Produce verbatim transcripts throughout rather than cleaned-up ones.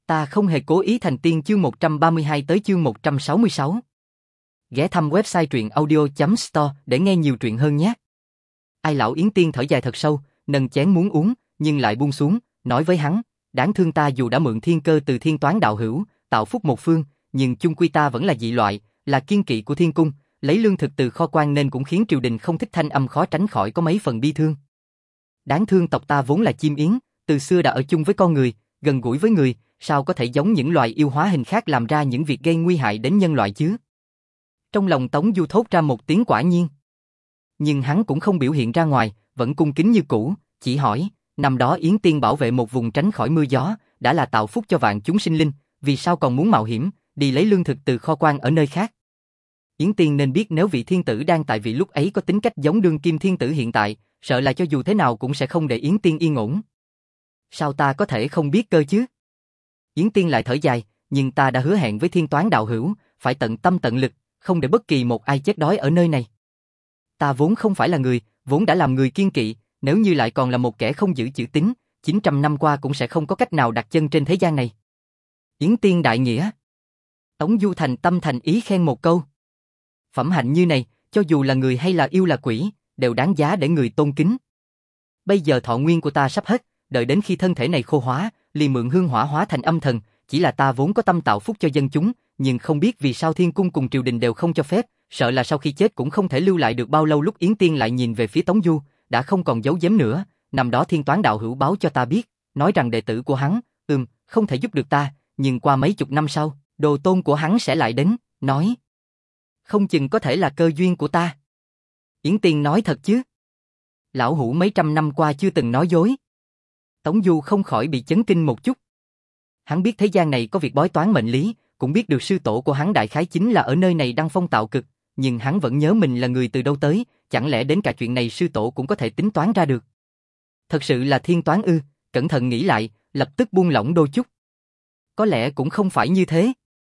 Ta không hề cố ý thành tiên chương một trăm ba mươi hai tới chương một trăm sáu mươi sáu. Ghé thăm website truyện audio.store để nghe nhiều truyện hơn nhé. Ai lão Yến Tiên thở dài thật sâu, nâng chén muốn uống, nhưng lại buông xuống, nói với hắn, đáng thương ta dù đã mượn thiên cơ từ thiên toán đạo hữu, tạo phúc một phương, nhưng chung quy ta vẫn là dị loại, là kiên kỵ của thiên cung, lấy lương thực từ kho quan nên cũng khiến triều đình không thích thanh âm khó tránh khỏi có mấy phần bi thương. Đáng thương tộc ta vốn là chim yến, từ xưa đã ở chung với con người, gần gũi với người, sao có thể giống những loài yêu hóa hình khác làm ra những việc gây nguy hại đến nhân loại chứ? Trong lòng Tống Du thốt ra một tiếng quả nhiên. Nhưng hắn cũng không biểu hiện ra ngoài, vẫn cung kính như cũ, chỉ hỏi, năm đó Yến Tiên bảo vệ một vùng tránh khỏi mưa gió, đã là tạo phúc cho vạn chúng sinh linh, vì sao còn muốn mạo hiểm, đi lấy lương thực từ kho quan ở nơi khác? Yến Tiên nên biết nếu vị thiên tử đang tại vị lúc ấy có tính cách giống đương kim thiên tử hiện tại, sợ là cho dù thế nào cũng sẽ không để Yến Tiên yên ổn. Sao ta có thể không biết cơ chứ? Yến Tiên lại thở dài, nhưng ta đã hứa hẹn với thiên toán đạo hữu, phải tận tâm tận lực, không để bất kỳ một ai chết đói ở nơi này. Ta vốn không phải là người, vốn đã làm người kiên kỵ, nếu như lại còn là một kẻ không giữ chữ tín, chín trăm năm qua cũng sẽ không có cách nào đặt chân trên thế gian này. Yến Tiên đại nghĩa. Tống Du thành tâm thành ý khen một câu. Phẩm hạnh như này, cho dù là người hay là yêu là quỷ, đều đáng giá để người tôn kính. Bây giờ thọ nguyên của ta sắp hết, đợi đến khi thân thể này khô hóa, liền mượn hương hỏa hóa thành âm thần, chỉ là ta vốn có tâm tạo phúc cho dân chúng, nhưng không biết vì sao thiên cung cùng triều đình đều không cho phép, sợ là sau khi chết cũng không thể lưu lại được bao lâu. Lúc Yến Tiên lại nhìn về phía Tống Du, đã không còn giấu giếm nữa, năm đó thiên toán đạo hữu báo cho ta biết, nói rằng đệ tử của hắn, ừm, không thể giúp được ta, nhưng qua mấy chục năm sau, đồ tôn của hắn sẽ lại đến, nói, không chừng có thể là cơ duyên của ta. Yến Tiên nói thật chứ? Lão hữu mấy trăm năm qua chưa từng nói dối. Tống Du không khỏi bị chấn kinh một chút. Hắn biết thế gian này có việc bói toán mệnh lý, cũng biết được sư tổ của hắn đại khái chính là ở nơi này đăng phong tạo cực, nhưng hắn vẫn nhớ mình là người từ đâu tới, chẳng lẽ đến cả chuyện này sư tổ cũng có thể tính toán ra được. Thật sự là thiên toán ư? Cẩn thận nghĩ lại, lập tức buông lỏng đôi chút. Có lẽ cũng không phải như thế.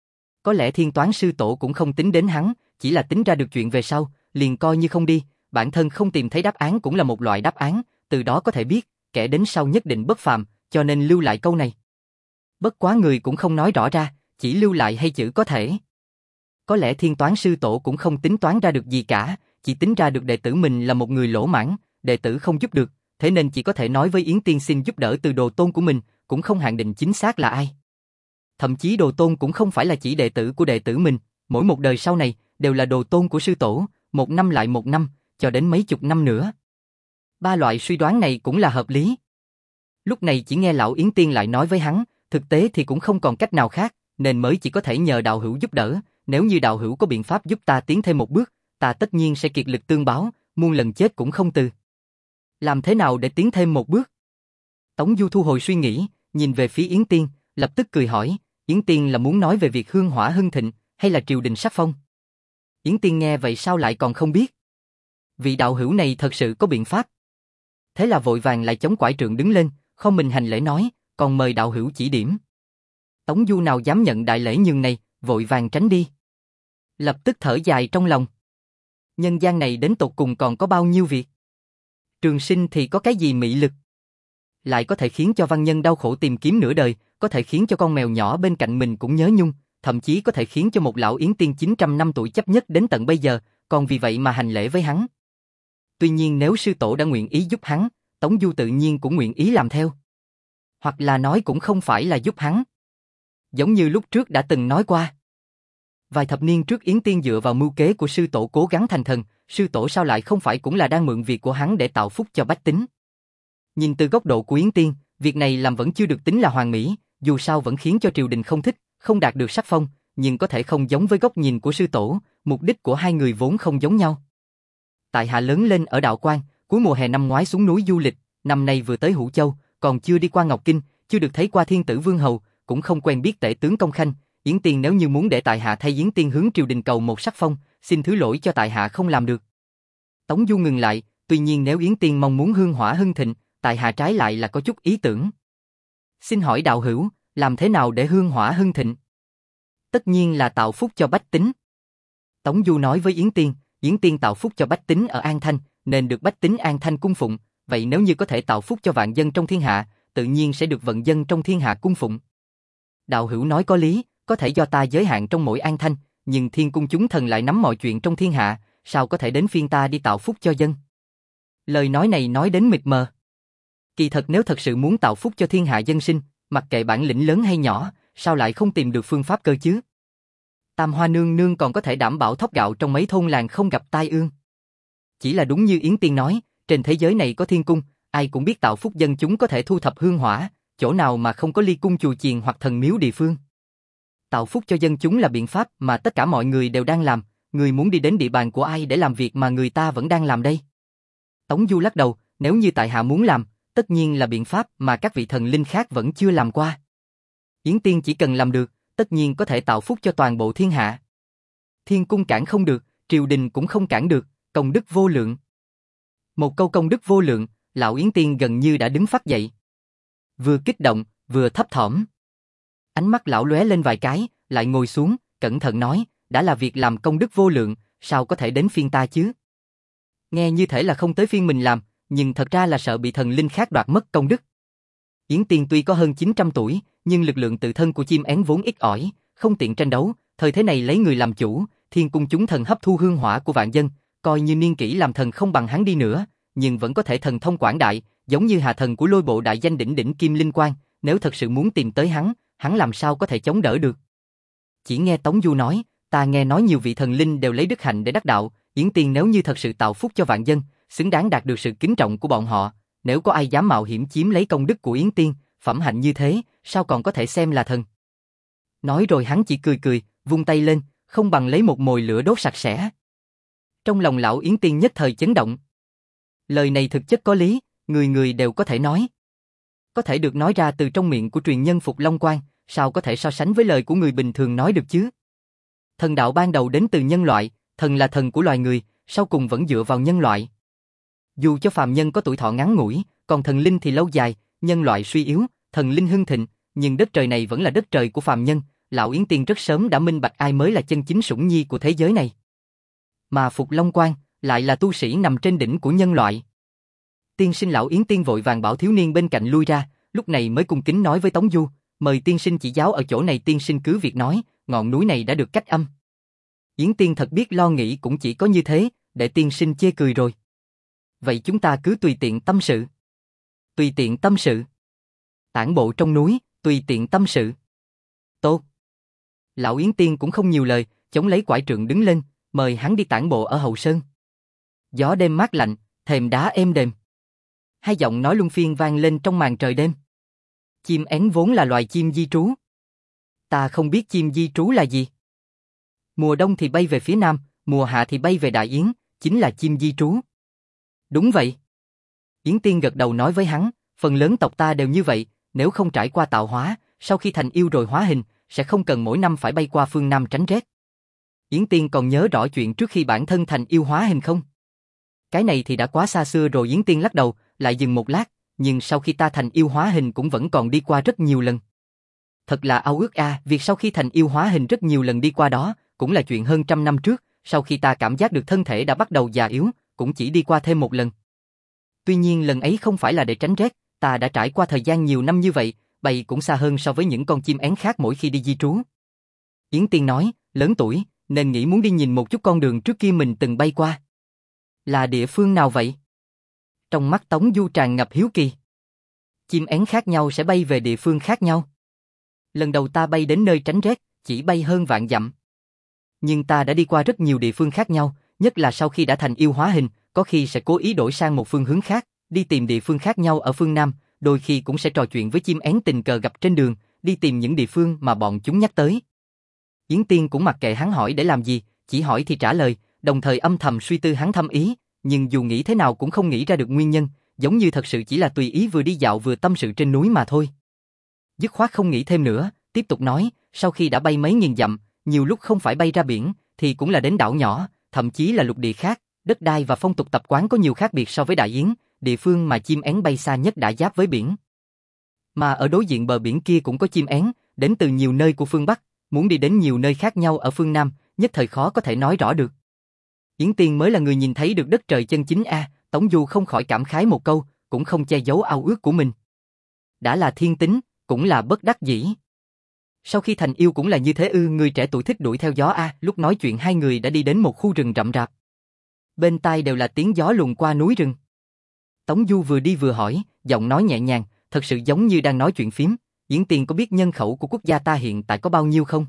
Có lẽ thiên toán sư tổ cũng không tính đến hắn, chỉ là tính ra được chuyện về sau, liền coi như không đi, bản thân không tìm thấy đáp án cũng là một loại đáp án, từ đó có thể biết, kẻ đến sau nhất định bất phàm, cho nên lưu lại câu này. Bất quá người cũng không nói rõ ra, chỉ lưu lại hay chữ có thể. Có lẽ thiên toán sư tổ cũng không tính toán ra được gì cả, chỉ tính ra được đệ tử mình là một người lỗ mãn, đệ tử không giúp được, thế nên chỉ có thể nói với Yến Tiên xin giúp đỡ từ đồ tôn của mình, cũng không hạn định chính xác là ai. Thậm chí đồ tôn cũng không phải là chỉ đệ tử của đệ tử mình, mỗi một đời sau này đều là đồ tôn của sư tổ, một năm lại một năm, cho đến mấy chục năm nữa. Ba loại suy đoán này cũng là hợp lý. Lúc này chỉ nghe lão Yến Tiên lại nói với hắn, thực tế thì cũng không còn cách nào khác, nên mới chỉ có thể nhờ đạo hữu giúp đỡ, nếu như đạo hữu có biện pháp giúp ta tiến thêm một bước, ta tất nhiên sẽ kiệt lực tương báo, muôn lần chết cũng không từ. Làm thế nào để tiến thêm một bước? Tống Du thu hồi suy nghĩ, nhìn về phía Yến Tiên, lập tức cười hỏi, Yến Tiên là muốn nói về việc hương hỏa hưng thịnh, hay là triều đình sắc phong? Yến Tiên nghe vậy sao lại còn không biết? Vị đạo hữu này thật sự có biện pháp. Thế là vội vàng lại chống quải trượng đứng lên, không mình hành lễ nói, còn mời đạo hữu chỉ điểm. Tống Du nào dám nhận đại lễ nhường này, vội vàng tránh đi. Lập tức thở dài trong lòng. Nhân gian này đến tột cùng còn có bao nhiêu việc? Trường sinh thì có cái gì mị lực? Lại có thể khiến cho văn nhân đau khổ tìm kiếm nửa đời, có thể khiến cho con mèo nhỏ bên cạnh mình cũng nhớ nhung, thậm chí có thể khiến cho một lão Yến Tiên chín trăm năm tuổi chấp nhất đến tận bây giờ, còn vì vậy mà hành lễ với hắn. Tuy nhiên nếu sư tổ đã nguyện ý giúp hắn, Tống Du tự nhiên cũng nguyện ý làm theo. Hoặc là nói cũng không phải là giúp hắn. Giống như lúc trước đã từng nói qua. Vài thập niên trước Yến Tiên dựa vào mưu kế của sư tổ cố gắng thành thần, sư tổ sao lại không phải cũng là đang mượn việc của hắn để tạo phúc cho bách tính. Nhìn từ góc độ của Yến Tiên, việc này làm vẫn chưa được tính là hoàn mỹ, dù sao vẫn khiến cho triều đình không thích, không đạt được sắc phong, nhưng có thể không giống với góc nhìn của sư tổ, mục đích của hai người vốn không giống nhau. Tại hạ lớn lên ở Đạo Quan, cuối mùa hè năm ngoái xuống núi du lịch, năm nay vừa tới Hữu Châu, còn chưa đi qua Ngọc Kinh, chưa được thấy qua Thiên Tử Vương Hầu, cũng không quen biết tể tướng Công Khanh. Yến Tiên nếu như muốn để tại hạ thay Yến Tiên hướng triều đình cầu một sắc phong, xin thứ lỗi cho tại hạ không làm được. Tống Du ngừng lại, tuy nhiên nếu Yến Tiên mong muốn hương hỏa hưng thịnh, tại hạ trái lại là có chút ý tưởng. Xin hỏi đạo hữu, làm thế nào để hương hỏa hưng thịnh? Tất nhiên là tạo phúc cho bách tính. Tống Du nói với Yến Tiên, Yến Tiên tạo phúc cho bách tính ở An Thanh, nên được bách tính An Thanh cung phụng, vậy nếu như có thể tạo phúc cho vạn dân trong thiên hạ, tự nhiên sẽ được vận dân trong thiên hạ cung phụng. Đạo hữu nói có lý, có thể do ta giới hạn trong mỗi an thanh, nhưng thiên cung chúng thần lại nắm mọi chuyện trong thiên hạ, sao có thể đến phiên ta đi tạo phúc cho dân? Lời nói này nói đến mịt mờ. Kỳ thật nếu thật sự muốn tạo phúc cho thiên hạ dân sinh, mặc kệ bản lĩnh lớn hay nhỏ, sao lại không tìm được phương pháp cơ chứ? Tam Hoa nương nương còn có thể đảm bảo thóc gạo trong mấy thôn làng không gặp tai ương. Chỉ là đúng như Yến Tiên nói, trên thế giới này có thiên cung, ai cũng biết tạo phúc dân chúng có thể thu thập hương hỏa, chỗ nào mà không có ly cung chùa chiền hoặc thần miếu địa phương. Tạo phúc cho dân chúng là biện pháp mà tất cả mọi người đều đang làm, người muốn đi đến địa bàn của ai để làm việc mà người ta vẫn đang làm đây? Tống Du lắc đầu, nếu như tại hạ muốn làm, tất nhiên là biện pháp mà các vị thần linh khác vẫn chưa làm qua. Yến Tiên chỉ cần làm được, tất nhiên có thể tạo phúc cho toàn bộ thiên hạ. Thiên cung cản không được, triều đình cũng không cản được, công đức vô lượng. Một câu công đức vô lượng, lão Yến Tiên gần như đã đứng phắt dậy. Vừa kích động, vừa thấp thỏm. Ánh mắt lão lóe lên vài cái, lại ngồi xuống, cẩn thận nói, đã là việc làm công đức vô lượng, sao có thể đến phiên ta chứ? Nghe như thể là không tới phiên mình làm, nhưng thật ra là sợ bị thần linh khác đoạt mất công đức. Yến Tiên tuy có hơn chín trăm tuổi, nhưng lực lượng tự thân của chim én vốn ít ỏi, không tiện tranh đấu, thời thế này lấy người làm chủ, thiên cung chúng thần hấp thu hương hỏa của vạn dân, coi như niên kỷ làm thần không bằng hắn đi nữa, nhưng vẫn có thể thần thông quảng đại, giống như hà thần của lôi bộ đại danh đỉnh đỉnh Kim Linh Quang, nếu thật sự muốn tìm tới hắn, hắn làm sao có thể chống đỡ được. Chỉ nghe Tống Du nói, ta nghe nói nhiều vị thần linh đều lấy đức hạnh để đắc đạo, Yến Tiên nếu như thật sự tạo phúc cho vạn dân, xứng đáng đạt được sự kính trọng của bọn họ, nếu có ai dám mạo hiểm chiếm lấy công đức của Yến Tiên, phẩm hạnh như thế, sao còn có thể xem là thần? Nói rồi hắn chỉ cười cười, vung tay lên, không bằng lấy một mồi lửa đốt sạch sẽ. Trong lòng lão Yến Tiên nhất thời chấn động. Lời này thực chất có lý, người người đều có thể nói. Có thể được nói ra từ trong miệng của truyền nhân Phục Long Quang, sao có thể so sánh với lời của người bình thường nói được chứ? Thần đạo ban đầu đến từ nhân loại, thần là thần của loài người, sau cùng vẫn dựa vào nhân loại. Dù cho phàm nhân có tuổi thọ ngắn ngủi, còn thần linh thì lâu dài, nhân loại suy yếu, thần linh hưng thịnh, nhưng đất trời này vẫn là đất trời của phàm nhân, lão Yến Tiên rất sớm đã minh bạch ai mới là chân chính sủng nhi của thế giới này. Mà Phục Long Quang lại là tu sĩ nằm trên đỉnh của nhân loại. Tiên sinh lão Yến Tiên vội vàng bảo thiếu niên bên cạnh lui ra, lúc này mới cung kính nói với Tống Du, mời tiên sinh chỉ giáo ở chỗ này, tiên sinh cứ việc nói, ngọn núi này đã được cách âm. Yến Tiên thật biết lo nghĩ cũng chỉ có như thế, để tiên sinh chê cười rồi. Vậy chúng ta cứ tùy tiện tâm sự. Tùy tiện tâm sự. Tản bộ trong núi, tùy tiện tâm sự. Tốt. Lão Yến Tiên cũng không nhiều lời, chống lấy quải trượng đứng lên, mời hắn đi tản bộ ở hậu sơn. Gió đêm mát lạnh, thềm đá êm đềm. Hai giọng nói luân phiên vang lên trong màn trời đêm. Chim én vốn là loài chim di trú. Ta không biết chim di trú là gì. Mùa đông thì bay về phía nam, mùa hạ thì bay về Đại Yến, chính là chim di trú. Đúng vậy. Yến Tiên gật đầu nói với hắn, phần lớn tộc ta đều như vậy, nếu không trải qua tạo hóa, sau khi thành yêu rồi hóa hình, sẽ không cần mỗi năm phải bay qua phương Nam tránh rét. Yến Tiên còn nhớ rõ chuyện trước khi bản thân thành yêu hóa hình không? Cái này thì đã quá xa xưa rồi. Yến Tiên lắc đầu, lại dừng một lát, nhưng sau khi ta thành yêu hóa hình cũng vẫn còn đi qua rất nhiều lần. Thật là ao ước a, à, việc sau khi thành yêu hóa hình rất nhiều lần đi qua đó, cũng là chuyện hơn trăm năm trước, sau khi ta cảm giác được thân thể đã bắt đầu già yếu, cũng chỉ đi qua thêm một lần. Tuy nhiên lần ấy không phải là để tránh rét, ta đã trải qua thời gian nhiều năm như vậy, bay cũng xa hơn so với những con chim én khác mỗi khi đi di trú. Yến Tiên nói, lớn tuổi, nên nghĩ muốn đi nhìn một chút con đường trước kia mình từng bay qua. Là địa phương nào vậy? Trong mắt Tống Du tràn ngập hiếu kỳ. Chim én khác nhau sẽ bay về địa phương khác nhau. Lần đầu ta bay đến nơi tránh rét, chỉ bay hơn vạn dặm. Nhưng ta đã đi qua rất nhiều địa phương khác nhau, nhất là sau khi đã thành yêu hóa hình, có khi sẽ cố ý đổi sang một phương hướng khác, đi tìm địa phương khác nhau ở phương Nam, đôi khi cũng sẽ trò chuyện với chim én tình cờ gặp trên đường, đi tìm những địa phương mà bọn chúng nhắc tới. Yến Tiên cũng mặc kệ hắn hỏi để làm gì, chỉ hỏi thì trả lời, đồng thời âm thầm suy tư hắn thâm ý, nhưng dù nghĩ thế nào cũng không nghĩ ra được nguyên nhân, giống như thật sự chỉ là tùy ý vừa đi dạo vừa tâm sự trên núi mà thôi. Dứt khoát không nghĩ thêm nữa, tiếp tục nói, sau khi đã bay mấy nghìn dặm, nhiều lúc không phải bay ra biển, thì cũng là đến đảo nhỏ, thậm chí là lục địa khác, đất đai và phong tục tập quán có nhiều khác biệt so với Đại Yến, địa phương mà chim én bay xa nhất đã giáp với biển. Mà ở đối diện bờ biển kia cũng có chim én, đến từ nhiều nơi của phương Bắc, muốn đi đến nhiều nơi khác nhau ở phương Nam, nhất thời khó có thể nói rõ được. Yến Tiên mới là người nhìn thấy được đất trời chân chính a, à, Tống Du không khỏi cảm khái một câu, cũng không che giấu ao ước của mình. Đã là thiên tính, cũng là bất đắc dĩ. Sau khi thành yêu cũng là như thế ư? Người trẻ tuổi thích đuổi theo gió a. Lúc nói chuyện hai người đã đi đến một khu rừng rậm rạp. Bên tai đều là tiếng gió luồn qua núi rừng. Tống Du vừa đi vừa hỏi, giọng nói nhẹ nhàng, thật sự giống như đang nói chuyện phím. Yến Tiên có biết nhân khẩu của quốc gia ta hiện tại có bao nhiêu không?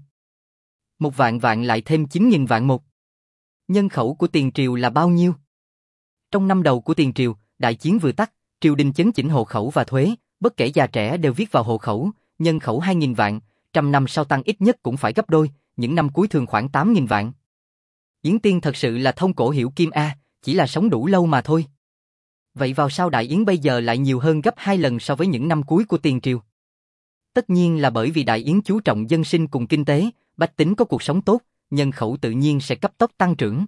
Một vạn vạn lại thêm chín nghìn vạn một. Nhân khẩu của Tiền Triều là bao nhiêu? Trong năm đầu của Tiền Triều, đại chiến vừa tắt, triều đình chấn chỉnh hộ khẩu và thuế, bất kể già trẻ đều viết vào hộ khẩu, nhân khẩu hai nghìn vạn, trăm năm sau tăng ít nhất cũng phải gấp đôi, những năm cuối thường khoảng tám nghìn vạn. Yến Tiên thật sự là thông cổ hiểu kim a, chỉ là sống đủ lâu mà thôi. Vậy vào sao Đại Yến bây giờ lại nhiều hơn gấp hai lần so với những năm cuối của Tiền Triều? Tất nhiên là bởi vì Đại Yến chú trọng dân sinh cùng kinh tế, bách tính có cuộc sống tốt, nhân khẩu tự nhiên sẽ cấp tốc tăng trưởng.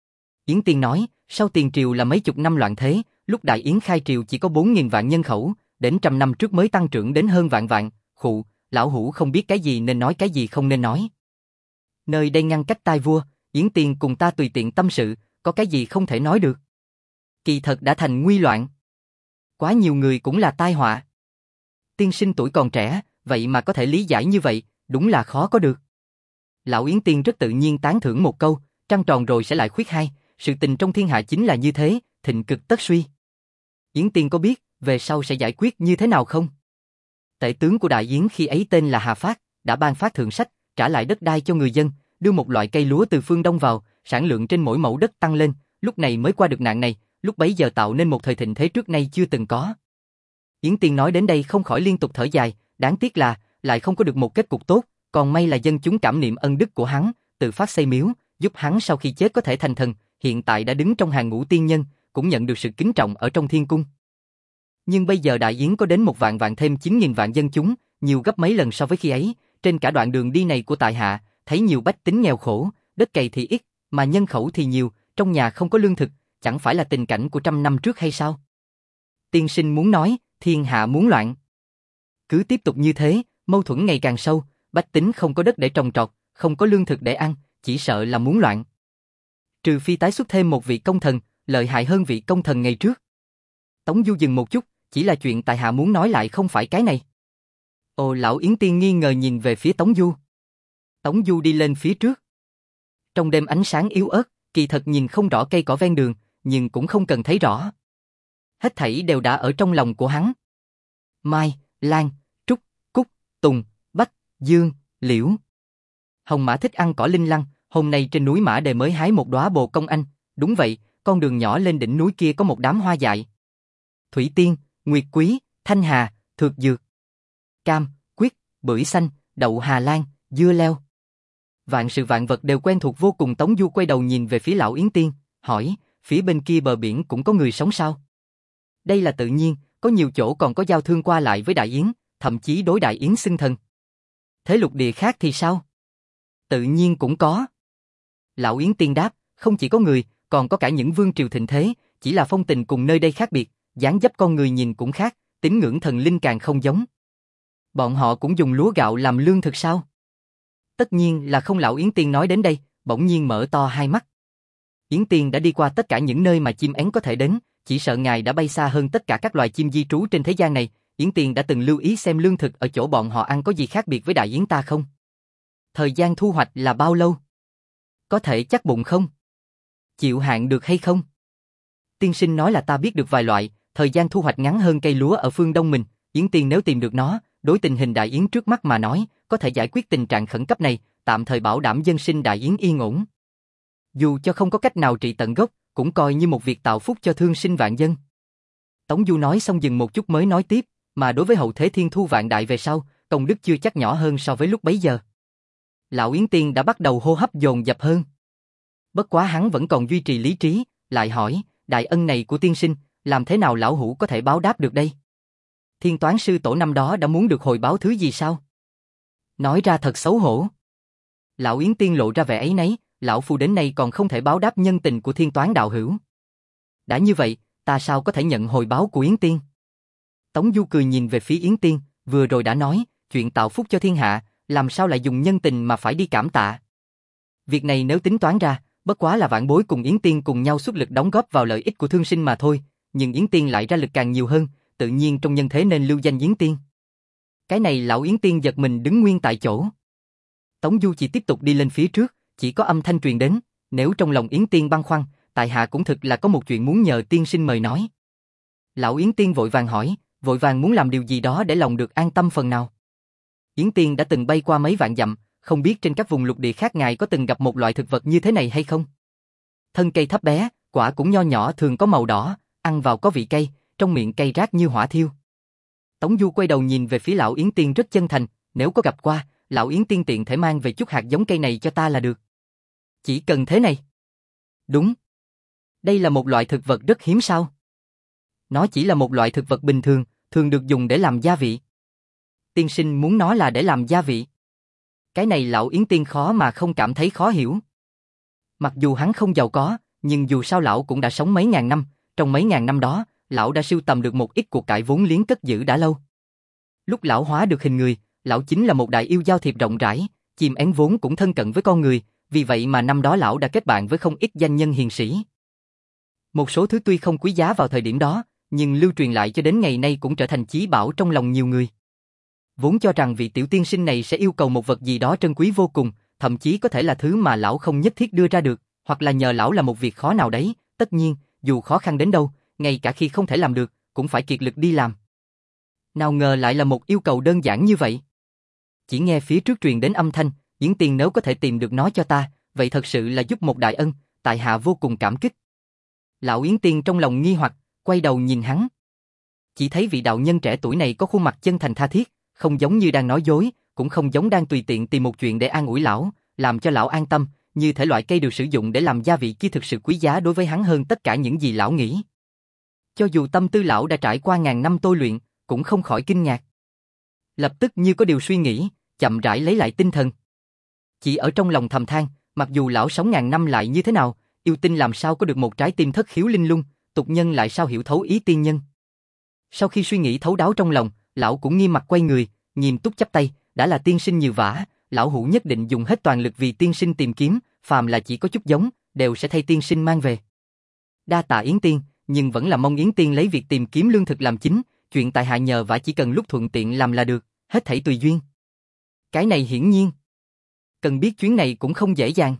Yến Tiên nói, sau Tiền Triều là mấy chục năm loạn thế, lúc Đại Yến khai triều chỉ có bốn nghìn vạn nhân khẩu, đến trăm năm trước mới tăng trưởng đến hơn vạn vạn. Khụ, lão hủ không biết cái gì nên nói cái gì không nên nói. Nơi đây ngăn cách tai vua, Yến Tiên cùng ta tùy tiện tâm sự, có cái gì không thể nói được. Kỳ thật đã thành nguy loạn. Quá nhiều người cũng là tai họa. Tiên sinh tuổi còn trẻ, vậy mà có thể lý giải như vậy, đúng là khó có được. Lão Yến Tiên rất tự nhiên tán thưởng một câu, trăng tròn rồi sẽ lại khuyết hai, sự tình trong thiên hạ chính là như thế, thịnh cực tất suy. Yến Tiên có biết, về sau sẽ giải quyết như thế nào không? Tể tướng của Đại Yến khi ấy tên là Hà Phát, đã ban phát thượng sách, trả lại đất đai cho người dân, đưa một loại cây lúa từ phương Đông vào, sản lượng trên mỗi mẫu đất tăng lên, lúc này mới qua được nạn này, lúc bấy giờ tạo nên một thời thịnh thế trước nay chưa từng có. Yến Tiên nói đến đây không khỏi liên tục thở dài, đáng tiếc là, lại không có được một kết cục tốt, còn may là dân chúng cảm niệm ân đức của hắn, tự phát xây miếu, giúp hắn sau khi chết có thể thành thần, hiện tại đã đứng trong hàng ngũ tiên nhân, cũng nhận được sự kính trọng ở trong thiên cung. Nhưng bây giờ Đại Yến có đến một vạn vạn thêm chín nghìn vạn dân chúng, nhiều gấp mấy lần so với khi ấy, trên cả đoạn đường đi này của tại hạ, thấy nhiều bách tính nghèo khổ, đất cày thì ít, mà nhân khẩu thì nhiều, trong nhà không có lương thực, chẳng phải là tình cảnh của trăm năm trước hay sao? Tiên sinh muốn nói, thiên hạ muốn loạn. Cứ tiếp tục như thế, mâu thuẫn ngày càng sâu, bách tính không có đất để trồng trọt, không có lương thực để ăn, chỉ sợ là muốn loạn. Trừ phi tái xuất thêm một vị công thần, lợi hại hơn vị công thần ngày trước. Tống Du dừng một chút, chỉ là chuyện tại hạ muốn nói lại không phải cái này. Ồ, lão Yến Tiên nghi ngờ nhìn về phía Tống Du. Tống Du đi lên phía trước. Trong đêm ánh sáng yếu ớt, kỳ thật nhìn không rõ cây cỏ ven đường, nhưng cũng không cần thấy rõ. Hết thảy đều đã ở trong lòng của hắn. Mai, Lan, Trúc, Cúc, Tùng, Bách, Dương, Liễu. Hồng Mã thích ăn cỏ linh lăng, hôm nay trên núi Mã Đề mới hái một đóa bồ công anh, đúng vậy, con đường nhỏ lên đỉnh núi kia có một đám hoa dại. Thủy Tiên, Nguyệt Quý, Thanh Hà, Thược Dược, Cam, Quyết, Bưởi Xanh, Đậu Hà Lan, Dưa Leo. Vạn sự vạn vật đều quen thuộc vô cùng. Tống Du quay đầu nhìn về phía lão Yến Tiên, hỏi, phía bên kia bờ biển cũng có người sống sao? Đây là tự nhiên, có nhiều chỗ còn có giao thương qua lại với Đại Yến, thậm chí đối Đại Yến xưng thần. Thế lục địa khác thì sao? Tự nhiên cũng có. Lão Yến Tiên đáp, không chỉ có người, còn có cả những vương triều thịnh thế, chỉ là phong tình cùng nơi đây khác biệt, dáng dấp con người nhìn cũng khác, tín ngưỡng thần linh càng không giống. Bọn họ cũng dùng lúa gạo làm lương thực sao? Tất nhiên là không. Lão Yến Tiên nói đến đây, bỗng nhiên mở to hai mắt. Yến Tiên đã đi qua tất cả những nơi mà chim én có thể đến, chỉ sợ ngài đã bay xa hơn tất cả các loài chim di trú trên thế gian này. Yến Tiên đã từng lưu ý xem lương thực ở chỗ bọn họ ăn có gì khác biệt với Đại Yến ta không? Thời gian thu hoạch là bao lâu? Có thể chắc bụng không? Chịu hạn được hay không? Tiên sinh nói là ta biết được vài loại, thời gian thu hoạch ngắn hơn cây lúa ở phương Đông mình. Yến Tiên nếu tìm được nó, đối tình hình Đại Yến trước mắt mà nói, có thể giải quyết tình trạng khẩn cấp này, tạm thời bảo đảm dân sinh Đại Yến yên ổn. Dù cho không có cách nào trị tận gốc, cũng coi như một việc tạo phúc cho thương sinh vạn dân. Tống Du nói xong dừng một chút mới nói tiếp, mà đối với hậu thế thiên thu vạn đại về sau, công đức chưa chắc nhỏ hơn so với lúc bấy giờ. Lão Yến Tiên đã bắt đầu hô hấp dồn dập hơn. Bất quá hắn vẫn còn duy trì lý trí, lại hỏi, đại ân này của tiên sinh, làm thế nào lão hủ có thể báo đáp được đây? Thiên toán sư tổ năm đó đã muốn được hồi báo thứ gì sao? Nói ra thật xấu hổ. Lão Yến Tiên lộ ra vẻ ấy nấy, lão phu đến nay còn không thể báo đáp nhân tình của thiên toán đạo hữu. Đã như vậy, ta sao có thể nhận hồi báo của Yến Tiên? Tống Du cười nhìn về phía Yến Tiên, vừa rồi đã nói, chuyện tạo phúc cho thiên hạ, làm sao lại dùng nhân tình mà phải đi cảm tạ? Việc này nếu tính toán ra, bất quá là vãn bối cùng Yến Tiên cùng nhau xuất lực đóng góp vào lợi ích của thương sinh mà thôi, nhưng Yến Tiên lại ra lực càng nhiều hơn, tự nhiên trong nhân thế nên lưu danh Yến Tiên. Cái này lão Yến Tiên giật mình đứng nguyên tại chỗ. Tống Du chỉ tiếp tục đi lên phía trước, chỉ có âm thanh truyền đến, nếu trong lòng Yến Tiên băn khoăn, tại hạ cũng thực là có một chuyện muốn nhờ tiên sinh mời nói. Lão Yến Tiên vội vàng hỏi, vội vàng muốn làm điều gì đó để lòng được an tâm phần nào. Yến Tiên đã từng bay qua mấy vạn dặm, không biết trên các vùng lục địa khác ngài có từng gặp một loại thực vật như thế này hay không? Thân cây thấp bé, quả cũng nho nhỏ thường có màu đỏ, ăn vào có vị cay, trong miệng cay rát như hỏa thiêu. Tống Du quay đầu nhìn về phía lão Yến Tiên rất chân thành, nếu có gặp qua, lão Yến Tiên tiện thể mang về chút hạt giống cây này cho ta là được. Chỉ cần thế này. Đúng. Đây là một loại thực vật rất hiếm sao? Nó chỉ là một loại thực vật bình thường, thường được dùng để làm gia vị. Tiên sinh muốn nó là để làm gia vị. Cái này lão Yến Tiên khó mà không cảm thấy khó hiểu. Mặc dù hắn không giàu có, nhưng dù sao lão cũng đã sống mấy ngàn năm, trong mấy ngàn năm đó, lão đã sưu tầm được một ít cuộc cải vốn liếng cất giữ đã lâu. Lúc lão hóa được hình người, lão chính là một đại yêu giao thiệp rộng rãi, chim én vốn cũng thân cận với con người, vì vậy mà năm đó lão đã kết bạn với không ít danh nhân hiền sĩ. Một số thứ tuy không quý giá vào thời điểm đó, nhưng lưu truyền lại cho đến ngày nay cũng trở thành chí bảo trong lòng nhiều người. Vốn cho rằng vị tiểu tiên sinh này sẽ yêu cầu một vật gì đó trân quý vô cùng, thậm chí có thể là thứ mà lão không nhất thiết đưa ra được, hoặc là nhờ lão là một việc khó nào đấy, tất nhiên, dù khó khăn đến đâu, ngay cả khi không thể làm được, cũng phải kiệt lực đi làm. Nào ngờ lại là một yêu cầu đơn giản như vậy. Chỉ nghe phía trước truyền đến âm thanh, Yến Tiên nếu có thể tìm được nó cho ta, vậy thật sự là giúp một đại ân, tại hạ vô cùng cảm kích. Lão Yến Tiên trong lòng nghi hoặc, quay đầu nhìn hắn. Chỉ thấy vị đạo nhân trẻ tuổi này có khuôn mặt chân thành tha thiết, không giống như đang nói dối, cũng không giống đang tùy tiện tìm một chuyện để an ủi lão, làm cho lão an tâm, như thể loại cây được sử dụng để làm gia vị kia thực sự quý giá đối với hắn hơn tất cả những gì lão nghĩ. Cho dù tâm tư lão đã trải qua ngàn năm tôi luyện, cũng không khỏi kinh ngạc. Lập tức như có điều suy nghĩ, chậm rãi lấy lại tinh thần. Chỉ ở trong lòng thầm than, mặc dù lão sống ngàn năm lại như thế nào, yêu tinh làm sao có được một trái tim thất khiếu linh lung, tục nhân lại sao hiểu thấu ý tiên nhân. Sau khi suy nghĩ thấu đáo trong lòng, lão cũng nghiêm mặt quay người, nghiêm túc chắp tay, đã là tiên sinh nhiều vả, lão hữu nhất định dùng hết toàn lực vì tiên sinh tìm kiếm, phàm là chỉ có chút giống, đều sẽ thay tiên sinh mang về. Đa tạ Yến Tiên, nhưng vẫn là mong Yến Tiên lấy việc tìm kiếm lương thực làm chính, chuyện tại hạ nhờ vả chỉ cần lúc thuận tiện làm là được, hết thảy tùy duyên. Cái này hiển nhiên. Cần biết chuyến này cũng không dễ dàng.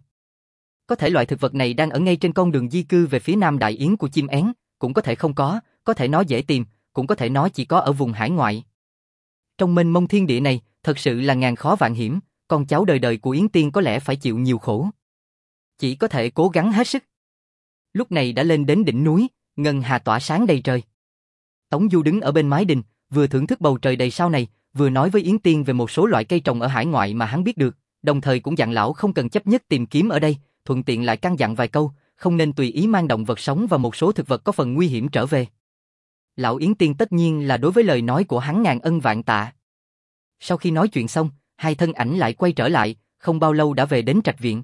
Có thể loại thực vật này đang ở ngay trên con đường di cư về phía nam Đại Yến của chim én, cũng có thể không có, có thể nó dễ tìm, cũng có thể nó chỉ có ở vùng hải ngoại. Trong mênh mông thiên địa này, thật sự là ngàn khó vạn hiểm, con cháu đời đời của Yến Tiên có lẽ phải chịu nhiều khổ. Chỉ có thể cố gắng hết sức. Lúc này đã lên đến đỉnh núi, ngân hà tỏa sáng đầy trời. Tống Du đứng ở bên mái đình, vừa thưởng thức bầu trời đầy sao này, vừa nói với Yến Tiên về một số loại cây trồng ở hải ngoại mà hắn biết được, đồng thời cũng dặn lão không cần chấp nhất tìm kiếm ở đây, thuận tiện lại căn dặn vài câu, không nên tùy ý mang động vật sống và một số thực vật có phần nguy hiểm trở về. Lão Yến Tiên tất nhiên là đối với lời nói của hắn ngàn ân vạn tạ. Sau khi nói chuyện xong, hai thân ảnh lại quay trở lại, không bao lâu đã về đến trạch viện.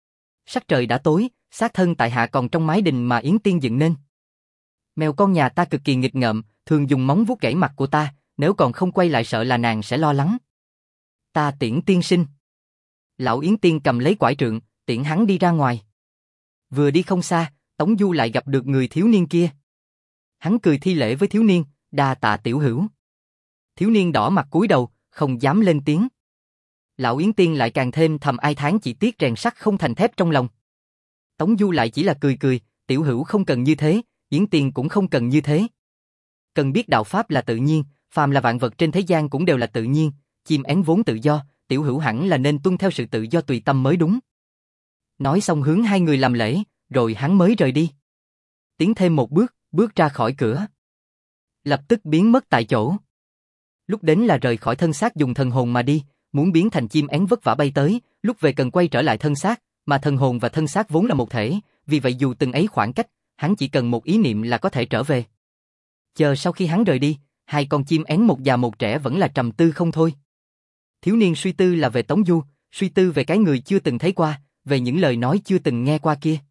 Sắc trời đã tối, xác thân tại hạ còn trong mái đình mà Yến Tiên dựng nên. Mèo con nhà ta cực kỳ nghịch ngợm, thường dùng móng vuốt gãy mặt của ta, nếu còn không quay lại sợ là nàng sẽ lo lắng. Ta tiễn tiên sinh. Lão Yến Tiên cầm lấy quải trượng, tiễn hắn đi ra ngoài. Vừa đi không xa, Tống Du lại gặp được người thiếu niên kia. Hắn cười thi lễ với thiếu niên, đa tạ tiểu hữu. Thiếu niên đỏ mặt cúi đầu, không dám lên tiếng. Lão Yến Tiên lại càng thêm thầm ai thán chỉ tiếc rèn sắt không thành thép trong lòng. Tống Du lại chỉ là cười cười, tiểu hữu không cần như thế, Yến Tiên cũng không cần như thế. Cần biết đạo pháp là tự nhiên, phàm là vạn vật trên thế gian cũng đều là tự nhiên, chim én vốn tự do, tiểu hữu hẳn là nên tuân theo sự tự do tùy tâm mới đúng. Nói xong hướng hai người làm lễ, rồi hắn mới rời đi. Tiến thêm một bước, bước ra khỏi cửa. Lập tức biến mất tại chỗ. Lúc đến là rời khỏi thân xác dùng thần hồn mà đi, muốn biến thành chim én vất vả bay tới, lúc về cần quay trở lại thân xác, mà thần hồn và thân xác vốn là một thể, vì vậy dù từng ấy khoảng cách, hắn chỉ cần một ý niệm là có thể trở về. Chờ sau khi hắn rời đi, hai con chim én một già một trẻ vẫn là trầm tư không thôi. Thiếu niên suy tư là về Tống Du, suy tư về cái người chưa từng thấy qua, về những lời nói chưa từng nghe qua kia.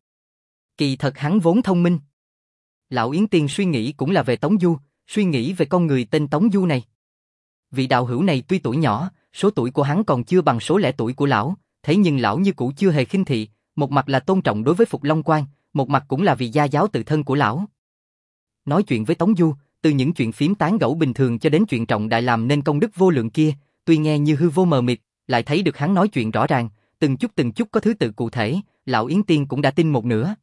Kỳ thật hắn vốn thông minh. Lão Yến Tiên suy nghĩ cũng là về Tống Du, suy nghĩ về con người tên Tống Du này. Vị đạo hữu này tuy tuổi nhỏ, số tuổi của hắn còn chưa bằng số lẻ tuổi của lão, thế nhưng lão như cũ chưa hề khinh thị, một mặt là tôn trọng đối với Phục Long Quan, một mặt cũng là vì gia giáo tự thân của lão. Nói chuyện với Tống Du, từ những chuyện phím tán gẫu bình thường cho đến chuyện trọng đại làm nên công đức vô lượng kia, tuy nghe như hư vô mờ mịt, lại thấy được hắn nói chuyện rõ ràng, từng chút từng chút có thứ tự cụ thể, lão Yến Tiên cũng đã tin một nửa.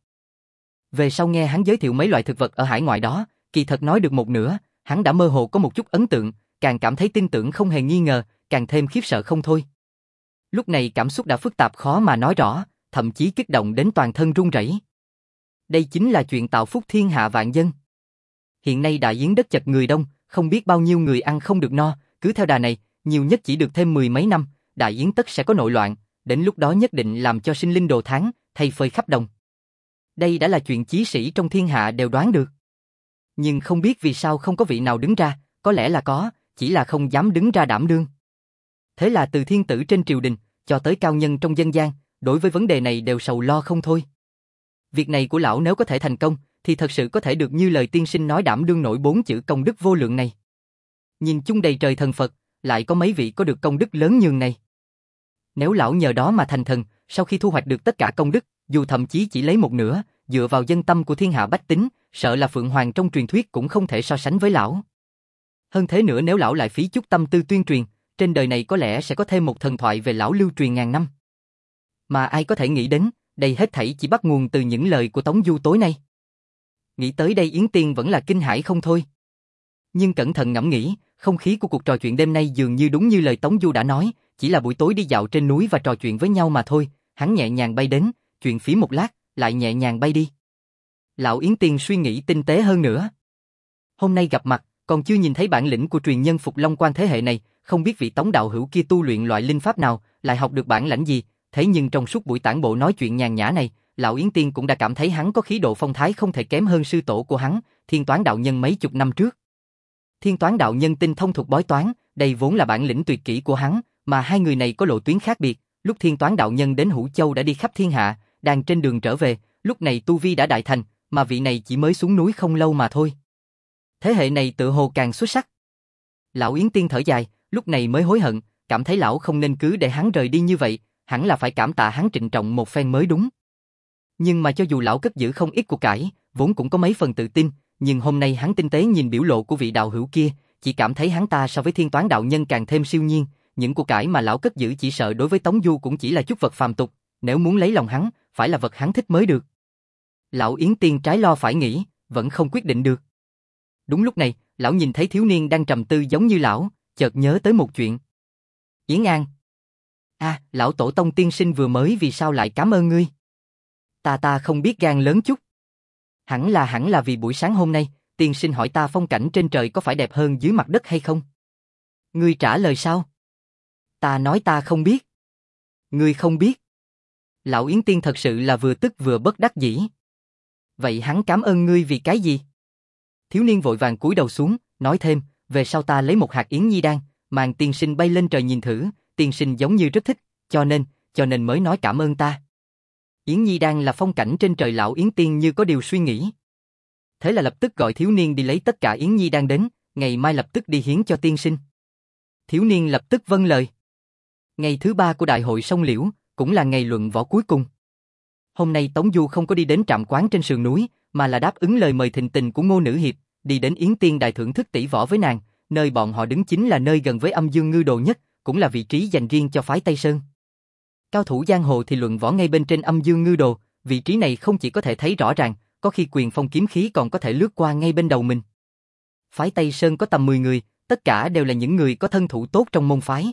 Về sau nghe hắn giới thiệu mấy loại thực vật ở hải ngoại đó, kỳ thật nói được một nửa, hắn đã mơ hồ có một chút ấn tượng, càng cảm thấy tin tưởng không hề nghi ngờ, càng thêm khiếp sợ không thôi. Lúc này cảm xúc đã phức tạp khó mà nói rõ, thậm chí kích động đến toàn thân run rẩy. Đây chính là chuyện tạo phúc thiên hạ vạn dân. Hiện nay đại yến đất chật người đông, không biết bao nhiêu người ăn không được no, cứ theo đà này, nhiều nhất chỉ được thêm mười mấy năm, đại yến tất sẽ có nội loạn, đến lúc đó nhất định làm cho sinh linh đồ thán, thay phơi khắp đồng. Đây đã là chuyện chí sĩ trong thiên hạ đều đoán được. Nhưng không biết vì sao không có vị nào đứng ra, có lẽ là có, chỉ là không dám đứng ra đảm đương. Thế là từ thiên tử trên triều đình, cho tới cao nhân trong dân gian, đối với vấn đề này đều sầu lo không thôi. Việc này của lão nếu có thể thành công, thì thật sự có thể được như lời tiên sinh nói đảm đương nổi bốn chữ công đức vô lượng này. Nhìn chung đầy trời thần Phật, lại có mấy vị có được công đức lớn nhường này. Nếu lão nhờ đó mà thành thần, sau khi thu hoạch được tất cả công đức, dù thậm chí chỉ lấy một nửa, dựa vào dân tâm của thiên hạ bách tính, sợ là Phượng Hoàng trong truyền thuyết cũng không thể so sánh với lão. Hơn thế nữa nếu lão lại phí chút tâm tư tuyên truyền, trên đời này có lẽ sẽ có thêm một thần thoại về lão lưu truyền ngàn năm. Mà ai có thể nghĩ đến, đây hết thảy chỉ bắt nguồn từ những lời của Tống Du tối nay. Nghĩ tới đây Yến Tiên vẫn là kinh hãi không thôi. Nhưng cẩn thận ngẫm nghĩ, không khí của cuộc trò chuyện đêm nay dường như đúng như lời Tống Du đã nói, chỉ là buổi tối đi dạo trên núi và trò chuyện với nhau mà thôi. Hắn nhẹ nhàng bay đến, chuyện phí một lát, lại nhẹ nhàng bay đi. Lão Yến Tiên suy nghĩ tinh tế hơn nữa. Hôm nay gặp mặt, còn chưa nhìn thấy bản lĩnh của truyền nhân Phục Long Quan thế hệ này, không biết vị Tống đạo hữu kia tu luyện loại linh pháp nào, lại học được bản lãnh gì, thế nhưng trong suốt buổi tản bộ nói chuyện nhàn nhã này, lão Yến Tiên cũng đã cảm thấy hắn có khí độ phong thái không thể kém hơn sư tổ của hắn, Thiên Toán đạo nhân mấy chục năm trước. Thiên Toán đạo nhân tinh thông thuộc bói toán, đây vốn là bản lĩnh tuyệt kỹ của hắn, mà hai người này có lộ tuyến khác biệt, lúc Thiên Toán đạo nhân đến Hữu Châu đã đi khắp thiên hạ, đang trên đường trở về, lúc này tu vi đã đại thành, mà vị này chỉ mới xuống núi không lâu mà thôi. Thế hệ này tự hồ càng xuất sắc. Lão Yến Tiên thở dài, lúc này mới hối hận, cảm thấy lão không nên cứ để hắn rời đi như vậy, hẳn là phải cảm tạ hắn trịnh trọng một phen mới đúng. Nhưng mà cho dù lão cất giữ không ít của cải, vốn cũng có mấy phần tự tin, nhưng hôm nay hắn tinh tế nhìn biểu lộ của vị đạo hữu kia, chỉ cảm thấy hắn ta so với Thiên Toán đạo nhân càng thêm siêu nhiên, những của cải mà lão cất giữ chỉ sợ đối với Tống Du cũng chỉ là chút vật phàm tục, nếu muốn lấy lòng hắn, phải là vật hắn thích mới được. Lão Yến Tiên trái lo phải nghĩ, vẫn không quyết định được. Đúng lúc này, lão nhìn thấy thiếu niên đang trầm tư giống như lão, chợt nhớ tới một chuyện. Yến An. À, lão tổ tông tiên sinh vừa mới vì sao lại cảm ơn ngươi? Ta ta không biết gan lớn chút. Hẳn là hẳn là vì buổi sáng hôm nay, tiên sinh hỏi ta phong cảnh trên trời có phải đẹp hơn dưới mặt đất hay không? Ngươi trả lời sao? Ta nói ta không biết. Ngươi không biết. Lão Yến Tiên thật sự là vừa tức vừa bất đắc dĩ. Vậy hắn cảm ơn ngươi vì cái gì? Thiếu niên vội vàng cúi đầu xuống, nói thêm, về sau ta lấy một hạt yến nhi đan, màng tiên sinh bay lên trời nhìn thử, tiên sinh giống như rất thích, cho nên, cho nên mới nói cảm ơn ta. Yến nhi đan là phong cảnh trên trời. Lão Yến Tiên như có điều suy nghĩ. Thế là lập tức gọi thiếu niên đi lấy tất cả yến nhi đan đến, ngày mai lập tức đi hiến cho tiên sinh. Thiếu niên lập tức vâng lời. Ngày thứ ba của đại hội sông Liễu, cũng là ngày luận võ cuối cùng. Hôm nay Tống Du không có đi đến trạm quán trên sườn núi, mà là đáp ứng lời mời thịnh tình của Ngô Nữ Hiệp, đi đến Yến Tiên Đài thưởng thức tỷ võ với nàng, nơi bọn họ đứng chính là nơi gần với Âm Dương Ngư Đồ nhất, cũng là vị trí dành riêng cho phái Tây Sơn. Cao thủ giang hồ thì luận võ ngay bên trên Âm Dương Ngư Đồ, vị trí này không chỉ có thể thấy rõ ràng, có khi quyền phong kiếm khí còn có thể lướt qua ngay bên đầu mình. Phái Tây Sơn có tầm mười người, tất cả đều là những người có thân thủ tốt trong môn phái.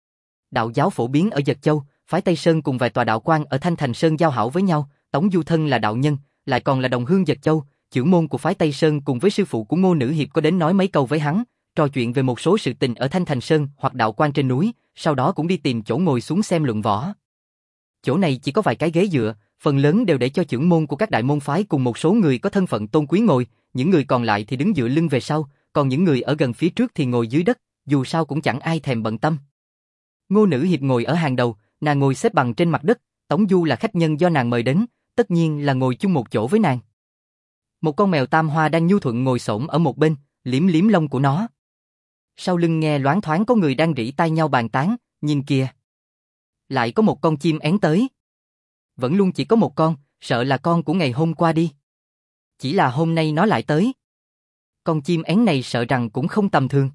Đạo giáo phổ biến ở Dật Châu, phái Tây Sơn cùng vài tòa đạo quan ở Thanh Thành Sơn giao hảo với nhau, Tống Du thân là đạo nhân, lại còn là đồng hương Dật Châu, trưởng môn của phái Tây Sơn cùng với sư phụ của Ngô Nữ Hiệp có đến nói mấy câu với hắn, trò chuyện về một số sự tình ở Thanh Thành Sơn hoặc đạo quan trên núi, sau đó cũng đi tìm chỗ ngồi xuống xem luận võ. Chỗ này chỉ có vài cái ghế dựa, phần lớn đều để cho trưởng môn của các đại môn phái cùng một số người có thân phận tôn quý ngồi, những người còn lại thì đứng dựa lưng về sau, còn những người ở gần phía trước thì ngồi dưới đất, dù sao cũng chẳng ai thèm bận tâm. Ngô Nữ Hiệp ngồi ở hàng đầu, nàng ngồi xếp bằng trên mặt đất, Tống Du là khách nhân do nàng mời đến, tất nhiên là ngồi chung một chỗ với nàng. Một con mèo tam hoa đang nhu thuận ngồi xổm ở một bên, liếm liếm lông của nó. Sau lưng nghe loáng thoáng có người đang rỉ tai nhau bàn tán, nhìn kìa. Lại có một con chim én tới. Vẫn luôn chỉ có một con, sợ là con của ngày hôm qua đi. Chỉ là hôm nay nó lại tới. con chim én này sợ rằng cũng không tầm thường.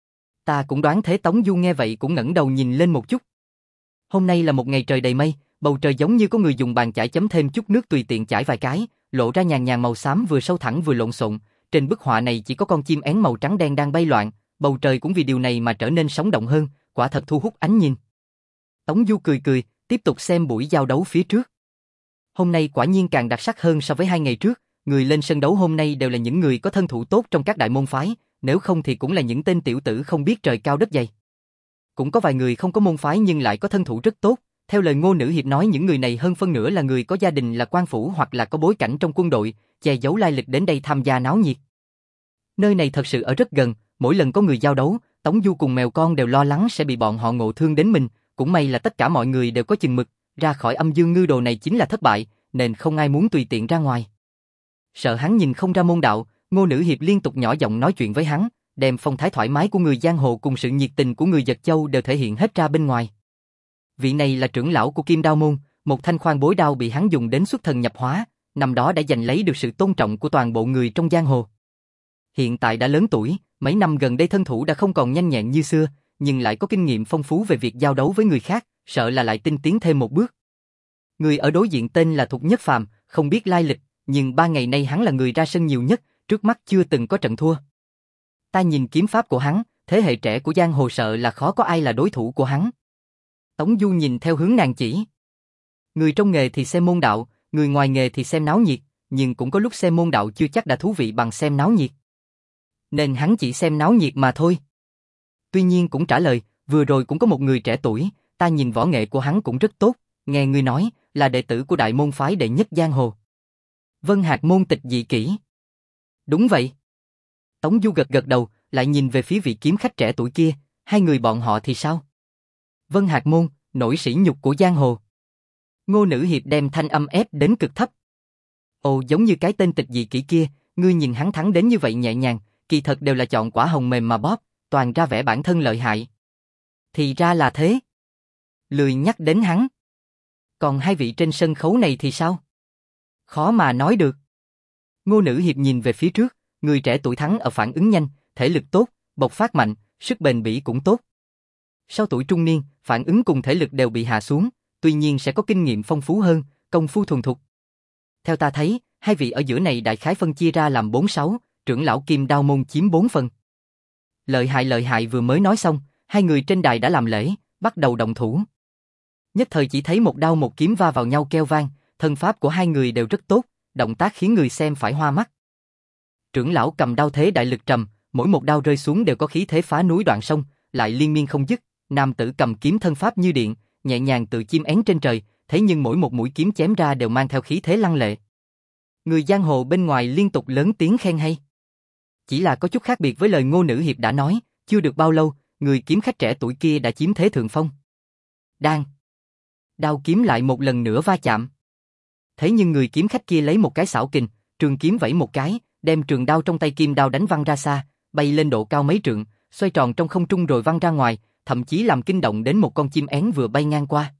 Ta cũng đoán thế. Tống Du nghe vậy cũng ngẩng đầu nhìn lên một chút. Hôm nay là một ngày trời đầy mây, bầu trời giống như có người dùng bàn chải chấm thêm chút nước tùy tiện chải vài cái, lộ ra nhàn nhàn màu xám vừa sâu thẳm vừa lộn xộn. Trên bức họa này chỉ có con chim én màu trắng đen đang bay loạn, bầu trời cũng vì điều này mà trở nên sống động hơn, quả thật thu hút ánh nhìn. Tống Du cười cười, tiếp tục xem buổi giao đấu phía trước. Hôm nay quả nhiên càng đặc sắc hơn so với hai ngày trước, người lên sân đấu hôm nay đều là những người có thân thủ tốt trong các đại môn phái, nếu không thì cũng là những tên tiểu tử không biết trời cao đất dày. Cũng có vài người không có môn phái nhưng lại có thân thủ rất tốt, theo lời Ngô Nữ Hiệp nói những người này hơn phân nửa là người có gia đình là quan phủ hoặc là có bối cảnh trong quân đội, che giấu lai lịch đến đây tham gia náo nhiệt. Nơi này thật sự ở rất gần, mỗi lần có người giao đấu, Tống Du cùng mèo con đều lo lắng sẽ bị bọn họ ngộ thương đến mình, cũng may là tất cả mọi người đều có chừng mực, ra khỏi âm dương ngư đồ này chính là thất bại, nên không ai muốn tùy tiện ra ngoài. Sợ hắn nhìn không ra môn đạo, Ngô Nữ Hiệp liên tục nhỏ giọng nói chuyện với hắn, đem phong thái thoải mái của người giang hồ cùng sự nhiệt tình của người Giật Châu đều thể hiện hết ra bên ngoài. Vị này là trưởng lão của Kim Đao môn, một thanh khoan bối đao bị hắn dùng đến xuất thần nhập hóa, năm đó đã giành lấy được sự tôn trọng của toàn bộ người trong giang hồ. Hiện tại đã lớn tuổi, mấy năm gần đây thân thủ đã không còn nhanh nhẹn như xưa, nhưng lại có kinh nghiệm phong phú về việc giao đấu với người khác, sợ là lại tinh tiến thêm một bước. Người ở đối diện tên là Thục Nhất Phàm, không biết lai lịch, nhưng ba ngày nay hắn là người ra sân nhiều nhất, trước mắt chưa từng có trận thua. Ta nhìn kiếm pháp của hắn, thế hệ trẻ của giang hồ sợ là khó có ai là đối thủ của hắn. Tống Du nhìn theo hướng nàng chỉ. Người trong nghề thì xem môn đạo, người ngoài nghề thì xem náo nhiệt, nhưng cũng có lúc xem môn đạo chưa chắc đã thú vị bằng xem náo nhiệt. Nên hắn chỉ xem náo nhiệt mà thôi. Tuy nhiên cũng trả lời, vừa rồi cũng có một người trẻ tuổi, ta nhìn võ nghệ của hắn cũng rất tốt, nghe ngươi nói, là đệ tử của đại môn phái đệ nhất giang hồ. Vân Hạc môn Tịch Dị Kỷ. Đúng vậy. Tống Du gật gật đầu, lại nhìn về phía vị kiếm khách trẻ tuổi kia, hai người bọn họ thì sao? Vân Hạc môn, nổi sỉ nhục của giang hồ. Ngô Nữ Hiệp đem thanh âm ép đến cực thấp. Ồ, giống như cái tên Tịch Dị Kỷ kia, ngươi nhìn hắn thắng đến như vậy nhẹ nhàng, kỳ thật đều là chọn quả hồng mềm mà bóp, toàn ra vẻ bản thân lợi hại. Thì ra là thế. Lười nhắc đến hắn. Còn hai vị trên sân khấu này thì sao? Khó mà nói được. Ngô Nữ Hiệp nhìn về phía trước, người trẻ tuổi thắng ở phản ứng nhanh, thể lực tốt, bộc phát mạnh, sức bền bỉ cũng tốt. Sau tuổi trung niên, phản ứng cùng thể lực đều bị hạ xuống, tuy nhiên sẽ có kinh nghiệm phong phú hơn, công phu thuần thục. Theo ta thấy, hai vị ở giữa này đại khái phân chia ra làm bốn sáu, trưởng lão Kim Đao môn chiếm bốn phần. Lợi hại lợi hại vừa mới nói xong, hai người trên đài đã làm lễ, bắt đầu động thủ. Nhất thời chỉ thấy một đao một kiếm va vào nhau kêu vang, thân pháp của hai người đều rất tốt, động tác khiến người xem phải hoa mắt. Trưởng lão cầm đao thế đại lực trầm, mỗi một đao rơi xuống đều có khí thế phá núi đoạn sông, lại liên miên không dứt. Nam tử cầm kiếm thân pháp như điện, nhẹ nhàng tự chim én trên trời, thế nhưng mỗi một mũi kiếm chém ra đều mang theo khí thế lăng lệ. Người giang hồ bên ngoài liên tục lớn tiếng khen hay. Chỉ là có chút khác biệt với lời Ngô Nữ Hiệp đã nói, chưa được bao lâu, người kiếm khách trẻ tuổi kia đã chiếm thế thượng phong. Đang. Đao kiếm lại một lần nữa va chạm. Thế nhưng người kiếm khách kia lấy một cái xảo kình, trường kiếm vẫy một cái, đem trường đao trong tay kim đao đánh văng ra xa, bay lên độ cao mấy trượng, xoay tròn trong không trung rồi văng ra ngoài, thậm chí làm kinh động đến một con chim én vừa bay ngang qua.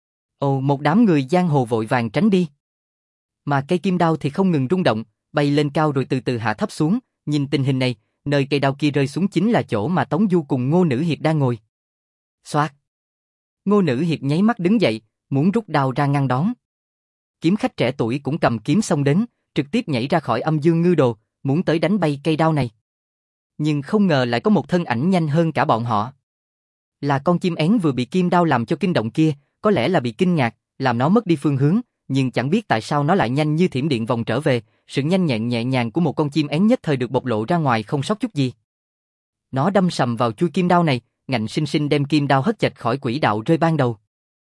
Ồ, một đám người giang hồ vội vàng tránh đi. Mà cây kim đao thì không ngừng rung động, bay lên cao rồi từ từ hạ thấp xuống, nhìn tình hình này, nơi cây đao kia rơi xuống chính là chỗ mà Tống Du cùng Ngô Nữ Hiệp đang ngồi. Xoạt. Ngô Nữ Hiệp nháy mắt đứng dậy, muốn rút đao ra ngăn đón. Kiếm khách trẻ tuổi cũng cầm kiếm xông đến, trực tiếp nhảy ra khỏi âm dương ngư đồ, muốn tới đánh bay cây đao này. Nhưng không ngờ lại có một thân ảnh nhanh hơn cả bọn họ. Là con chim én vừa bị kim đao làm cho kinh động kia, có lẽ là bị kinh ngạc, làm nó mất đi phương hướng, nhưng chẳng biết tại sao nó lại nhanh như thiểm điện vòng trở về, sự nhanh nhẹn nhẹ nhàng của một con chim én nhất thời được bộc lộ ra ngoài không sót chút gì. Nó đâm sầm vào chui kim đao này, ngạnh sinh sinh đem kim đao hất chệch khỏi quỹ đạo rơi ban đầu.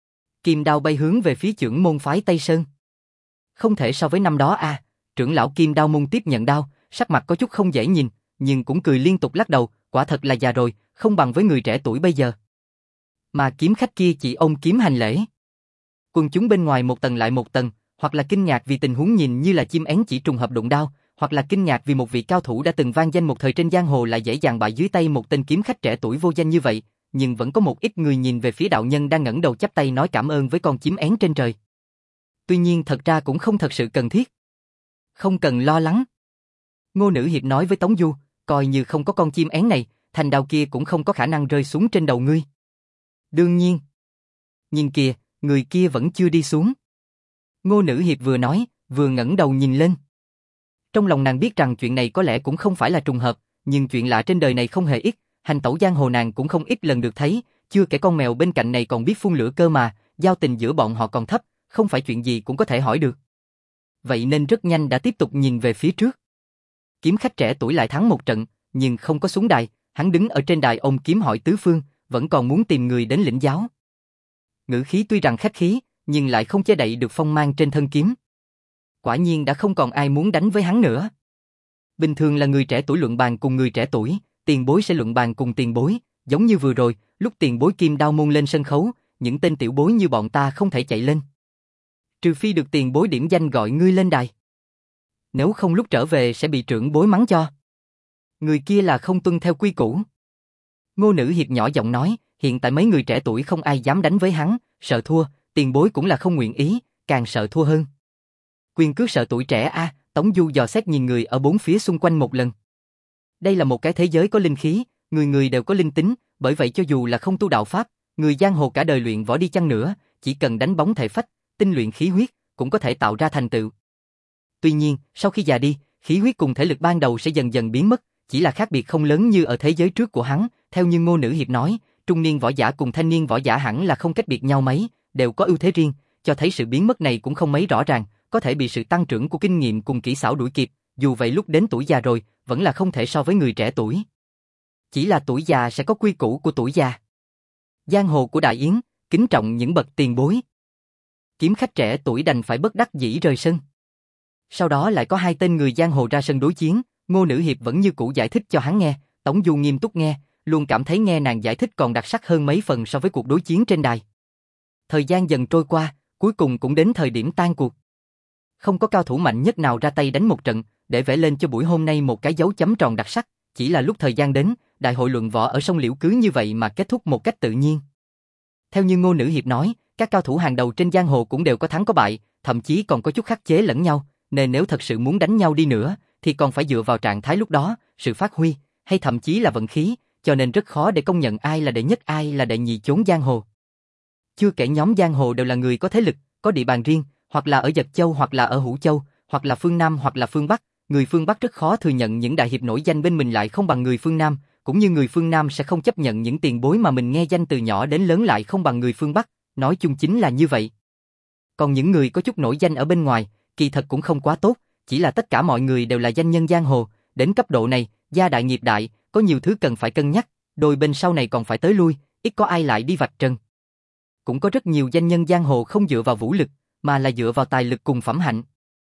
Kim đao bay hướng về phía trưởng môn phái Tây Sơn. Không thể so với năm đó a, à, trưởng lão Kim Đao môn tiếp nhận đao, sắc mặt có chút không dễ nhìn, nhưng cũng cười liên tục lắc đầu, quả thật là già rồi, không bằng với người trẻ tuổi bây giờ. Mà kiếm khách kia chỉ ôm kiếm hành lễ. Quần chúng bên ngoài một tầng lại một tầng, hoặc là kinh ngạc vì tình huống nhìn như là chim én chỉ trùng hợp đụng đao, hoặc là kinh ngạc vì một vị cao thủ đã từng vang danh một thời trên giang hồ lại dễ dàng bại dưới tay một tên kiếm khách trẻ tuổi vô danh như vậy, nhưng vẫn có một ít người nhìn về phía đạo nhân đang ngẩng đầu chắp tay nói cảm ơn với con chim én trên trời. Tuy nhiên thật ra cũng không thật sự cần thiết. Không cần lo lắng. Ngô Nữ Hiệp nói với Tống Du, coi như không có con chim én này, thanh đao kia cũng không có khả năng rơi xuống trên đầu ngươi. Đương nhiên. Nhìn kìa, người kia vẫn chưa đi xuống. Ngô Nữ Hiệp vừa nói, vừa ngẩng đầu nhìn lên. Trong lòng nàng biết rằng chuyện này có lẽ cũng không phải là trùng hợp, nhưng chuyện lạ trên đời này không hề ít, hành tẩu giang hồ nàng cũng không ít lần được thấy, chưa kể con mèo bên cạnh này còn biết phun lửa cơ mà, giao tình giữa bọn họ còn thấp, không phải chuyện gì cũng có thể hỏi được. Vậy nên rất nhanh đã tiếp tục nhìn về phía trước. Kiếm khách trẻ tuổi lại thắng một trận, nhưng không có xuống đài, hắn đứng ở trên đài ôm kiếm hỏi tứ phương, vẫn còn muốn tìm người đến lĩnh giáo. Ngữ khí tuy rằng khách khí, nhưng lại không che đậy được phong mang trên thân kiếm. Quả nhiên đã không còn ai muốn đánh với hắn nữa. Bình thường là người trẻ tuổi luận bàn cùng người trẻ tuổi, tiền bối sẽ luận bàn cùng tiền bối, giống như vừa rồi, lúc tiền bối Kim Đao Môn lên sân khấu, những tên tiểu bối như bọn ta không thể chạy lên. Trừ phi được tiền bối điểm danh gọi ngươi lên đài. Nếu không lúc trở về sẽ bị trưởng bối mắng cho. Người kia là không tuân theo quy củ. Ngô Nữ Hiệp nhỏ giọng nói, hiện tại mấy người trẻ tuổi không ai dám đánh với hắn, sợ thua, tiền bối cũng là không nguyện ý, càng sợ thua hơn. Quyền cước sợ tuổi trẻ a, à, Tống Du dò xét nhìn người ở bốn phía xung quanh một lần. Đây là một cái thế giới có linh khí, người người đều có linh tính, bởi vậy cho dù là không tu đạo pháp, người giang hồ cả đời luyện võ đi chăng nữa, chỉ cần đánh bóng thể phách, tinh luyện khí huyết, cũng có thể tạo ra thành tựu. Tuy nhiên, sau khi già đi, khí huyết cùng thể lực ban đầu sẽ dần dần biến mất, chỉ là khác biệt không lớn như ở thế giới trước của hắn, theo như Ngô Nữ Hiệp nói, trung niên võ giả cùng thanh niên võ giả hẳn là không cách biệt nhau mấy, đều có ưu thế riêng, cho thấy sự biến mất này cũng không mấy rõ ràng, có thể bị sự tăng trưởng của kinh nghiệm cùng kỹ xảo đuổi kịp, dù vậy lúc đến tuổi già rồi, vẫn là không thể so với người trẻ tuổi. Chỉ là tuổi già sẽ có quy củ của tuổi già. Giang hồ của Đại Yến, kính trọng những bậc tiền bối. Kiếm khách trẻ tuổi đành phải bất đắc dĩ rời sân. Sau đó lại có hai tên người giang hồ ra sân đối chiến, Ngô Nữ Hiệp vẫn như cũ giải thích cho hắn nghe, Tống Du nghiêm túc nghe, luôn cảm thấy nghe nàng giải thích còn đặc sắc hơn mấy phần so với cuộc đối chiến trên đài. Thời gian dần trôi qua, cuối cùng cũng đến thời điểm tan cuộc. Không có cao thủ mạnh nhất nào ra tay đánh một trận, để vẽ lên cho buổi hôm nay một cái dấu chấm tròn đặc sắc, chỉ là lúc thời gian đến, đại hội luận võ ở sông Liễu cứ như vậy mà kết thúc một cách tự nhiên. Theo như Ngô Nữ Hiệp nói, các cao thủ hàng đầu trên giang hồ cũng đều có thắng có bại, thậm chí còn có chút khắc chế lẫn nhau, nên nếu thật sự muốn đánh nhau đi nữa, thì còn phải dựa vào trạng thái lúc đó, sự phát huy, hay thậm chí là vận khí, cho nên rất khó để công nhận ai là đệ nhất ai là đệ nhị chốn giang hồ. Chưa kể nhóm giang hồ đều là người có thế lực, có địa bàn riêng, hoặc là ở Dật Châu hoặc là ở Hữu Châu, hoặc là phương Nam hoặc là phương Bắc, người phương Bắc rất khó thừa nhận những đại hiệp nổi danh bên mình lại không bằng người phương Nam, cũng như người phương Nam sẽ không chấp nhận những tiền bối mà mình nghe danh từ nhỏ đến lớn lại không bằng người phương Bắc, nói chung chính là như vậy. Còn những người có chút nổi danh ở bên ngoài, kỳ thật cũng không quá tốt, chỉ là tất cả mọi người đều là danh nhân giang hồ, đến cấp độ này, gia đại nghiệp đại, có nhiều thứ cần phải cân nhắc, đôi bên sau này còn phải tới lui, ít có ai lại đi vạch trần. Cũng có rất nhiều danh nhân giang hồ không dựa vào vũ lực, mà là dựa vào tài lực cùng phẩm hạnh.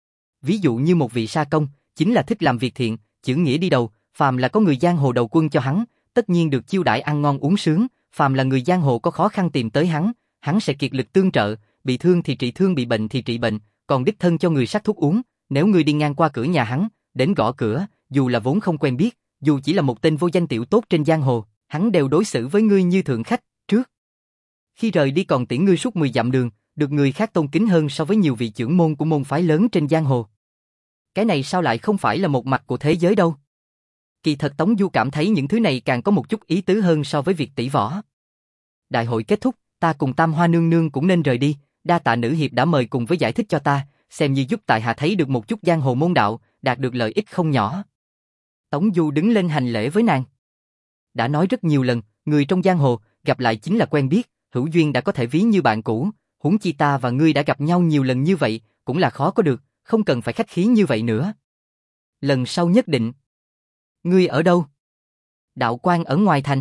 Ví dụ như một vị sa công, chính là thích làm việc thiện, chữ nghĩa đi đầu, phàm là có người giang hồ đầu quân cho hắn, tất nhiên được chiêu đãi ăn ngon uống sướng, phàm là người giang hồ có khó khăn tìm tới hắn, hắn sẽ kiệt lực tương trợ, bị thương thì trị thương bị bệnh thì trị bệnh, còn đích thân cho người sắc thuốc uống, nếu người đi ngang qua cửa nhà hắn, đến gõ cửa, dù là vốn không quen biết, dù chỉ là một tên vô danh tiểu tốt trên giang hồ, hắn đều đối xử với ngươi như thượng khách, trước. Khi rời đi còn tiễn ngươi suốt mười dặm đường, được người khác tôn kính hơn so với nhiều vị trưởng môn của môn phái lớn trên giang hồ. Cái này sao lại không phải là một mặt của thế giới đâu? Kỳ thật Tống Du cảm thấy những thứ này càng có một chút ý tứ hơn so với việc tỷ võ. Đại hội kết thúc, ta cùng Tam Hoa nương nương cũng nên rời đi, đa tạ nữ hiệp đã mời cùng với giải thích cho ta, xem như giúp tại hạ thấy được một chút giang hồ môn đạo, đạt được lợi ích không nhỏ. Tống Du đứng lên hành lễ với nàng. Đã nói rất nhiều lần, người trong giang hồ, gặp lại chính là quen biết, hữu duyên đã có thể ví như bạn cũ, huống chi ta và ngươi đã gặp nhau nhiều lần như vậy, cũng là khó có được, không cần phải khách khí như vậy nữa. Lần sau nhất định. Ngươi ở đâu? Đạo quan ở ngoài thành.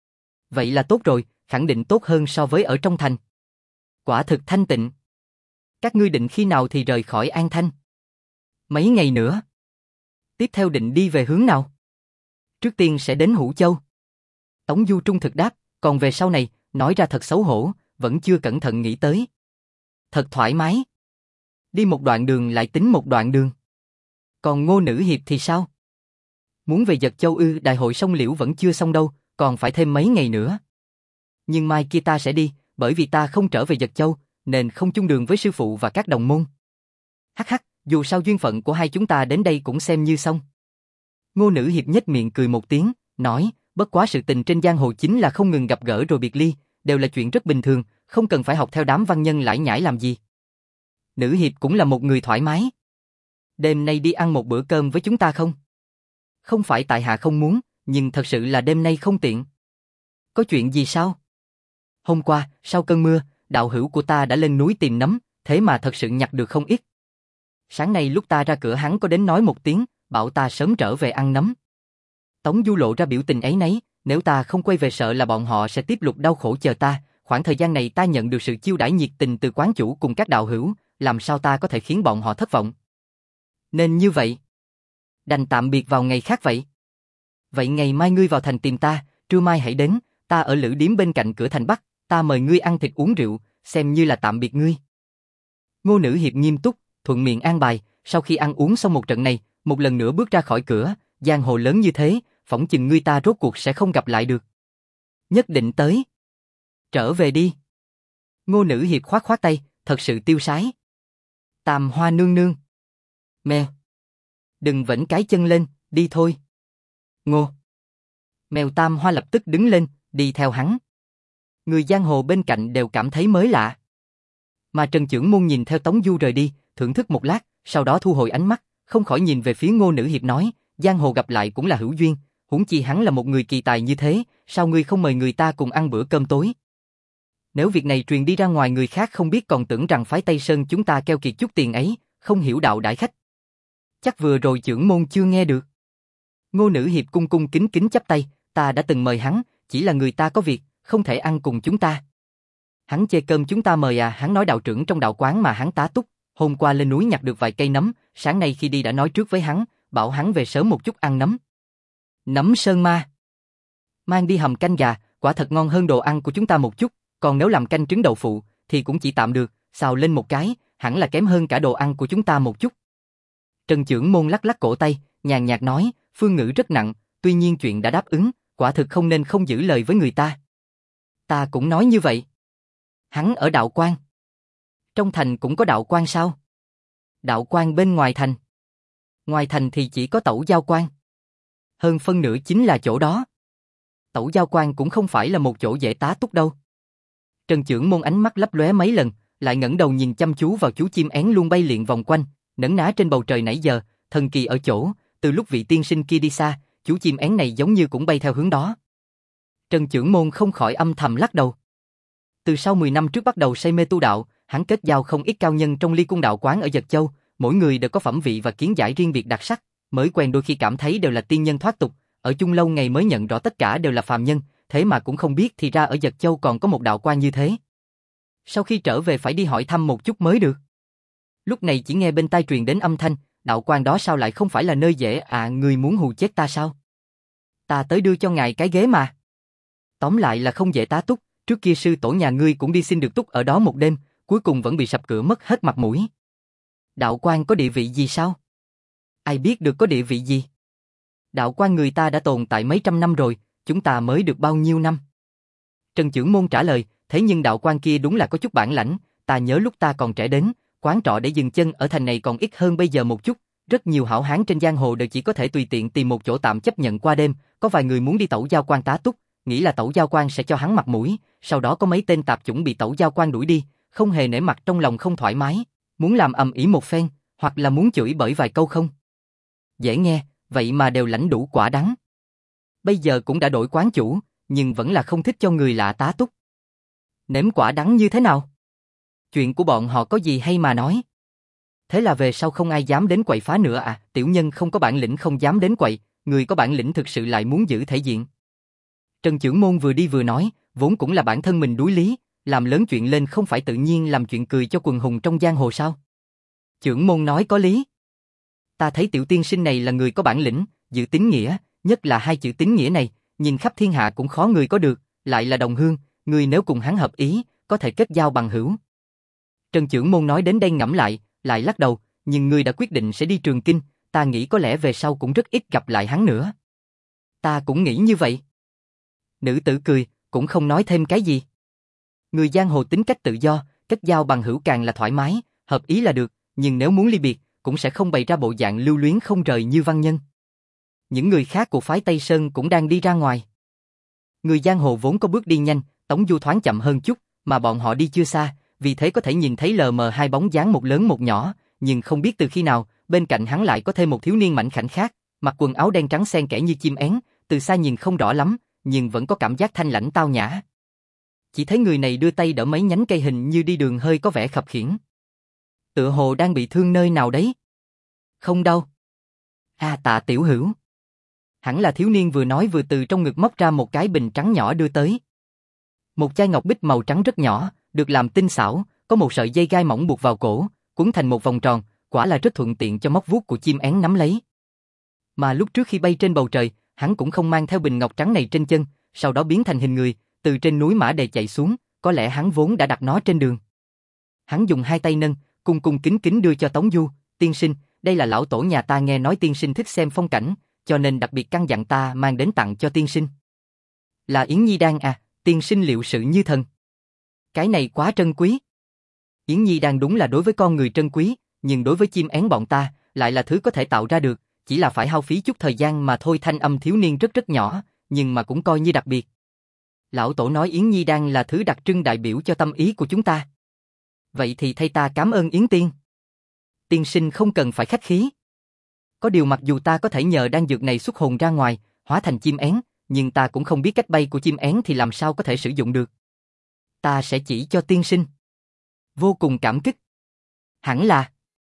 Vậy là tốt rồi, khẳng định tốt hơn so với ở trong thành. Quả thực thanh tịnh. Các ngươi định khi nào thì rời khỏi An Thanh? Mấy ngày nữa. Tiếp theo định đi về hướng nào? Trước tiên sẽ đến Hữu Châu. Tống Du trung thực đáp, còn về sau này, nói ra thật xấu hổ, vẫn chưa cẩn thận nghĩ tới. Thật thoải mái. Đi một đoạn đường lại tính một đoạn đường. Còn Ngô nữ hiệp thì sao? Muốn về Dật Châu ư? Đại hội sông Liễu vẫn chưa xong đâu, còn phải thêm mấy ngày nữa. Nhưng mai kia ta sẽ đi, bởi vì ta không trở về Dật Châu, nên không chung đường với sư phụ và các đồng môn. Hắc hắc, dù sao duyên phận của hai chúng ta đến đây cũng xem như xong. Ngô Nữ Hiệp nhếch miệng cười một tiếng, nói, bất quá sự tình trên giang hồ chính là không ngừng gặp gỡ rồi biệt ly, đều là chuyện rất bình thường, không cần phải học theo đám văn nhân lải nhải làm gì. Nữ Hiệp cũng là một người thoải mái. Đêm nay đi ăn một bữa cơm với chúng ta không? Không phải tại hạ không muốn, nhưng thật sự là đêm nay không tiện. Có chuyện gì sao? Hôm qua, sau cơn mưa, đạo hữu của ta đã lên núi tìm nấm, thế mà thật sự nhặt được không ít. Sáng nay lúc ta ra cửa hắn có đến nói một tiếng, bảo ta sớm trở về ăn nấm. Tống Du lộ ra biểu tình ấy nấy, nếu ta không quay về sợ là bọn họ sẽ tiếp tục đau khổ chờ ta, khoảng thời gian này ta nhận được sự chiêu đãi nhiệt tình từ quán chủ cùng các đạo hữu, làm sao ta có thể khiến bọn họ thất vọng. Nên như vậy, đành tạm biệt vào ngày khác vậy. Vậy ngày mai ngươi vào thành tìm ta, trưa mai hãy đến, ta ở lữ điếm bên cạnh cửa thành Bắc, ta mời ngươi ăn thịt uống rượu, xem như là tạm biệt ngươi. Ngô Nữ Hiệp nghiêm túc, thuận miệng an bài, sau khi ăn uống xong một trận này, một lần nữa bước ra khỏi cửa, giang hồ lớn như thế, phỏng chừng ngươi ta rốt cuộc sẽ không gặp lại được. Nhất định tới. Trở về đi. Ngô Nữ Hiệp khoát khoát tay, thật sự tiêu sái. Tam Hoa nương nương. Mèo. Đừng vẫy cái chân lên, đi thôi. Ngô. Mèo Tam Hoa lập tức đứng lên, đi theo hắn. Người giang hồ bên cạnh đều cảm thấy mới lạ. Mà Trần Chưởng Môn nhìn theo Tống Du rời đi, thưởng thức một lát, sau đó thu hồi ánh mắt, không khỏi nhìn về phía Ngô Nữ Hiệp nói, giang hồ gặp lại cũng là hữu duyên, huống chi hắn là một người kỳ tài như thế, sao ngươi không mời người ta cùng ăn bữa cơm tối? Nếu việc này truyền đi ra ngoài người khác không biết còn tưởng rằng phái Tây Sơn chúng ta keo kiệt chút tiền ấy, không hiểu đạo đãi khách. Chắc vừa rồi Chưởng Môn chưa nghe được. Ngô Nữ Hiệp cung cung kính kính chắp tay, ta đã từng mời hắn, chỉ là người ta có việc, không thể ăn cùng chúng ta. Hắn chê cơm chúng ta mời à, hắn nói đạo trưởng trong đạo quán mà hắn tá túc, hôm qua lên núi nhặt được vài cây nấm, sáng nay khi đi đã nói trước với hắn, bảo hắn về sớm một chút ăn nấm. Nấm sơn ma. Mang đi hầm canh gà, quả thật ngon hơn đồ ăn của chúng ta một chút, còn nếu làm canh trứng đậu phụ, thì cũng chỉ tạm được, xào lên một cái, hẳn là kém hơn cả đồ ăn của chúng ta một chút. Trần Chưởng Môn lắc lắc cổ tay, nhàn nhạt nói, phương ngữ rất nặng, tuy nhiên chuyện đã đáp ứng, quả thực không nên không giữ lời với người ta. Ta cũng nói như vậy. Hắn ở đạo quan. Trong thành cũng có đạo quan sao? Đạo quan bên ngoài thành. Ngoài thành thì chỉ có tẩu giao quan. Hơn phân nửa chính là chỗ đó. Tẩu giao quan cũng không phải là một chỗ dễ tá túc đâu. Trần Chưởng Môn ánh mắt lấp lóe mấy lần, lại ngẩng đầu nhìn chăm chú vào chú chim én luôn bay lượn vòng quanh, nấn ná trên bầu trời nãy giờ, thần kỳ ở chỗ, từ lúc vị tiên sinh kia đi xa, chú chim én này giống như cũng bay theo hướng đó. Trần Chưởng Môn không khỏi âm thầm lắc đầu. Từ sau mười năm trước bắt đầu say mê tu đạo, hắn kết giao không ít cao nhân trong Ly Cung đạo quán ở Dật Châu, mỗi người đều có phẩm vị và kiến giải riêng biệt đặc sắc, mới quen đôi khi cảm thấy đều là tiên nhân thoát tục, ở chung lâu ngày mới nhận rõ tất cả đều là phàm nhân, thế mà cũng không biết thì ra ở Dật Châu còn có một đạo quan như thế. Sau khi trở về phải đi hỏi thăm một chút mới được. Lúc này chỉ nghe bên tai truyền đến âm thanh, đạo quan đó sao lại không phải là nơi dễ à, người muốn hù chết ta sao? Ta tới đưa cho ngài cái ghế mà. Tóm lại là không dễ tá túc, trước kia sư tổ nhà ngươi cũng đi xin được túc ở đó một đêm, cuối cùng vẫn bị sập cửa mất hết mặt mũi. Đạo quan có địa vị gì sao? Ai biết được có địa vị gì? Đạo quan người ta đã tồn tại mấy trăm năm rồi, chúng ta mới được bao nhiêu năm? Trần Chưởng Môn trả lời, thế nhưng đạo quan kia đúng là có chút bản lãnh, ta nhớ lúc ta còn trẻ đến, quán trọ để dừng chân ở thành này còn ít hơn bây giờ một chút, rất nhiều hảo hán trên giang hồ đều chỉ có thể tùy tiện tìm một chỗ tạm chấp nhận qua đêm, có vài người muốn đi tẩu giao quan tá túc, nghĩ là tẩu giao quan sẽ cho hắn mặt mũi, sau đó có mấy tên tạp chủng bị tẩu giao quan đuổi đi, không hề nể mặt trong lòng không thoải mái, muốn làm ầm ĩ một phen, hoặc là muốn chửi bởi vài câu không. Dễ nghe, vậy mà đều lãnh đủ quả đắng. Bây giờ cũng đã đổi quán chủ, nhưng vẫn là không thích cho người lạ tá túc. Nếm quả đắng như thế nào? Chuyện của bọn họ có gì hay mà nói? Thế là về sau không ai dám đến quậy phá nữa à, tiểu nhân không có bản lĩnh không dám đến quậy, người có bản lĩnh thực sự lại muốn giữ thể diện. Trần Chưởng Môn vừa đi vừa nói, vốn cũng là bản thân mình đuối lý, làm lớn chuyện lên không phải tự nhiên làm chuyện cười cho quần hùng trong giang hồ sao? Chưởng Môn nói có lý. Ta thấy tiểu tiên sinh này là người có bản lĩnh, giữ tín nghĩa, nhất là hai chữ tín nghĩa này, nhìn khắp thiên hạ cũng khó người có được, lại là đồng hương, người nếu cùng hắn hợp ý, có thể kết giao bằng hữu. Trần Chưởng Môn nói đến đây ngẫm lại, lại lắc đầu, nhưng ngươi đã quyết định sẽ đi Trường Kinh, ta nghĩ có lẽ về sau cũng rất ít gặp lại hắn nữa. Ta cũng nghĩ như vậy. Nữ tử cười, cũng không nói thêm cái gì. Người giang hồ tính cách tự do, kết giao bằng hữu càng là thoải mái, hợp ý là được, nhưng nếu muốn ly biệt, cũng sẽ không bày ra bộ dạng lưu luyến không rời như văn nhân. những người khác của phái Tây Sơn cũng đang đi ra ngoài. Người giang hồ vốn có bước đi nhanh, Tống Du thoáng chậm hơn chút, mà bọn họ đi chưa xa, vì thế có thể nhìn thấy lờ mờ hai bóng dáng một lớn một nhỏ, nhưng không biết từ khi nào, bên cạnh hắn lại có thêm một thiếu niên mảnh khảnh khác, mặc quần áo đen trắng xen kẽ như chim én, từ xa nhìn không rõ lắm, nhưng vẫn có cảm giác thanh lãnh tao nhã. Chỉ thấy người này đưa tay đỡ mấy nhánh cây hình như đi đường hơi có vẻ khập khiễng. Tựa hồ đang bị thương nơi nào đấy. Không đâu. À, Tạ tiểu hữu. Hẳn là thiếu niên vừa nói vừa từ trong ngực móc ra một cái bình trắng nhỏ đưa tới. Một chai ngọc bích màu trắng rất nhỏ, được làm tinh xảo, có một sợi dây gai mỏng buộc vào cổ, cuốn thành một vòng tròn, quả là rất thuận tiện cho móc vuốt của chim én nắm lấy. Mà lúc trước khi bay trên bầu trời, hắn cũng không mang theo bình ngọc trắng này trên chân, sau đó biến thành hình người, từ trên núi Mã Đề chạy xuống, có lẽ hắn vốn đã đặt nó trên đường. Hắn dùng hai tay nâng, cung cung kính kính đưa cho Tống Du, tiên sinh, đây là lão tổ nhà ta nghe nói tiên sinh thích xem phong cảnh, cho nên đặc biệt căn dặn ta mang đến tặng cho tiên sinh. Là Yến Nhi Đan à, tiên sinh liệu sự như thần. Cái này quá trân quý. Yến Nhi Đan đúng là đối với con người trân quý, nhưng đối với chim én bọn ta, lại là thứ có thể tạo ra được, chỉ là phải hao phí chút thời gian mà thôi. Thanh âm thiếu niên rất rất nhỏ, nhưng mà cũng coi như đặc biệt. Lão tổ nói Yến Nhi Đan là thứ đặc trưng đại biểu cho tâm ý của chúng ta. Vậy thì thay ta cảm ơn Yến Tiên. Tiên sinh không cần phải khách khí. Có điều mặc dù ta có thể nhờ đan dược này xuất hồn ra ngoài, hóa thành chim én, nhưng ta cũng không biết cách bay của chim én thì làm sao có thể sử dụng được. Ta sẽ chỉ cho tiên sinh. Vô cùng cảm kích. Hẳn là.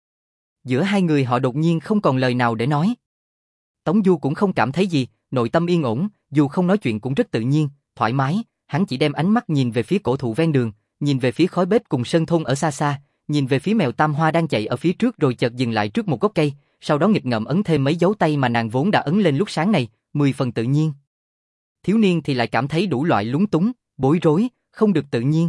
Giữa hai người họ đột nhiên không còn lời nào để nói. Tống Du cũng không cảm thấy gì, nội tâm yên ổn, dù không nói chuyện cũng rất tự nhiên, thoải mái, hắn chỉ đem ánh mắt nhìn về phía cổ thụ ven đường, nhìn về phía khói bếp cùng sơn thôn ở xa xa, nhìn về phía mèo Tam Hoa đang chạy ở phía trước rồi chợt dừng lại trước một gốc cây, sau đó nghịch ngợm ấn thêm mấy dấu tay mà nàng vốn đã ấn lên lúc sáng này, mười phần tự nhiên. Thiếu niên thì lại cảm thấy đủ loại lúng túng, bối rối, không được tự nhiên.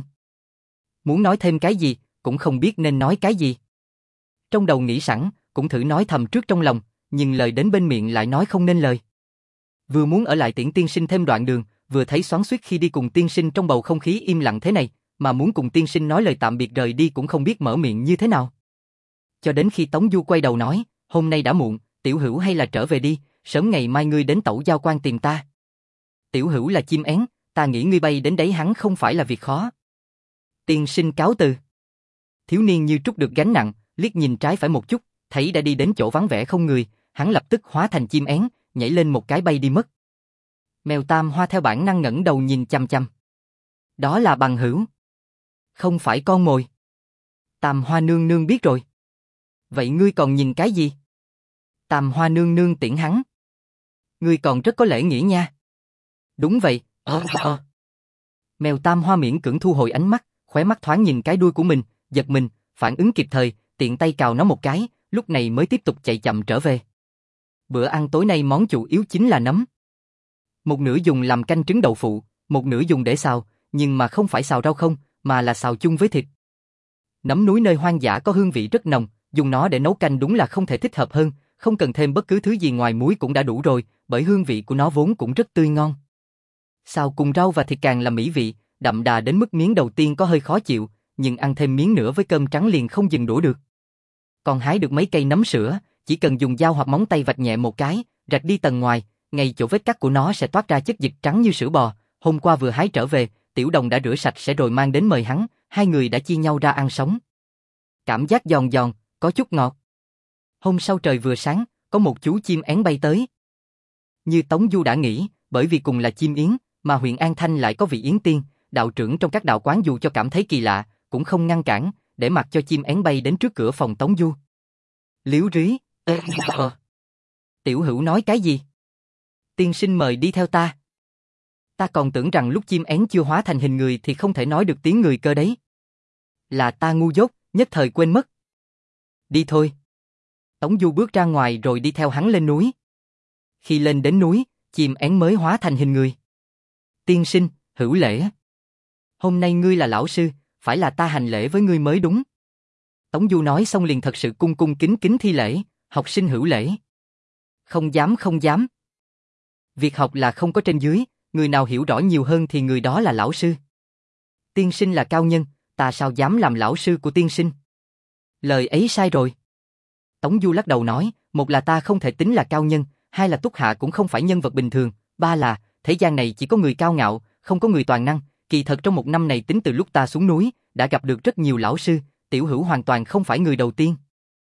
Muốn nói thêm cái gì, cũng không biết nên nói cái gì. Trong đầu nghĩ sẵn, cũng thử nói thầm trước trong lòng, nhưng lời đến bên miệng lại nói không nên lời. Vừa muốn ở lại tiễn tiên sinh thêm đoạn đường, vừa thấy xoắn xuýt khi đi cùng tiên sinh trong bầu không khí im lặng thế này, mà muốn cùng tiên sinh nói lời tạm biệt rời đi cũng không biết mở miệng như thế nào. Cho đến khi Tống Du quay đầu nói, hôm nay đã muộn, tiểu hữu hay là trở về đi, sớm ngày mai ngươi đến Tẩu Giao Quan tìm ta. Tiểu hữu là chim én, ta nghĩ ngươi bay đến đấy hắn không phải là việc khó. Tiên sinh cáo từ. Thiếu niên như trút được gánh nặng, liếc nhìn trái phải một chút, thấy đã đi đến chỗ vắng vẻ không người, hắn lập tức hóa thành chim én, nhảy lên một cái bay đi mất. Mèo Tam Hoa theo bản năng ngẩng đầu nhìn chăm chăm. Đó là bằng hữu, không phải con mồi. Tam Hoa nương nương biết rồi. Vậy ngươi còn nhìn cái gì? Tam Hoa nương nương tiễn hắn. Ngươi còn rất có lễ nghĩa nha. Đúng vậy. Ờ, ờ. Mèo Tam Hoa miễn cưỡng thu hồi ánh mắt, khóe mắt thoáng nhìn cái đuôi của mình, giật mình, phản ứng kịp thời, tiện tay cào nó một cái, lúc này mới tiếp tục chạy chậm trở về. Bữa ăn tối nay món chủ yếu chính là nấm. Một nửa dùng làm canh trứng đậu phụ, một nửa dùng để xào, nhưng mà không phải xào rau không, mà là xào chung với thịt. Nấm núi nơi hoang dã có hương vị rất nồng, dùng nó để nấu canh đúng là không thể thích hợp hơn, không cần thêm bất cứ thứ gì ngoài muối cũng đã đủ rồi, bởi hương vị của nó vốn cũng rất tươi ngon. Xào cùng rau và thịt càng là mỹ vị, đậm đà đến mức miếng đầu tiên có hơi khó chịu, nhưng ăn thêm miếng nữa với cơm trắng liền không dừng đũa được. Còn hái được mấy cây nấm sữa, chỉ cần dùng dao hoặc móng tay vạch nhẹ một cái, rạch đi tầng ngoài, ngay chỗ vết cắt của nó sẽ toát ra chất dịch trắng như sữa bò. Hôm qua vừa hái trở về, Tiểu Đồng đã rửa sạch sẽ rồi mang đến mời hắn, hai người đã chia nhau ra ăn sống. Cảm giác giòn giòn, có chút ngọt. Hôm sau trời vừa sáng, có một chú chim én bay tới. Như Tống Du đã nghĩ, bởi vì cùng là chim yến, mà huyện An Thanh lại có vị yến tiên, đạo trưởng trong các đạo quán dù cho cảm thấy kỳ lạ, cũng không ngăn cản, để mặc cho chim én bay đến trước cửa phòng Tống Du. Liếu rí, ê, ờ. Tiểu hữu nói cái gì? Tiên sinh mời đi theo ta. Ta còn tưởng rằng lúc chim én chưa hóa thành hình người thì không thể nói được tiếng người cơ đấy. Là ta ngu dốt, nhất thời quên mất. Đi thôi. Tống Du bước ra ngoài rồi đi theo hắn lên núi. Khi lên đến núi, chim én mới hóa thành hình người. Tiên sinh, hữu lễ. Hôm nay ngươi là lão sư, phải là ta hành lễ với ngươi mới đúng. Tống Du nói xong liền thật sự cung cung kính kính thi lễ, học sinh hữu lễ. Không dám không dám. Việc học là không có trên dưới, người nào hiểu rõ nhiều hơn thì người đó là lão sư. Tiên sinh là cao nhân, ta sao dám làm lão sư của tiên sinh? Lời ấy sai rồi. Tống Du lắc đầu nói, một là ta không thể tính là cao nhân, hai là Túc Hạ cũng không phải nhân vật bình thường, ba là thế gian này chỉ có người cao ngạo, không có người toàn năng. Kỳ thật trong một năm này tính từ lúc ta xuống núi, đã gặp được rất nhiều lão sư, Tiểu Hữu hoàn toàn không phải người đầu tiên.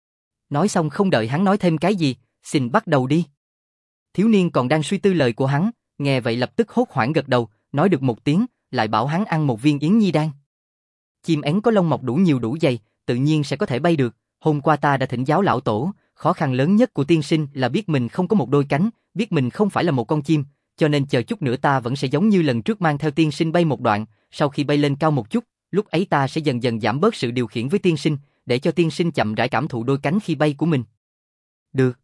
Nói xong không đợi hắn nói thêm cái gì, xin bắt đầu đi. Thiếu niên còn đang suy tư lời của hắn, nghe vậy lập tức hốt hoảng gật đầu, nói được một tiếng, lại bảo hắn ăn một viên yến nhi đan. Chim én có lông mọc đủ nhiều đủ dày, tự nhiên sẽ có thể bay được. Hôm qua ta đã thỉnh giáo lão tổ, khó khăn lớn nhất của tiên sinh là biết mình không có một đôi cánh, biết mình không phải là một con chim, cho nên chờ chút nữa ta vẫn sẽ giống như lần trước mang theo tiên sinh bay một đoạn, sau khi bay lên cao một chút, lúc ấy ta sẽ dần dần giảm bớt sự điều khiển với tiên sinh, để cho tiên sinh chậm rãi cảm thụ đôi cánh khi bay của mình. Được.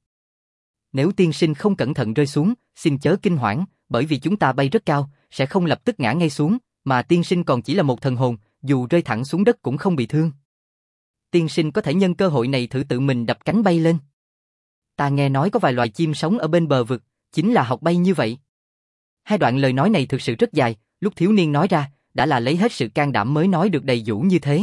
Nếu tiên sinh không cẩn thận rơi xuống, xin chớ kinh hoảng, bởi vì chúng ta bay rất cao, sẽ không lập tức ngã ngay xuống, mà tiên sinh còn chỉ là một thần hồn, dù rơi thẳng xuống đất cũng không bị thương. Tiên sinh có thể nhân cơ hội này thử tự mình đập cánh bay lên. Ta nghe nói có vài loài chim sống ở bên bờ vực, chính là học bay như vậy. Hai đoạn lời nói này thực sự rất dài, lúc thiếu niên nói ra, đã là lấy hết sự can đảm mới nói được đầy đủ như thế.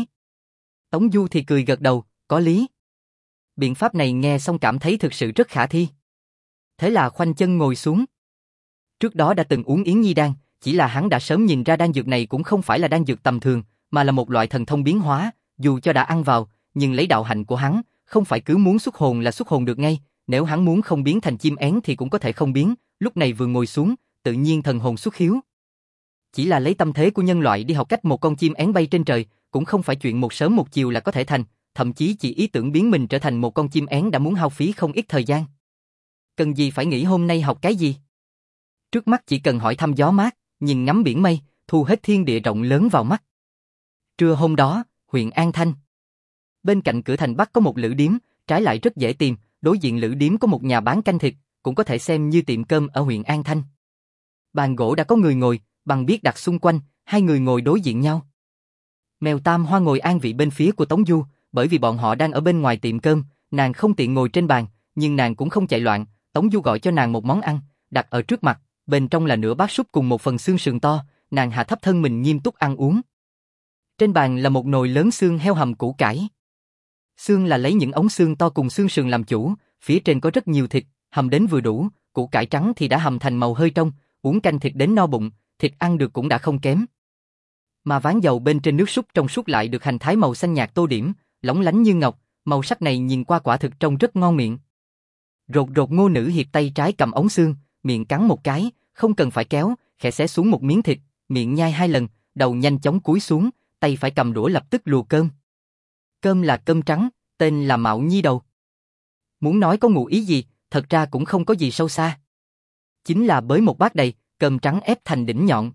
Tống Du thì cười gật đầu, có lý. Biện pháp này nghe xong cảm thấy thực sự rất khả thi. Thế là khoanh chân ngồi xuống. Trước đó đã từng uống yến nhi đan, chỉ là hắn đã sớm nhìn ra đan dược này cũng không phải là đan dược tầm thường, mà là một loại thần thông biến hóa, dù cho đã ăn vào, nhưng lấy đạo hạnh của hắn, không phải cứ muốn xuất hồn là xuất hồn được ngay, nếu hắn muốn không biến thành chim én thì cũng có thể không biến, lúc này vừa ngồi xuống, tự nhiên thần hồn xuất hiếu. Chỉ là lấy tâm thế của nhân loại đi học cách một con chim én bay trên trời, cũng không phải chuyện một sớm một chiều là có thể thành, thậm chí chỉ ý tưởng biến mình trở thành một con chim én đã muốn hao phí không ít thời gian. Cần gì phải nghĩ hôm nay học cái gì? Trước mắt chỉ cần hỏi thăm gió mát, nhìn ngắm biển mây, thu hết thiên địa rộng lớn vào mắt. Trưa hôm đó, huyện An Thanh. Bên cạnh cửa thành Bắc có một lữ điếm, trái lại rất dễ tìm, đối diện lữ điếm có một nhà bán canh thịt, cũng có thể xem như tiệm cơm ở huyện An Thanh. Bàn gỗ đã có người ngồi, bằng biếc đặt xung quanh, hai người ngồi đối diện nhau. Mèo Tam Hoa ngồi an vị bên phía của Tống Du, bởi vì bọn họ đang ở bên ngoài tiệm cơm, nàng không tiện ngồi trên bàn, nhưng nàng cũng không chạy loạn, Tống Du gọi cho nàng một món ăn, đặt ở trước mặt, bên trong là nửa bát súp cùng một phần xương sườn to, nàng hạ thấp thân mình nghiêm túc ăn uống. Trên bàn là một nồi lớn xương heo hầm củ cải. Xương là lấy những ống xương to cùng xương sườn làm chủ, phía trên có rất nhiều thịt, hầm đến vừa đủ, củ cải trắng thì đã hầm thành màu hơi trong, uống canh thịt đến no bụng, thịt ăn được cũng đã không kém. Mà ván dầu bên trên nước súp trong suốt lại được hành thái màu xanh nhạt tô điểm, lóng lánh như ngọc, màu sắc này nhìn qua quả thực trông rất ngon miệng. Rột rột Ngô Nữ Hiệp tay trái cầm ống xương, miệng cắn một cái, không cần phải kéo, khẽ xé xuống một miếng thịt, miệng nhai hai lần, đầu nhanh chóng cúi xuống, tay phải cầm đũa lập tức lùa cơm. Cơm là cơm trắng, tên là Mạo Nhi đầu. Muốn nói có ngụ ý gì, thật ra cũng không có gì sâu xa. Chính là bới một bát đầy, cơm trắng ép thành đỉnh nhọn.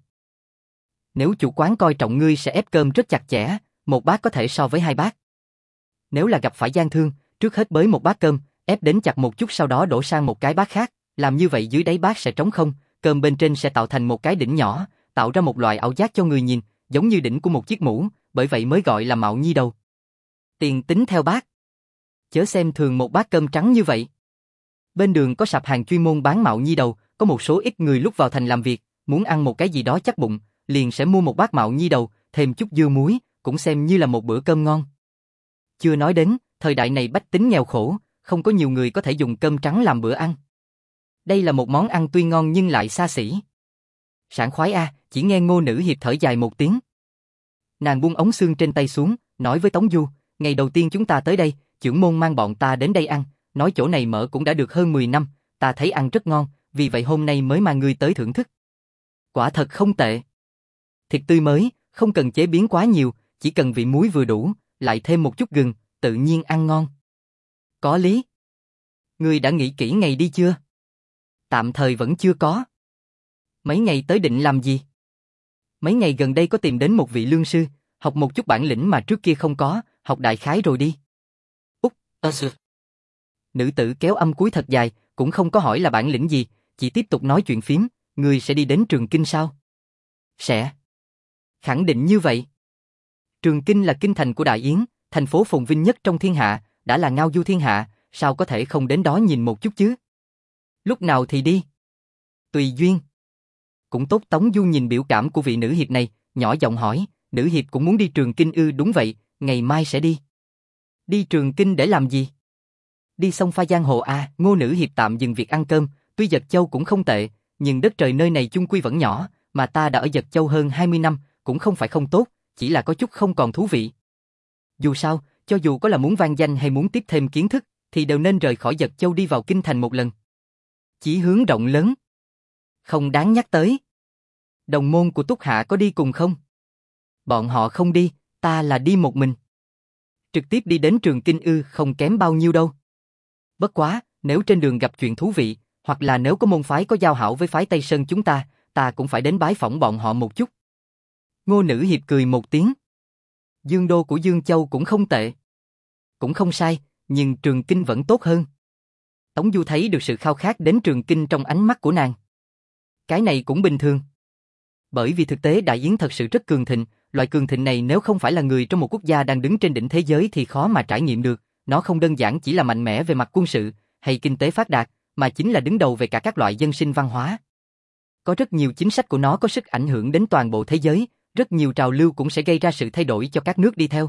Nếu chủ quán coi trọng ngươi sẽ ép cơm rất chặt chẽ, một bát có thể so với hai bát. Nếu là gặp phải gian thương, trước hết bới một bát cơm, ép đến chặt một chút sau đó đổ sang một cái bát khác, làm như vậy dưới đáy bát sẽ trống không, cơm bên trên sẽ tạo thành một cái đỉnh nhỏ, tạo ra một loại ảo giác cho người nhìn, giống như đỉnh của một chiếc mũ, bởi vậy mới gọi là Mạo Nhi đầu. Tiền tính theo bát. Chớ xem thường một bát cơm trắng như vậy. Bên đường có sạp hàng chuyên môn bán Mạo Nhi đầu, có một số ít người lúc vào thành làm việc, muốn ăn một cái gì đó chắc bụng, liền sẽ mua một bát Mạo Nhi đầu, thêm chút dưa muối, cũng xem như là một bữa cơm ngon. Chưa nói đến, thời đại này bách tính nghèo khổ, không có nhiều người có thể dùng cơm trắng làm bữa ăn. Đây là một món ăn tuy ngon nhưng lại xa xỉ. Sảng khoái a, chỉ nghe Ngô Nữ Hiệp thở dài một tiếng. Nàng buông ống xương trên tay xuống, nói với Tống Du, ngày đầu tiên chúng ta tới đây, chưởng môn mang bọn ta đến đây ăn, nói chỗ này mở cũng đã được hơn mười năm, ta thấy ăn rất ngon, vì vậy hôm nay mới mang ngươi tới thưởng thức. Quả thật không tệ. Thịt tươi mới, không cần chế biến quá nhiều, chỉ cần vị muối vừa đủ, lại thêm một chút gừng, tự nhiên ăn ngon. Có lý. Ngươi đã nghĩ kỹ ngày đi chưa? Tạm thời vẫn chưa có. Mấy ngày tới định làm gì? Mấy ngày gần đây có tìm đến một vị lương sư, học một chút bản lĩnh mà trước kia không có, học đại khái rồi đi. Úc, ơ sư. Nữ tử kéo âm cuối thật dài, cũng không có hỏi là bản lĩnh gì, chỉ tiếp tục nói chuyện phím, ngươi sẽ đi đến Trường Kinh sao? Sẽ. Khẳng định như vậy. Trường Kinh là kinh thành của Đại Yến, thành phố phồn vinh nhất trong thiên hạ, đã là ngao du thiên hạ, sao có thể không đến đó nhìn một chút chứ? Lúc nào thì đi? Tùy duyên. Cũng tốt. Tống Du nhìn biểu cảm của vị nữ hiệp này, nhỏ giọng hỏi, nữ hiệp cũng muốn đi Trường Kinh ư? Đúng vậy, ngày mai sẽ đi. Đi Trường Kinh để làm gì? Đi sông pha giang hồ à? Ngô Nữ Hiệp tạm dừng việc ăn cơm, Tuy Dật Châu cũng không tệ, nhưng đất trời nơi này chung quy vẫn nhỏ, mà ta đã ở Dật Châu hơn hai mươi năm, cũng không phải không tốt, chỉ là có chút không còn thú vị. Dù sao, cho dù có là muốn vang danh hay muốn tiếp thêm kiến thức, thì đều nên rời khỏi Dật Châu đi vào kinh thành một lần. Chí hướng rộng lớn, không đáng nhắc tới. Đồng môn của Túc Hạ có đi cùng không? Bọn họ không đi, ta là đi một mình. Trực tiếp đi đến Trường Kinh ư, không kém bao nhiêu đâu. Bất quá, nếu trên đường gặp chuyện thú vị, hoặc là nếu có môn phái có giao hảo với phái Tây Sơn chúng ta, ta cũng phải đến bái phỏng bọn họ một chút. Ngô Nữ Hiệp cười một tiếng. Dương đô của Dương Châu cũng không tệ. Cũng không sai, nhưng Trường Kinh vẫn tốt hơn. Tống Du thấy được sự khao khát đến Trường Kinh trong ánh mắt của nàng. Cái này cũng bình thường. Bởi vì thực tế Đại Yến thật sự rất cường thịnh, loại cường thịnh này nếu không phải là người trong một quốc gia đang đứng trên đỉnh thế giới thì khó mà trải nghiệm được, nó không đơn giản chỉ là mạnh mẽ về mặt quân sự hay kinh tế phát đạt, mà chính là đứng đầu về cả các loại dân sinh văn hóa. Có rất nhiều chính sách của nó có sức ảnh hưởng đến toàn bộ thế giới, rất nhiều trào lưu cũng sẽ gây ra sự thay đổi cho các nước đi theo.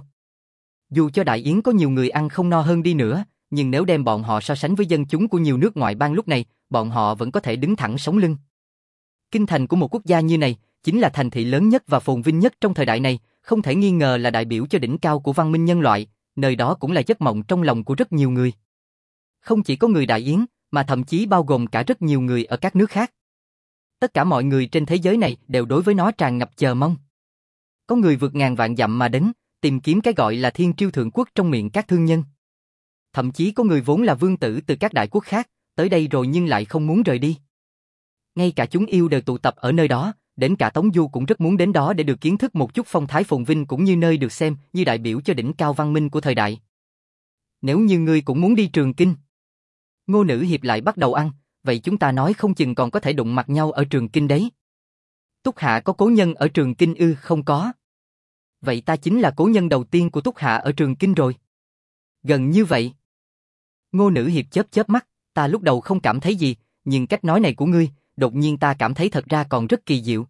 Dù cho Đại Yến có nhiều người ăn không no hơn đi nữa, nhưng nếu đem bọn họ so sánh với dân chúng của nhiều nước ngoại bang lúc này, bọn họ vẫn có thể đứng thẳng sống lưng. Kinh thành của một quốc gia như này, chính là thành thị lớn nhất và phồn vinh nhất trong thời đại này, không thể nghi ngờ là đại biểu cho đỉnh cao của văn minh nhân loại, nơi đó cũng là giấc mộng trong lòng của rất nhiều người. Không chỉ có người Đại Yến, mà thậm chí bao gồm cả rất nhiều người ở các nước khác. Tất cả mọi người trên thế giới này đều đối với nó tràn ngập chờ mong. Có người vượt ngàn vạn dặm mà đến, tìm kiếm cái gọi là thiên triêu thượng quốc trong miệng các thương nhân. Thậm chí có người vốn là vương tử từ các đại quốc khác, tới đây rồi nhưng lại không muốn rời đi. Ngay cả chúng yêu đều tụ tập ở nơi đó, đến cả Tống Du cũng rất muốn đến đó để được kiến thức một chút phong thái phồn vinh cũng như nơi được xem như đại biểu cho đỉnh cao văn minh của thời đại. Nếu như ngươi cũng muốn đi Trường Kinh. Ngô Nữ Hiệp lại bắt đầu ăn, vậy chúng ta nói không chừng còn có thể đụng mặt nhau ở Trường Kinh đấy. Túc Hạ có cố nhân ở Trường Kinh ư? Không có. Vậy ta chính là cố nhân đầu tiên của Túc Hạ ở Trường Kinh rồi. Gần như vậy. Ngô Nữ Hiệp chớp chớp mắt, ta lúc đầu không cảm thấy gì, nhưng cách nói này của ngươi, đột nhiên ta cảm thấy thật ra còn rất kỳ diệu.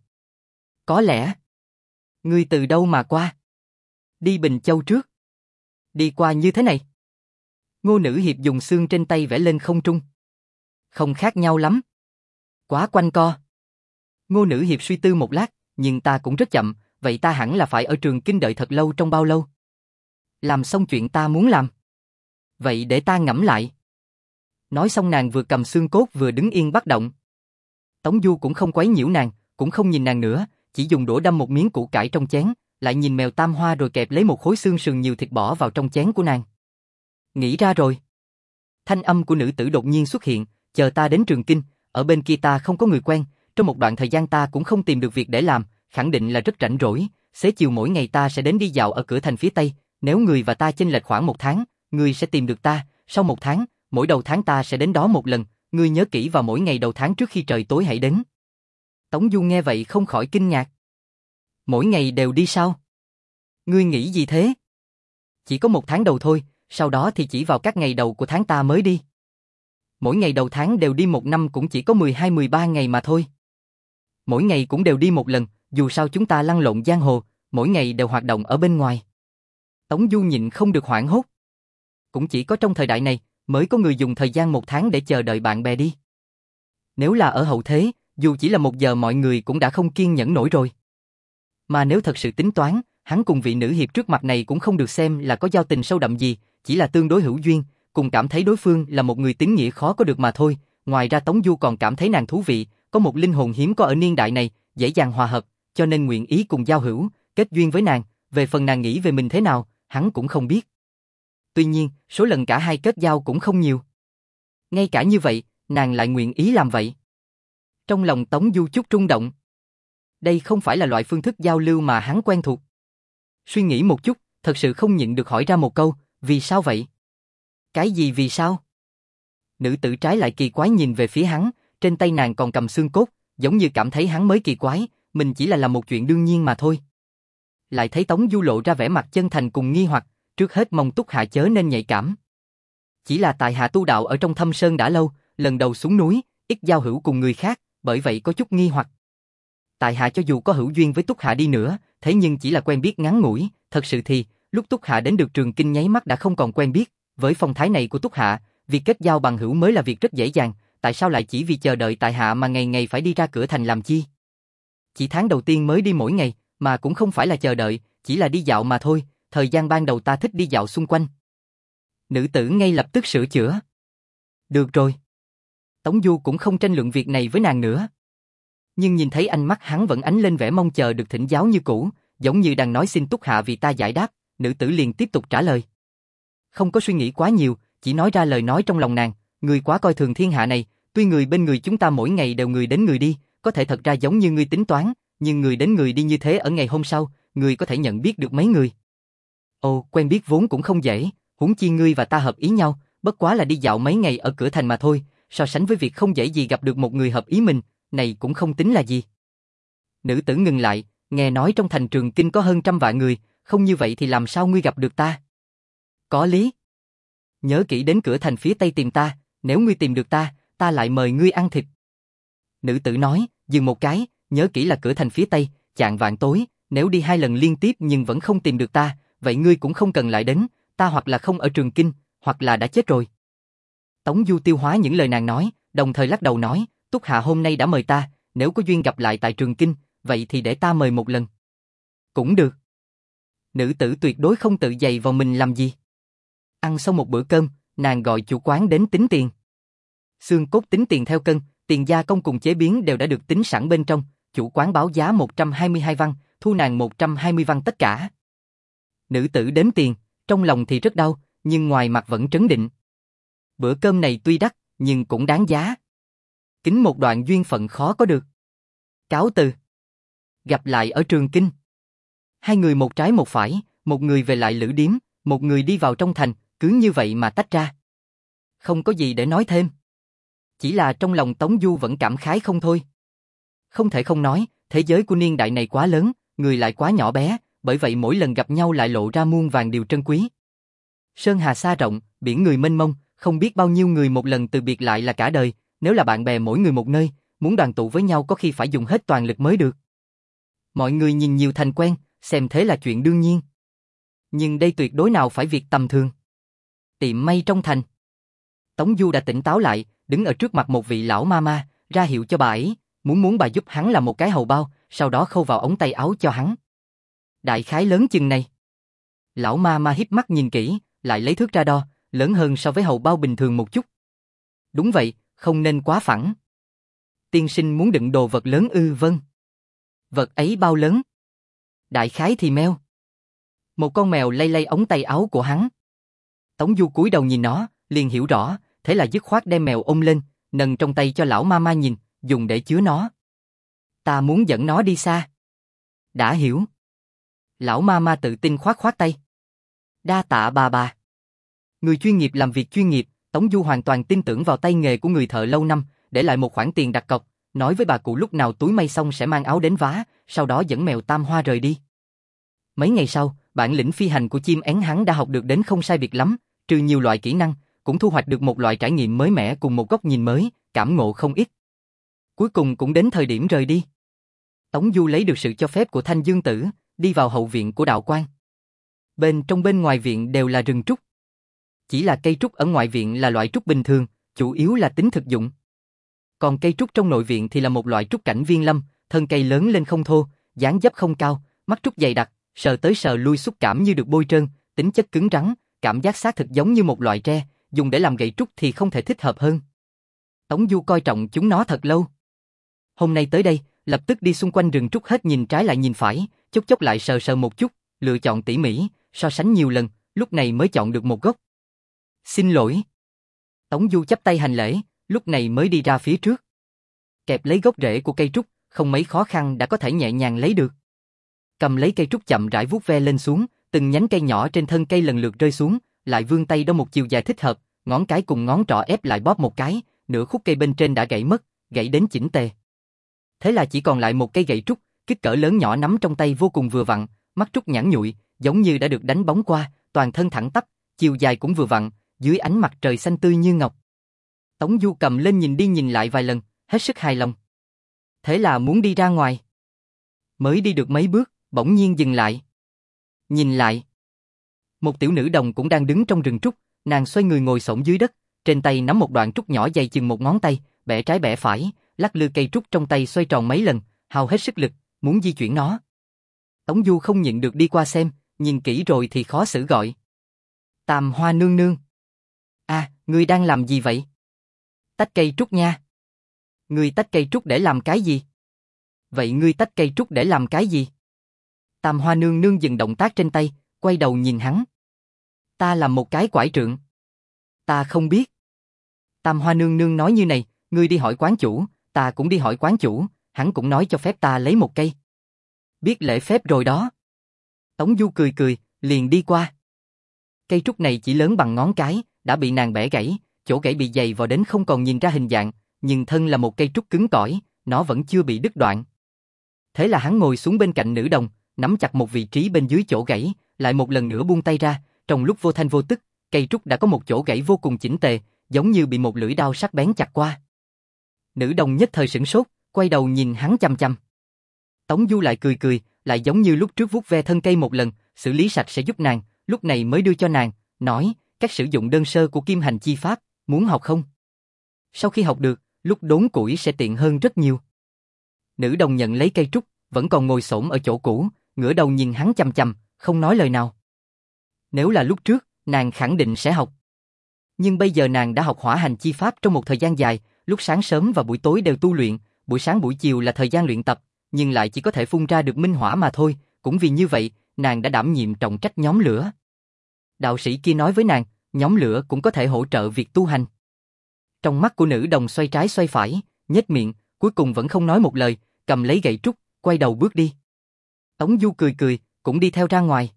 Có lẽ, ngươi từ đâu mà qua? Đi Bình Châu trước. Đi qua như thế này. Ngô Nữ Hiệp dùng xương trên tay vẽ lên không trung. Không khác nhau lắm. Quá quanh co. Ngô Nữ Hiệp suy tư một lát, nhưng ta cũng rất chậm, vậy ta hẳn là phải ở Trường Kinh đợi thật lâu trong bao lâu? Làm xong chuyện ta muốn làm. Vậy để ta ngẫm lại. Nói xong nàng vừa cầm xương cốt vừa đứng yên bất động. Tống Du cũng không quấy nhiễu nàng, cũng không nhìn nàng nữa, chỉ dùng đũa đâm một miếng củ cải trong chén, lại nhìn mèo tam hoa rồi kẹp lấy một khối xương sườn nhiều thịt bỏ vào trong chén của nàng. Nghĩ ra rồi. Thanh âm của nữ tử đột nhiên xuất hiện, chờ ta đến Trường Kinh, ở bên kia ta không có người quen, trong một đoạn thời gian ta cũng không tìm được việc để làm, khẳng định là rất rảnh rỗi, xế chiều mỗi ngày ta sẽ đến đi dạo ở cửa thành phía Tây, nếu người và ta chênh lệch khoảng một tháng, ngươi sẽ tìm được ta, sau một tháng, mỗi đầu tháng ta sẽ đến đó một lần, ngươi nhớ kỹ vào mỗi ngày đầu tháng trước khi trời tối hãy đến. Tống Du nghe vậy không khỏi kinh ngạc. Mỗi ngày đều đi sao? Ngươi nghĩ gì thế? Chỉ có một tháng đầu thôi, sau đó thì chỉ vào các ngày đầu của tháng ta mới đi. Mỗi ngày đầu tháng đều đi một năm cũng chỉ có mười hai mười ba ngày mà thôi. Mỗi ngày cũng đều đi một lần, dù sao chúng ta lăn lộn giang hồ, mỗi ngày đều hoạt động ở bên ngoài. Tống Du nhịn không được hoảng hốt. Cũng chỉ có trong thời đại này mới có người dùng thời gian một tháng để chờ đợi bạn bè đi. Nếu là ở hậu thế, dù chỉ là một giờ mọi người cũng đã không kiên nhẫn nổi rồi. Mà nếu thật sự tính toán, hắn cùng vị nữ hiệp trước mặt này cũng không được xem là có giao tình sâu đậm gì, chỉ là tương đối hữu duyên, cùng cảm thấy đối phương là một người tín nghĩa khó có được mà thôi. Ngoài ra Tống Du còn cảm thấy nàng thú vị, có một linh hồn hiếm có ở niên đại này, dễ dàng hòa hợp, cho nên nguyện ý cùng giao hữu, kết duyên với nàng. Về phần nàng nghĩ về mình thế nào, hắn cũng không biết. Tuy nhiên, số lần cả hai kết giao cũng không nhiều. Ngay cả như vậy, nàng lại nguyện ý làm vậy. Trong lòng Tống Du chút rung động. Đây không phải là loại phương thức giao lưu mà hắn quen thuộc. Suy nghĩ một chút, thật sự không nhịn được hỏi ra một câu, vì sao vậy? Cái gì vì sao? Nữ tử trái lại kỳ quái nhìn về phía hắn, trên tay nàng còn cầm xương cốt, giống như cảm thấy hắn mới kỳ quái, mình chỉ là làm một chuyện đương nhiên mà thôi. Lại thấy Tống Du lộ ra vẻ mặt chân thành cùng nghi hoặc, trước hết mong Túc Hạ chớ nên nhạy cảm. Chỉ là tại hạ tu đạo ở trong thâm sơn đã lâu, lần đầu xuống núi, ít giao hữu cùng người khác, bởi vậy có chút nghi hoặc. Tại hạ cho dù có hữu duyên với Túc Hạ đi nữa, thế nhưng chỉ là quen biết ngắn ngủi, thật sự thì, lúc Túc Hạ đến được Trường Kinh nháy mắt đã không còn quen biết, với phong thái này của Túc Hạ, việc kết giao bằng hữu mới là việc rất dễ dàng, tại sao lại chỉ vì chờ đợi tại hạ mà ngày ngày phải đi ra cửa thành làm chi? Chỉ tháng đầu tiên mới đi mỗi ngày, mà cũng không phải là chờ đợi, chỉ là đi dạo mà thôi, thời gian ban đầu ta thích đi dạo xung quanh. Nữ tử ngay lập tức sửa chữa. Được rồi. Tống Du cũng không tranh luận việc này với nàng nữa. Nhưng nhìn thấy ánh mắt hắn vẫn ánh lên vẻ mong chờ được thỉnh giáo như cũ, giống như đang nói xin túc hạ vì ta giải đáp, nữ tử liền tiếp tục trả lời. Không có suy nghĩ quá nhiều, chỉ nói ra lời nói trong lòng nàng, ngươi quá coi thường thiên hạ này, tuy người bên người chúng ta mỗi ngày đều người đến người đi, có thể thật ra giống như ngươi tính toán, nhưng người đến người đi như thế ở ngày hôm sau, ngươi có thể nhận biết được mấy người. Ồ, quen biết vốn cũng không dễ, huống chi ngươi và ta hợp ý nhau, bất quá là đi dạo mấy ngày ở cửa thành mà thôi, so sánh với việc không dễ gì gặp được một người hợp ý mình, này cũng không tính là gì. Nữ tử ngừng lại, nghe nói trong thành Trường Kinh có hơn trăm vạn người, không như vậy thì làm sao ngươi gặp được ta? Có lý. Nhớ kỹ đến cửa thành phía tây tìm ta, nếu ngươi tìm được ta, ta lại mời ngươi ăn thịt. Nữ tử nói, dừng một cái, nhớ kỹ là cửa thành phía tây, chạng vạn tối, nếu đi hai lần liên tiếp nhưng vẫn không tìm được ta, vậy ngươi cũng không cần lại đến, ta hoặc là không ở Trường Kinh, hoặc là đã chết rồi. Tống Du tiêu hóa những lời nàng nói, đồng thời lắc đầu nói, Túc hạ hôm nay đã mời ta, nếu có duyên gặp lại tại Trường Kinh, vậy thì để ta mời một lần. Cũng được. Nữ tử tuyệt đối không tự dày vào mình làm gì. Ăn xong một bữa cơm, nàng gọi chủ quán đến tính tiền. Xương cốt tính tiền theo cân, tiền gia công cùng chế biến đều đã được tính sẵn bên trong, chủ quán báo giá một trăm hai mươi hai văn, thu nàng một trăm hai mươi văn tất cả. Nữ tử đếm tiền, trong lòng thì rất đau, nhưng ngoài mặt vẫn trấn định. Bữa cơm này tuy đắt, nhưng cũng đáng giá. Kính một đoạn duyên phận khó có được. Cáo từ. Gặp lại ở Trường Kinh. Hai người một trái một phải, một người về lại lữ điếm, một người đi vào trong thành, cứ như vậy mà tách ra. Không có gì để nói thêm. Chỉ là trong lòng Tống Du vẫn cảm khái không thôi. Không thể không nói, thế giới của niên đại này quá lớn, người lại quá nhỏ bé, bởi vậy mỗi lần gặp nhau lại lộ ra muôn vàn điều trân quý. Sơn hà xa rộng, biển người mênh mông, không biết bao nhiêu người một lần từ biệt lại là cả đời, nếu là bạn bè mỗi người một nơi, muốn đoàn tụ với nhau có khi phải dùng hết toàn lực mới được. Mọi người nhìn nhiều thành quen, xem thế là chuyện đương nhiên. Nhưng đây tuyệt đối nào phải việc tầm thường. Tiệm may trong thành. Tống Du đã tỉnh táo lại, đứng ở trước mặt một vị lão ma ma, ra hiệu cho bà ấy, muốn muốn bà giúp hắn làm một cái hầu bao, sau đó khâu vào ống tay áo cho hắn. Đại khái lớn chừng này. Lão ma ma híp mắt nhìn kỹ, lại lấy thước ra đo, lớn hơn so với hầu bao bình thường một chút. Đúng vậy, không nên quá phẳng. Tiên sinh muốn đựng đồ vật lớn ư? Vâng. Vật ấy bao lớn? Đại khái thì mèo. Một con mèo lay lay ống tay áo của hắn. Tống Du cúi đầu nhìn nó, liền hiểu rõ, thế là dứt khoát đem mèo ôm lên, nâng trong tay cho lão ma ma nhìn, dùng để chứa nó. Ta muốn dẫn nó đi xa. Đã hiểu. Lão ma ma tự tin khoát khoát tay. Đa tạ bà bà. Người chuyên nghiệp làm việc chuyên nghiệp, Tống Du hoàn toàn tin tưởng vào tay nghề của người thợ lâu năm, để lại một khoản tiền đặt cọc, nói với bà cụ lúc nào túi may xong sẽ mang áo đến vá, sau đó dẫn mèo Tam Hoa rời đi. Mấy ngày sau, bản lĩnh phi hành của chim én hắn đã học được đến không sai biệt lắm, trừ nhiều loại kỹ năng, cũng thu hoạch được một loại trải nghiệm mới mẻ cùng một góc nhìn mới, cảm ngộ không ít. Cuối cùng cũng đến thời điểm rời đi. Tống Du lấy được sự cho phép của Thanh Dương Tử, đi vào hậu viện của đạo quan. Bên trong bên ngoài viện đều là rừng trúc. Chỉ là cây trúc ở ngoại viện là loại trúc bình thường, chủ yếu là tính thực dụng. Còn cây trúc trong nội viện thì là một loại trúc cảnh viên lâm, thân cây lớn lên không thô, dáng dấp không cao, mắt trúc dày đặc, sờ tới sờ lui xúc cảm như được bôi trơn, tính chất cứng rắn, cảm giác xác thực giống như một loại tre, dùng để làm gậy trúc thì không thể thích hợp hơn. Tống Du coi trọng chúng nó thật lâu. Hôm nay tới đây, lập tức đi xung quanh rừng trúc hết nhìn trái lại nhìn phải, chốc chốc lại sờ sờ một chút, lựa chọn tỉ mỉ, so sánh nhiều lần, lúc này mới chọn được một gốc. Xin lỗi. Tống Du chắp tay hành lễ, lúc này mới đi ra phía trước. Kẹp lấy gốc rễ của cây trúc, không mấy khó khăn đã có thể nhẹ nhàng lấy được. Cầm lấy cây trúc chậm rãi vuốt ve lên xuống, từng nhánh cây nhỏ trên thân cây lần lượt rơi xuống, lại vươn tay đo một chiều dài thích hợp, ngón cái cùng ngón trỏ ép lại bóp một cái, nửa khúc cây bên trên đã gãy mất, gãy đến chỉnh tề. Thế là chỉ còn lại một cây gậy trúc, kích cỡ lớn nhỏ nắm trong tay vô cùng vừa vặn, mắt trúc nhẵn nhụi, giống như đã được đánh bóng qua, toàn thân thẳng tắp, chiều dài cũng vừa vặn, dưới ánh mặt trời xanh tươi như ngọc. Tống Du cầm lên nhìn đi nhìn lại vài lần, hết sức hài lòng. Thế là muốn đi ra ngoài. Mới đi được mấy bước, bỗng nhiên dừng lại. Nhìn lại. Một tiểu nữ đồng cũng đang đứng trong rừng trúc, nàng xoay người ngồi xổm dưới đất, trên tay nắm một đoạn trúc nhỏ dày chừng một ngón tay, bẻ trái bẻ phải, lắc lư cây trúc trong tay xoay tròn mấy lần, hao hết sức lực, muốn di chuyển nó. Tống Du không nhịn được đi qua xem, nhìn kỹ rồi thì khó xử gọi. Tam Hoa nương nương. À, ngươi đang làm gì vậy? Tách cây trúc nha. Ngươi tách cây trúc để làm cái gì? Vậy ngươi tách cây trúc để làm cái gì? Tam Hoa nương nương dừng động tác trên tay, quay đầu nhìn hắn. Ta làm một cái quải trượng. Ta không biết. Tam Hoa nương nương nói như này, ngươi đi hỏi quán chủ, ta cũng đi hỏi quán chủ, hắn cũng nói cho phép ta lấy một cây. Biết lễ phép rồi đó. Tống Du cười cười, liền đi qua. Cây trúc này chỉ lớn bằng ngón cái, đã bị nàng bẻ gãy, chỗ gãy bị dày vào đến không còn nhìn ra hình dạng, nhưng thân là một cây trúc cứng cỏi, nó vẫn chưa bị đứt đoạn. Thế là hắn ngồi xuống bên cạnh nữ đồng, nắm chặt một vị trí bên dưới chỗ gãy, lại một lần nữa buông tay ra, trong lúc vô thanh vô tức, cây trúc đã có một chỗ gãy vô cùng chỉnh tề, giống như bị một lưỡi đao sắc bén chặt qua. Nữ đồng nhất thời sửng sốt, quay đầu nhìn hắn chăm chăm. Tống Du lại cười cười, lại giống như lúc trước vuốt ve thân cây một lần, xử lý sạch sẽ giúp nàng, lúc này mới đưa cho nàng, nói, cách sử dụng đơn sơ của kim hành chi pháp, muốn học không? Sau khi học được, lúc đốn củi sẽ tiện hơn rất nhiều. Nữ đồng nhận lấy cây trúc, vẫn còn ngồi xổm ở chỗ cũ, ngửa đầu nhìn hắn chăm chăm, không nói lời nào. Nếu là lúc trước, nàng khẳng định sẽ học. Nhưng bây giờ nàng đã học hỏa hành chi pháp trong một thời gian dài, lúc sáng sớm và buổi tối đều tu luyện, buổi sáng buổi chiều là thời gian luyện tập, nhưng lại chỉ có thể phun ra được minh hỏa mà thôi, cũng vì như vậy, nàng đã đảm nhiệm trọng trách nhóm lửa. Đạo sĩ kia nói với nàng, nhóm lửa cũng có thể hỗ trợ việc tu hành. Trong mắt của nữ đồng xoay trái xoay phải, nhếch miệng, cuối cùng vẫn không nói một lời, cầm lấy gậy trúc, quay đầu bước đi. Tống Du cười cười, cũng đi theo ra ngoài.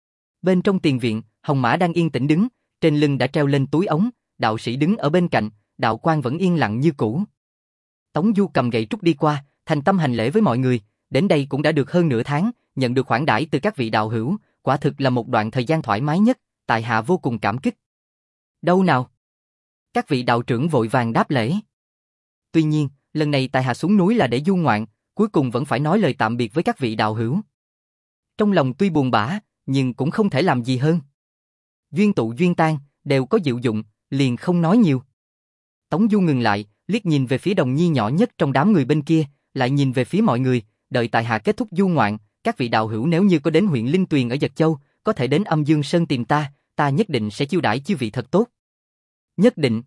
Bên trong tiền viện, Hồng Mã đang yên tĩnh đứng, trên lưng đã treo lên túi ống, đạo sĩ đứng ở bên cạnh, đạo quan vẫn yên lặng như cũ. Tống Du cầm gậy trúc đi qua, thành tâm hành lễ với mọi người, đến đây cũng đã được hơn nửa tháng, nhận được khoản đãi từ các vị đạo hữu, quả thực là một đoạn thời gian thoải mái nhất, tại hạ vô cùng cảm kích. Đâu nào? Các vị đạo trưởng vội vàng đáp lễ. Tuy nhiên, lần này tại hạ xuống núi là để du ngoạn, cuối cùng vẫn phải nói lời tạm biệt với các vị đạo hữu. Trong lòng tuy buồn bã, nhưng cũng không thể làm gì hơn. Duyên tụ duyên tan, đều có diệu dụng, liền không nói nhiều. Tống Du ngừng lại, liếc nhìn về phía Đồng Nhi nhỏ nhất trong đám người bên kia, lại nhìn về phía mọi người, đợi tại hạ kết thúc du ngoạn, các vị đạo hữu nếu như có đến huyện Linh Tuyền ở Dật Châu, có thể đến Âm Dương Sơn tìm ta, ta nhất định sẽ chiêu đãi chư vị thật tốt. Nhất định.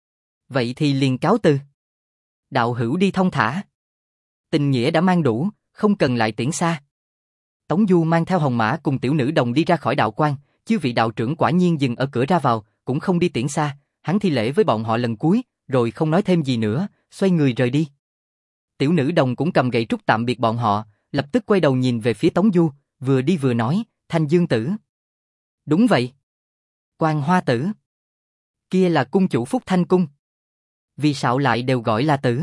Vậy thì liền cáo từ. Đạo hữu đi thông thả. Tình nghĩa đã mang đủ, không cần lại tiễn xa. Tống Du mang theo Hồng Mã cùng tiểu nữ đồng đi ra khỏi đạo quan, chư vị đạo trưởng quả nhiên dừng ở cửa ra vào, cũng không đi tiễn xa, hắn thi lễ với bọn họ lần cuối, rồi không nói thêm gì nữa, xoay người rời đi. Tiểu nữ đồng cũng cầm gậy trúc tạm biệt bọn họ, lập tức quay đầu nhìn về phía Tống Du, vừa đi vừa nói, Thanh Dương tử. Đúng vậy. Quan Hoa tử. Kia là cung chủ Phúc Thanh cung. Vì sao lại đều gọi là tử?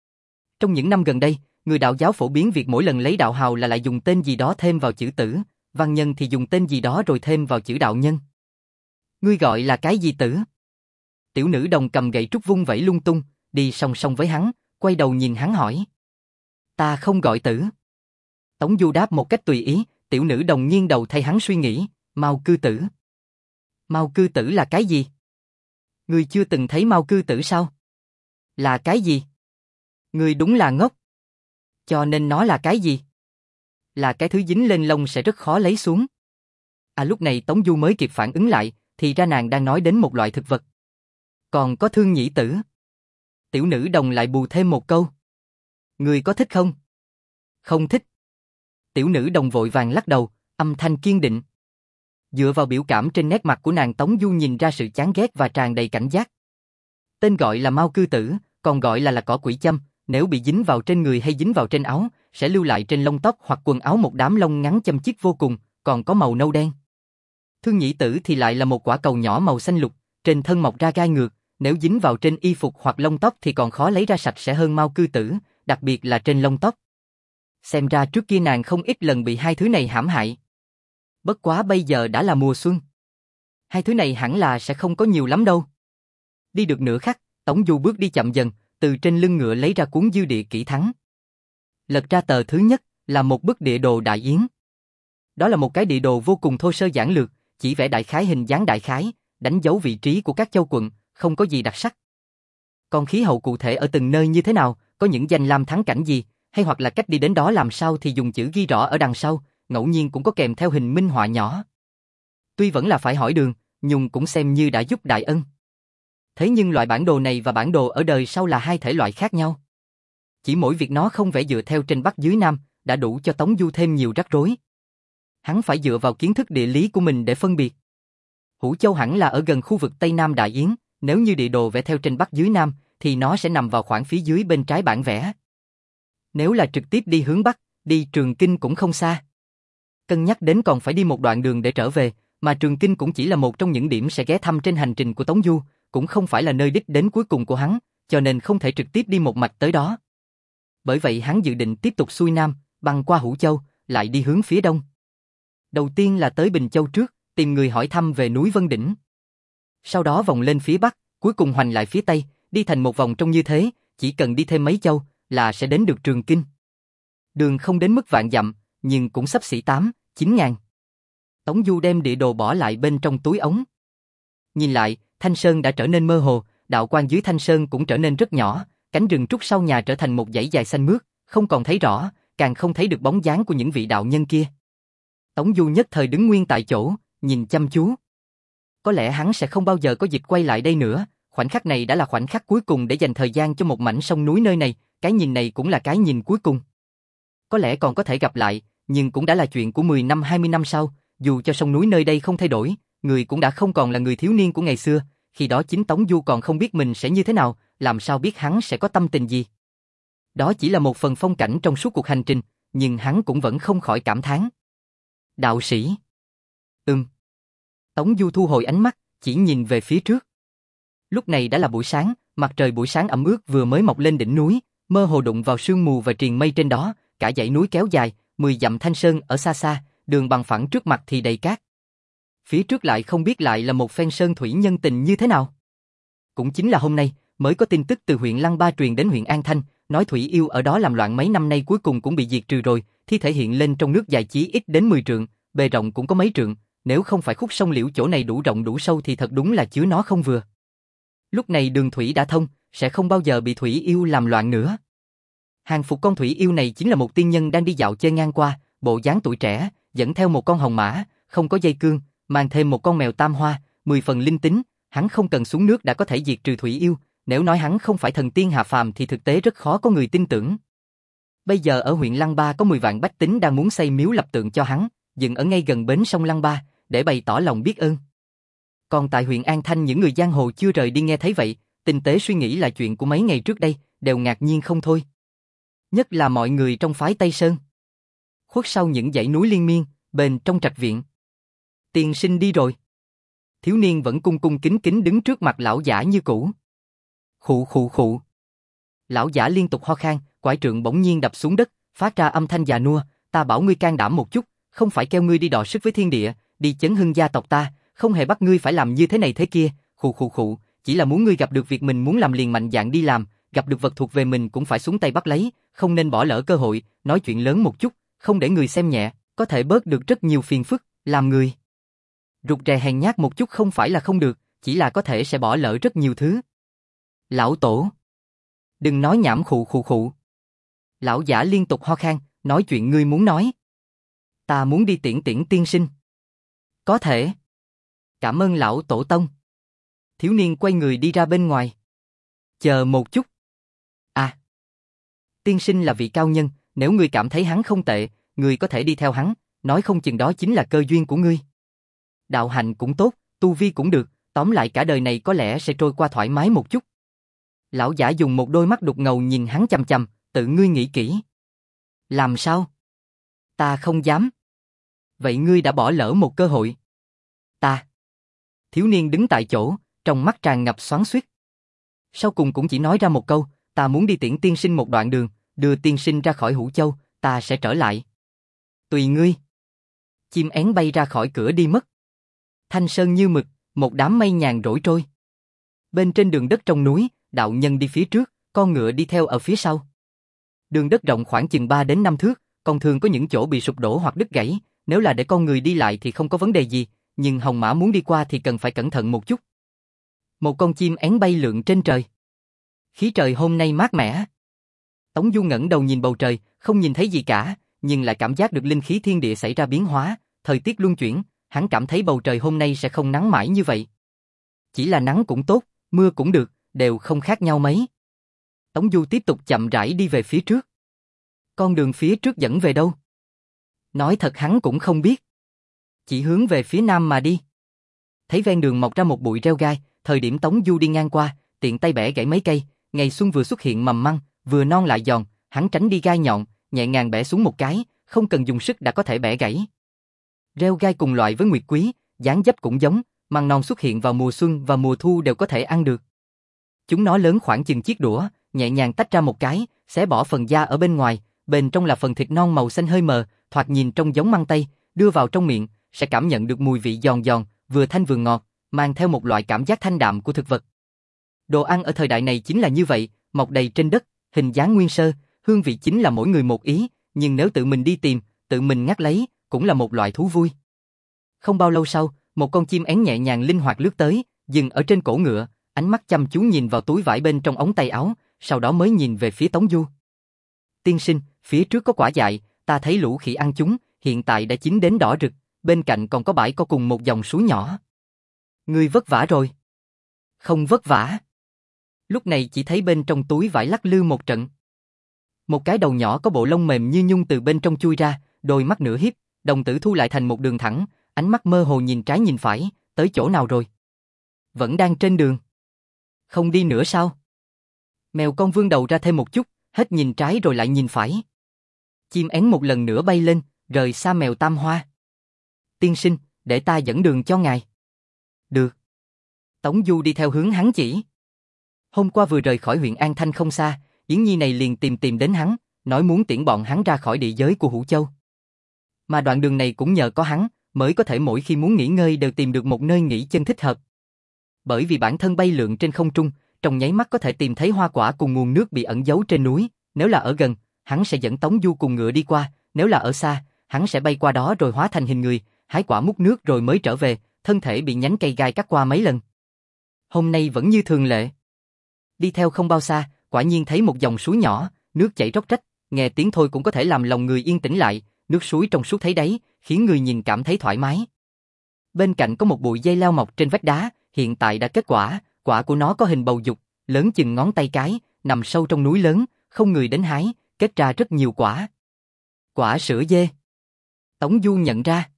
Trong những năm gần đây, người đạo giáo phổ biến việc mỗi lần lấy đạo hào là lại dùng tên gì đó thêm vào chữ tử, văn nhân thì dùng tên gì đó rồi thêm vào chữ đạo nhân. Ngươi gọi là cái gì tử? Tiểu nữ đồng cầm gậy trúc vung vẩy lung tung, đi song song với hắn, quay đầu nhìn hắn hỏi. Ta không gọi tử. Tống Du đáp một cách tùy ý, tiểu nữ đồng nghiêng đầu thay hắn suy nghĩ, Mao cư tử. Mao cư tử là cái gì? Ngươi chưa từng thấy Mao cư tử sao? Là cái gì? Ngươi đúng là ngốc. Cho nên nó là cái gì? Là cái thứ dính lên lông sẽ rất khó lấy xuống. À lúc này Tống Du mới kịp phản ứng lại, thì ra nàng đang nói đến một loại thực vật. Còn có thương nhĩ tử. Tiểu nữ đồng lại bù thêm một câu. Ngươi có thích không? Không thích. Tiểu nữ đồng vội vàng lắc đầu, âm thanh kiên định. Dựa vào biểu cảm trên nét mặt của nàng, Tống Du nhìn ra sự chán ghét và tràn đầy cảnh giác. Tên gọi là Mao cư tử, còn gọi là là cỏ quỷ châm, nếu bị dính vào trên người hay dính vào trên áo, sẽ lưu lại trên lông tóc hoặc quần áo một đám lông ngắn châm chích vô cùng, còn có màu nâu đen. Thương nhĩ tử thì lại là một quả cầu nhỏ màu xanh lục, trên thân mọc ra gai ngược, nếu dính vào trên y phục hoặc lông tóc thì còn khó lấy ra sạch sẽ hơn Mao cư tử, đặc biệt là trên lông tóc. Xem ra trước kia nàng không ít lần bị hai thứ này hãm hại. Bất quá bây giờ đã là mùa xuân. Hai thứ này hẳn là sẽ không có nhiều lắm đâu. Đi được nửa khắc, Tống Du bước đi chậm dần, từ trên lưng ngựa lấy ra cuốn Dư Địa Kỷ Thắng. Lật ra tờ thứ nhất, là một bức địa đồ Đại Yến. Đó là một cái địa đồ vô cùng thô sơ giản lược, chỉ vẽ đại khái hình dáng đại khái, đánh dấu vị trí của các châu quận, không có gì đặc sắc. Còn khí hậu cụ thể ở từng nơi như thế nào, có những danh lam thắng cảnh gì, hay hoặc là cách đi đến đó làm sao thì dùng chữ ghi rõ ở đằng sau, ngẫu nhiên cũng có kèm theo hình minh họa nhỏ. Tuy vẫn là phải hỏi đường, nhưng cũng xem như đã giúp đại ân. Thế nhưng loại bản đồ này và bản đồ ở đời sau là hai thể loại khác nhau. Chỉ mỗi việc nó không vẽ dựa theo trên Bắc dưới Nam, đã đủ cho Tống Du thêm nhiều rắc rối. Hắn phải dựa vào kiến thức địa lý của mình để phân biệt. Hữu Châu hẳn là ở gần khu vực Tây Nam Đại Yến, nếu như địa đồ vẽ theo trên Bắc dưới Nam, thì nó sẽ nằm vào khoảng phía dưới bên trái bản vẽ. Nếu là trực tiếp đi hướng Bắc, đi Trường Kinh cũng không xa. Cân nhắc đến còn phải đi một đoạn đường để trở về, mà Trường Kinh cũng chỉ là một trong những điểm sẽ ghé thăm trên hành trình của Tống Du, cũng không phải là nơi đích đến cuối cùng của hắn, cho nên không thể trực tiếp đi một mạch tới đó. Bởi vậy hắn dự định tiếp tục xuôi Nam, băng qua Hữu Châu, lại đi hướng phía Đông. Đầu tiên là tới Bình Châu trước, tìm người hỏi thăm về núi Vân Đỉnh. Sau đó vòng lên phía Bắc, cuối cùng hoành lại phía Tây, đi thành một vòng trông như thế, chỉ cần đi thêm mấy châu là sẽ đến được Trường Kinh. Đường không đến mức vạn dặm, nhưng cũng xấp xỉ tám, chín ngàn. Tống Du đem địa đồ bỏ lại bên trong túi ống. Nhìn lại, Thanh Sơn đã trở nên mơ hồ, đạo quan dưới Thanh Sơn cũng trở nên rất nhỏ, cánh rừng trúc sau nhà trở thành một dãy dài xanh mướt, không còn thấy rõ, càng không thấy được bóng dáng của những vị đạo nhân kia. Tống Du nhất thời đứng nguyên tại chỗ, nhìn chăm chú. Có lẽ hắn sẽ không bao giờ có dịp quay lại đây nữa, khoảnh khắc này đã là khoảnh khắc cuối cùng để dành thời gian cho một mảnh sông núi nơi này, cái nhìn này cũng là cái nhìn cuối cùng. Có lẽ còn có thể gặp lại, nhưng cũng đã là chuyện của mười năm hai mươi năm sau, dù cho sông núi nơi đây không thay đổi, người cũng đã không còn là người thiếu niên của ngày xưa, khi đó chính Tống Du còn không biết mình sẽ như thế nào, làm sao biết hắn sẽ có tâm tình gì. Đó chỉ là một phần phong cảnh trong suốt cuộc hành trình, nhưng hắn cũng vẫn không khỏi cảm thán. Đạo sĩ. Ừm. Tống Du thu hồi ánh mắt, chỉ nhìn về phía trước. Lúc này đã là buổi sáng, mặt trời buổi sáng ẩm ướt vừa mới mọc lên đỉnh núi, mơ hồ đụng vào sương mù và triền mây trên đó, cả dãy núi kéo dài, mười dặm Thanh Sơn ở xa xa, đường bằng phẳng trước mặt thì đầy cát. Phía trước lại không biết lại là một phen sơn thủy nhân tình như thế nào. Cũng chính là hôm nay, mới có tin tức từ huyện Lăng Ba truyền đến huyện An Thanh, nói thủy yêu ở đó làm loạn mấy năm nay cuối cùng cũng bị diệt trừ rồi, thi thể hiện lên trong nước dài chí ít đến mười trượng, bề rộng cũng có mấy trượng, nếu không phải khúc sông Liễu chỗ này đủ rộng đủ sâu thì thật đúng là chứa nó không vừa. Lúc này đường thủy đã thông, sẽ không bao giờ bị thủy yêu làm loạn nữa. Hàng phục con thủy yêu này chính là một tiên nhân đang đi dạo chơi ngang qua, bộ dáng tuổi trẻ, dẫn theo một con hồng mã, không có dây cương, mang thêm một con mèo tam hoa, mười phần linh tính, hắn không cần xuống nước đã có thể diệt trừ thủy yêu, nếu nói hắn không phải thần tiên hạ phàm thì thực tế rất khó có người tin tưởng. Bây giờ ở huyện Lăng Ba có mười vạn bách tính đang muốn xây miếu lập tượng cho hắn, dựng ở ngay gần bến sông Lăng Ba, để bày tỏ lòng biết ơn. Còn tại huyện An Thanh những người giang hồ chưa rời đi nghe thấy vậy, tinh tế suy nghĩ là chuyện của mấy ngày trước đây, đều ngạc nhiên không thôi. Nhất là mọi người trong phái Tây Sơn. Khuất sau những dãy núi liên miên, bên trong trạch viện. Tiên sinh đi rồi. Thiếu niên vẫn cung cung kính kính đứng trước mặt lão giả như cũ. Khụ khụ khụ. Lão giả liên tục ho khan, quải trượng bỗng nhiên đập xuống đất, phát ra âm thanh già nua, ta bảo ngươi can đảm một chút, không phải kêu ngươi đi đọ sức với thiên địa, đi chấn hưng gia tộc ta, không hề bắt ngươi phải làm như thế này thế kia, khụ khụ khụ, chỉ là muốn ngươi gặp được việc mình muốn làm liền mạnh dạn đi làm, gặp được vật thuộc về mình cũng phải xuống tay bắt lấy, không nên bỏ lỡ cơ hội, nói chuyện lớn một chút, không để người xem nhẹ, có thể bớt được rất nhiều phiền phức, làm người rụt rè hèn nhát một chút không phải là không được, chỉ là có thể sẽ bỏ lỡ rất nhiều thứ. Lão tổ, đừng nói nhảm khụ khụ khụ. Lão giả liên tục ho khan, nói chuyện ngươi muốn nói. Ta muốn đi tiễn tiễn tiên sinh. Có thể. Cảm ơn lão tổ tông. Thiếu niên quay người đi ra bên ngoài. Chờ một chút. À. Tiên sinh là vị cao nhân, nếu ngươi cảm thấy hắn không tệ, ngươi có thể đi theo hắn, nói không chừng đó chính là cơ duyên của ngươi. Đạo hạnh cũng tốt, tu vi cũng được, tóm lại cả đời này có lẽ sẽ trôi qua thoải mái một chút. Lão giả dùng một đôi mắt đục ngầu nhìn hắn chằm chằm, tự ngươi nghĩ kỹ. Làm sao? Ta không dám. Vậy ngươi đã bỏ lỡ một cơ hội. Ta. Thiếu niên đứng tại chỗ, trong mắt tràn ngập xoắn xuýt. Sau cùng cũng chỉ nói ra một câu, ta muốn đi tiễn tiên sinh một đoạn đường, đưa tiên sinh ra khỏi Hữu Châu, ta sẽ trở lại. Tùy ngươi. Chim én bay ra khỏi cửa đi mất. Thanh sơn như mực, một đám mây nhàn rỗi trôi. Bên trên đường đất trong núi, đạo nhân đi phía trước, con ngựa đi theo ở phía sau. Đường đất rộng khoảng chừng ba đến năm thước, còn thường có những chỗ bị sụp đổ hoặc đứt gãy, nếu là để con người đi lại thì không có vấn đề gì, nhưng hồng mã muốn đi qua thì cần phải cẩn thận một chút. Một con chim én bay lượn trên trời. Khí trời hôm nay mát mẻ. Tống Du ngẩng đầu nhìn bầu trời, không nhìn thấy gì cả, nhưng lại cảm giác được linh khí thiên địa xảy ra biến hóa, thời tiết luân chuyển, hắn cảm thấy bầu trời hôm nay sẽ không nắng mãi như vậy. Chỉ là nắng cũng tốt, mưa cũng được, đều không khác nhau mấy. Tống Du tiếp tục chậm rãi đi về phía trước. Con đường phía trước dẫn về đâu? Nói thật hắn cũng không biết. Chỉ hướng về phía nam mà đi. Thấy ven đường mọc ra một bụi rêu gai, thời điểm Tống Du đi ngang qua, tiện tay bẻ gãy mấy cây, ngày xuân vừa xuất hiện mầm măng, vừa non lại giòn, hắn tránh đi gai nhọn, nhẹ nhàng bẻ xuống một cái, không cần dùng sức đã có thể bẻ gãy. Rêu gai cùng loại với nguyệt quý, dáng dấp cũng giống, măng non xuất hiện vào mùa xuân và mùa thu đều có thể ăn được. Chúng nó lớn khoảng chừng chiếc đũa, nhẹ nhàng tách ra một cái, xé bỏ phần da ở bên ngoài, bên trong là phần thịt non màu xanh hơi mờ, thoạt nhìn trông giống măng tây, đưa vào trong miệng, sẽ cảm nhận được mùi vị giòn giòn, vừa thanh vừa ngọt, mang theo một loại cảm giác thanh đạm của thực vật. Đồ ăn ở thời đại này chính là như vậy, mọc đầy trên đất, hình dáng nguyên sơ, hương vị chính là mỗi người một ý, nhưng nếu tự mình đi tìm, tự mình ngắt lấy, cũng là một loại thú vui. Không bao lâu sau, một con chim én nhẹ nhàng linh hoạt lướt tới, dừng ở trên cổ ngựa, ánh mắt chăm chú nhìn vào túi vải bên trong ống tay áo, sau đó mới nhìn về phía Tống Du. Tiên sinh, phía trước có quả dại, ta thấy lũ khỉ ăn chúng, hiện tại đã chín đến đỏ rực, bên cạnh còn có bãi có cùng một dòng suối nhỏ. Ngươi vất vả rồi. Không vất vả. Lúc này chỉ thấy bên trong túi vải lắc lư một trận. Một cái đầu nhỏ có bộ lông mềm như nhung từ bên trong chui ra, đôi mắt nửa hiếp, đồng tử thu lại thành một đường thẳng, ánh mắt mơ hồ nhìn trái nhìn phải, tới chỗ nào rồi? Vẫn đang trên đường. Không đi nữa sao? Mèo con vươn đầu ra thêm một chút, hết nhìn trái rồi lại nhìn phải. Chim én một lần nữa bay lên, rời xa mèo Tam Hoa. Tiên sinh, để ta dẫn đường cho ngài. Được. Tống Du đi theo hướng hắn chỉ. Hôm qua vừa rời khỏi huyện An Thanh không xa, Yến Nhi này liền tìm tìm đến hắn, nói muốn tiễn bọn hắn ra khỏi địa giới của Hữu Châu. Mà đoạn đường này cũng nhờ có hắn, mới có thể mỗi khi muốn nghỉ ngơi đều tìm được một nơi nghỉ chân thích hợp. Bởi vì bản thân bay lượn trên không trung, trong nháy mắt có thể tìm thấy hoa quả cùng nguồn nước bị ẩn giấu trên núi, nếu là ở gần, hắn sẽ dẫn Tống Du cùng ngựa đi qua, nếu là ở xa, hắn sẽ bay qua đó rồi hóa thành hình người, hái quả múc nước rồi mới trở về, thân thể bị nhánh cây gai cắt qua mấy lần. Hôm nay vẫn như thường lệ. Đi theo không bao xa, quả nhiên thấy một dòng suối nhỏ, nước chảy róc rách, nghe tiếng thôi cũng có thể làm lòng người yên tĩnh lại, nước suối trong suốt thấy đáy, khiến người nhìn cảm thấy thoải mái. Bên cạnh có một bụi dây leo mọc trên vách đá, hiện tại đã kết quả, quả của nó có hình bầu dục, lớn chừng ngón tay cái, nằm sâu trong núi lớn, không người đến hái, kết ra rất nhiều quả. Quả sữa dê. Tống Du nhận ra.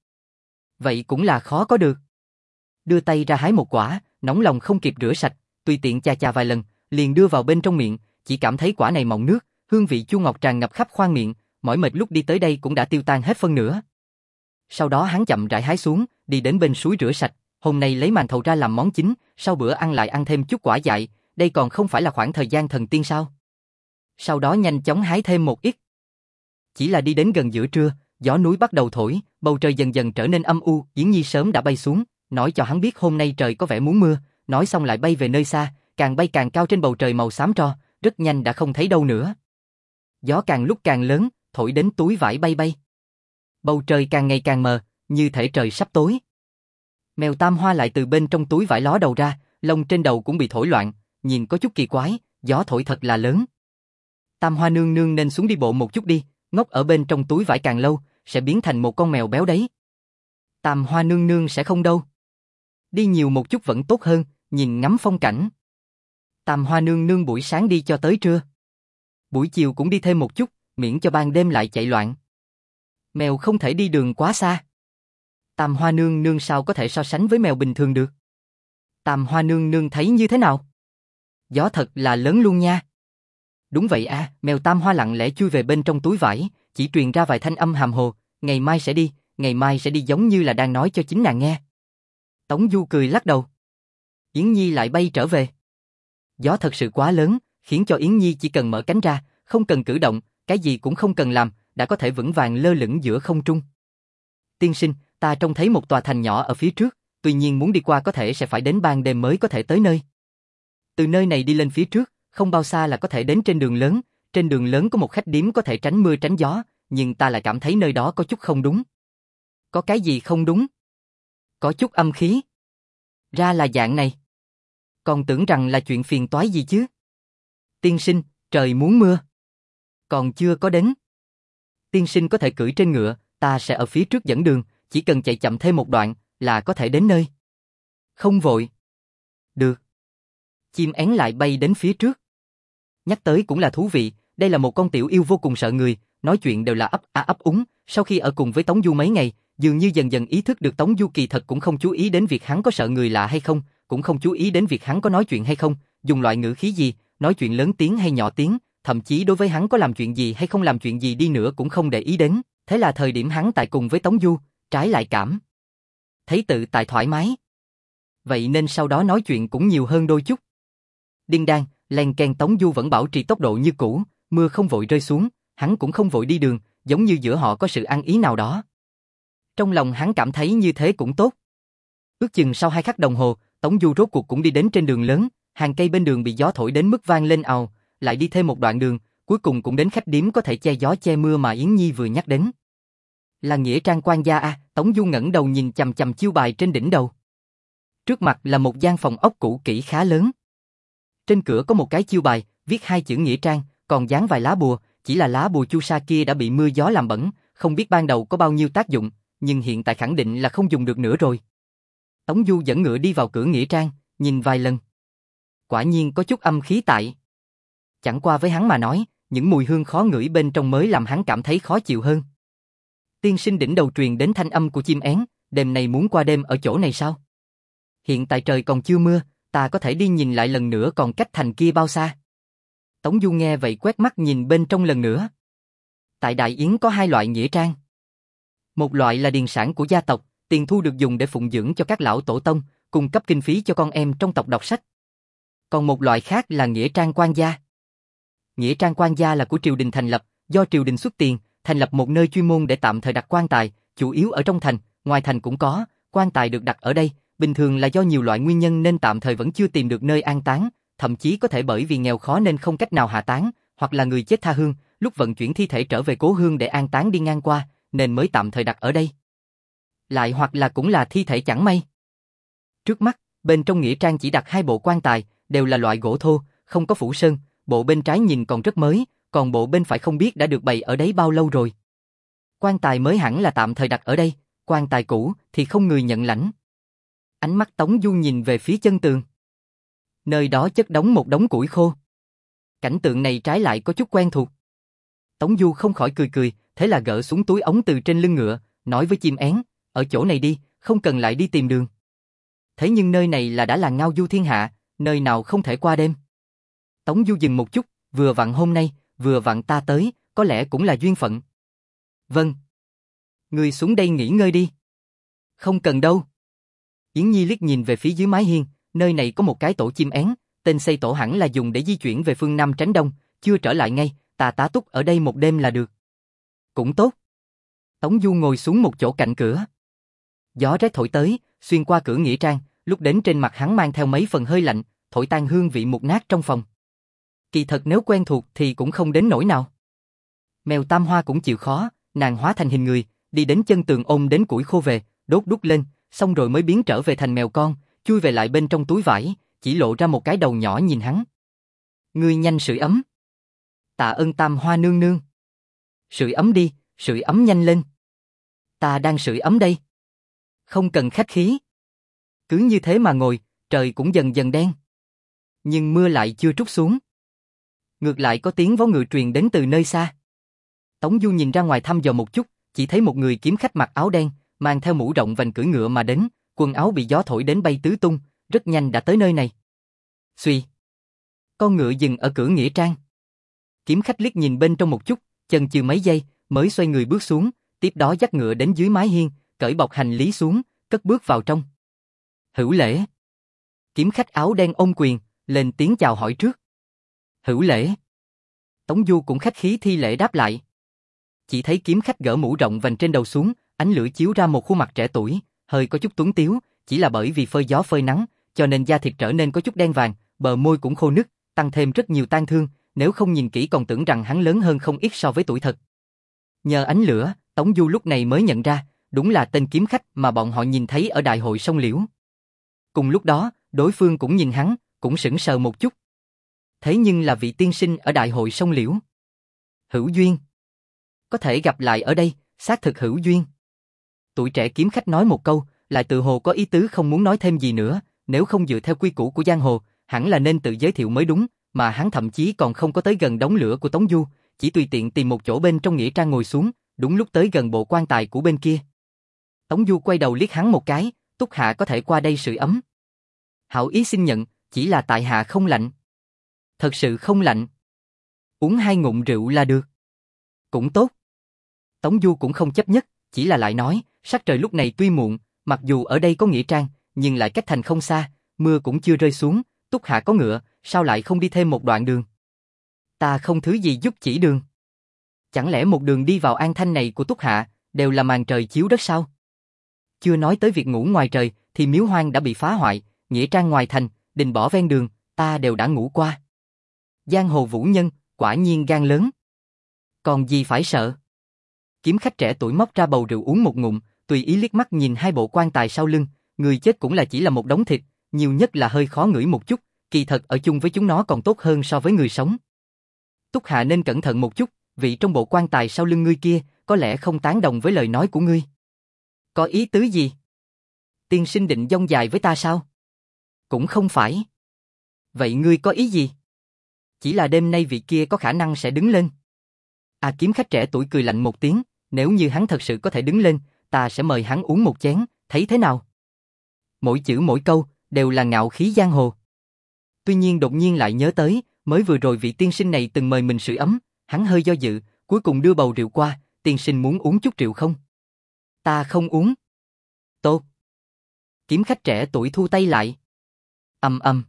Vậy cũng là khó có được. Đưa tay ra hái một quả, nóng lòng không kịp rửa sạch, tùy tiện chà chà vài lần, liền đưa vào bên trong miệng, chỉ cảm thấy quả này mọng nước, hương vị chua ngọt tràn ngập khắp khoang miệng, mỏi mệt lúc đi tới đây cũng đã tiêu tan hết phân nửa. Sau đó hắn chậm rãi hái xuống, đi đến bên suối rửa sạch, hôm nay lấy màn thầu ra làm món chính, sau bữa ăn lại ăn thêm chút quả dại, đây còn không phải là khoảng thời gian thần tiên sao? Sau đó nhanh chóng hái thêm một ít. Chỉ là đi đến gần giữa trưa, gió núi bắt đầu thổi, bầu trời dần dần trở nên âm u, Yến Nhi sớm đã bay xuống, nói cho hắn biết hôm nay trời có vẻ muốn mưa, nói xong lại bay về nơi xa, càng bay càng cao trên bầu trời màu xám tro, rất nhanh đã không thấy đâu nữa. Gió càng lúc càng lớn, thổi đến túi vải bay bay. Bầu trời càng ngày càng mờ, như thể trời sắp tối. Mèo Tam Hoa lại từ bên trong túi vải ló đầu ra, lông trên đầu cũng bị thổi loạn, nhìn có chút kỳ quái, gió thổi thật là lớn. Tam Hoa nương nương nên xuống đi bộ một chút đi, ngốc ở bên trong túi vải càng lâu, sẽ biến thành một con mèo béo đấy. Tam Hoa nương nương sẽ không đâu. Đi nhiều một chút vẫn tốt hơn, nhìn ngắm phong cảnh. Tam Hoa nương nương buổi sáng đi cho tới trưa. Buổi chiều cũng đi thêm một chút, miễn cho ban đêm lại chạy loạn. Mèo không thể đi đường quá xa. Tam Hoa nương nương sao có thể so sánh với mèo bình thường được? Tam Hoa nương nương thấy như thế nào? Gió thật là lớn luôn nha. Đúng vậy à, mèo Tam Hoa lặng lẽ chui về bên trong túi vải, chỉ truyền ra vài thanh âm hàm hồ, ngày mai sẽ đi, ngày mai sẽ đi giống như là đang nói cho chính nàng nghe. Tống Du cười lắc đầu. Yến Nhi lại bay trở về. Gió thật sự quá lớn, khiến cho Yến Nhi chỉ cần mở cánh ra, không cần cử động, cái gì cũng không cần làm, đã có thể vững vàng lơ lửng giữa không trung. Tiên sinh, ta trông thấy một tòa thành nhỏ ở phía trước, tuy nhiên muốn đi qua có thể sẽ phải đến ban đêm mới có thể tới nơi. Từ nơi này đi lên phía trước, không bao xa là có thể đến trên đường lớn, trên đường lớn có một khách điếm có thể tránh mưa tránh gió, nhưng ta lại cảm thấy nơi đó có chút không đúng. Có cái gì không đúng? Có chút âm khí. Ra là dạng này. Còn tưởng rằng là chuyện phiền toái gì chứ. Tiên sinh, trời muốn mưa. Còn chưa có đến. Tiên sinh có thể cưỡi trên ngựa, ta sẽ ở phía trước dẫn đường, chỉ cần chạy chậm thêm một đoạn là có thể đến nơi. Không vội. Được. Chim én lại bay đến phía trước. Nhắc tới cũng là thú vị, đây là một con tiểu yêu vô cùng sợ người, nói chuyện đều là ấp a ấp úng, sau khi ở cùng với Tống Du mấy ngày, dường như dần dần ý thức được Tống Du kỳ thật cũng không chú ý đến việc hắn có sợ người lạ hay không, cũng không chú ý đến việc hắn có nói chuyện hay không, dùng loại ngữ khí gì, nói chuyện lớn tiếng hay nhỏ tiếng, thậm chí đối với hắn có làm chuyện gì hay không làm chuyện gì đi nữa cũng không để ý đến, thế là thời điểm hắn tại cùng với Tống Du, trái lại cảm thấy tự tại thoải mái. Vậy nên sau đó nói chuyện cũng nhiều hơn đôi chút. Điên đan, len keng Tống Du vẫn bảo trì tốc độ như cũ, mưa không vội rơi xuống, hắn cũng không vội đi đường, giống như giữa họ có sự ăn ý nào đó. Trong lòng hắn cảm thấy như thế cũng tốt. Ước chừng sau hai khắc đồng hồ, Tống Du rốt cuộc cũng đi đến trên đường lớn, hàng cây bên đường bị gió thổi đến mức vang lên ào, lại đi thêm một đoạn đường, cuối cùng cũng đến khách điếm có thể che gió che mưa mà Yến Nhi vừa nhắc đến. Là nghĩa trang quan gia à? Tống Du ngẩng đầu nhìn chằm chằm chiêu bài trên đỉnh đầu. Trước mặt là một gian phòng ốc cũ kỹ khá lớn. Trên cửa có một cái chiêu bài, viết hai chữ nghĩa trang, còn dán vài lá bùa, chỉ là lá bùa chu sa kia đã bị mưa gió làm bẩn, không biết ban đầu có bao nhiêu tác dụng, nhưng hiện tại khẳng định là không dùng được nữa rồi. Tống Du dẫn ngựa đi vào cửa nghĩa trang, nhìn vài lần. Quả nhiên có chút âm khí tại. Chẳng qua với hắn mà nói, những mùi hương khó ngửi bên trong mới làm hắn cảm thấy khó chịu hơn. Tiên sinh đỉnh đầu truyền đến thanh âm của chim én, đêm này muốn qua đêm ở chỗ này sao? Hiện tại trời còn chưa mưa, ta có thể đi nhìn lại lần nữa còn cách thành kia bao xa? Tống Du nghe vậy quét mắt nhìn bên trong lần nữa. Tại Đại Yến có hai loại nghĩa trang. Một loại là điền sản của gia tộc, tiền thu được dùng để phụng dưỡng cho các lão tổ tông, cung cấp kinh phí cho con em trong tộc đọc sách. Còn một loại khác là nghĩa trang quan gia. Nghĩa trang quan gia là của triều đình thành lập, do triều đình xuất tiền, thành lập một nơi chuyên môn để tạm thời đặt quan tài, chủ yếu ở trong thành, ngoài thành cũng có, quan tài được đặt ở đây, bình thường là do nhiều loại nguyên nhân nên tạm thời vẫn chưa tìm được nơi an táng, thậm chí có thể bởi vì nghèo khó nên không cách nào hạ táng, hoặc là người chết tha hương, lúc vận chuyển thi thể trở về cố hương để an táng đi ngang qua, nên mới tạm thời đặt ở đây. Lại hoặc là cũng là thi thể chẳng may. Trước mắt, bên trong nghĩa trang chỉ đặt hai bộ quan tài, đều là loại gỗ thô, không có phủ sơn, bộ bên trái nhìn còn rất mới, còn bộ bên phải không biết đã được bày ở đấy bao lâu rồi. Quan tài mới hẳn là tạm thời đặt ở đây, quan tài cũ thì không người nhận lãnh. Ánh mắt Tống Du nhìn về phía chân tường. Nơi đó chất đống một đống củi khô. Cảnh tượng này trái lại có chút quen thuộc. Tống Du không khỏi cười cười, thế là gỡ xuống túi ống từ trên lưng ngựa, nói với chim én, ở chỗ này đi, không cần lại đi tìm đường. Thế nhưng nơi này là đã là ngao du thiên hạ, nơi nào không thể qua đêm. Tống Du dừng một chút, vừa vặn hôm nay, vừa vặn ta tới, có lẽ cũng là duyên phận. Vâng. Ngươi xuống đây nghỉ ngơi đi. Không cần đâu. Yến Nhi liếc nhìn về phía dưới mái hiên, nơi này có một cái tổ chim én, tên xây tổ hẳn là dùng để di chuyển về phương Nam tránh Đông, chưa trở lại ngay, ta tá túc ở đây một đêm là được. Cũng tốt. Tống Du ngồi xuống một chỗ cạnh cửa. Gió rét thổi tới, xuyên qua cửa nghĩa trang, lúc đến trên mặt hắn mang theo mấy phần hơi lạnh, thổi tan hương vị mục nát trong phòng. Kỳ thật nếu quen thuộc thì cũng không đến nỗi nào. Mèo Tam Hoa cũng chịu khó, nàng hóa thành hình người, đi đến chân tường ôm đến củi khô về, đốt đút lên, xong rồi mới biến trở về thành mèo con, chui về lại bên trong túi vải, chỉ lộ ra một cái đầu nhỏ nhìn hắn. Ngươi nhanh sưởi ấm. Tạ ơn Tam Hoa nương nương. Sưởi ấm đi, sưởi ấm nhanh lên. Ta đang sưởi ấm đây. Không cần khách khí. Cứ như thế mà ngồi, trời cũng dần dần đen. Nhưng mưa lại chưa trút xuống. Ngược lại có tiếng vó ngựa truyền đến từ nơi xa. Tống Du nhìn ra ngoài thăm dò một chút, chỉ thấy một người kiếm khách mặc áo đen, mang theo mũ rộng vành cưỡi ngựa mà đến, quần áo bị gió thổi đến bay tứ tung, rất nhanh đã tới nơi này. Xuy. Con ngựa dừng ở cửa nghĩa trang. Kiếm khách liếc nhìn bên trong một chút, chần chừ mấy giây, mới xoay người bước xuống, tiếp đó dắt ngựa đến dưới mái hiên, cởi bọc hành lý xuống, cất bước vào trong. Hữu lễ. Kiếm khách áo đen ôm quyền, lên tiếng chào hỏi trước. Hữu lễ. Tống Du cũng khách khí thi lễ đáp lại. Chỉ thấy kiếm khách gỡ mũ rộng vành trên đầu xuống, ánh lửa chiếu ra một khuôn mặt trẻ tuổi, hơi có chút tuấn tiếu, chỉ là bởi vì phơi gió phơi nắng, cho nên da thịt trở nên có chút đen vàng, bờ môi cũng khô nứt, tăng thêm rất nhiều tang thương, nếu không nhìn kỹ còn tưởng rằng hắn lớn hơn không ít so với tuổi thật. Nhờ ánh lửa, Tống Du lúc này mới nhận ra, đúng là tên kiếm khách mà bọn họ nhìn thấy ở đại hội sông Liễu. Cùng lúc đó, đối phương cũng nhìn hắn, cũng sững sờ một chút. Thế nhưng là vị tiên sinh ở đại hội sông Liễu. Hữu duyên. Có thể gặp lại ở đây, xác thực hữu duyên. Tuổi trẻ kiếm khách nói một câu, lại tự hồ có ý tứ không muốn nói thêm gì nữa, nếu không dựa theo quy củ của giang hồ, hẳn là nên tự giới thiệu mới đúng, mà hắn thậm chí còn không có tới gần đống lửa của Tống Du, chỉ tùy tiện tìm một chỗ bên trong nghĩa trang ngồi xuống, đúng lúc tới gần bộ quan tài của bên kia. Tống Du quay đầu liếc hắn một cái, Túc Hạ có thể qua đây sưởi ấm. Hảo ý xin nhận, chỉ là tại hạ không lạnh. Thật sự không lạnh. Uống hai ngụm rượu là được. Cũng tốt. Tống Du cũng không chấp nhất, chỉ là lại nói, sắc trời lúc này tuy muộn, mặc dù ở đây có nghĩa trang, nhưng lại cách thành không xa, mưa cũng chưa rơi xuống, Túc Hạ có ngựa, sao lại không đi thêm một đoạn đường? Ta không thứ gì giúp chỉ đường. Chẳng lẽ một đường đi vào An Thanh này của Túc Hạ, đều là màn trời chiếu đất sao? Chưa nói tới việc ngủ ngoài trời, thì miếu hoang đã bị phá hoại, nghĩa trang ngoài thành, đình bỏ ven đường, ta đều đã ngủ qua. Giang hồ vũ nhân, quả nhiên gan lớn. Còn gì phải sợ? Kiếm khách trẻ tuổi móc ra bầu rượu uống một ngụm, tùy ý liếc mắt nhìn hai bộ quan tài sau lưng, người chết cũng là chỉ là một đống thịt, nhiều nhất là hơi khó ngửi một chút, kỳ thật ở chung với chúng nó còn tốt hơn so với người sống. Túc Hạ nên cẩn thận một chút, vị trong bộ quan tài sau lưng ngươi kia, có lẽ không tán đồng với lời nói của ngươi. Có ý tứ gì? Tiên sinh định dông dài với ta sao? Cũng không phải. Vậy ngươi có ý gì? Chỉ là đêm nay vị kia có khả năng sẽ đứng lên. À, kiếm khách trẻ tuổi cười lạnh một tiếng, nếu như hắn thật sự có thể đứng lên, ta sẽ mời hắn uống một chén, thấy thế nào? Mỗi chữ mỗi câu, đều là ngạo khí giang hồ. Tuy nhiên đột nhiên lại nhớ tới, mới vừa rồi vị tiên sinh này từng mời mình sưởi ấm, hắn hơi do dự, cuối cùng đưa bầu rượu qua, tiên sinh muốn uống chút rượu không? Ta không uống. Tốt. Kiếm khách trẻ tuổi thu tay lại. Ầm ầm.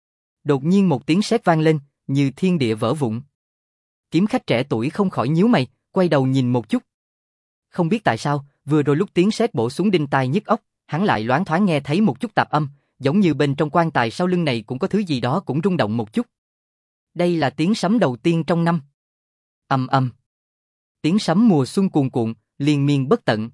Đột nhiên một tiếng sét vang lên, như thiên địa vỡ vụn. Kiếm khách trẻ tuổi không khỏi nhíu mày, quay đầu nhìn một chút. Không biết tại sao, vừa rồi lúc tiếng sét bổ xuống đinh tai nhức óc, hắn lại loáng thoáng nghe thấy một chút tạp âm, giống như bên trong quan tài sau lưng này cũng có thứ gì đó cũng rung động một chút. Đây là tiếng sấm đầu tiên trong năm. Ầm ầm. Tiếng sấm mùa xuân cuồn cuộn, liên miên bất tận.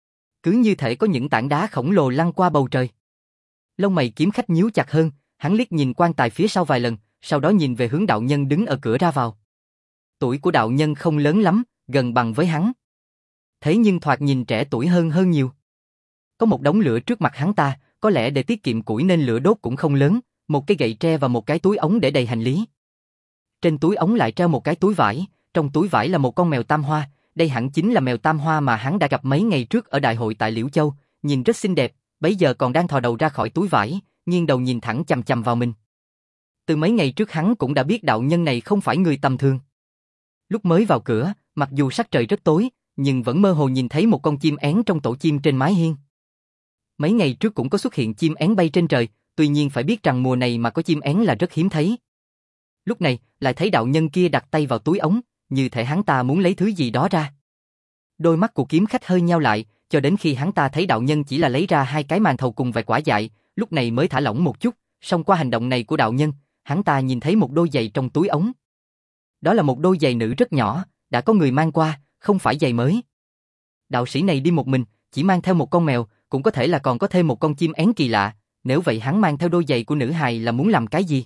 Cứ như thể có những tảng đá khổng lồ lăn qua bầu trời. Lông mày kiếm khách nhíu chặt hơn, hắn liếc nhìn quan tài phía sau vài lần, sau đó nhìn về hướng đạo nhân đứng ở cửa ra vào. Tuổi của đạo nhân không lớn lắm, gần bằng với hắn. Thế nhưng thoạt nhìn trẻ tuổi hơn hơn nhiều. Có một đống lửa trước mặt hắn ta, có lẽ để tiết kiệm củi nên lửa đốt cũng không lớn, một cái gậy tre và một cái túi ống để đầy hành lý. Trên túi ống lại treo một cái túi vải, trong túi vải là một con mèo tam hoa, đây hẳn chính là mèo tam hoa mà hắn đã gặp mấy ngày trước ở đại hội tại Liễu Châu, nhìn rất xinh đẹp, bấy giờ còn đang thò đầu ra khỏi túi vải, nghiêng đầu nhìn thẳng chằm chằm vào mình. Từ mấy ngày trước hắn cũng đã biết đạo nhân này không phải người tầm thường. Lúc mới vào cửa, mặc dù sắc trời rất tối, nhưng vẫn mơ hồ nhìn thấy một con chim én trong tổ chim trên mái hiên. Mấy ngày trước cũng có xuất hiện chim én bay trên trời, tuy nhiên phải biết rằng mùa này mà có chim én là rất hiếm thấy. Lúc này, lại thấy đạo nhân kia đặt tay vào túi ống, như thể hắn ta muốn lấy thứ gì đó ra. Đôi mắt của kiếm khách hơi nheo lại, cho đến khi hắn ta thấy đạo nhân chỉ là lấy ra hai cái màn thầu cùng vài quả dại, lúc này mới thả lỏng một chút, song qua hành động này của đạo nhân, hắn ta nhìn thấy một đôi giày trong túi ống. Đó là một đôi giày nữ rất nhỏ, đã có người mang qua, không phải giày mới. Đạo sĩ này đi một mình, chỉ mang theo một con mèo, cũng có thể là còn có thêm một con chim én kỳ lạ, nếu vậy hắn mang theo đôi giày của nữ hài là muốn làm cái gì?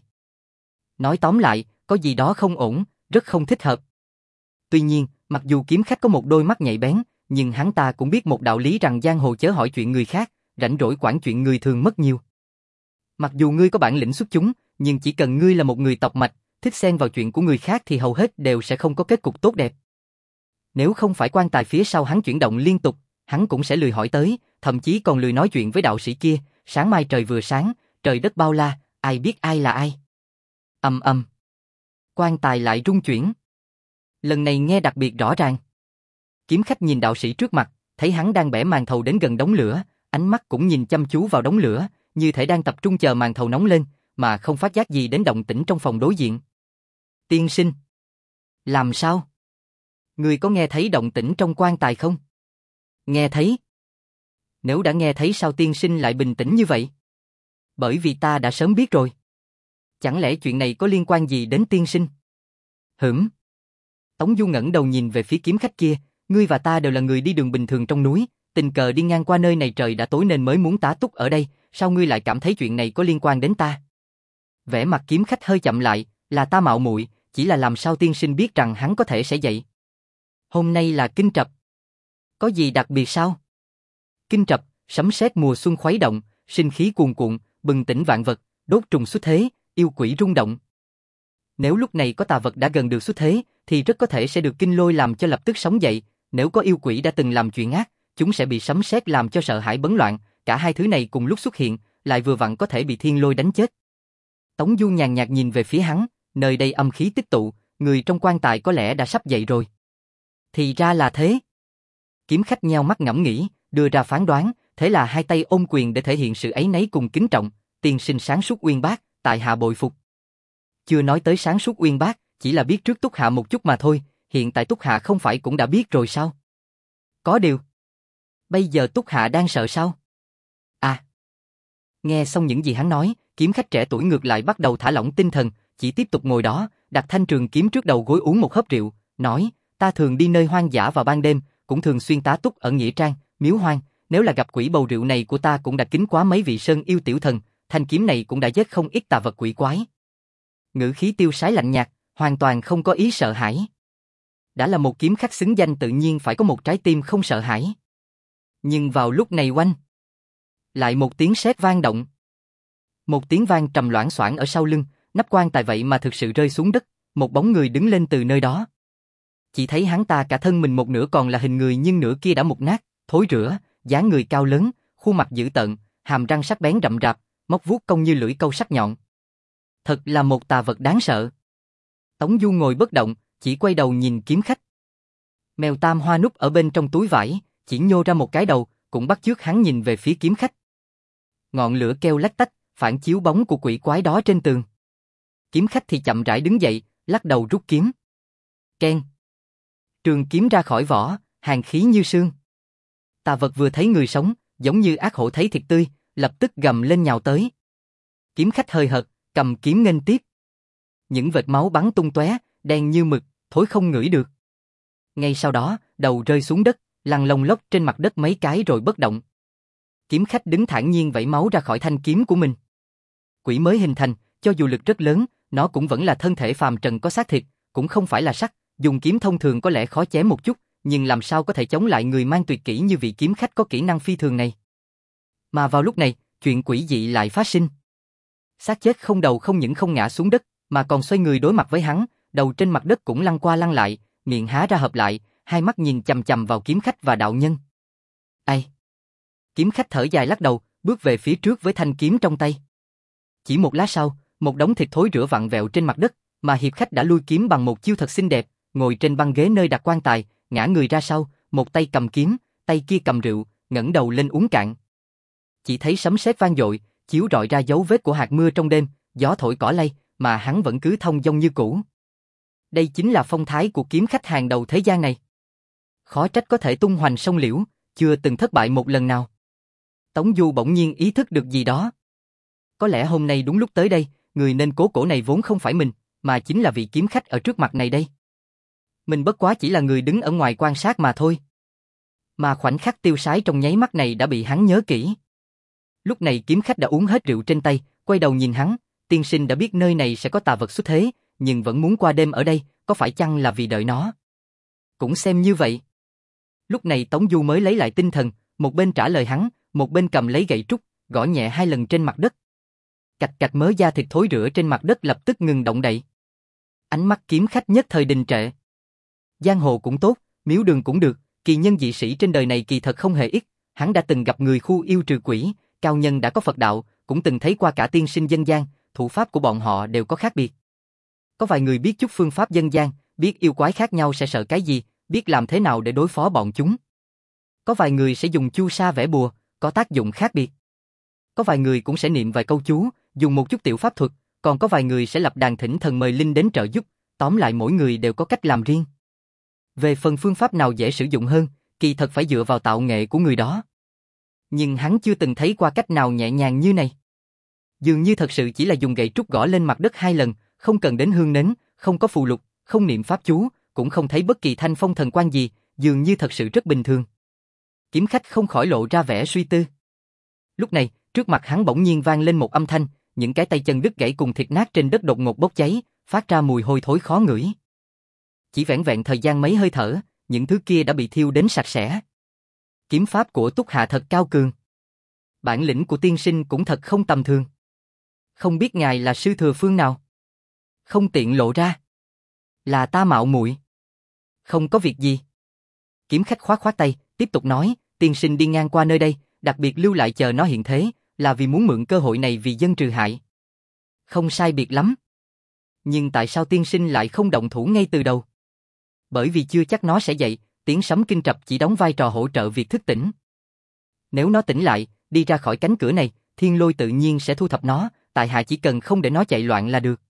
Nói tóm lại, có gì đó không ổn, rất không thích hợp. Tuy nhiên, mặc dù kiếm khách có một đôi mắt nhạy bén, nhưng hắn ta cũng biết một đạo lý rằng giang hồ chớ hỏi chuyện người khác, rảnh rỗi quản chuyện người thường mất nhiều. Mặc dù ngươi có bản lĩnh xuất chúng, nhưng chỉ cần ngươi là một người tộc mạch, thích xen vào chuyện của người khác thì hầu hết đều sẽ không có kết cục tốt đẹp. Nếu không phải quan tài phía sau hắn chuyển động liên tục, hắn cũng sẽ lười hỏi tới, thậm chí còn lười nói chuyện với đạo sĩ kia, sáng mai trời vừa sáng, trời đất bao la, ai biết ai là ai. Ầm ầm. Quan tài lại rung chuyển. Lần này nghe đặc biệt rõ ràng. Kiếm khách nhìn đạo sĩ trước mặt, thấy hắn đang bẻ màn thầu đến gần đống lửa, ánh mắt cũng nhìn chăm chú vào đống lửa, như thể đang tập trung chờ màn thầu nóng lên, mà không phát giác gì đến động tĩnh trong phòng đối diện. Tiên sinh. Làm sao? Ngươi có nghe thấy động tĩnh trong quan tài không? Nghe thấy. Nếu đã nghe thấy sao tiên sinh lại bình tĩnh như vậy? Bởi vì ta đã sớm biết rồi. Chẳng lẽ chuyện này có liên quan gì đến tiên sinh? Hửm. Tống Du ngẩng đầu nhìn về phía kiếm khách kia, ngươi và ta đều là người đi đường bình thường trong núi, tình cờ đi ngang qua nơi này trời đã tối nên mới muốn tá túc ở đây, sao ngươi lại cảm thấy chuyện này có liên quan đến ta? Vẻ mặt kiếm khách hơi chậm lại, là ta mạo muội, chỉ là làm sao tiên sinh biết rằng hắn có thể sẽ dậy. Hôm nay là kinh trập. Có gì đặc biệt sao? Kinh trập, sấm sét mùa xuân khuấy động, sinh khí cuồn cuộn, bừng tỉnh vạn vật, đốt trùng xuất thế, yêu quỷ rung động. Nếu lúc này có tà vật đã gần được xuất thế, thì rất có thể sẽ được kinh lôi làm cho lập tức sống dậy, nếu có yêu quỷ đã từng làm chuyện ác, chúng sẽ bị sấm sét làm cho sợ hãi bấn loạn, cả hai thứ này cùng lúc xuất hiện, lại vừa vặn có thể bị thiên lôi đánh chết. Tống Du nhàn nhạt nhìn về phía hắn, nơi đây âm khí tích tụ, người trong quan tài có lẽ đã sắp dậy rồi. Thì ra là thế. Kiếm khách nheo mắt ngẫm nghĩ, đưa ra phán đoán, thế là hai tay ôm quyền để thể hiện sự áy náy cùng kính trọng, tiên sinh sáng suốt uyên bác, tại hạ bội phục. Chưa nói tới sáng suốt uyên bác, chỉ là biết trước Túc Hạ một chút mà thôi, hiện tại Túc Hạ không phải cũng đã biết rồi sao? Có điều. Bây giờ Túc Hạ đang sợ sao? À. Nghe xong những gì hắn nói, kiếm khách trẻ tuổi ngược lại bắt đầu thả lỏng tinh thần, chỉ tiếp tục ngồi đó, đặt thanh trường kiếm trước đầu gối uống một hớp rượu, nói, ta thường đi nơi hoang dã vào ban đêm, cũng thường xuyên tá túc ở nghĩa trang, miếu hoang, nếu là gặp quỷ bầu rượu này của ta cũng đã kính quá mấy vị sơn yêu tiểu thần, thanh kiếm này cũng đã giết không ít tà vật quỷ quái. Ngữ khí tiêu sái lạnh nhạt, hoàn toàn không có ý sợ hãi. Đã là một kiếm khách xứng danh tự nhiên phải có một trái tim không sợ hãi. Nhưng vào lúc này oanh, lại một tiếng sét vang động. Một tiếng vang trầm loảng xoảng ở sau lưng, nắp quan tài vậy mà thực sự rơi xuống đất, một bóng người đứng lên từ nơi đó. Chỉ thấy hắn ta cả thân mình một nửa còn là hình người nhưng nửa kia đã mục nát, thối rữa, dáng người cao lớn, khuôn mặt dữ tợn, hàm răng sắc bén rậm rạp, móc vuốt cong như lưỡi câu sắc nhọn. Thật là một tà vật đáng sợ. Tống Du ngồi bất động, chỉ quay đầu nhìn kiếm khách. Mèo tam hoa núp ở bên trong túi vải, chỉ nhô ra một cái đầu, cũng bắt chước hắn nhìn về phía kiếm khách. Ngọn lửa kêu lách tách, phản chiếu bóng của quỷ quái đó trên tường. Kiếm khách thì chậm rãi đứng dậy, lắc đầu rút kiếm. Keng. Trường kiếm ra khỏi vỏ, hàn khí như sương. Tà vật vừa thấy người sống, giống như ác hổ thấy thịt tươi, lập tức gầm lên nhào tới. Kiếm khách hơi hợt, cầm kiếm nghênh tiếp. Những vệt máu bắn tung tóe, đen như mực, thối không ngửi được. Ngay sau đó, đầu rơi xuống đất, lăn lông lốc trên mặt đất mấy cái rồi bất động. Kiếm khách đứng thản nhiên vẩy máu ra khỏi thanh kiếm của mình. Quỷ mới hình thành, cho dù lực rất lớn, nó cũng vẫn là thân thể phàm trần có xác thịt, cũng không phải là sắt, dùng kiếm thông thường có lẽ khó chém một chút, nhưng làm sao có thể chống lại người mang tuyệt kỹ như vị kiếm khách có kỹ năng phi thường này. Mà vào lúc này, chuyện quỷ dị lại phát sinh. Xác chết không đầu không những không ngã xuống đất, mà còn xoay người đối mặt với hắn, đầu trên mặt đất cũng lăn qua lăn lại, miệng há ra hợp lại, hai mắt nhìn chằm chằm vào kiếm khách và đạo nhân. Ai? Kiếm khách thở dài lắc đầu, bước về phía trước với thanh kiếm trong tay. Chỉ một lát sau, một đống thịt thối rữa vặn vẹo trên mặt đất, mà hiệp khách đã lui kiếm bằng một chiêu thật xinh đẹp, ngồi trên băng ghế nơi đặt quan tài, ngã người ra sau, một tay cầm kiếm, tay kia cầm rượu, ngẩng đầu lên uống cạn. Chỉ thấy sấm sét vang dội, chiếu rọi ra dấu vết của hạt mưa trong đêm, gió thổi cỏ lay, mà hắn vẫn cứ thông dong như cũ. Đây chính là phong thái của kiếm khách hàng đầu thế gian này. Khó trách có thể tung hoành sông Liễu, chưa từng thất bại một lần nào. Tống Du bỗng nhiên ý thức được gì đó. Có lẽ hôm nay đúng lúc tới đây, người nên cố cổ này vốn không phải mình, mà chính là vị kiếm khách ở trước mặt này đây. Mình bất quá chỉ là người đứng ở ngoài quan sát mà thôi. Mà khoảnh khắc tiêu sái trong nháy mắt này đã bị hắn nhớ kỹ. Lúc này kiếm khách đã uống hết rượu trên tay, quay đầu nhìn hắn, tiên sinh đã biết nơi này sẽ có tà vật xuất thế, nhưng vẫn muốn qua đêm ở đây, có phải chăng là vì đợi nó? Cũng xem như vậy. Lúc này Tống Du mới lấy lại tinh thần, một bên trả lời hắn, một bên cầm lấy gậy trúc, gõ nhẹ hai lần trên mặt đất. Cạch cạch mớ da thịt thối rữa trên mặt đất lập tức ngừng động đậy. Ánh mắt kiếm khách nhất thời đình trệ. Giang hồ cũng tốt, miếu đường cũng được, kỳ nhân dị sĩ trên đời này kỳ thật không hề ít, hắn đã từng gặp người khu yêu trừ quỷ, cao nhân đã có Phật đạo, cũng từng thấy qua cả tiên sinh dân gian, thủ pháp của bọn họ đều có khác biệt. Có vài người biết chút phương pháp dân gian, biết yêu quái khác nhau sẽ sợ cái gì, biết làm thế nào để đối phó bọn chúng. Có vài người sẽ dùng chu sa vẽ bùa, có tác dụng khác biệt. Có vài người cũng sẽ niệm vài câu chú, dùng một chút tiểu pháp thuật, còn có vài người sẽ lập đàn thỉnh thần mời linh đến trợ giúp, tóm lại mỗi người đều có cách làm riêng. Về phần phương pháp nào dễ sử dụng hơn, kỳ thật phải dựa vào tạo nghệ của người đó. Nhưng hắn chưa từng thấy qua cách nào nhẹ nhàng như này. Dường như thật sự chỉ là dùng gậy trúc gõ lên mặt đất hai lần, không cần đến hương nến, không có phù lục, không niệm pháp chú, cũng không thấy bất kỳ thanh phong thần quan gì, dường như thật sự rất bình thường. Kiếm khách không khỏi lộ ra vẻ suy tư. Lúc này, trước mặt hắn bỗng nhiên vang lên một âm thanh, những cái tay chân đứt gãy cùng thịt nát trên đất đột ngột bốc cháy, phát ra mùi hôi thối khó ngửi. Chỉ vẻn vẹn thời gian mấy hơi thở, những thứ kia đã bị thiêu đến sạch sẽ. Kiếm pháp của Túc Hạ thật cao cường. Bản lĩnh của tiên sinh cũng thật không tầm thường. Không biết ngài là sư thừa phương nào? Không tiện lộ ra. Là ta mạo muội. Không có việc gì. Kiếm khách khoát khoát tay, tiếp tục nói, tiên sinh đi ngang qua nơi đây, đặc biệt lưu lại chờ nó hiện thế, là vì muốn mượn cơ hội này vì dân trừ hại. Không sai biệt lắm. Nhưng tại sao tiên sinh lại không động thủ ngay từ đầu? Bởi vì chưa chắc nó sẽ dậy, tiếng sấm kinh trập chỉ đóng vai trò hỗ trợ việc thức tỉnh. Nếu nó tỉnh lại, đi ra khỏi cánh cửa này, thiên lôi tự nhiên sẽ thu thập nó, tại hạ chỉ cần không để nó chạy loạn là được.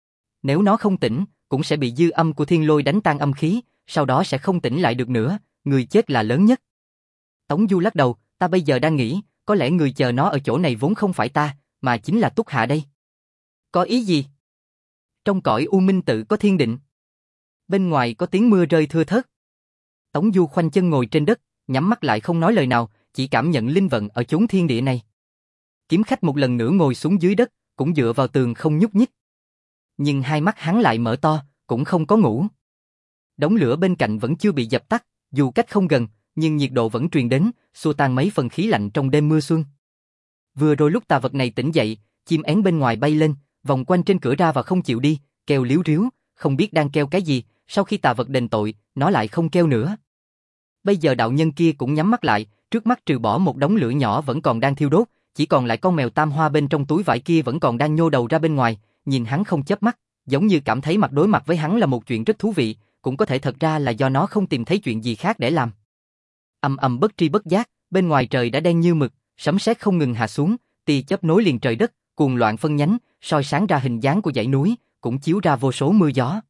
Nếu nó không tỉnh, cũng sẽ bị dư âm của thiên lôi đánh tan âm khí, sau đó sẽ không tỉnh lại được nữa, người chết là lớn nhất. Tống Du lắc đầu, ta bây giờ đang nghĩ, có lẽ người chờ nó ở chỗ này vốn không phải ta, mà chính là Túc Hạ đây. Có ý gì? Trong cõi U Minh tự có thiên định. Bên ngoài có tiếng mưa rơi thưa thớt. Tống Du khoanh chân ngồi trên đất, nhắm mắt lại không nói lời nào, chỉ cảm nhận linh vận ở chốn thiên địa này. Kiếm khách một lần nữa ngồi xuống dưới đất, cũng dựa vào tường không nhúc nhích. Nhưng hai mắt hắn lại mở to, cũng không có ngủ. Đống lửa bên cạnh vẫn chưa bị dập tắt, dù cách không gần, nhưng nhiệt độ vẫn truyền đến, xua tan mấy phần khí lạnh trong đêm mưa xuân. Vừa rồi lúc tà vật này tỉnh dậy, chim én bên ngoài bay lên, vòng quanh trên cửa ra và không chịu đi, kêu líu ríu, không biết đang kêu cái gì, sau khi tà vật đền tội, nó lại không kêu nữa. Bây giờ đạo nhân kia cũng nhắm mắt lại, trước mắt trừ bỏ một đống lửa nhỏ vẫn còn đang thiêu đốt, chỉ còn lại con mèo tam hoa bên trong túi vải kia vẫn còn đang nhô đầu ra bên ngoài, nhìn hắn không chớp mắt, giống như cảm thấy mặt đối mặt với hắn là một chuyện rất thú vị, cũng có thể thật ra là do nó không tìm thấy chuyện gì khác để làm. Ầm ầm bất tri bất giác, bên ngoài trời đã đen như mực, sấm sét không ngừng hạ xuống, tia chớp nối liền trời đất, cuồng loạn phân nhánh, soi sáng ra hình dáng của dãy núi, cũng chiếu ra vô số mưa gió.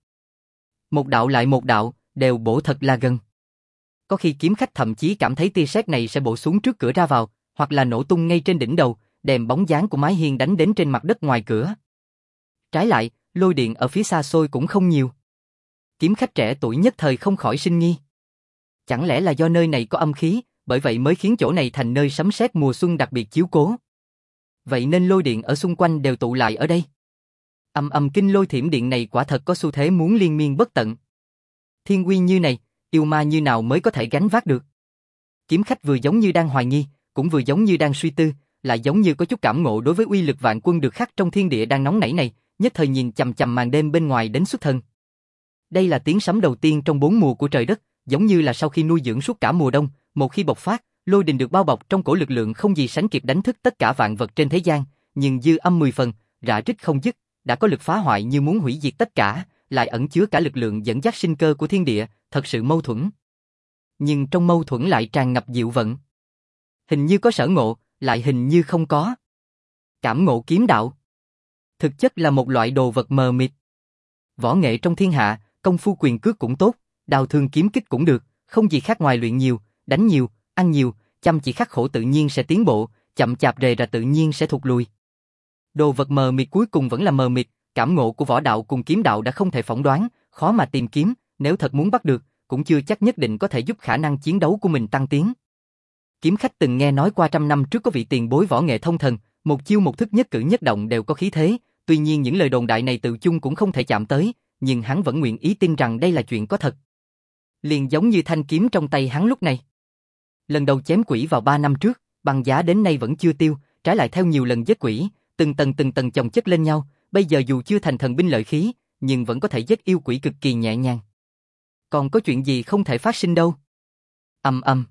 Một đạo lại một đạo, đều bổ thật là gần. Có khi kiếm khách thậm chí cảm thấy tia sét này sẽ bổ xuống trước cửa ra vào, hoặc là nổ tung ngay trên đỉnh đầu, đèm bóng dáng của mái hiên đánh đến trên mặt đất ngoài cửa. Trái lại, lôi điện ở phía xa xôi cũng không nhiều. Kiếm khách trẻ tuổi nhất thời không khỏi sinh nghi. Chẳng lẽ là do nơi này có âm khí, bởi vậy mới khiến chỗ này thành nơi sấm sét mùa xuân đặc biệt chiếu cố. Vậy nên lôi điện ở xung quanh đều tụ lại ở đây. Âm âm kinh lôi thiểm điện này quả thật có xu thế muốn liên miên bất tận. Thiên uy như này, yêu ma như nào mới có thể gánh vác được? Kiếm khách vừa giống như đang hoài nghi, cũng vừa giống như đang suy tư, lại giống như có chút cảm ngộ đối với uy lực vạn quân được khắc trong thiên địa đang nóng nảy này, nhất thời nhìn chằm chằm màn đêm bên ngoài đến xuất thần. Đây là tiếng sấm đầu tiên trong bốn mùa của trời đất, giống như là sau khi nuôi dưỡng suốt cả mùa đông, một khi bộc phát, lôi đình được bao bọc trong cổ lực lượng không gì sánh kịp đánh thức tất cả vạn vật trên thế gian, nhưng dư âm mười phần, rã rít không dứt, đã có lực phá hoại như muốn hủy diệt tất cả, lại ẩn chứa cả lực lượng dẫn dắt sinh cơ của thiên địa, thật sự mâu thuẫn. Nhưng trong mâu thuẫn lại tràn ngập diệu vận. Hình như có sở ngộ, lại hình như không có. Cảm ngộ kiếm đạo. Thực chất là một loại đồ vật mờ mịt. Võ nghệ trong thiên hạ, công phu quyền cước cũng tốt, đao thương kiếm kích cũng được, không gì khác ngoài luyện nhiều, đánh nhiều, ăn nhiều, chăm chỉ khắc khổ tự nhiên sẽ tiến bộ, chậm chạp rề ra tự nhiên sẽ thụt lùi. Đồ vật mờ mịt cuối cùng vẫn là mờ mịt, cảm ngộ của võ đạo cùng kiếm đạo đã không thể phỏng đoán, khó mà tìm kiếm, nếu thật muốn bắt được, cũng chưa chắc nhất định có thể giúp khả năng chiến đấu của mình tăng tiến. Kiếm khách từng nghe nói qua trăm năm trước có vị tiền bối võ nghệ thông thần, một chiêu một thức nhất cử nhất động đều có khí thế, tuy nhiên những lời đồn đại này tự chung cũng không thể chạm tới, nhưng hắn vẫn nguyện ý tin rằng đây là chuyện có thật. Liền giống như thanh kiếm trong tay hắn lúc này. Lần đầu chém quỷ vào ba năm trước, băng giá đến nay vẫn chưa tiêu, trái lại theo nhiều lần giết quỷ, từng tầng từng tầng chồng chất lên nhau, bây giờ dù chưa thành thần binh lợi khí, nhưng vẫn có thể giết yêu quỷ cực kỳ nhẹ nhàng. Còn có chuyện gì không thể phát sinh đâu. Ầm ầm.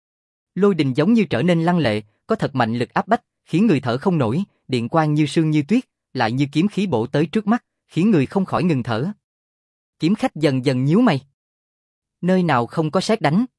Lôi đình giống như trở nên lăng lệ, có thật mạnh lực áp bách, khiến người thở không nổi, điện quang như sương như tuyết, lại như kiếm khí bổ tới trước mắt, khiến người không khỏi ngừng thở. Kiếm khách dần dần nhíu mày. Nơi nào không có sét đánh?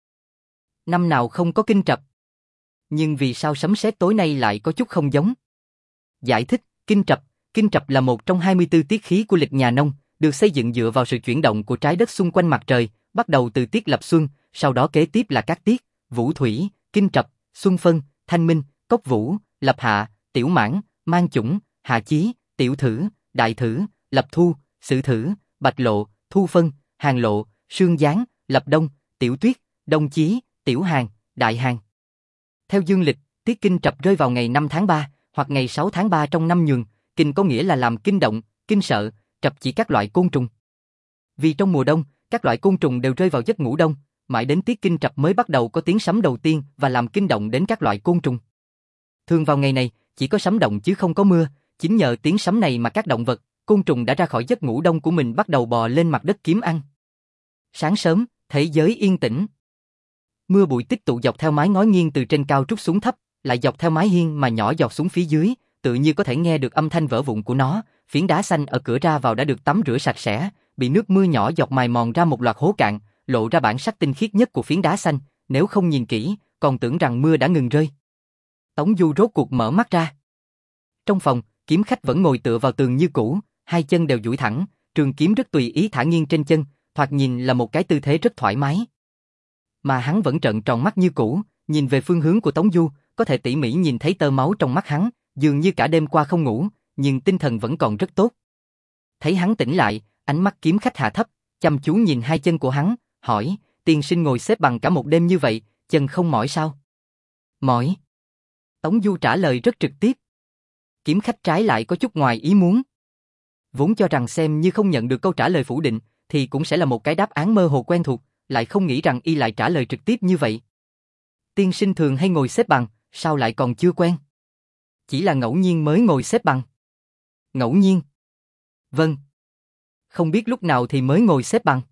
Năm nào không có kinh trập? Nhưng vì sao sấm sét tối nay lại có chút không giống? Giải thích, kinh trập, kinh trập là một trong hai mươi tư tiết khí của lịch nhà nông, được xây dựng dựa vào sự chuyển động của trái đất xung quanh mặt trời, bắt đầu từ tiết lập xuân, sau đó kế tiếp là các tiết, vũ thủy, kinh trập, xuân phân, thanh minh, cốc vũ, lập hạ, tiểu mãn, mang chủng, hạ chí, tiểu thử, đại thử, lập thu, sử thử, bạch lộ, thu phân, hàng lộ, sương giáng, lập đông, tiểu tuyết, đông chí, tiểu hàng, đại hàng. Theo dương lịch, tiết kinh trập rơi vào ngày năm tháng ba, hoặc ngày sáu tháng ba trong năm Nhuần, kinh có nghĩa là làm kinh động, kinh sợ, trập chỉ các loại côn trùng. Vì trong mùa đông, các loại côn trùng đều rơi vào giấc ngủ đông, mãi đến tiết kinh trập mới bắt đầu có tiếng sấm đầu tiên và làm kinh động đến các loại côn trùng. Thường vào ngày này, chỉ có sấm động chứ không có mưa, chính nhờ tiếng sấm này mà các động vật, côn trùng đã ra khỏi giấc ngủ đông của mình bắt đầu bò lên mặt đất kiếm ăn. Sáng sớm, thế giới yên tĩnh. Mưa bụi tích tụ dọc theo mái ngói nghiêng từ trên cao trút xuống thấp, lại dọc theo mái hiên mà nhỏ giọt xuống phía dưới, tự như có thể nghe được âm thanh vỡ vụn của nó. Phiến đá xanh ở cửa ra vào đã được tắm rửa sạch sẽ, bị nước mưa nhỏ giọt mài mòn ra một loạt hố cạn, lộ ra bản sắc tinh khiết nhất của phiến đá xanh, nếu không nhìn kỹ, còn tưởng rằng mưa đã ngừng rơi. Tống Du rốt cuộc mở mắt ra. Trong phòng, kiếm khách vẫn ngồi tựa vào tường như cũ, hai chân đều duỗi thẳng, trường kiếm rất tùy ý thả nghiêng trên chân, thoạt nhìn là một cái tư thế rất thoải mái. Mà hắn vẫn trợn tròn mắt như cũ, nhìn về phương hướng của Tống Du, có thể tỉ mỉ nhìn thấy tơ máu trong mắt hắn, dường như cả đêm qua không ngủ, nhưng tinh thần vẫn còn rất tốt. Thấy hắn tỉnh lại, ánh mắt kiếm khách hạ thấp, chăm chú nhìn hai chân của hắn, hỏi, tiên sinh ngồi xếp bằng cả một đêm như vậy, chân không mỏi sao? Mỏi. Tống Du trả lời rất trực tiếp. Kiếm khách trái lại có chút ngoài ý muốn. Vốn cho rằng xem như không nhận được câu trả lời phủ định, thì cũng sẽ là một cái đáp án mơ hồ quen thuộc, lại không nghĩ rằng y lại trả lời trực tiếp như vậy. Tiên sinh thường hay ngồi xếp bằng, sao lại còn chưa quen? Chỉ là ngẫu nhiên mới ngồi xếp bằng. Ngẫu nhiên? Vâng. Không biết lúc nào thì mới ngồi xếp bằng.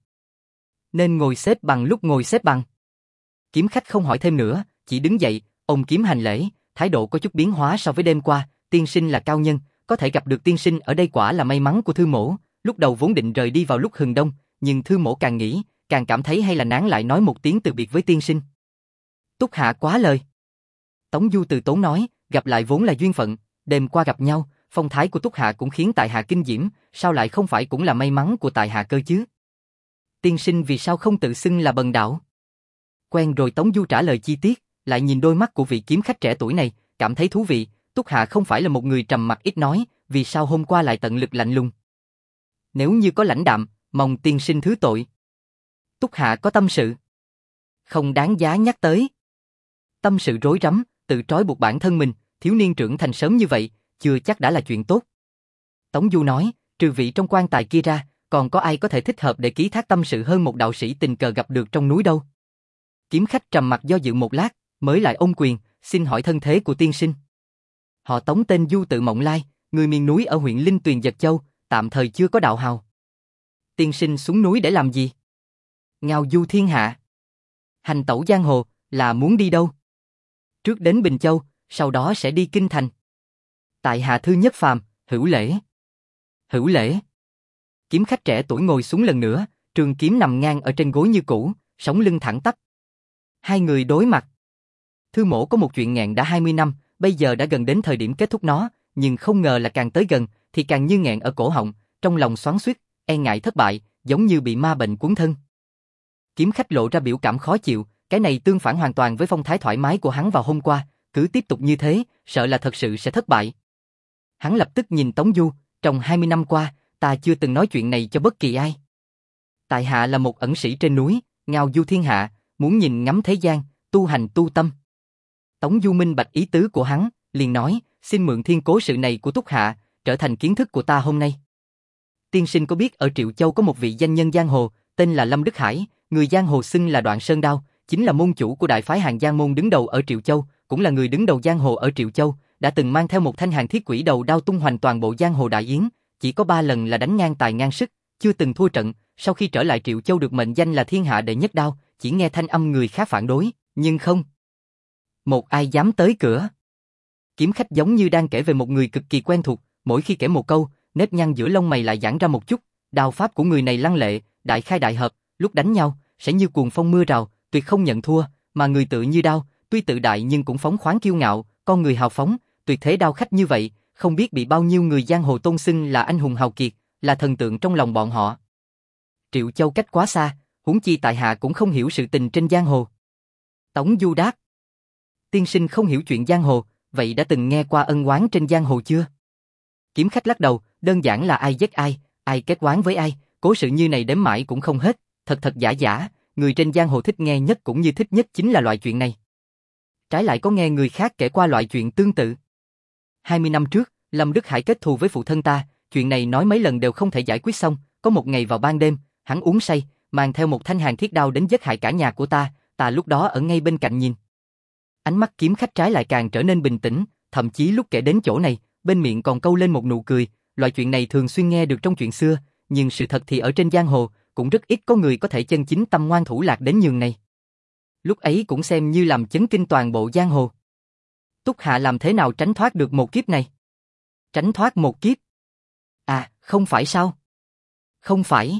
Nên ngồi xếp bằng lúc ngồi xếp bằng. Kiếm khách không hỏi thêm nữa, chỉ đứng dậy, ôm kiếm hành lễ, thái độ có chút biến hóa so với đêm qua. Tiên sinh là cao nhân, có thể gặp được tiên sinh ở đây quả là may mắn của thư mổ. Lúc đầu vốn định rời đi vào lúc hừng đông, nhưng thư mổ càng nghĩ, càng cảm thấy hay là nán lại nói một tiếng từ biệt với tiên sinh. Túc Hạ quá lời. Tống Du từ tốn nói, gặp lại vốn là duyên phận, đêm qua gặp nhau, phong thái của Túc Hạ cũng khiến tại hạ kinh diễm, sao lại không phải cũng là may mắn của tại hạ cơ chứ? Tiên sinh vì sao không tự xưng là Bần Đạo? Quen rồi Tống Du trả lời chi tiết, lại nhìn đôi mắt của vị kiếm khách trẻ tuổi này, cảm thấy thú vị. Túc Hạ không phải là một người trầm mặc ít nói, vì sao hôm qua lại tận lực lạnh lùng? Nếu như có lãnh đạm, mong tiên sinh thứ tội. Túc Hạ có tâm sự. Không đáng giá nhắc tới. Tâm sự rối rắm, tự trói buộc bản thân mình, thiếu niên trưởng thành sớm như vậy, chưa chắc đã là chuyện tốt. Tống Du nói, trừ vị trong quan tài kia ra, còn có ai có thể thích hợp để ký thác tâm sự hơn một đạo sĩ tình cờ gặp được trong núi đâu? Kiếm khách trầm mặc do dự một lát, mới lại ôm quyền, xin hỏi thân thế của tiên sinh. Họ Tống tên Du tự Mộng Lai, người miền núi ở huyện Linh Tuyền Dật Châu, tạm thời chưa có đạo hào. Tiên sinh xuống núi để làm gì? Ngao du thiên hạ. Hành tẩu giang hồ, là muốn đi đâu? Trước đến Bình Châu, sau đó sẽ đi Kinh Thành. Tại hạ Thư Nhất Phàm, hữu lễ. Hữu lễ. Kiếm khách trẻ tuổi ngồi xuống lần nữa, trường kiếm nằm ngang ở trên gối như cũ, sống lưng thẳng tắp. Hai người đối mặt. Thư mổ có một chuyện nghẹn đã hai mươi năm, bây giờ đã gần đến thời điểm kết thúc nó, nhưng không ngờ là càng tới gần, thì càng như nghẹn ở cổ họng, trong lòng xoắn xuýt, e ngại thất bại, giống như bị ma bệnh cuốn thân. Kiếm khách lộ ra biểu cảm khó chịu, cái này tương phản hoàn toàn với phong thái thoải mái của hắn vào hôm qua, cứ tiếp tục như thế, sợ là thật sự sẽ thất bại. Hắn lập tức nhìn Tống Du, trong hai mươi năm qua, ta chưa từng nói chuyện này cho bất kỳ ai. Tại hạ là một ẩn sĩ trên núi, ngao du thiên hạ, muốn nhìn ngắm thế gian, tu hành tu tâm. Tống Du minh bạch ý tứ của hắn, liền nói, xin mượn thiên cố sự này của Túc Hạ, trở thành kiến thức của ta hôm nay. Tiên sinh có biết ở Triệu Châu có một vị danh nhân giang hồ, tên là Lâm Đức Hải, người giang hồ xưng là Đoạn Sơn Đao, chính là môn chủ của đại phái Hàng Giang môn đứng đầu ở Triệu Châu, cũng là người đứng đầu giang hồ ở Triệu Châu, đã từng mang theo một thanh Hàng Thiết Quỷ đầu đao tung hoành toàn bộ giang hồ đại yến, chỉ có ba lần là đánh ngang tài ngang sức, chưa từng thua trận. Sau khi trở lại Triệu Châu được mệnh danh là thiên hạ đệ nhất đao, chỉ nghe thanh âm người khác phản đối, nhưng không một ai dám tới cửa. Kiếm khách giống như đang kể về một người cực kỳ quen thuộc, mỗi khi kể một câu, nếp nhăn giữa lông mày lại giãn ra một chút, đao pháp của người này lăng lệ, đại khai đại hợp, lúc đánh nhau sẽ như cuồng phong mưa rào, tuyệt không nhận thua, mà người tự như đao, tuy tự đại nhưng cũng phóng khoáng kiêu ngạo, con người hào phóng, tuyệt thế đao khách như vậy, không biết bị bao nhiêu người giang hồ tôn xưng là anh hùng hào kiệt, là thần tượng trong lòng bọn họ. Triệu Châu cách quá xa, huống chi tại hạ cũng không hiểu sự tình trên giang hồ. Tống Du đáp, tiên sinh không hiểu chuyện giang hồ, vậy đã từng nghe qua ân oán trên giang hồ chưa? Kiếm khách lắc đầu, đơn giản là ai giết ai, ai kết oán với ai, cố sự như này đếm mãi cũng không hết, thật thật giả giả, người trên giang hồ thích nghe nhất cũng như thích nhất chính là loại chuyện này. Trái lại có nghe người khác kể qua loại chuyện tương tự. hai mươi năm trước, Lâm Đức Hải kết thù với phụ thân ta, chuyện này nói mấy lần đều không thể giải quyết xong, có một ngày vào ban đêm, hắn uống say, mang theo một thanh hàn thiết đao đến giết hại cả nhà của ta, ta lúc đó ở ngay bên cạnh nhìn. Ánh mắt kiếm khách trái lại càng trở nên bình tĩnh, thậm chí lúc kể đến chỗ này, bên miệng còn câu lên một nụ cười, loại chuyện này thường xuyên nghe được trong chuyện xưa, nhưng sự thật thì ở trên giang hồ, cũng rất ít có người có thể chân chính tâm ngoan thủ lạc đến nhường này. Lúc ấy cũng xem như làm chấn kinh toàn bộ giang hồ. Túc Hạ làm thế nào tránh thoát được một kiếp này? Tránh thoát một kiếp? À, không phải sao? Không phải.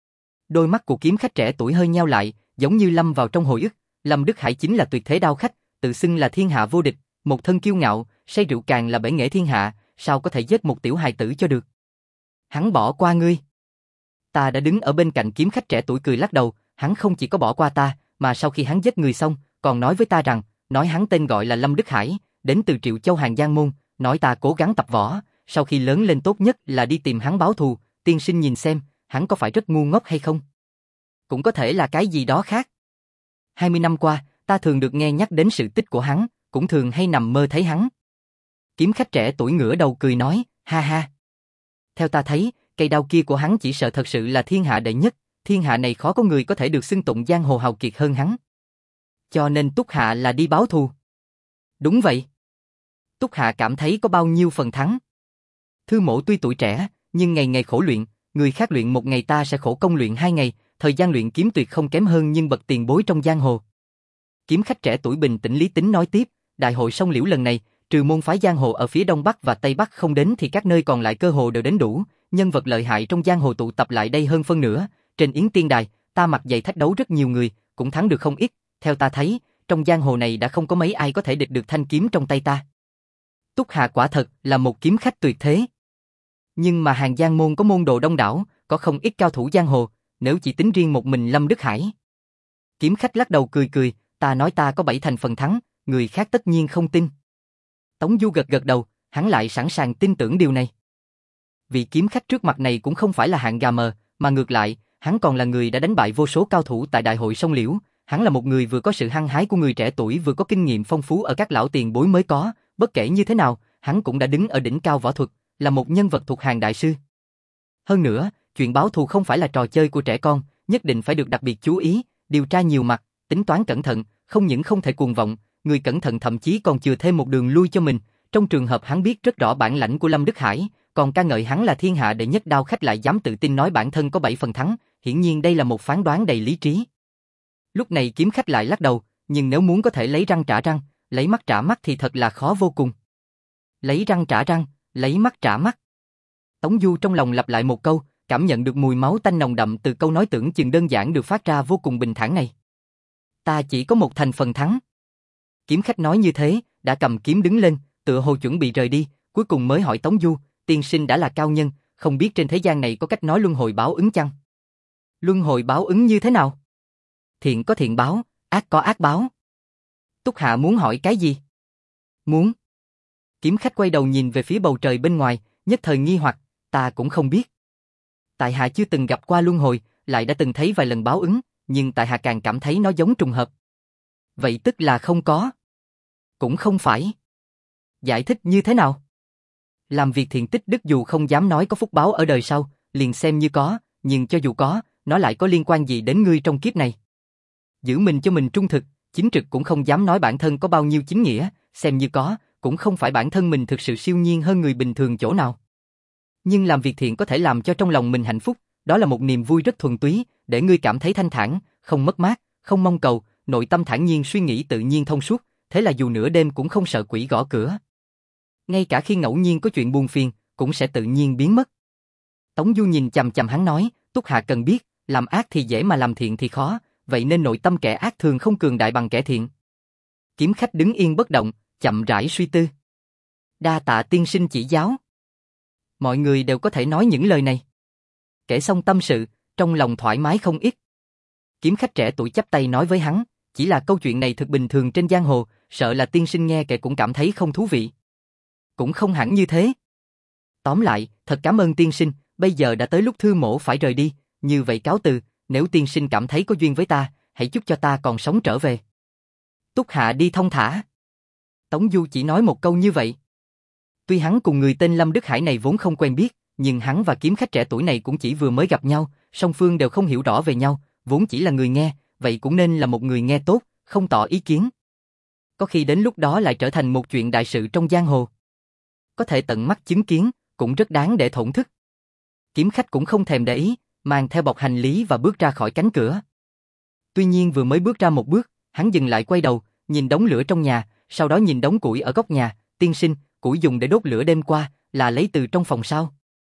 Đôi mắt của kiếm khách trẻ tuổi hơi nheo lại, giống như lâm vào trong hồi ức. Lâm Đức Hải chính là tuyệt thế đao khách, tự xưng là thiên hạ vô địch, một thân kiêu ngạo, say rượu càng là bể nghệ thiên hạ, sao có thể giết một tiểu hài tử cho được? Hắn bỏ qua ngươi. Ta đã đứng ở bên cạnh kiếm khách trẻ tuổi cười lắc đầu, hắn không chỉ có bỏ qua ta, mà sau khi hắn giết người xong, còn nói với ta rằng, nói hắn tên gọi là Lâm Đức Hải, đến từ Triệu Châu Hàng Giang Môn, nói ta cố gắng tập võ, sau khi lớn lên tốt nhất là đi tìm hắn báo thù, tiên sinh nhìn xem, hắn có phải rất ngu ngốc hay không? Cũng có thể là cái gì đó khác. hai mươi năm qua, ta thường được nghe nhắc đến sự tích của hắn, cũng thường hay nằm mơ thấy hắn. Kiếm khách trẻ tuổi ngửa đầu cười nói, ha ha. Theo ta thấy, cây đao kia của hắn chỉ sợ thật sự là thiên hạ đệ nhất, thiên hạ này khó có người có thể được xưng tụng giang hồ hào kiệt hơn hắn. Cho nên Túc Hạ là đi báo thù. Đúng vậy. Túc Hạ cảm thấy có bao nhiêu phần thắng. Thư Mỗ tuy tuổi trẻ, nhưng ngày ngày khổ luyện, người khác luyện một ngày ta sẽ khổ công luyện hai ngày, thời gian luyện kiếm tuyệt không kém hơn nhưng bậc tiền bối trong giang hồ. Kiếm khách trẻ tuổi bình tĩnh lý tính nói tiếp, đại hội sông Liễu lần này, trừ môn phái giang hồ ở phía đông bắc và tây bắc không đến thì các nơi còn lại cơ hồ đều đến đủ, nhân vật lợi hại trong giang hồ tụ tập lại đây hơn phân nửa, trên Yến Tiên Đài, ta mặc giày thách đấu rất nhiều người, cũng thắng được không ít, theo ta thấy, trong giang hồ này đã không có mấy ai có thể địch được thanh kiếm trong tay ta. Túc Hạ quả thật là một kiếm khách tuyệt thế. Nhưng mà Hàng Giang Môn có môn đồ đông đảo, có không ít cao thủ giang hồ, nếu chỉ tính riêng một mình Lâm Đức Hải. Kiếm khách lắc đầu cười cười, ta nói ta có bảy thành phần thắng, người khác tất nhiên không tin. Tống Du gật gật đầu, hắn lại sẵn sàng tin tưởng điều này. Vị kiếm khách trước mặt này cũng không phải là hạng gà mờ, mà ngược lại, hắn còn là người đã đánh bại vô số cao thủ tại đại hội sông Liễu, hắn là một người vừa có sự hăng hái của người trẻ tuổi vừa có kinh nghiệm phong phú ở các lão tiền bối mới có, bất kể như thế nào, hắn cũng đã đứng ở đỉnh cao võ thuật, là một nhân vật thuộc hàng đại sư. Hơn nữa, chuyện báo thù không phải là trò chơi của trẻ con, nhất định phải được đặc biệt chú ý, điều tra nhiều mặt, tính toán cẩn thận, không những không thể cuồng vọng, người cẩn thận thậm chí còn chừa thêm một đường lui cho mình. Trong trường hợp hắn biết rất rõ bản lãnh của Lâm Đức Hải, còn ca ngợi hắn là thiên hạ đệ nhất đao khách lại dám tự tin nói bản thân có bảy phần thắng, hiển nhiên đây là một phán đoán đầy lý trí. Lúc này kiếm khách lại lắc đầu, nhưng nếu muốn có thể lấy răng trả răng, lấy mắt trả mắt thì thật là khó vô cùng. Lấy răng trả răng, lấy mắt trả mắt. Tống Du trong lòng lặp lại một câu, cảm nhận được mùi máu tanh nồng đậm từ câu nói tưởng chừng đơn giản được phát ra vô cùng bình thản này. Ta chỉ có một thành phần thắng. Kiếm khách nói như thế, đã cầm kiếm đứng lên, tựa hồ chuẩn bị rời đi, cuối cùng mới hỏi Tống Du, tiên sinh đã là cao nhân, không biết trên thế gian này có cách nói luân hồi báo ứng chăng? Luân hồi báo ứng như thế nào? Thiện có thiện báo, ác có ác báo. Túc Hạ muốn hỏi cái gì? Muốn. Kiếm khách quay đầu nhìn về phía bầu trời bên ngoài, nhất thời nghi hoặc, ta cũng không biết. Tại hạ chưa từng gặp qua luân hồi, lại đã từng thấy vài lần báo ứng, nhưng tại hạ càng cảm thấy nó giống trùng hợp. Vậy tức là không có. Cũng không phải. Giải thích như thế nào? Làm việc thiện tích đức dù không dám nói có phúc báo ở đời sau, liền xem như có, nhưng cho dù có, nó lại có liên quan gì đến ngươi trong kiếp này? Giữ mình cho mình trung thực, chính trực cũng không dám nói bản thân có bao nhiêu chính nghĩa, xem như có, cũng không phải bản thân mình thực sự siêu nhiên hơn người bình thường chỗ nào. Nhưng làm việc thiện có thể làm cho trong lòng mình hạnh phúc, đó là một niềm vui rất thuần túy, để ngươi cảm thấy thanh thản, không mất mát, không mong cầu, nội tâm thản nhiên suy nghĩ tự nhiên thông suốt, thế là dù nửa đêm cũng không sợ quỷ gõ cửa. Ngay cả khi ngẫu nhiên có chuyện buồn phiền, cũng sẽ tự nhiên biến mất. Tống Du nhìn chằm chằm hắn nói, Túc Hạ cần biết, làm ác thì dễ mà làm thiện thì khó, vậy nên nội tâm kẻ ác thường không cường đại bằng kẻ thiện. Kiếm khách đứng yên bất động, chậm rãi suy tư. Đa tạ tiên sinh chỉ giáo. Mọi người đều có thể nói những lời này. Kể xong tâm sự, trong lòng thoải mái không ít. Kiếm khách trẻ tuổi chắp tay nói với hắn, chỉ là câu chuyện này thực bình thường trên giang hồ, sợ là tiên sinh nghe kể cũng cảm thấy không thú vị. Cũng không hẳn như thế. Tóm lại, thật cảm ơn tiên sinh, bây giờ đã tới lúc Thư Mỗ phải rời đi, như vậy cáo từ, nếu tiên sinh cảm thấy có duyên với ta, hãy chúc cho ta còn sống trở về. Túc Hạ đi thông thả. Tống Du chỉ nói một câu như vậy. Tuy hắn cùng người tên Lâm Đức Hải này vốn không quen biết, nhưng hắn và kiếm khách trẻ tuổi này cũng chỉ vừa mới gặp nhau, song phương đều không hiểu rõ về nhau, vốn chỉ là người nghe, vậy cũng nên là một người nghe tốt, không tỏ ý kiến. Có khi đến lúc đó lại trở thành một chuyện đại sự trong giang hồ. Có thể tận mắt chứng kiến, cũng rất đáng để thổn thức. Kiếm khách cũng không thèm để ý, mang theo bọc hành lý và bước ra khỏi cánh cửa. Tuy nhiên vừa mới bước ra một bước, hắn dừng lại quay đầu, nhìn đống lửa trong nhà, sau đó nhìn đống củi ở góc nhà. Tiên sinh, củi dùng để đốt lửa đêm qua, là lấy từ trong phòng sao?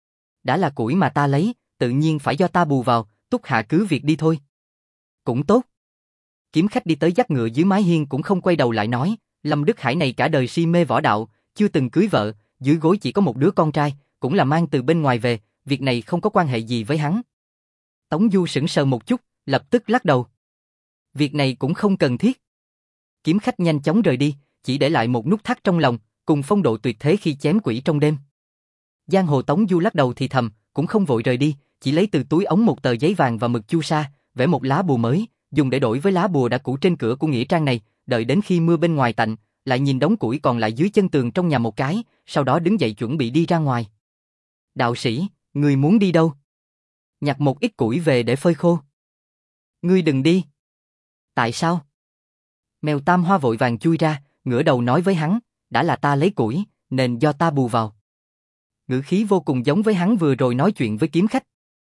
Đã là củi mà ta lấy, tự nhiên phải do ta bù vào, Túc hạ cứ việc đi thôi. Cũng tốt. Kiếm khách đi tới dắt ngựa dưới mái hiên cũng không quay đầu lại nói, Lâm Đức Hải này cả đời si mê võ đạo, chưa từng cưới vợ, dưới gối chỉ có một đứa con trai, cũng là mang từ bên ngoài về, việc này không có quan hệ gì với hắn. Tống Du sững sờ một chút, lập tức lắc đầu. Việc này cũng không cần thiết. Kiếm khách nhanh chóng rời đi, chỉ để lại một nút thắt trong lòng, cùng phong độ tuyệt thế khi chém quỷ trong đêm. Giang hồ Tống Du lắc đầu thì thầm, cũng không vội rời đi, chỉ lấy từ túi ống một tờ giấy vàng và mực chu sa, vẽ một lá bùa mới, dùng để đổi với lá bùa đã cũ trên cửa của nghĩa trang này, đợi đến khi mưa bên ngoài tạnh, lại nhìn đống củi còn lại dưới chân tường trong nhà một cái, sau đó đứng dậy chuẩn bị đi ra ngoài. Đạo sĩ, ngươi muốn đi đâu? Nhặt một ít củi về để phơi khô. Ngươi đừng đi. Tại sao? Mèo Tam Hoa vội vàng chui ra, ngửa đầu nói với hắn, đã là ta lấy củi, nên do ta bù vào. Ngữ khí vô cùng giống với hắn vừa rồi nói chuyện với kiếm khách.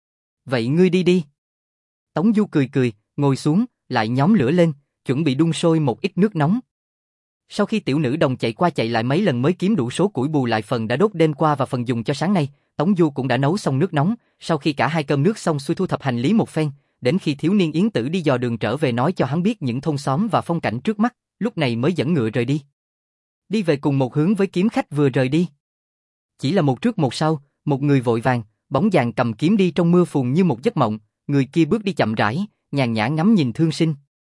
Vậy ngươi đi đi. Tống Du cười cười, ngồi xuống, lại nhóm lửa lên, chuẩn bị đun sôi một ít nước nóng. Sau khi tiểu nữ đồng chạy qua chạy lại mấy lần mới kiếm đủ số củi bù lại phần đã đốt đêm qua và phần dùng cho sáng nay, Tống Du cũng đã nấu xong nước nóng, sau khi cả hai cơm nước xong xuôi thu thập hành lý một phen, đến khi thiếu niên Yến Tử đi dò đường trở về nói cho hắn biết những thôn xóm và phong cảnh trước mắt, lúc này mới dẫn ngựa rời đi. Đi về cùng một hướng với kiếm khách vừa rời đi. Chỉ là một trước một sau, một người vội vàng, bóng dáng cầm kiếm đi trong mưa phùn như một giấc mộng, người kia bước đi chậm rãi, nhàn nhã ngắm nhìn thương sinh.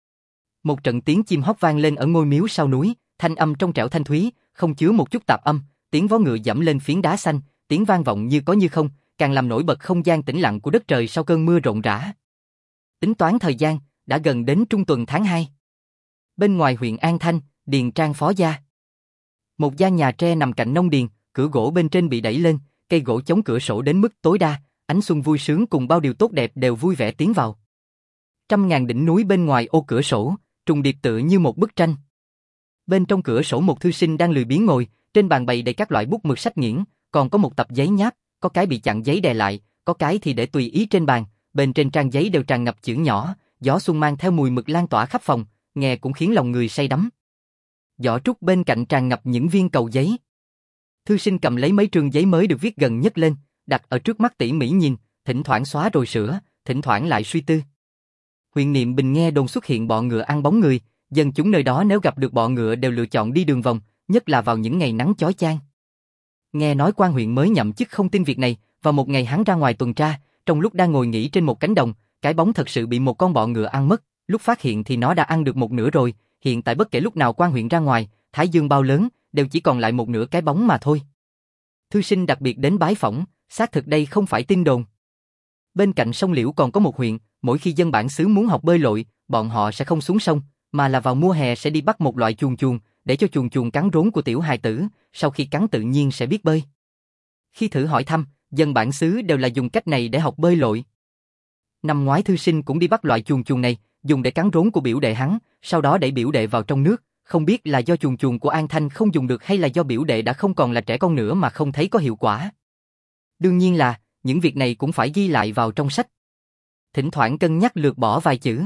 Một trận tiếng chim hót vang lên ở ngôi miếu sau núi, thanh âm trong trẻo thanh thúy, không chứa một chút tạp âm, tiếng vó ngựa dẫm lên phiến đá xanh, tiếng vang vọng như có như không, càng làm nổi bật không gian tĩnh lặng của đất trời sau cơn mưa rộn rã. Tính toán thời gian, đã gần đến trung tuần tháng hai. Bên ngoài huyện An Thanh, điền trang phó gia. Một gian nhà tre nằm cạnh nông điền, cửa gỗ bên trên bị đẩy lên, cây gỗ chống cửa sổ đến mức tối đa, ánh xuân vui sướng cùng bao điều tốt đẹp đều vui vẻ tiến vào. Trăm ngàn đỉnh núi bên ngoài ô cửa sổ, trùng điệp tựa như một bức tranh. Bên trong cửa sổ một thư sinh đang lười biếng ngồi, trên bàn bày đầy các loại bút mực sách nghiễn, còn có một tập giấy nháp, có cái bị chặn giấy đè lại, có cái thì để tùy ý trên bàn, bên trên trang giấy đều tràn ngập chữ nhỏ, gió xuân mang theo mùi mực lan tỏa khắp phòng, nghe cũng khiến lòng người say đắm. Giỏ trúc bên cạnh tràn ngập những viên cầu giấy. Thư sinh cầm lấy mấy trường giấy mới được viết gần nhất lên, đặt ở trước mắt tỉ mỉ nhìn, thỉnh thoảng xóa rồi sửa, thỉnh thoảng lại suy tư. Huyện Niệm Bình nghe đồn xuất hiện bọ ngựa ăn bóng người, dân chúng nơi đó nếu gặp được bọ ngựa đều lựa chọn đi đường vòng, nhất là vào những ngày nắng chói chang. Nghe nói quan huyện mới nhậm chức không tin việc này, vào một ngày hắn ra ngoài tuần tra, trong lúc đang ngồi nghỉ trên một cánh đồng, cái bóng thật sự bị một con bọ ngựa ăn mất, lúc phát hiện thì nó đã ăn được một nửa rồi, hiện tại bất kể lúc nào quan huyện ra ngoài, thái dương bao lớn, đều chỉ còn lại một nửa cái bóng mà thôi. Thư sinh đặc biệt đến bái phỏng, xác thực đây không phải tin đồn. Bên cạnh sông Liễu còn có một huyện, mỗi khi dân bản xứ muốn học bơi lội, bọn họ sẽ không xuống sông, mà là vào mùa hè sẽ đi bắt một loại chuồn chuồn, để cho chuồn chuồn cắn rốn của tiểu hài tử, sau khi cắn tự nhiên sẽ biết bơi. Khi thử hỏi thăm, dân bản xứ đều là dùng cách này để học bơi lội. Năm ngoái thư sinh cũng đi bắt loại chuồn chuồn này, dùng để cắn rốn của biểu đệ hắn, sau đó đẩy biểu đệ vào trong nước, không biết là do chuồn chuồn của An Thanh không dùng được hay là do biểu đệ đã không còn là trẻ con nữa mà không thấy có hiệu quả. Đương nhiên là, những việc này cũng phải ghi lại vào trong sách. Thỉnh thoảng cân nhắc lược bỏ vài chữ.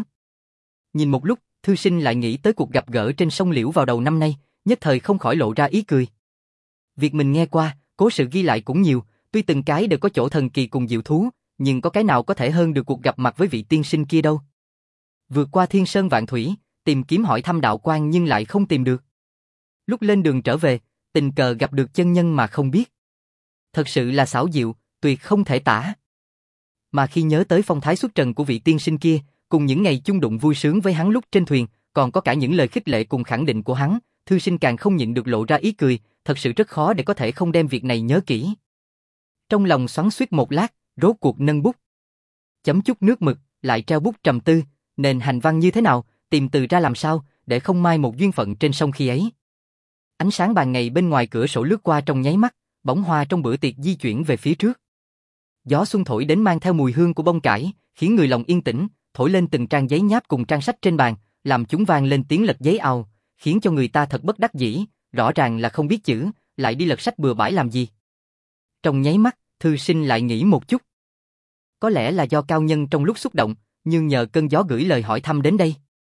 Nhìn một lúc, thư sinh lại nghĩ tới cuộc gặp gỡ trên sông Liễu vào đầu năm nay, nhất thời không khỏi lộ ra ý cười. Việc mình nghe qua, cố sự ghi lại cũng nhiều, tuy từng cái đều có chỗ thần kỳ cùng diệu thú, nhưng có cái nào có thể hơn được cuộc gặp mặt với vị tiên sinh kia đâu. Vượt qua thiên sơn vạn thủy, tìm kiếm hỏi thăm đạo quan nhưng lại không tìm được. Lúc lên đường trở về, tình cờ gặp được chân nhân mà không biết. Thật sự là xảo diệu, tuyệt không thể tả. Mà khi nhớ tới phong thái xuất trần của vị tiên sinh kia, cùng những ngày chung đụng vui sướng với hắn lúc trên thuyền, còn có cả những lời khích lệ cùng khẳng định của hắn, thư sinh càng không nhịn được lộ ra ý cười, thật sự rất khó để có thể không đem việc này nhớ kỹ. Trong lòng xoắn xuýt một lát, rốt cuộc nâng bút. Chấm chút nước mực, lại treo bút trầm tư, nền hành văn như thế nào, tìm từ ra làm sao, để không mai một duyên phận trên sông khi ấy. Ánh sáng ban ngày bên ngoài cửa sổ lướt qua trong nháy mắt, bóng hoa trong bữa tiệc di chuyển về phía trước. Gió xuân thổi đến mang theo mùi hương của bông cải, khiến người lòng yên tĩnh, thổi lên từng trang giấy nháp cùng trang sách trên bàn, làm chúng vang lên tiếng lật giấy ào, khiến cho người ta thật bất đắc dĩ, rõ ràng là không biết chữ, lại đi lật sách bừa bãi làm gì. Trong nháy mắt, thư sinh lại nghĩ một chút. Có lẽ là do cao nhân trong lúc xúc động, nhưng nhờ cơn gió gửi lời hỏi thăm đến đây.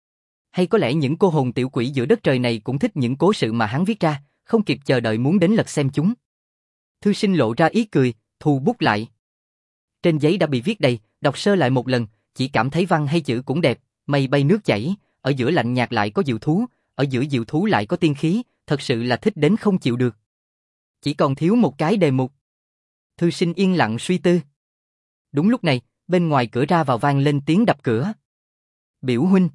Hay có lẽ những cô hồn tiểu quỷ giữa đất trời này cũng thích những cố sự mà hắn viết ra, không kịp chờ đợi muốn đến lật xem chúng. Thư sinh lộ ra ý cười, thu bút lại. Trên giấy đã bị viết đầy, đọc sơ lại một lần, chỉ cảm thấy văn hay chữ cũng đẹp, mây bay nước chảy, ở giữa lạnh nhạt lại có diệu thú, ở giữa diệu thú lại có tiên khí, thật sự là thích đến không chịu được. Chỉ còn thiếu một cái đề mục. Thư sinh yên lặng suy tư. Đúng lúc này, bên ngoài cửa ra vào vang lên tiếng đập cửa. Biểu huynh.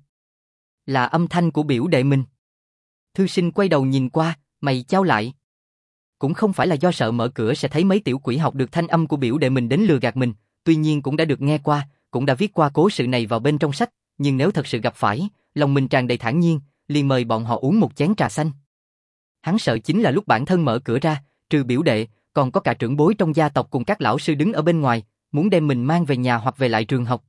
Là âm thanh của biểu đệ mình. Thư sinh quay đầu nhìn qua, mày chau lại. Cũng không phải là do sợ mở cửa sẽ thấy mấy tiểu quỷ học được thanh âm của biểu đệ mình đến lừa gạt mình, tuy nhiên cũng đã được nghe qua, cũng đã viết qua cố sự này vào bên trong sách, nhưng nếu thật sự gặp phải, lòng mình tràn đầy thản nhiên, liền mời bọn họ uống một chén trà xanh. Hắn sợ chính là lúc bản thân mở cửa ra, trừ biểu đệ, còn có cả trưởng bối trong gia tộc cùng các lão sư đứng ở bên ngoài, muốn đem mình mang về nhà hoặc về lại trường học.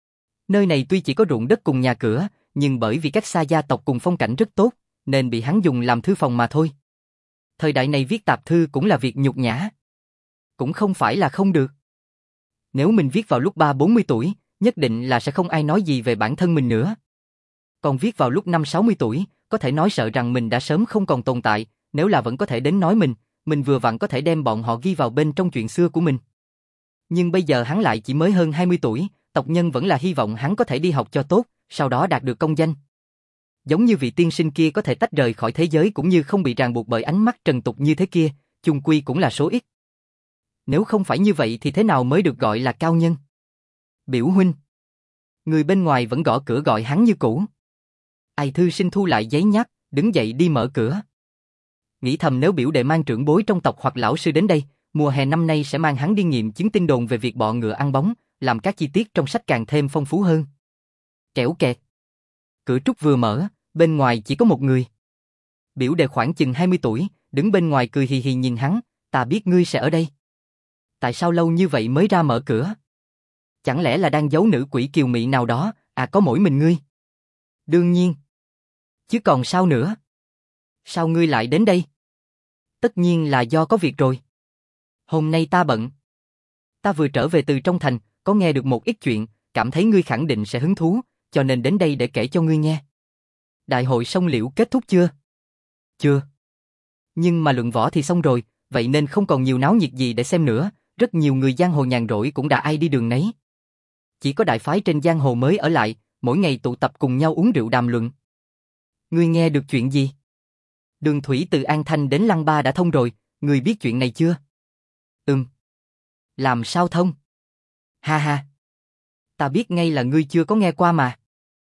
Nơi này tuy chỉ có ruộng đất cùng nhà cửa, nhưng bởi vì cách xa gia tộc cùng phong cảnh rất tốt, nên bị hắn dùng làm thư phòng mà thôi. Thời đại này viết tạp thư cũng là việc nhục nhã. Cũng không phải là không được. Nếu mình viết vào lúc ba bốn mươi tuổi, nhất định là sẽ không ai nói gì về bản thân mình nữa. Còn viết vào lúc năm sáu mươi tuổi, có thể nói sợ rằng mình đã sớm không còn tồn tại, nếu là vẫn có thể đến nói mình, mình vừa vặn có thể đem bọn họ ghi vào bên trong chuyện xưa của mình. Nhưng bây giờ hắn lại chỉ mới hơn hai mươi tuổi, tộc nhân vẫn là hy vọng hắn có thể đi học cho tốt, sau đó đạt được công danh. Giống như vị tiên sinh kia có thể tách rời khỏi thế giới cũng như không bị ràng buộc bởi ánh mắt trần tục như thế kia, chung quy cũng là số ít. Nếu không phải như vậy thì thế nào mới được gọi là cao nhân? Biểu huynh. Người bên ngoài vẫn gõ cửa gọi hắn như cũ. Ai thư sinh thu lại giấy nháp, đứng dậy đi mở cửa. Nghĩ thầm nếu biểu đệ mang trưởng bối trong tộc hoặc lão sư đến đây, mùa hè năm nay sẽ mang hắn đi nghiệm chứng tin đồn về việc bọ ngựa ăn bóng, làm các chi tiết trong sách càng thêm phong phú hơn. Kẻo kẹt. Cửa trúc vừa mở, bên ngoài chỉ có một người. Biểu đệ khoảng chừng hai mươi tuổi, đứng bên ngoài cười hì hì nhìn hắn, ta biết ngươi sẽ ở đây. Tại sao lâu như vậy mới ra mở cửa? Chẳng lẽ là đang giấu nữ quỷ kiều mị nào đó, à có mỗi mình ngươi? Đương nhiên. Chứ còn sao nữa? Sao ngươi lại đến đây? Tất nhiên là do có việc rồi. Hôm nay ta bận. Ta vừa trở về từ trong thành, có nghe được một ít chuyện, cảm thấy ngươi khẳng định sẽ hứng thú, cho nên đến đây để kể cho ngươi nghe. Đại hội song liễu kết thúc chưa? Chưa. Nhưng mà luận võ thì xong rồi, vậy nên không còn nhiều náo nhiệt gì để xem nữa, rất nhiều người giang hồ nhàn rỗi cũng đã ai đi đường nấy. Chỉ có đại phái trên giang hồ mới ở lại, mỗi ngày tụ tập cùng nhau uống rượu đàm luận. Ngươi nghe được chuyện gì? Đường thủy từ An Thanh đến Lăng Ba đã thông rồi, ngươi biết chuyện này chưa? Ừm. Làm sao thông? Ha ha. Ta biết ngay là ngươi chưa có nghe qua mà.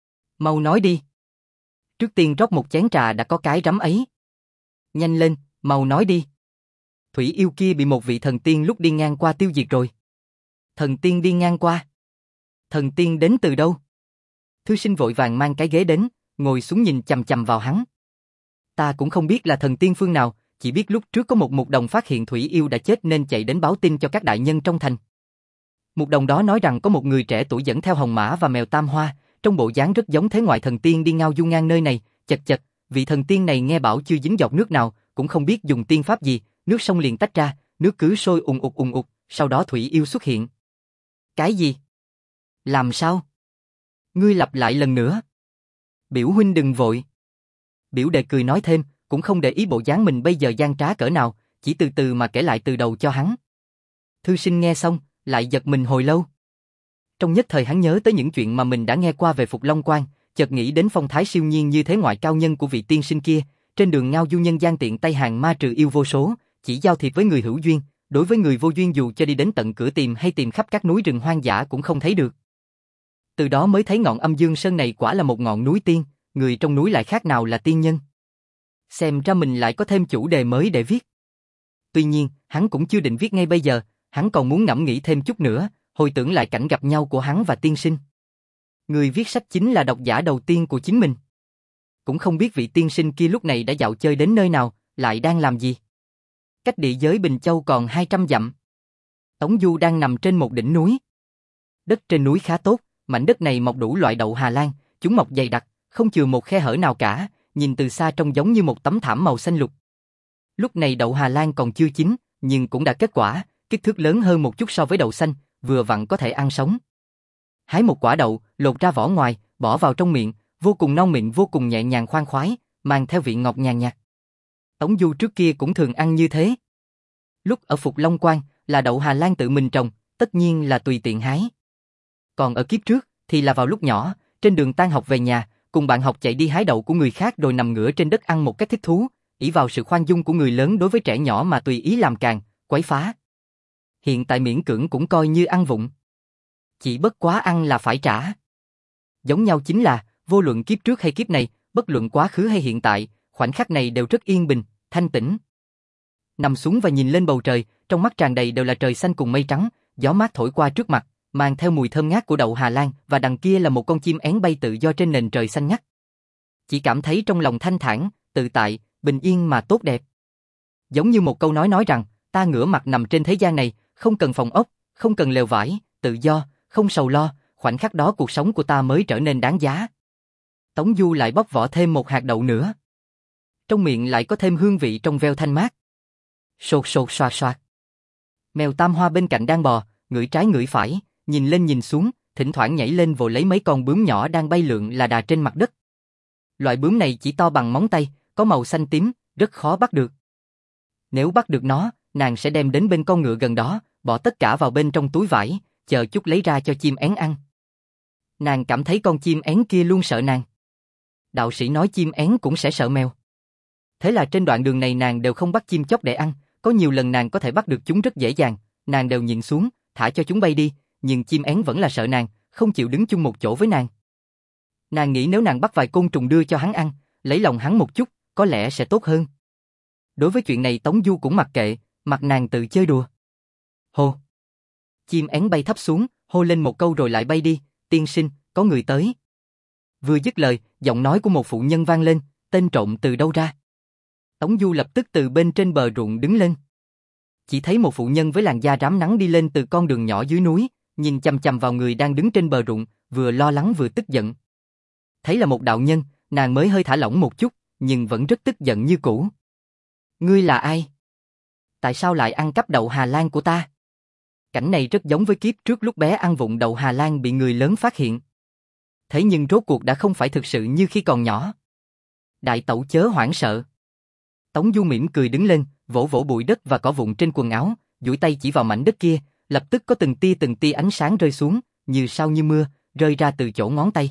Mau nói đi. Trước tiên rót một chén trà đã có cái rắm ấy. Nhanh lên, mau nói đi. Thủy yêu kia bị một vị thần tiên lúc đi ngang qua tiêu diệt rồi. Thần tiên đi ngang qua? Thần tiên đến từ đâu? Thư sinh vội vàng mang cái ghế đến, ngồi xuống nhìn chằm chằm vào hắn. Ta cũng không biết là thần tiên phương nào, chỉ biết lúc trước có một mục đồng phát hiện Thủy yêu đã chết nên chạy đến báo tin cho các đại nhân trong thành. Mục đồng đó nói rằng có một người trẻ tuổi dẫn theo hồng mã và mèo tam hoa, trong bộ dáng rất giống thế ngoại thần tiên đi ngao du ngang nơi này, chật chật, vị thần tiên này nghe bảo chưa dính giọt nước nào, cũng không biết dùng tiên pháp gì, nước sông liền tách ra, nước cứ sôi ùn ụt ùn ụt, sau đó Thủy yêu xuất hiện. Cái gì? Làm sao? Ngươi lặp lại lần nữa. Biểu huynh đừng vội. Biểu đệ cười nói thêm, cũng không để ý bộ dáng mình bây giờ gian trá cỡ nào, chỉ từ từ mà kể lại từ đầu cho hắn. Thư sinh nghe xong, lại giật mình hồi lâu. Trong nhất thời hắn nhớ tới những chuyện mà mình đã nghe qua về Phục Long Quan, chợt nghĩ đến phong thái siêu nhiên như thế ngoại cao nhân của vị tiên sinh kia, trên đường ngao du nhân gian tiện tay hàng ma trừ yêu vô số, chỉ giao thiệp với người hữu duyên, đối với người vô duyên dù cho đi đến tận cửa tìm hay tìm khắp các núi rừng hoang dã cũng không thấy được. Từ đó mới thấy ngọn Âm Dương Sơn này quả là một ngọn núi tiên, người trong núi lại khác nào là tiên nhân. Xem ra mình lại có thêm chủ đề mới để viết. Tuy nhiên, hắn cũng chưa định viết ngay bây giờ, hắn còn muốn ngẫm nghĩ thêm chút nữa, hồi tưởng lại cảnh gặp nhau của hắn và tiên sinh. Người viết sách chính là độc giả đầu tiên của chính mình. Cũng không biết vị tiên sinh kia lúc này đã dạo chơi đến nơi nào, lại đang làm gì? Cách địa giới Bình Châu còn hai trăm dặm. Tống Du đang nằm trên một đỉnh núi. Đất trên núi khá tốt, mảnh đất này mọc đủ loại đậu Hà Lan, chúng mọc dày đặc, không chừa một khe hở nào cả, nhìn từ xa trông giống như một tấm thảm màu xanh lục. Lúc này đậu Hà Lan còn chưa chín, nhưng cũng đã kết quả, kích thước lớn hơn một chút so với đậu xanh, vừa vặn có thể ăn sống. Hái một quả đậu, lột ra vỏ ngoài, bỏ vào trong miệng, vô cùng non miệng, vô cùng nhẹ nhàng khoan khoái, mang theo vị ngọt nhàn nhạt. Tống Du trước kia cũng thường ăn như thế. Lúc ở Phục Long Quan, là đậu Hà Lan tự mình trồng, tất nhiên là tùy tiện hái. Còn ở kiếp trước, thì là vào lúc nhỏ, trên đường tan học về nhà, cùng bạn học chạy đi hái đậu của người khác rồi nằm ngửa trên đất ăn một cách thích thú, ỷ vào sự khoan dung của người lớn đối với trẻ nhỏ mà tùy ý làm càn, quấy phá. Hiện tại miễn cưỡng cũng coi như ăn vụng. Chỉ bất quá ăn là phải trả. Giống nhau chính là, vô luận kiếp trước hay kiếp này, bất luận quá khứ hay hiện tại, khoảnh khắc này đều rất yên bình, thanh tĩnh. Nằm xuống và nhìn lên bầu trời, trong mắt tràn đầy đều là trời xanh cùng mây trắng, gió mát thổi qua trước mặt, mang theo mùi thơm ngát của đậu Hà Lan, và đằng kia là một con chim én bay tự do trên nền trời xanh ngắt. Chỉ cảm thấy trong lòng thanh thản, tự tại, bình yên mà tốt đẹp. Giống như một câu nói nói rằng, ta ngửa mặt nằm trên thế gian này, không cần phòng ốc, không cần lều vải, tự do, không sầu lo, khoảnh khắc đó cuộc sống của ta mới trở nên đáng giá. Tống Du lại bóc vỏ thêm một hạt đậu nữa. Trong miệng lại có thêm hương vị trong veo thanh mát. Sột sột xoạt xoạt. Mèo Tam Hoa bên cạnh đang bò, ngửi trái ngửi phải, nhìn lên nhìn xuống, thỉnh thoảng nhảy lên vồ lấy mấy con bướm nhỏ đang bay lượn là đà trên mặt đất. Loại bướm này chỉ to bằng móng tay, có màu xanh tím, rất khó bắt được. Nếu bắt được nó, nàng sẽ đem đến bên con ngựa gần đó, bỏ tất cả vào bên trong túi vải, chờ chút lấy ra cho chim én ăn. Nàng cảm thấy con chim én kia luôn sợ nàng. Đạo sĩ nói chim én cũng sẽ sợ mèo. Thế là trên đoạn đường này nàng đều không bắt chim chóc để ăn, có nhiều lần nàng có thể bắt được chúng rất dễ dàng, nàng đều nhìn xuống, thả cho chúng bay đi, nhưng chim én vẫn là sợ nàng, không chịu đứng chung một chỗ với nàng. Nàng nghĩ nếu nàng bắt vài côn trùng đưa cho hắn ăn, lấy lòng hắn một chút, có lẽ sẽ tốt hơn. Đối với chuyện này Tống Du cũng mặc kệ, mặc nàng tự chơi đùa. Hô! Chim én bay thấp xuống, hô lên một câu rồi lại bay đi, tiên sinh, có người tới. Vừa dứt lời, giọng nói của một phụ nhân vang lên, tên trộm từ đâu ra? Tống Du lập tức từ bên trên bờ ruộng đứng lên. Chỉ thấy một phụ nhân với làn da rám nắng đi lên từ con đường nhỏ dưới núi, nhìn chằm chằm vào người đang đứng trên bờ ruộng, vừa lo lắng vừa tức giận. Thấy là một đạo nhân, nàng mới hơi thả lỏng một chút, nhưng vẫn rất tức giận như cũ. Ngươi là ai? Tại sao lại ăn cắp đậu Hà Lan của ta? Cảnh này rất giống với kiếp trước lúc bé ăn vụng đậu Hà Lan bị người lớn phát hiện. Thế nhưng rốt cuộc đã không phải thực sự như khi còn nhỏ. Đại tẩu chớ hoảng sợ. Tống Du mỉm cười đứng lên, vỗ vỗ bụi đất và cỏ vụn trên quần áo, duỗi tay chỉ vào mảnh đất kia, lập tức có từng tia từng tia ánh sáng rơi xuống, như sao như mưa, rơi ra từ chỗ ngón tay.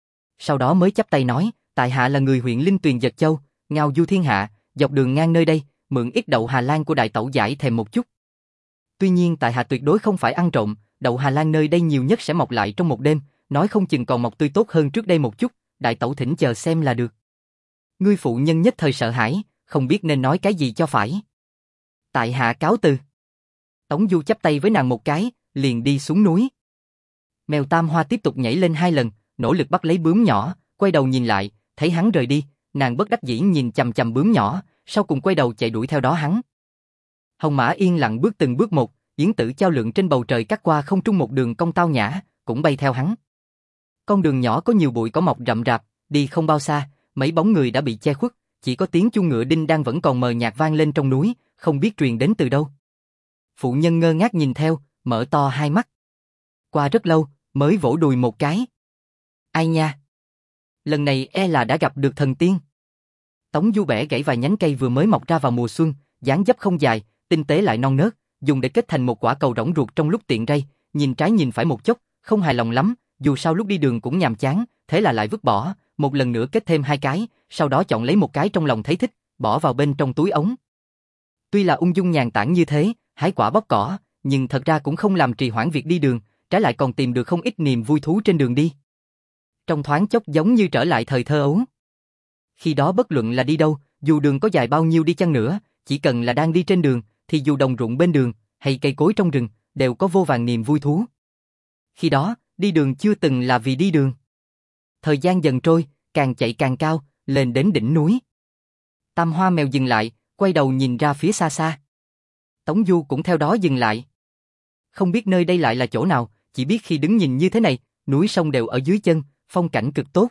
Sau đó mới chắp tay nói, tại hạ là người huyện Linh Tuyền Giật Châu, ngao du thiên hạ, dọc đường ngang nơi đây, mượn ít đậu Hà Lan của đại tẩu giải thèm một chút. Tuy nhiên tại hạ tuyệt đối không phải ăn trộm, đậu Hà Lan nơi đây nhiều nhất sẽ mọc lại trong một đêm, nói không chừng còn mọc tươi tốt hơn trước đây một chút, đại tẩu thỉnh chờ xem là được. Ngươi phụ nhân nhất thời sợ hãi, không biết nên nói cái gì cho phải. Tại hạ cáo từ. Tống Du chắp tay với nàng một cái, liền đi xuống núi. Mèo Tam Hoa tiếp tục nhảy lên hai lần, nỗ lực bắt lấy bướm nhỏ, quay đầu nhìn lại, thấy hắn rời đi, nàng bất đắc dĩ nhìn chằm chằm bướm nhỏ, sau cùng quay đầu chạy đuổi theo đó hắn. Hồng Mã yên lặng bước từng bước một, yến tử chao lượn trên bầu trời cắt qua không trung một đường cong tao nhã, cũng bay theo hắn. Con đường nhỏ có nhiều bụi cỏ mọc rậm rạp, đi không bao xa, mấy bóng người đã bị che khuất, chỉ có tiếng chuông ngựa đinh đang vẫn còn mờ nhạt vang lên trong núi, không biết truyền đến từ đâu. Phụ nhân ngơ ngác nhìn theo, mở to hai mắt. Qua rất lâu, mới vỗ đùi một cái. Ai nha? Lần này e là đã gặp được thần tiên. Tống Du bẻ gãy vài nhánh cây vừa mới mọc ra vào mùa xuân, dáng dấp không dài, tinh tế lại non nớt, dùng để kết thành một quả cầu rỗng ruột trong lúc tiện rây, nhìn trái nhìn phải một chốc, không hài lòng lắm, dù sao lúc đi đường cũng nhàm chán, thế là lại vứt bỏ, một lần nữa kết thêm hai cái, sau đó chọn lấy một cái trong lòng thấy thích, bỏ vào bên trong túi ống. Tuy là ung dung nhàn tản như thế, hái quả bóc cỏ, nhưng thật ra cũng không làm trì hoãn việc đi đường, trái lại còn tìm được không ít niềm vui thú trên đường đi. Trong thoáng chốc giống như trở lại thời thơ ấu. Khi đó bất luận là đi đâu, dù đường có dài bao nhiêu đi chăng nữa, chỉ cần là đang đi trên đường, thì dù đồng ruộng bên đường, hay cây cối trong rừng, đều có vô vàn niềm vui thú. Khi đó, đi đường chưa từng là vì đi đường. Thời gian dần trôi, càng chạy càng cao, lên đến đỉnh núi. Tam Hoa mèo dừng lại, quay đầu nhìn ra phía xa xa. Tống Du cũng theo đó dừng lại. Không biết nơi đây lại là chỗ nào, chỉ biết khi đứng nhìn như thế này, núi sông đều ở dưới chân, phong cảnh cực tốt.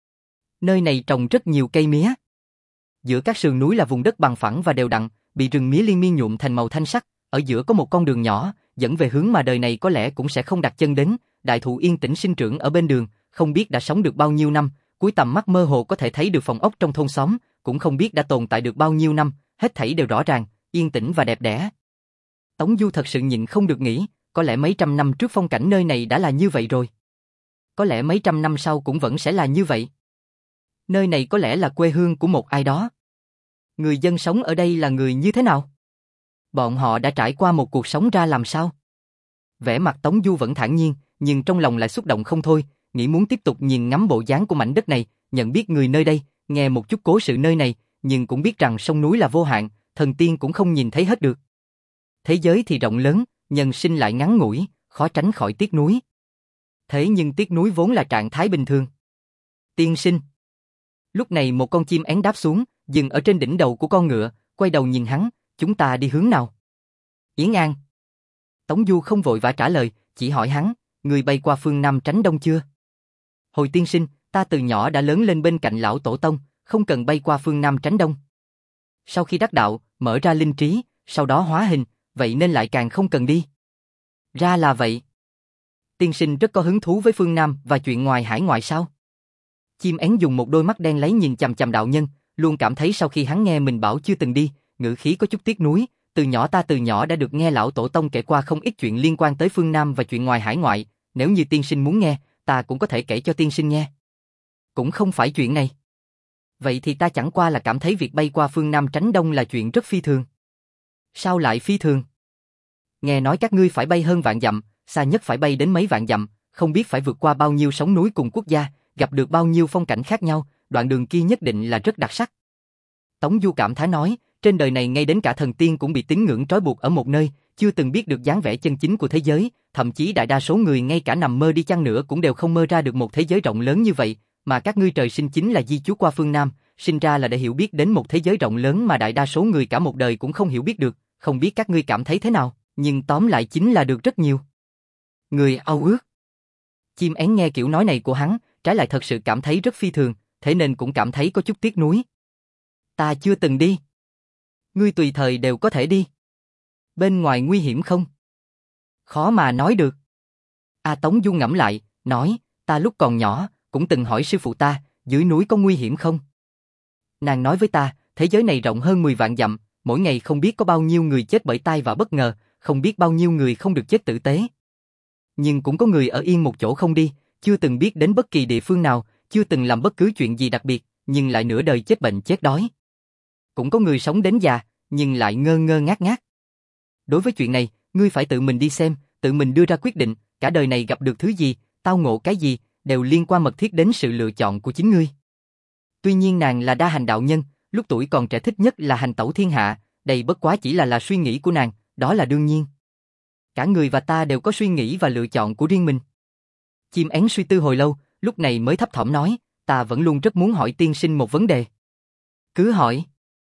Nơi này trồng rất nhiều cây mía. Giữa các sườn núi là vùng đất bằng phẳng và đều đặn, bị rừng mía liên miên nhuộm thành màu thanh sắc, ở giữa có một con đường nhỏ, dẫn về hướng mà đời này có lẽ cũng sẽ không đặt chân đến, đại thụ yên tĩnh sinh trưởng ở bên đường, không biết đã sống được bao nhiêu năm, cuối tầm mắt mơ hồ có thể thấy được phòng ốc trong thôn xóm, cũng không biết đã tồn tại được bao nhiêu năm, hết thảy đều rõ ràng, yên tĩnh và đẹp đẽ. Tống Du thật sự nhịn không được nghĩ, có lẽ mấy trăm năm trước phong cảnh nơi này đã là như vậy rồi. Có lẽ mấy trăm năm sau cũng vẫn sẽ là như vậy. Nơi này có lẽ là quê hương của một ai đó. Người dân sống ở đây là người như thế nào? Bọn họ đã trải qua một cuộc sống ra làm sao? Vẻ mặt Tống Du vẫn thản nhiên, nhưng trong lòng lại xúc động không thôi, nghĩ muốn tiếp tục nhìn ngắm bộ dáng của mảnh đất này, nhận biết người nơi đây, nghe một chút cố sự nơi này, nhưng cũng biết rằng sông núi là vô hạn, thần tiên cũng không nhìn thấy hết được. Thế giới thì rộng lớn, nhân sinh lại ngắn ngủi, khó tránh khỏi tiếc nuối. Thế nhưng tiếc nuối vốn là trạng thái bình thường. Tiên sinh. Lúc này một con chim én đáp xuống, dừng ở trên đỉnh đầu của con ngựa, quay đầu nhìn hắn, chúng ta đi hướng nào? Yến An. Tống Du không vội vã trả lời, chỉ hỏi hắn, người bay qua phương Nam tránh Đông chưa? Hồi tiên sinh, ta từ nhỏ đã lớn lên bên cạnh lão tổ tông, không cần bay qua phương Nam tránh Đông. Sau khi đắc đạo, mở ra linh trí, sau đó hóa hình, vậy nên lại càng không cần đi. Ra là vậy. Tiên sinh rất có hứng thú với phương Nam và chuyện ngoài hải ngoại sao? Chim én dùng một đôi mắt đen lấy nhìn chằm chằm đạo nhân, luôn cảm thấy sau khi hắn nghe mình bảo chưa từng đi, ngữ khí có chút tiếc nuối. Từ nhỏ ta từ nhỏ đã được nghe lão tổ tông kể qua không ít chuyện liên quan tới phương Nam và chuyện ngoài hải ngoại, nếu như tiên sinh muốn nghe, ta cũng có thể kể cho tiên sinh nghe. Cũng không phải chuyện này. Vậy thì ta chẳng qua là cảm thấy việc bay qua phương Nam tránh Đông là chuyện rất phi thường. Sao lại phi thường? Nghe nói các ngươi phải bay hơn vạn dặm, xa nhất phải bay đến mấy vạn dặm, không biết phải vượt qua bao nhiêu sóng núi cùng quốc gia, gặp được bao nhiêu phong cảnh khác nhau, đoạn đường kia nhất định là rất đặc sắc. Tống Du cảm thán nói, trên đời này ngay đến cả thần tiên cũng bị tín ngưỡng trói buộc ở một nơi, chưa từng biết được dáng vẻ chân chính của thế giới, thậm chí đại đa số người ngay cả nằm mơ đi chăng nữa cũng đều không mơ ra được một thế giới rộng lớn như vậy, mà các ngươi trời sinh chính là di trú qua phương Nam, sinh ra là để hiểu biết đến một thế giới rộng lớn mà đại đa số người cả một đời cũng không hiểu biết được, không biết các ngươi cảm thấy thế nào, nhưng tóm lại chính là được rất nhiều. Người ao ước. Chim én nghe kiểu nói này của hắn, trái lại thật sự cảm thấy rất phi thường, thế nên cũng cảm thấy có chút tiếc nuối. Ta chưa từng đi. Ngươi tùy thời đều có thể đi. Bên ngoài nguy hiểm không? Khó mà nói được. A Tống Du ngẫm lại, nói, ta lúc còn nhỏ, cũng từng hỏi sư phụ ta, dưới núi có nguy hiểm không? Nàng nói với ta, thế giới này rộng hơn mười vạn dặm, mỗi ngày không biết có bao nhiêu người chết bởi tai vạ bất ngờ, không biết bao nhiêu người không được chết tử tế. Nhưng cũng có người ở yên một chỗ không đi, chưa từng biết đến bất kỳ địa phương nào, chưa từng làm bất cứ chuyện gì đặc biệt, nhưng lại nửa đời chết bệnh chết đói. Cũng có người sống đến già, nhưng lại ngơ ngơ ngác ngác. Đối với chuyện này, ngươi phải tự mình đi xem, tự mình đưa ra quyết định, cả đời này gặp được thứ gì, tao ngộ cái gì, đều liên quan mật thiết đến sự lựa chọn của chính ngươi. Tuy nhiên nàng là đa hành đạo nhân, lúc tuổi còn trẻ thích nhất là hành tẩu thiên hạ, đây bất quá chỉ là là suy nghĩ của nàng, đó là đương nhiên. Cả người và ta đều có suy nghĩ và lựa chọn của riêng mình. Chim én suy tư hồi lâu, lúc này mới thấp thỏm nói, ta vẫn luôn rất muốn hỏi tiên sinh một vấn đề. Cứ hỏi.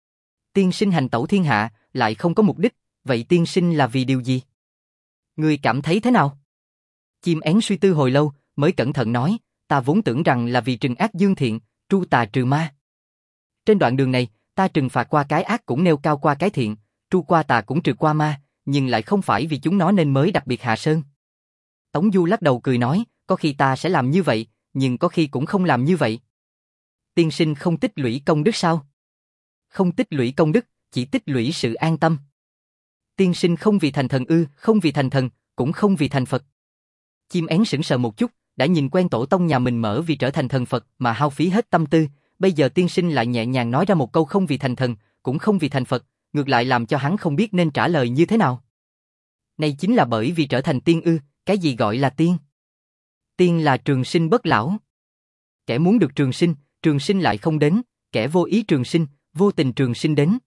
Tiên sinh hành tẩu thiên hạ, lại không có mục đích, vậy tiên sinh là vì điều gì? Ngươi cảm thấy thế nào? Chim én suy tư hồi lâu, mới cẩn thận nói, ta vốn tưởng rằng là vì trừng ác dương thiện, tru tà trừ ma. Trên đoạn đường này, ta trừng phạt qua cái ác cũng nêu cao qua cái thiện, tru qua tà cũng trừ qua ma, nhưng lại không phải vì chúng nó nên mới đặc biệt hạ sơn. Tống Du lắc đầu cười nói, có khi ta sẽ làm như vậy, nhưng có khi cũng không làm như vậy. Tiên sinh không tích lũy công đức sao? Không tích lũy công đức, chỉ tích lũy sự an tâm. Tiên sinh không vì thành thần ư, không vì thành thần, cũng không vì thành Phật. Chim én sững sờ một chút, đã nhìn quen tổ tông nhà mình mở vì trở thành thần Phật mà hao phí hết tâm tư, bây giờ tiên sinh lại nhẹ nhàng nói ra một câu không vì thành thần, cũng không vì thành Phật, ngược lại làm cho hắn không biết nên trả lời như thế nào. Này chính là bởi vì trở thành tiên ư, cái gì gọi là tiên? Tiên là trường sinh bất lão. Kẻ muốn được trường sinh, trường sinh lại không đến, kẻ vô ý trường sinh, vô tình trường sinh đến.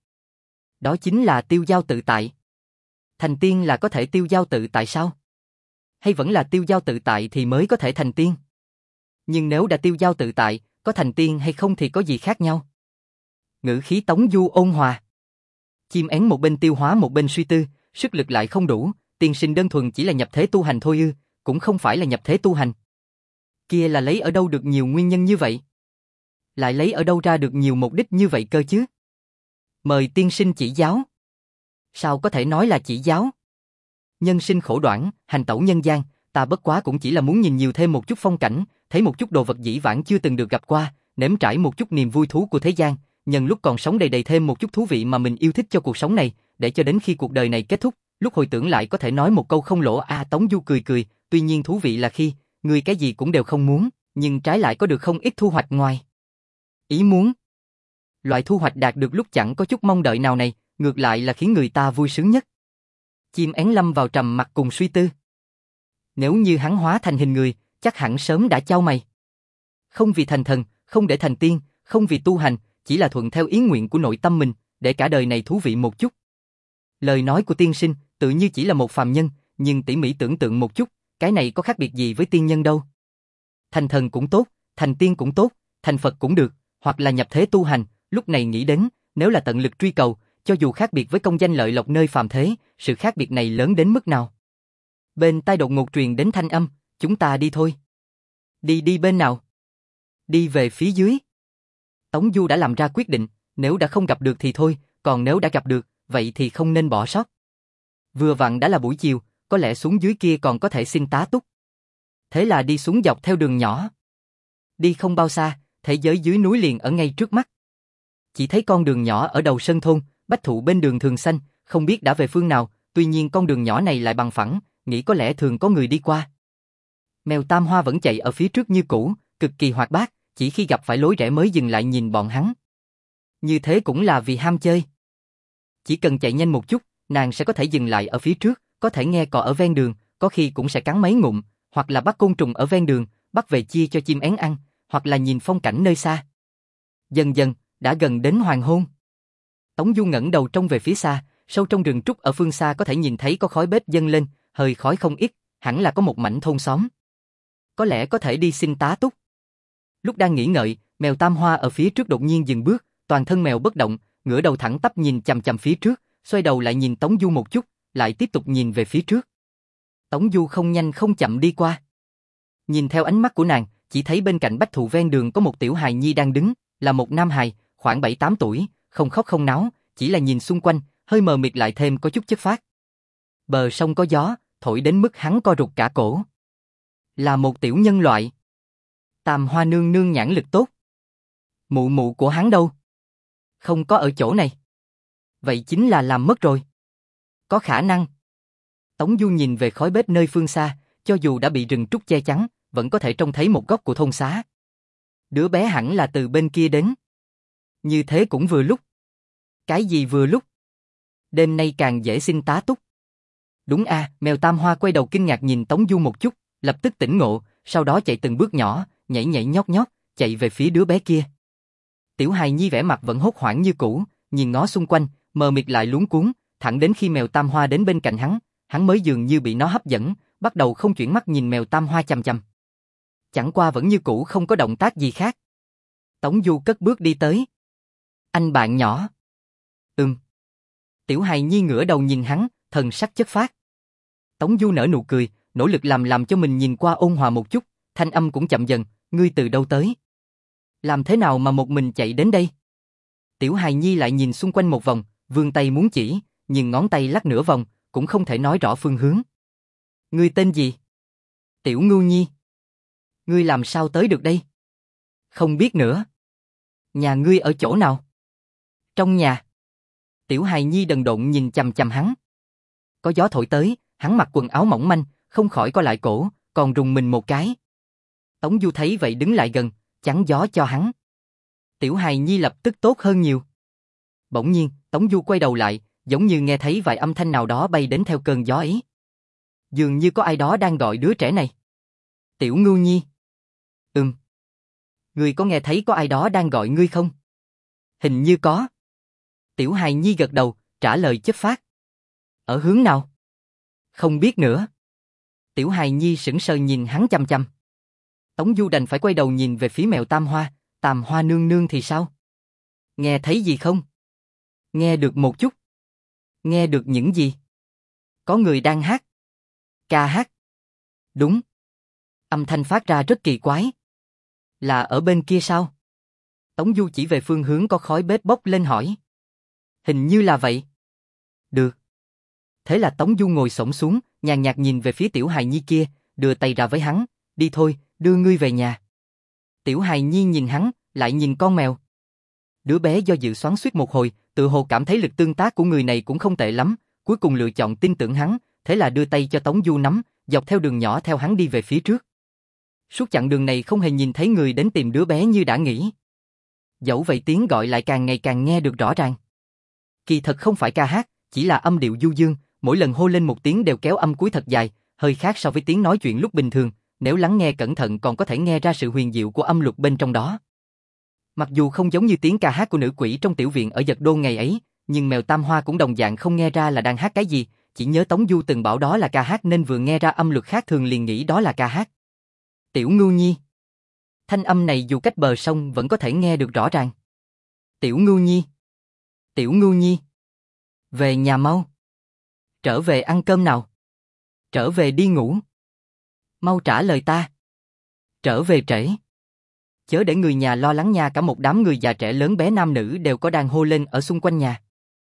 Đó chính là tiêu dao tự tại. Thành tiên là có thể tiêu dao tự tại sao? Hay vẫn là tiêu dao tự tại thì mới có thể thành tiên? Nhưng nếu đã tiêu dao tự tại, có thành tiên hay không thì có gì khác nhau? Ngữ khí Tống Du ôn hòa. Chim én một bên tiêu hóa một bên suy tư, sức lực lại không đủ, tiên sinh đơn thuần chỉ là nhập thế tu hành thôi ư, cũng không phải là nhập thế tu hành. Kia là lấy ở đâu được nhiều nguyên nhân như vậy? Lại lấy ở đâu ra được nhiều mục đích như vậy cơ chứ? Mời tiên sinh chỉ giáo. Sao có thể nói là chỉ giáo? Nhân sinh khổ đoản, hành tẩu nhân gian, ta bất quá cũng chỉ là muốn nhìn nhiều thêm một chút phong cảnh, thấy một chút đồ vật dĩ vãng chưa từng được gặp qua, nếm trải một chút niềm vui thú của thế gian, nhân lúc còn sống đầy đầy thêm một chút thú vị mà mình yêu thích cho cuộc sống này, để cho đến khi cuộc đời này kết thúc, lúc hồi tưởng lại có thể nói một câu không lỗ. A à, Tống Du cười cười, tuy nhiên thú vị là khi, người cái gì cũng đều không muốn, nhưng trái lại có được không ít thu hoạch ngoài ý muốn. Loại thu hoạch đạt được lúc chẳng có chút mong đợi nào này, ngược lại là khiến người ta vui sướng nhất. Chim én lâm vào trầm mặc cùng suy tư. Nếu như hắn hóa thành hình người, chắc hẳn sớm đã chau mày. Không vì thành thần, không để thành tiên, không vì tu hành, chỉ là thuận theo ý nguyện của nội tâm mình, để cả đời này thú vị một chút. Lời nói của tiên sinh, tự như chỉ là một phàm nhân, nhưng tỉ mỉ tưởng tượng một chút, cái này có khác biệt gì với tiên nhân đâu. Thành thần cũng tốt, thành tiên cũng tốt, thành Phật cũng được, hoặc là nhập thế tu hành, lúc này nghĩ đến, nếu là tận lực truy cầu, cho dù khác biệt với công danh lợi lộc nơi phàm thế, sự khác biệt này lớn đến mức nào. Bên tai đột ngột truyền đến thanh âm, chúng ta đi thôi. Đi đi bên nào? Đi về phía dưới. Tống Du đã làm ra quyết định, nếu đã không gặp được thì thôi, còn nếu đã gặp được, vậy thì không nên bỏ sót. Vừa vặn đã là buổi chiều, có lẽ xuống dưới kia còn có thể xin tá túc. Thế là đi xuống dọc theo đường nhỏ. Đi không bao xa, thế giới dưới núi liền ở ngay trước mắt. Chỉ thấy con đường nhỏ ở đầu sân thôn, bách thụ bên đường thường xanh, không biết đã về phương nào, tuy nhiên con đường nhỏ này lại bằng phẳng, nghĩ có lẽ thường có người đi qua. Mèo Tam Hoa vẫn chạy ở phía trước như cũ, cực kỳ hoạt bát, chỉ khi gặp phải lối rẽ mới dừng lại nhìn bọn hắn. Như thế cũng là vì ham chơi. Chỉ cần chạy nhanh một chút, nàng sẽ có thể dừng lại ở phía trước, có thể nghe cò ở ven đường, có khi cũng sẽ cắn mấy ngụm, hoặc là bắt côn trùng ở ven đường, bắt về chia cho chim én ăn, hoặc là nhìn phong cảnh nơi xa. Dần dần, đã gần đến hoàng hôn. Tống Du ngẩng đầu trông về phía xa, sâu trong rừng trúc ở phương xa có thể nhìn thấy có khói bếp dâng lên, hơi khói không ít, hẳn là có một mảnh thôn xóm. Có lẽ có thể đi xin tá túc. Lúc đang nghĩ ngợi, mèo Tam Hoa ở phía trước đột nhiên dừng bước, toàn thân mèo bất động, ngửa đầu thẳng tắp nhìn chằm chằm phía trước, xoay đầu lại nhìn Tống Du một chút, lại tiếp tục nhìn về phía trước. Tống Du không nhanh không chậm đi qua. Nhìn theo ánh mắt của nàng, chỉ thấy bên cạnh bách thụ ven đường có một tiểu hài nhi đang đứng, là một nam hài, khoảng bảy tám tuổi, không khóc không náo, chỉ là nhìn xung quanh, hơi mờ mịt lại thêm có chút chất phác. Bờ sông có gió, thổi đến mức hắn co rụt cả cổ. Là một tiểu nhân loại. Tam Hoa nương nương nhãn lực tốt. Mụ mụ của hắn đâu? Không có ở chỗ này. Vậy chính là làm mất rồi. Có khả năng. Tống Du nhìn về khói bếp nơi phương xa, cho dù đã bị rừng trúc che chắn, vẫn có thể trông thấy một góc của thôn xá. Đứa bé hẳn là từ bên kia đến. Như thế cũng vừa lúc. Cái gì vừa lúc? Đêm nay càng dễ xin tá túc. Đúng a, à, mèo Tam Hoa quay đầu kinh ngạc nhìn Tống Du một chút, lập tức tỉnh ngộ, sau đó chạy từng bước nhỏ, nhảy nhảy nhót nhót, chạy về phía đứa bé kia. Tiểu hài nhi vẻ mặt vẫn hốt hoảng như cũ, nhìn ngó xung quanh, mờ mịt lại luống cuống, thẳng đến khi mèo Tam Hoa đến bên cạnh hắn, hắn mới dường như bị nó hấp dẫn, bắt đầu không chuyển mắt nhìn mèo Tam Hoa chằm chằm. Chẳng qua vẫn như cũ không có động tác gì khác. Tống Du cất bước đi tới. Anh bạn nhỏ. Ừm. Tiểu hài nhi ngửa đầu nhìn hắn, thần sắc chất phác. Tống Du nở nụ cười, nỗ lực làm làm cho mình nhìn qua ôn hòa một chút, thanh âm cũng chậm dần, ngươi từ đâu tới? Làm thế nào mà một mình chạy đến đây? Tiểu hài nhi lại nhìn xung quanh một vòng, vươn tay muốn chỉ, nhưng ngón tay lắc nửa vòng, cũng không thể nói rõ phương hướng. Ngươi tên gì? Tiểu Ngưu Nhi. Ngươi làm sao tới được đây? Không biết nữa. Nhà ngươi ở chỗ nào? Trong nhà. Tiểu hài nhi đần độn nhìn chằm chằm hắn. Có gió thổi tới, hắn mặc quần áo mỏng manh, không khỏi co lại cổ, còn rùng mình một cái. Tống Du thấy vậy đứng lại gần, chắn gió cho hắn. Tiểu hài nhi lập tức tốt hơn nhiều. Bỗng nhiên, Tống Du quay đầu lại, giống như nghe thấy vài âm thanh nào đó bay đến theo cơn gió ấy. Dường như có ai đó đang gọi đứa trẻ này. Tiểu Ngưu Nhi. Ừm. Ngươi có nghe thấy có ai đó đang gọi ngươi không? Hình như có. Tiểu hài nhi gật đầu, trả lời chất phác. Ở hướng nào? Không biết nữa. Tiểu hài nhi sững sờ nhìn hắn chằm chằm. Tống Du đành phải quay đầu nhìn về phía mèo Tam Hoa, Tam Hoa nương nương thì sao? Nghe thấy gì không? Nghe được một chút. Nghe được những gì? Có người đang hát. Ca hát. Đúng. Âm thanh phát ra rất kỳ quái. Là ở bên kia sao? Tống Du chỉ về phương hướng có khói bếp bốc lên hỏi. Hình như là vậy. Được. Thế là Tống Du ngồi xổm xuống, nhàn nhạt nhìn về phía tiểu hài nhi kia, đưa tay ra với hắn, đi thôi, đưa ngươi về nhà. Tiểu hài nhi nhìn hắn, lại nhìn con mèo. Đứa bé do dự xoắn xuýt một hồi, tự hồ cảm thấy lực tương tác của người này cũng không tệ lắm, cuối cùng lựa chọn tin tưởng hắn, thế là đưa tay cho Tống Du nắm, dọc theo đường nhỏ theo hắn đi về phía trước. Suốt chặng đường này không hề nhìn thấy người đến tìm đứa bé như đã nghĩ. Dẫu vậy tiếng gọi lại càng ngày càng nghe được rõ ràng. Kỳ thật không phải ca hát, chỉ là âm điệu du dương, mỗi lần hô lên một tiếng đều kéo âm cuối thật dài, hơi khác so với tiếng nói chuyện lúc bình thường, nếu lắng nghe cẩn thận còn có thể nghe ra sự huyền diệu của âm luật bên trong đó. Mặc dù không giống như tiếng ca hát của nữ quỷ trong tiểu viện ở Dật Đôn ngày ấy, nhưng mèo Tam Hoa cũng đồng dạng không nghe ra là đang hát cái gì, chỉ nhớ Tống Du từng bảo đó là ca hát nên vừa nghe ra âm luật khác thường liền nghĩ đó là ca hát. Tiểu Ngưu Nhi. Thanh âm này dù cách bờ sông vẫn có thể nghe được rõ ràng. Tiểu Ngưu Nhi. Tiểu Ngưu Nhi. Về nhà mau. Trở về ăn cơm nào. Trở về đi ngủ. Mau trả lời ta. Trở về trễ. Chớ để người nhà lo lắng nha. Cả một đám người già trẻ lớn bé nam nữ đều có đang hô lên ở xung quanh nhà.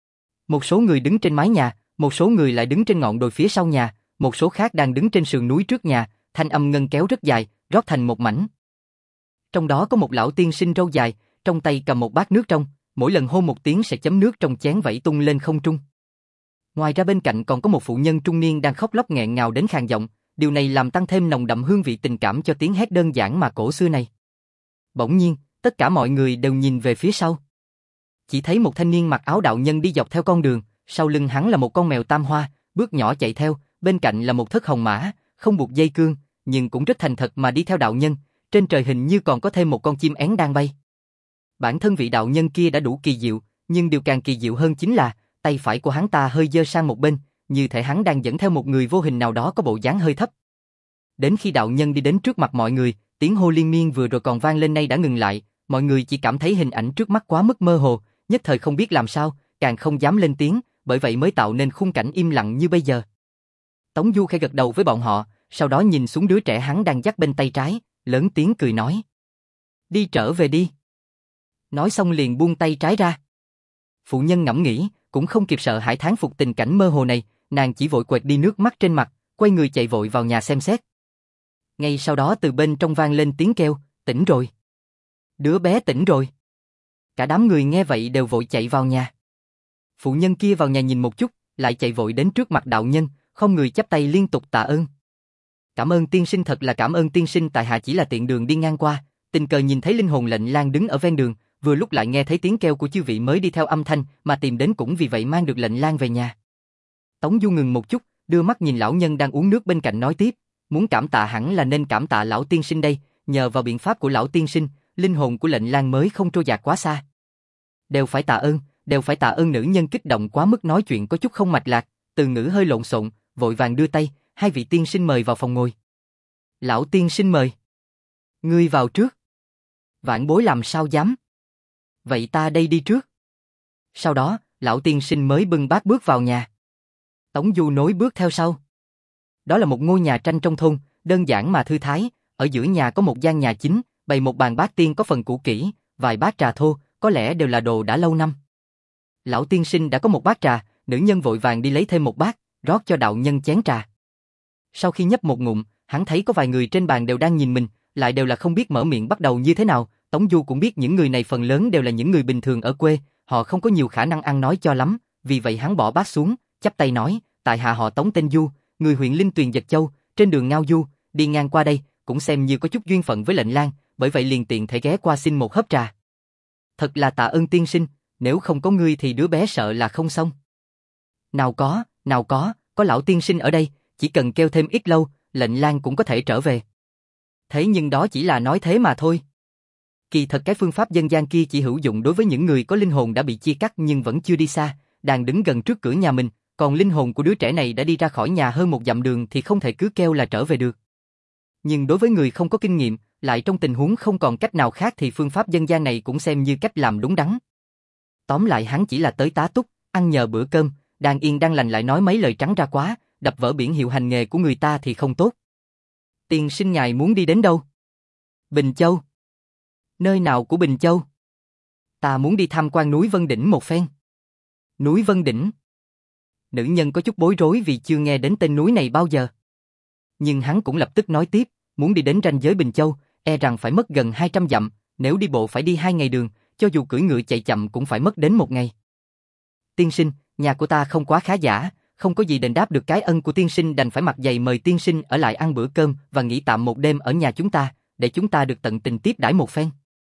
Một số người đứng trên mái nhà, một số người lại đứng trên ngọn đồi phía sau nhà, một số khác đang đứng trên sườn núi trước nhà, thanh âm ngân kéo rất dài, rót thành một mảnh. Trong đó có một lão tiên sinh râu dài, trong tay cầm một bát nước trong, mỗi lần hô một tiếng sẽ chấm nước trong chén vẩy tung lên không trung. Ngoài ra bên cạnh còn có một phụ nhân trung niên đang khóc lóc nghẹn ngào đến khàn giọng, điều này làm tăng thêm nồng đậm hương vị tình cảm cho tiếng hét đơn giản mà cổ xưa này. Bỗng nhiên, tất cả mọi người đều nhìn về phía sau. Chỉ thấy một thanh niên mặc áo đạo nhân đi dọc theo con đường, sau lưng hắn là một con mèo Tam Hoa, bước nhỏ chạy theo, bên cạnh là một thất hồng mã, không buộc dây cương, nhưng cũng rất thành thật mà đi theo đạo nhân, trên trời hình như còn có thêm một con chim én đang bay. Bản thân vị đạo nhân kia đã đủ kỳ diệu, nhưng điều càng kỳ diệu hơn chính là, tay phải của hắn ta hơi giơ sang một bên, như thể hắn đang dẫn theo một người vô hình nào đó có bộ dáng hơi thấp. Đến khi đạo nhân đi đến trước mặt mọi người, tiếng hô liên miên vừa rồi còn vang lên nay đã ngừng lại, mọi người chỉ cảm thấy hình ảnh trước mắt quá mức mơ hồ, nhất thời không biết làm sao, càng không dám lên tiếng, bởi vậy mới tạo nên khung cảnh im lặng như bây giờ. Tống Du khẽ gật đầu với bọn họ, sau đó nhìn xuống đứa trẻ hắn đang dắt bên tay trái, lớn tiếng cười nói. Đi trở về đi. Nói xong liền buông tay trái ra. Phụ nhân ngẫm nghĩ, cũng không kịp sợ hãi thán phục tình cảnh mơ hồ này, nàng chỉ vội quệt đi nước mắt trên mặt, quay người chạy vội vào nhà xem xét. Ngay sau đó từ bên trong vang lên tiếng kêu, tỉnh rồi. Đứa bé tỉnh rồi. Cả đám người nghe vậy đều vội chạy vào nhà. Phụ nhân kia vào nhà nhìn một chút, lại chạy vội đến trước mặt đạo nhân, không người chắp tay liên tục tạ ơn. Cảm ơn tiên sinh, thật là cảm ơn tiên sinh, tại hạ chỉ là tiện đường đi ngang qua, tình cờ nhìn thấy linh hồn lệnh lang đứng ở ven đường, vừa lúc lại nghe thấy tiếng kêu của chư vị mới đi theo âm thanh mà tìm đến, cũng vì vậy mang được lệnh lang về nhà. Tống Du ngừng một chút, đưa mắt nhìn lão nhân đang uống nước bên cạnh nói tiếp, muốn cảm tạ hẳn là nên cảm tạ lão tiên sinh đây, nhờ vào biện pháp của lão tiên sinh, linh hồn của lệnh lang mới không trôi dạt quá xa. Đều phải tạ ơn, đều phải tạ ơn. Nữ nhân kích động quá mức nói chuyện có chút không mạch lạc, từ ngữ hơi lộn xộn, vội vàng đưa tay, hai vị tiên sinh mời vào phòng ngồi. Lão tiên sinh mời. Ngươi vào trước. Vãn bối làm sao dám. Vậy ta đây đi trước. Sau đó, lão tiên sinh mới bưng bát bước vào nhà. Tống Du nối bước theo sau. Đó là một ngôi nhà tranh trong thôn, đơn giản mà thư thái, ở giữa nhà có một gian nhà chính, bày một bàn bát tiên có phần cũ kỹ, vài bát trà thô, có lẽ đều là đồ đã lâu năm. Lão tiên sinh đã có một bát trà, nữ nhân vội vàng đi lấy thêm một bát, rót cho đạo nhân chén trà. Sau khi nhấp một ngụm, hắn thấy có vài người trên bàn đều đang nhìn mình, lại đều là không biết mở miệng bắt đầu như thế nào. Tống Du cũng biết những người này phần lớn đều là những người bình thường ở quê, họ không có nhiều khả năng ăn nói cho lắm, vì vậy hắn bỏ bát xuống, chắp tay nói, tại hạ họ Tống tên Du, người huyện Linh Tuyền Dật Châu, trên đường Ngao Du, đi ngang qua đây, cũng xem như có chút duyên phận với lệnh lang, bởi vậy liền tiện thể ghé qua xin một hớp trà. Thật là tạ ơn tiên sinh, nếu không có ngươi thì đứa bé sợ là không xong. Nào có, nào có, có lão tiên sinh ở đây, chỉ cần kêu thêm ít lâu, lệnh lang cũng có thể trở về. Thế nhưng đó chỉ là nói thế mà thôi. Kỳ thật cái phương pháp dân gian kia chỉ hữu dụng đối với những người có linh hồn đã bị chia cắt nhưng vẫn chưa đi xa, đang đứng gần trước cửa nhà mình, còn linh hồn của đứa trẻ này đã đi ra khỏi nhà hơn một dặm đường thì không thể cứ kêu là trở về được. Nhưng đối với người không có kinh nghiệm, lại trong tình huống không còn cách nào khác thì phương pháp dân gian này cũng xem như cách làm đúng đắn. Tóm lại hắn chỉ là tới tá túc, ăn nhờ bữa cơm, đang yên đang lành lại nói mấy lời trắng ra quá, đập vỡ biển hiệu hành nghề của người ta thì không tốt. Tiên sinh ngài muốn đi đến đâu? Bình Châu. Nơi nào của Bình Châu? Ta muốn đi tham quan núi Vân Đỉnh một phen. Núi Vân Đỉnh. Nữ nhân có chút bối rối vì chưa nghe đến tên núi này bao giờ. Nhưng hắn cũng lập tức nói tiếp, muốn đi đến ranh giới Bình Châu, e rằng phải mất gần hai trăm dặm, nếu đi bộ phải đi hai ngày đường, cho dù cưỡi ngựa chạy chậm cũng phải mất đến một ngày. Tiên sinh, nhà của ta không quá khá giả, không có gì đền đáp được cái ân của tiên sinh, đành phải mặc dày mời tiên sinh ở lại ăn bữa cơm và nghỉ tạm một đêm ở nhà chúng ta, để chúng ta được tận tình tiếp đãi một phen.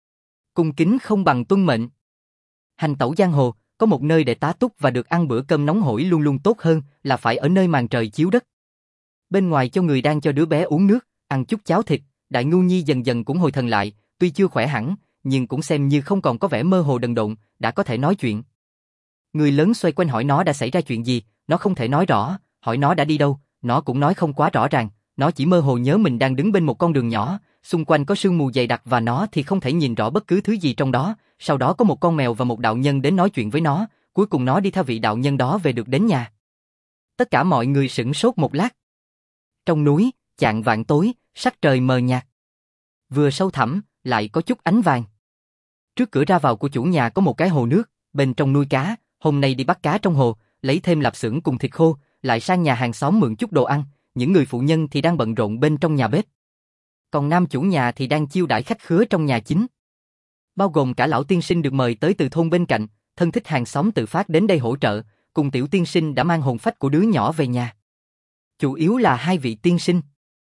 Cung kính không bằng tuân mệnh. Hành tẩu giang hồ, có một nơi để tá túc và được ăn bữa cơm nóng hổi luôn luôn tốt hơn là phải ở nơi màn trời chiếu đất. Bên ngoài cho người đang cho đứa bé uống nước, ăn chút cháo thịt, Đại Ngu Nhi dần dần cũng hồi thần lại, tuy chưa khỏe hẳn, nhưng cũng xem như không còn có vẻ mơ hồ đần độn, đã có thể nói chuyện. Người lớn xoay quanh hỏi nó đã xảy ra chuyện gì, nó không thể nói rõ, hỏi nó đã đi đâu, nó cũng nói không quá rõ ràng, nó chỉ mơ hồ nhớ mình đang đứng bên một con đường nhỏ, xung quanh có sương mù dày đặc và nó thì không thể nhìn rõ bất cứ thứ gì trong đó, sau đó có một con mèo và một đạo nhân đến nói chuyện với nó, cuối cùng nó đi theo vị đạo nhân đó về được đến nhà. Tất cả mọi người sửng sốt một lát. Trong núi, chạng vạng tối, sắc trời mờ nhạt. Vừa sâu thẳm, lại có chút ánh vàng. Trước cửa ra vào của chủ nhà có một cái hồ nước, bên trong nuôi cá, hôm nay đi bắt cá trong hồ, lấy thêm lạp xưởng cùng thịt khô, lại sang nhà hàng xóm mượn chút đồ ăn, những người phụ nhân thì đang bận rộn bên trong nhà bếp. Còn nam chủ nhà thì đang chiêu đãi khách khứa trong nhà chính. Bao gồm cả lão tiên sinh được mời tới từ thôn bên cạnh, thân thích hàng xóm tự phát đến đây hỗ trợ, cùng tiểu tiên sinh đã mang hồn phách của đứa nhỏ về nhà. Chủ yếu là hai vị tiên sinh.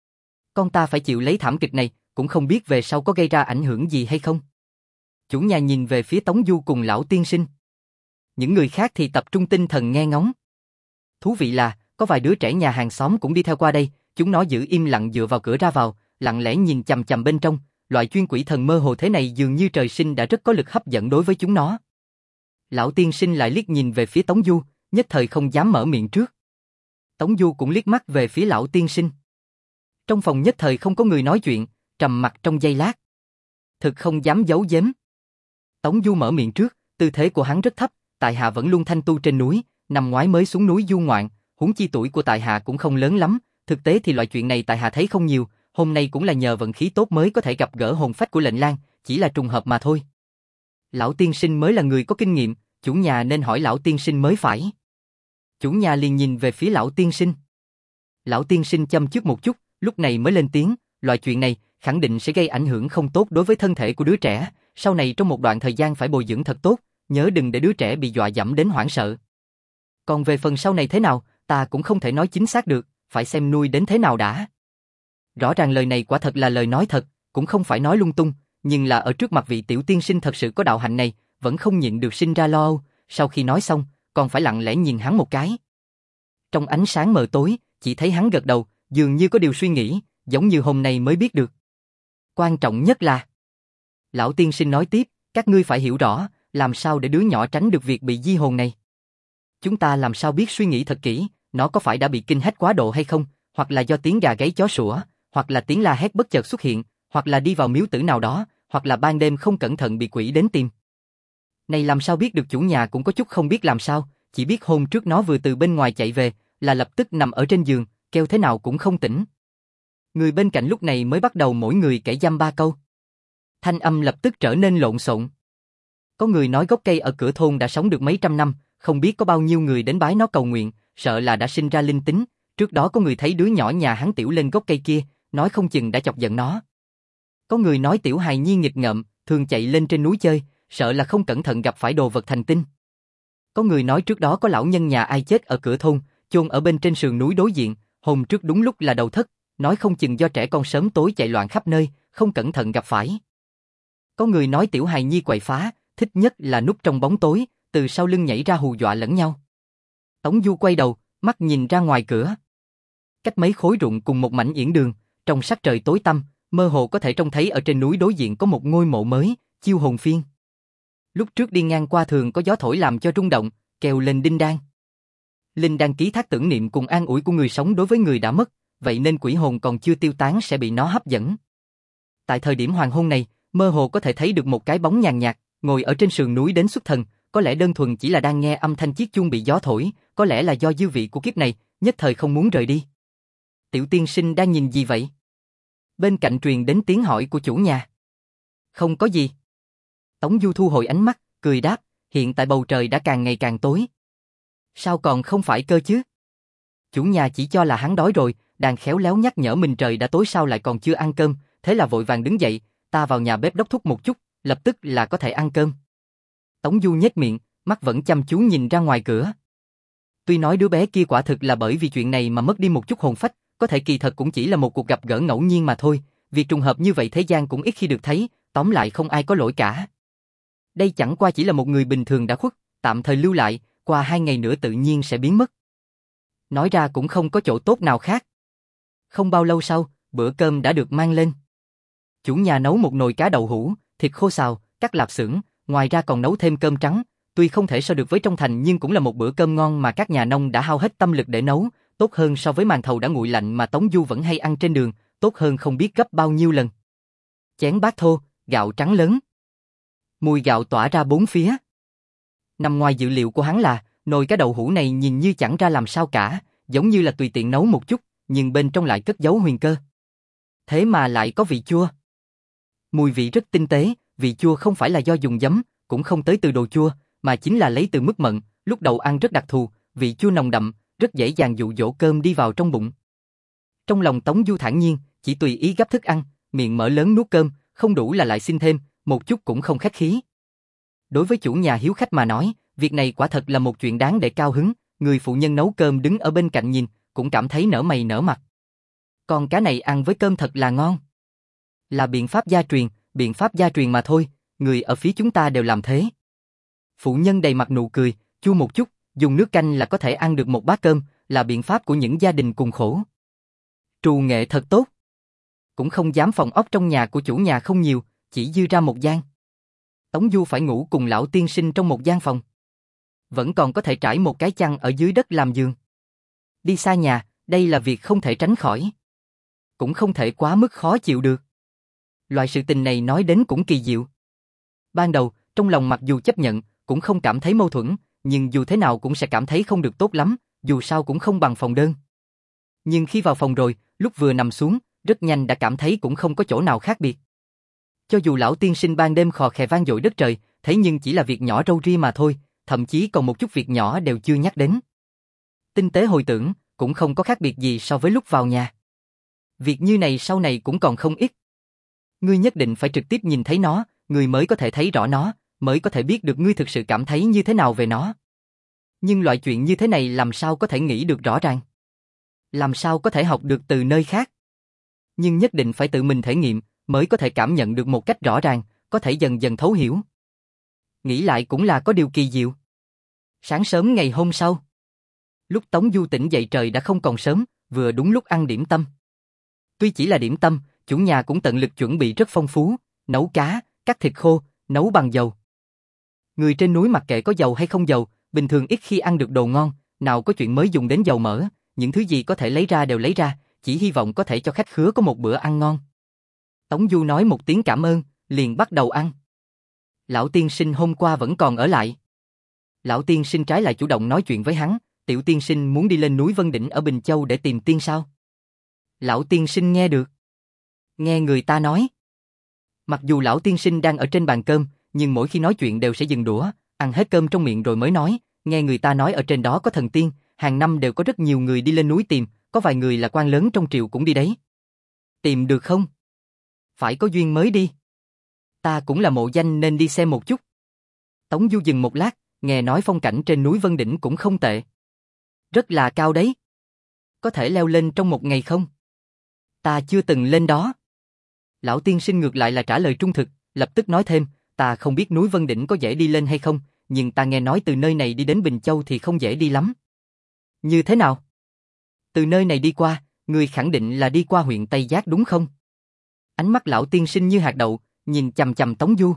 Con ta phải chịu lấy thảm kịch này, cũng không biết về sau có gây ra ảnh hưởng gì hay không. Chủ nhà nhìn về phía Tống Du cùng lão tiên sinh. Những người khác thì tập trung tinh thần nghe ngóng. Thú vị là, có vài đứa trẻ nhà hàng xóm cũng đi theo qua đây, chúng nó giữ im lặng dựa vào cửa ra vào, lặng lẽ nhìn chằm chằm bên trong, loại chuyên quỷ thần mơ hồ thế này dường như trời sinh đã rất có lực hấp dẫn đối với chúng nó. Lão tiên sinh lại liếc nhìn về phía Tống Du, nhất thời không dám mở miệng trước. Tống Du cũng liếc mắt về phía lão tiên sinh. Trong phòng nhất thời không có người nói chuyện, trầm mặc trong giây lát. Thực không dám giấu giếm. Tống Du mở miệng trước, tư thế của hắn rất thấp, tại hạ vẫn luôn thanh tu trên núi, năm ngoái mới xuống núi du ngoạn, huống chi tuổi của tại hạ cũng không lớn lắm, thực tế thì loại chuyện này tại hạ thấy không nhiều, hôm nay cũng là nhờ vận khí tốt mới có thể gặp gỡ hồn phách của Lệnh Lang, chỉ là trùng hợp mà thôi. Lão tiên sinh mới là người có kinh nghiệm, chủ nhà nên hỏi lão tiên sinh mới phải. Chủ nhà liền nhìn về phía lão tiên sinh. Lão tiên sinh châm chước một chút, lúc này mới lên tiếng, loại chuyện này khẳng định sẽ gây ảnh hưởng không tốt đối với thân thể của đứa trẻ, sau này trong một đoạn thời gian phải bồi dưỡng thật tốt, nhớ đừng để đứa trẻ bị dọa dẫm đến hoảng sợ. Còn về phần sau này thế nào, ta cũng không thể nói chính xác được, phải xem nuôi đến thế nào đã. Rõ ràng lời này quả thật là lời nói thật, cũng không phải nói lung tung, nhưng là ở trước mặt vị tiểu tiên sinh thật sự có đạo hạnh này, vẫn không nhịn được sinh ra lo âu, sau khi nói xong, còn phải lặng lẽ nhìn hắn một cái. Trong ánh sáng mờ tối, chỉ thấy hắn gật đầu, dường như có điều suy nghĩ, giống như hôm nay mới biết được. Quan trọng nhất là... Lão tiên sinh nói tiếp, các ngươi phải hiểu rõ, làm sao để đứa nhỏ tránh được việc bị di hồn này. Chúng ta làm sao biết suy nghĩ thật kỹ, nó có phải đã bị kinh hách quá độ hay không, hoặc là do tiếng gà gáy chó sủa, hoặc là tiếng la hét bất chợt xuất hiện, hoặc là đi vào miếu tử nào đó, hoặc là ban đêm không cẩn thận bị quỷ đến tìm. Này làm sao biết được, chủ nhà cũng có chút không biết làm sao, chỉ biết hôm trước nó vừa từ bên ngoài chạy về, là lập tức nằm ở trên giường, kêu thế nào cũng không tỉnh. Người bên cạnh lúc này mới bắt đầu mỗi người kể dăm ba câu. Thanh âm lập tức trở nên lộn xộn. Có người nói gốc cây ở cửa thôn đã sống được mấy trăm năm, không biết có bao nhiêu người đến bái nó cầu nguyện, sợ là đã sinh ra linh tính. Trước đó có người thấy đứa nhỏ nhà hắn tiểu lên gốc cây kia, nói không chừng đã chọc giận nó. Có người nói tiểu hài nhi nghịch ngợm, thường chạy lên trên núi chơi, sợ là không cẩn thận gặp phải đồ vật thành tinh. Có người nói trước đó có lão nhân nhà ai chết ở cửa thôn, chôn ở bên trên sườn núi đối diện, hôm trước đúng lúc là đầu thất, nói không chừng do trẻ con sớm tối chạy loạn khắp nơi, không cẩn thận gặp phải. Có người nói tiểu hài nhi quậy phá, thích nhất là núp trong bóng tối, từ sau lưng nhảy ra hù dọa lẫn nhau. Tống Du quay đầu, mắt nhìn ra ngoài cửa. Cách mấy khối ruộng cùng một mảnh yển đường, trong sắc trời tối tăm, mơ hồ có thể trông thấy ở trên núi đối diện có một ngôi mộ mới, Chiêu Hồn Phiên. Lúc trước đi ngang qua thường có gió thổi làm cho rung động, kêu lên đinh đan. Linh đan ký thác tưởng niệm cùng an ủi của người sống đối với người đã mất, vậy nên quỷ hồn còn chưa tiêu tán sẽ bị nó hấp dẫn. Tại thời điểm hoàng hôn này, mơ hồ có thể thấy được một cái bóng nhàn nhạt, ngồi ở trên sườn núi đến xuất thần, có lẽ đơn thuần chỉ là đang nghe âm thanh chiếc chuông bị gió thổi, có lẽ là do dư vị của kiếp này, nhất thời không muốn rời đi. Tiểu tiên sinh đang nhìn gì vậy? Bên cạnh truyền đến tiếng hỏi của chủ nhà. Không có gì. Tống Du thu hồi ánh mắt, cười đáp, hiện tại bầu trời đã càng ngày càng tối. Sao còn không phải cơ chứ? Chủ nhà chỉ cho là hắn đói rồi, đang khéo léo nhắc nhở mình trời đã tối sao lại còn chưa ăn cơm, thế là vội vàng đứng dậy, ta vào nhà bếp đốc thúc một chút, lập tức là có thể ăn cơm. Tống Du nhếch miệng, mắt vẫn chăm chú nhìn ra ngoài cửa. Tuy nói đứa bé kia quả thực là bởi vì chuyện này mà mất đi một chút hồn phách, có thể kỳ thật cũng chỉ là một cuộc gặp gỡ ngẫu nhiên mà thôi, việc trùng hợp như vậy thế gian cũng ít khi được thấy, tóm lại không ai có lỗi cả. Đây chẳng qua chỉ là một người bình thường đã khuất, tạm thời lưu lại, qua hai ngày nữa tự nhiên sẽ biến mất. Nói ra cũng không có chỗ tốt nào khác. Không bao lâu sau, bữa cơm đã được mang lên. Chủ nhà nấu một nồi cá đậu hũ, thịt khô xào, cắt lạp xưởng, ngoài ra còn nấu thêm cơm trắng. Tuy không thể so được với trong thành nhưng cũng là một bữa cơm ngon mà các nhà nông đã hao hết tâm lực để nấu, tốt hơn so với màn thầu đã nguội lạnh mà Tống Du vẫn hay ăn trên đường, tốt hơn không biết gấp bao nhiêu lần. Chén bát thô, gạo trắng lớn. Mùi gạo tỏa ra bốn phía. Nằm ngoài dự liệu của hắn là, nồi cá đậu hũ này nhìn như chẳng ra làm sao cả, giống như là tùy tiện nấu một chút, nhưng bên trong lại cất giấu huyền cơ. Thế mà lại có vị chua. Mùi vị rất tinh tế, vị chua không phải là do dùng giấm, cũng không tới từ đồ chua, mà chính là lấy từ mứt mận, lúc đầu ăn rất đặc thù, vị chua nồng đậm, rất dễ dàng dụ dỗ cơm đi vào trong bụng. Trong lòng Tống Du thản nhiên, chỉ tùy ý gắp thức ăn, miệng mở lớn nuốt cơm, không đủ là lại xin thêm, một chút cũng không khách khí. Đối với chủ nhà hiếu khách mà nói, việc này quả thật là một chuyện đáng để cao hứng, người phụ nhân nấu cơm đứng ở bên cạnh nhìn, cũng cảm thấy nở mày nở mặt. Con cá này ăn với cơm thật là ngon. Là biện pháp gia truyền, biện pháp gia truyền mà thôi, người ở phía chúng ta đều làm thế. Phụ nhân đầy mặt nụ cười, chua một chút, dùng nước canh là có thể ăn được một bát cơm, là biện pháp của những gia đình cùng khổ. Trù nghệ thật tốt. Cũng không dám phòng ốc trong nhà của chủ nhà không nhiều, chỉ dư ra một gian. Tống Du phải ngủ cùng lão tiên sinh trong một gian phòng. Vẫn còn có thể trải một cái chăn ở dưới đất làm giường. Đi xa nhà, đây là việc không thể tránh khỏi. Cũng không thể quá mức khó chịu được. Loại sự tình này nói đến cũng kỳ diệu. Ban đầu, trong lòng mặc dù chấp nhận, cũng không cảm thấy mâu thuẫn, nhưng dù thế nào cũng sẽ cảm thấy không được tốt lắm, dù sao cũng không bằng phòng đơn. Nhưng khi vào phòng rồi, lúc vừa nằm xuống, rất nhanh đã cảm thấy cũng không có chỗ nào khác biệt. Cho dù lão tiên sinh ban đêm khò khè vang dội đất trời, thế nhưng chỉ là việc nhỏ râu ria mà thôi, thậm chí còn một chút việc nhỏ đều chưa nhắc đến. Tinh tế hồi tưởng, cũng không có khác biệt gì so với lúc vào nhà. Việc như này sau này cũng còn không ít. Ngươi nhất định phải trực tiếp nhìn thấy nó, ngươi mới có thể thấy rõ nó, mới có thể biết được ngươi thực sự cảm thấy như thế nào về nó. Nhưng loại chuyện như thế này làm sao có thể nghĩ được rõ ràng? Làm sao có thể học được từ nơi khác? Nhưng nhất định phải tự mình thể nghiệm, mới có thể cảm nhận được một cách rõ ràng, có thể dần dần thấu hiểu. Nghĩ lại cũng là có điều kỳ diệu. Sáng sớm ngày hôm sau, lúc Tống Du tỉnh dậy trời đã không còn sớm, vừa đúng lúc ăn điểm tâm. Tuy chỉ là điểm tâm, chủ nhà cũng tận lực chuẩn bị rất phong phú, nấu cá, cắt thịt khô, nấu bằng dầu. Người trên núi mặc kệ có dầu hay không dầu, bình thường ít khi ăn được đồ ngon, nào có chuyện mới dùng đến dầu mỡ, những thứ gì có thể lấy ra đều lấy ra, chỉ hy vọng có thể cho khách khứa có một bữa ăn ngon. Tống Du nói một tiếng cảm ơn, liền bắt đầu ăn. Lão tiên sinh hôm qua vẫn còn ở lại. Lão tiên sinh trái lại chủ động nói chuyện với hắn, tiểu tiên sinh muốn đi lên núi Vân Đỉnh ở Bình Châu để tìm tiên sao? Lão tiên sinh nghe được. Nghe người ta nói. Mặc dù lão tiên sinh đang ở trên bàn cơm, nhưng mỗi khi nói chuyện đều sẽ dừng đũa, ăn hết cơm trong miệng rồi mới nói, nghe người ta nói ở trên đó có thần tiên, hàng năm đều có rất nhiều người đi lên núi tìm, có vài người là quan lớn trong triều cũng đi đấy. Tìm được không? Phải có duyên mới đi. Ta cũng là mộ danh nên đi xem một chút. Tống Du dừng một lát, nghe nói phong cảnh trên núi Vân Đỉnh cũng không tệ. Rất là cao đấy. Có thể leo lên trong một ngày không? Ta chưa từng lên đó. Lão tiên sinh ngược lại là trả lời trung thực, lập tức nói thêm, ta không biết núi Vân Đỉnh có dễ đi lên hay không, nhưng ta nghe nói từ nơi này đi đến Bình Châu thì không dễ đi lắm. Như thế nào? Từ nơi này đi qua, người khẳng định là đi qua huyện Tây Giác đúng không? Ánh mắt lão tiên sinh như hạt đậu, nhìn chằm chằm Tống Du.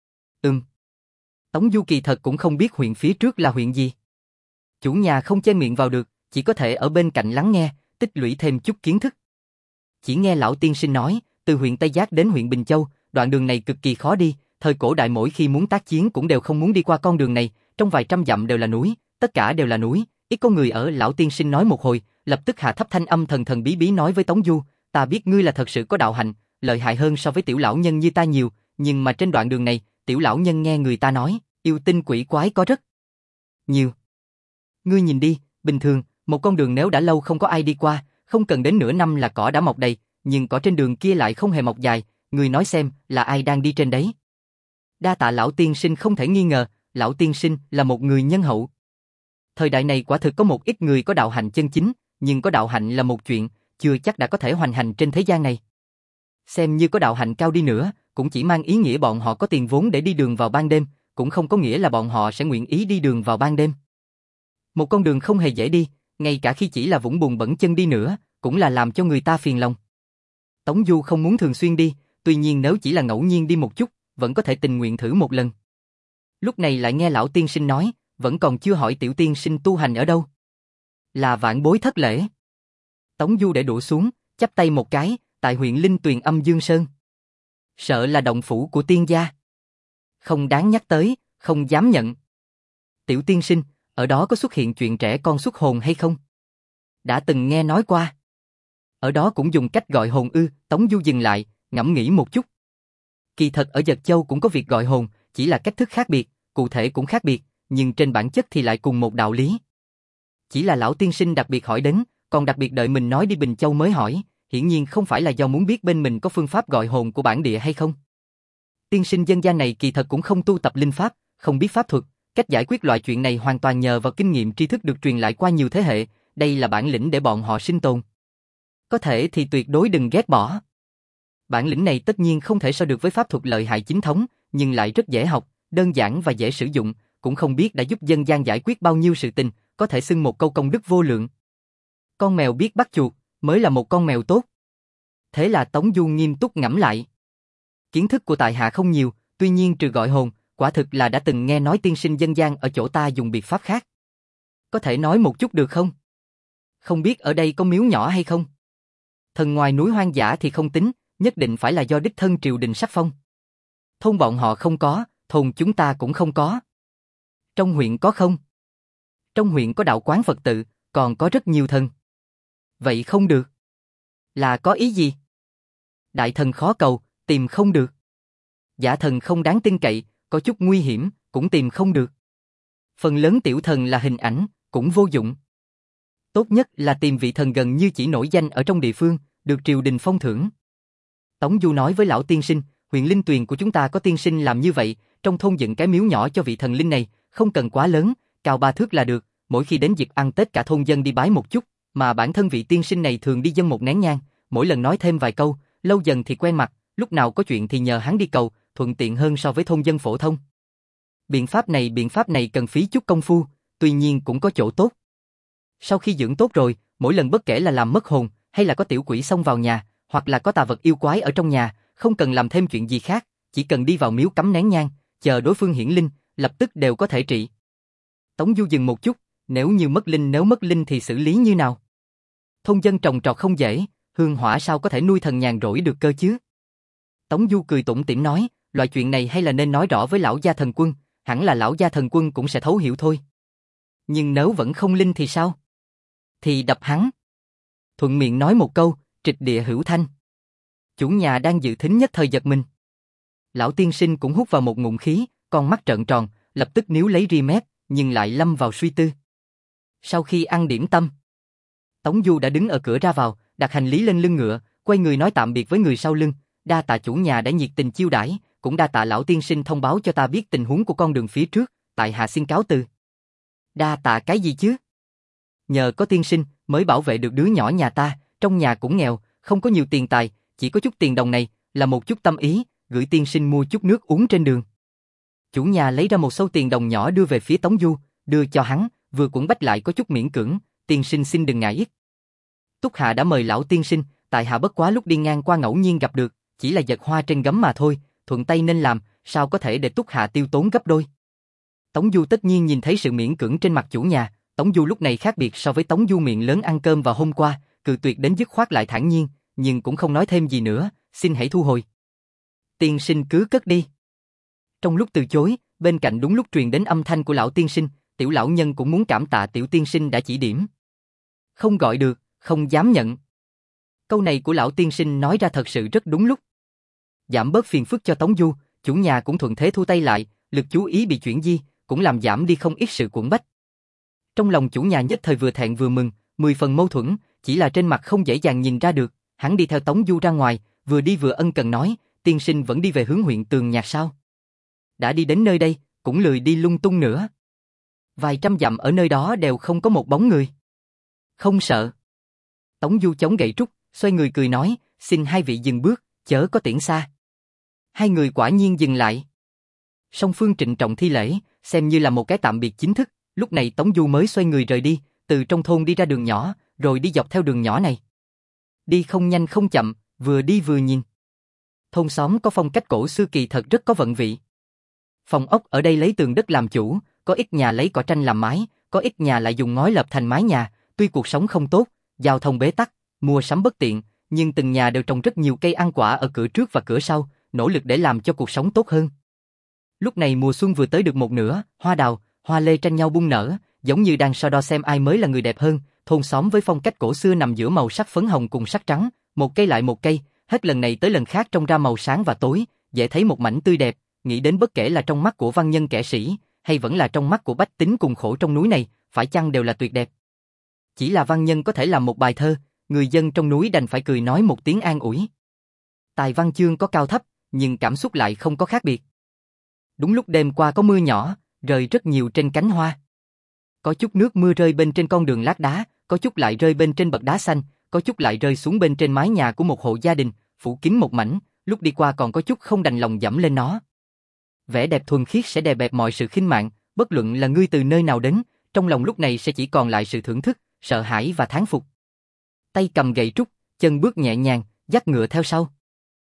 Ừm. Tống Du kỳ thật cũng không biết huyện phía trước là huyện gì. Chủ nhà không chen miệng vào được, chỉ có thể ở bên cạnh lắng nghe, tích lũy thêm chút kiến thức. Chỉ nghe lão tiên sinh nói, từ huyện Tây Giác đến huyện Bình Châu, đoạn đường này cực kỳ khó đi, thời cổ đại mỗi khi muốn tác chiến cũng đều không muốn đi qua con đường này, trong vài trăm dặm đều là núi, tất cả đều là núi, Ít có người ở. Lão tiên sinh nói một hồi, lập tức hạ thấp thanh âm thần thần bí bí nói với Tống Du, ta biết ngươi là thật sự có đạo hạnh, lợi hại hơn so với tiểu lão nhân như ta nhiều, nhưng mà trên đoạn đường này, tiểu lão nhân nghe người ta nói, yêu tinh quỷ quái có rất nhiều. Ngươi nhìn đi, bình thường, một con đường nếu đã lâu không có ai đi qua, không cần đến nửa năm là cỏ đã mọc đầy, nhưng cỏ trên đường kia lại không hề mọc dài, ngươi nói xem, là ai đang đi trên đấy? Đa tạ lão tiên sinh, không thể nghi ngờ, lão tiên sinh là một người nhân hậu. Thời đại này quả thực có một ít người có đạo hạnh chân chính, nhưng có đạo hạnh là một chuyện, chưa chắc đã có thể hoành hành trên thế gian này. Xem như có đạo hạnh cao đi nữa, cũng chỉ mang ý nghĩa bọn họ có tiền vốn để đi đường vào ban đêm, cũng không có nghĩa là bọn họ sẽ nguyện ý đi đường vào ban đêm. Một con đường không hề dễ đi, ngay cả khi chỉ là vũng bùn bẩn chân đi nữa, cũng là làm cho người ta phiền lòng. Tống Du không muốn thường xuyên đi, tuy nhiên nếu chỉ là ngẫu nhiên đi một chút, vẫn có thể tình nguyện thử một lần. Lúc này lại nghe lão tiên sinh nói, vẫn còn chưa hỏi tiểu tiên sinh tu hành ở đâu. Là vạn bối thất lễ. Tống Du để đũa xuống, chắp tay một cái, tại huyện Linh Tuyền Âm Dương Sơn. Sợ là động phủ của tiên gia. Không đáng nhắc tới, không dám nhận. Tiểu tiên sinh, ở đó có xuất hiện chuyện trẻ con xuất hồn hay không? Đã từng nghe nói qua. Ở đó cũng dùng cách gọi hồn ư? Tống Du dừng lại, ngẫm nghĩ một chút. Kỳ thật ở Dật Châu cũng có việc gọi hồn, chỉ là cách thức khác biệt, cụ thể cũng khác biệt, nhưng trên bản chất thì lại cùng một đạo lý. Chỉ là lão tiên sinh đặc biệt hỏi đến, còn đặc biệt đợi mình nói đi Bình Châu mới hỏi, hiển nhiên không phải là do muốn biết bên mình có phương pháp gọi hồn của bản địa hay không. Tiên sinh dân gian này kỳ thật cũng không tu tập linh pháp, không biết pháp thuật, cách giải quyết loại chuyện này hoàn toàn nhờ vào kinh nghiệm tri thức được truyền lại qua nhiều thế hệ, đây là bản lĩnh để bọn họ sinh tồn. Có thể thì tuyệt đối đừng ghét bỏ. Bản lĩnh này tất nhiên không thể so được với pháp thuật lợi hại chính thống, nhưng lại rất dễ học, đơn giản và dễ sử dụng, cũng không biết đã giúp dân gian giải quyết bao nhiêu sự tình, có thể xưng một câu công đức vô lượng. Con mèo biết bắt chuột, mới là một con mèo tốt. Thế là Tống Du nghiêm túc ngẫm lại. Kiến thức của tại hạ không nhiều, tuy nhiên trừ gọi hồn, quả thực là đã từng nghe nói tiên sinh dân gian ở chỗ ta dùng biệt pháp khác. Có thể nói một chút được không? Không biết ở đây có miếu nhỏ hay không? Thần ngoài núi hoang dã thì không tính, nhất định phải là do đích thân triều đình sắc phong. Thôn bọn họ không có, thôn chúng ta cũng không có. Trong huyện có không? Trong huyện có đạo quán Phật tự, còn có rất nhiều thần. Vậy không được. Là có ý gì? Đại thần khó cầu, tìm không được. Giả thần không đáng tin cậy, có chút nguy hiểm, cũng tìm không được. Phần lớn tiểu thần là hình ảnh, cũng vô dụng. Tốt nhất là tìm vị thần gần như chỉ nổi danh ở trong địa phương, được triều đình phong thưởng. Tống Du nói với lão tiên sinh, huyện Linh Tuyền của chúng ta có tiên sinh làm như vậy, trong thôn dựng cái miếu nhỏ cho vị thần linh này, không cần quá lớn, cao ba thước là được, mỗi khi đến dịp ăn Tết cả thôn dân đi bái một chút, mà bản thân vị tiên sinh này thường đi dâng một nén nhang, mỗi lần nói thêm vài câu, lâu dần thì quen mặt, lúc nào có chuyện thì nhờ hắn đi cầu, thuận tiện hơn so với thôn dân phổ thông. Biện pháp này biện pháp này cần phí chút công phu, tuy nhiên cũng có chỗ tốt. Sau khi dưỡng tốt rồi, mỗi lần bất kể là làm mất hồn, hay là có tiểu quỷ xông vào nhà, hoặc là có tà vật yêu quái ở trong nhà, không cần làm thêm chuyện gì khác, chỉ cần đi vào miếu cắm nén nhang, chờ đối phương hiển linh, lập tức đều có thể trị. Tống Du dừng một chút, nếu như mất linh nếu mất linh thì xử lý như nào? Thôn dân trồng trọt không dễ, hương hỏa sao có thể nuôi thần nhàn rỗi được cơ chứ? Tống Du cười tủm tỉm nói, loại chuyện này hay là nên nói rõ với lão gia thần quân, hẳn là lão gia thần quân cũng sẽ thấu hiểu thôi. Nhưng nếu vẫn không linh thì sao? Thì đập hắn. Thuận miệng nói một câu, trịch địa hữu thanh. Chủ nhà đang dự thính nhất thời giật mình. Lão tiên sinh cũng hút vào một ngụm khí, con mắt trợn tròn, lập tức níu lấy ri mép, nhưng lại lâm vào suy tư. Sau khi ăn điểm tâm, Tống Du đã đứng ở cửa ra vào, đặt hành lý lên lưng ngựa, quay người nói tạm biệt với người sau lưng, đa tạ chủ nhà đã nhiệt tình chiêu đãi, cũng đa tạ lão tiên sinh thông báo cho ta biết tình huống của con đường phía trước, tại hạ xin cáo từ. Đa tạ cái gì chứ? Nhờ có tiên sinh mới bảo vệ được đứa nhỏ nhà ta, trong nhà cũng nghèo, không có nhiều tiền tài, chỉ có chút tiền đồng này, là một chút tâm ý, gửi tiên sinh mua chút nước uống trên đường. Chủ nhà lấy ra một sâu tiền đồng nhỏ đưa về phía Tống Du, đưa cho hắn, vừa cuộn bách lại có chút miễn cưỡng, tiên sinh xin đừng ngại ít. Túc Hạ đã mời lão tiên sinh, tại hạ bất quá lúc đi ngang qua ngẫu nhiên gặp được, chỉ là giật hoa trên gấm mà thôi, thuận tay nên làm, sao có thể để Túc Hạ tiêu tốn gấp đôi. Tống Du tất nhiên nhìn thấy sự miễn cưỡng trên mặt chủ nhà, Tống Du lúc này khác biệt so với Tống Du miệng lớn ăn cơm vào hôm qua, cự tuyệt đến dứt khoát lại thản nhiên, nhưng cũng không nói thêm gì nữa, xin hãy thu hồi. Tiên sinh cứ cất đi. Trong lúc từ chối, bên cạnh đúng lúc truyền đến âm thanh của lão tiên sinh, tiểu lão nhân cũng muốn cảm tạ tiểu tiên sinh đã chỉ điểm. Không gọi được, không dám nhận. Câu này của lão tiên sinh nói ra thật sự rất đúng lúc. Giảm bớt phiền phức cho Tống Du, chủ nhà cũng thuận thế thu tay lại, lực chú ý bị chuyển di, cũng làm giảm đi không ít sự cuộn bách. Trong lòng chủ nhà nhất thời vừa thẹn vừa mừng, mười phần mâu thuẫn, chỉ là trên mặt không dễ dàng nhìn ra được, hắn đi theo Tống Du ra ngoài, vừa đi vừa ân cần nói, tiên sinh vẫn đi về hướng huyện Tường Nhạc sao? Đã đi đến nơi đây, cũng lười đi lung tung nữa. Vài trăm dặm ở nơi đó đều không có một bóng người. Không sợ. Tống Du chống gậy trúc, xoay người cười nói, xin hai vị dừng bước, chớ có tiễn xa. Hai người quả nhiên dừng lại. Song phương trịnh trọng thi lễ, xem như là một cái tạm biệt chính thức, lúc này Tống Du mới xoay người rời đi, từ trong thôn đi ra đường nhỏ, rồi đi dọc theo đường nhỏ này. Đi không nhanh không chậm, vừa đi vừa nhìn. Thôn xóm có phong cách cổ xưa kỳ thật rất có vận vị. Phòng ốc ở đây lấy tường đất làm chủ, có ít nhà lấy cỏ tranh làm mái, có ít nhà lại dùng ngói lợp thành mái nhà, tuy cuộc sống không tốt, giao thông bế tắc, mua sắm bất tiện, nhưng từng nhà đều trồng rất nhiều cây ăn quả ở cửa trước và cửa sau, nỗ lực để làm cho cuộc sống tốt hơn. Lúc này mùa xuân vừa tới được một nửa, hoa đào, hoa lê tranh nhau bung nở, giống như đang so đo xem ai mới là người đẹp hơn, thôn xóm với phong cách cổ xưa nằm giữa màu sắc phấn hồng cùng sắc trắng, một cây lại một cây, hết lần này tới lần khác trông ra màu sáng và tối, dễ thấy một mảnh tươi đẹp, nghĩ đến bất kể là trong mắt của văn nhân kẻ sĩ, hay vẫn là trong mắt của bách tính cùng khổ trong núi này, phải chăng đều là tuyệt đẹp. Chỉ là văn nhân có thể làm một bài thơ, người dân trong núi đành phải cười nói một tiếng an ủi. Tài văn chương có cao thấp, nhưng cảm xúc lại không có khác biệt. Đúng lúc đêm qua có mưa nhỏ, rơi rất nhiều trên cánh hoa. Có chút nước mưa rơi bên trên con đường lát đá, có chút lại rơi bên trên bậc đá xanh, có chút lại rơi xuống bên trên mái nhà của một hộ gia đình, phủ kín một mảnh, lúc đi qua còn có chút không đành lòng dẫm lên nó. Vẻ đẹp thuần khiết sẽ đè bẹp mọi sự khinh mạn, bất luận là ngươi từ nơi nào đến, trong lòng lúc này sẽ chỉ còn lại sự thưởng thức, sợ hãi và thán phục. Tay cầm gậy trúc, chân bước nhẹ nhàng, dắt ngựa theo sau.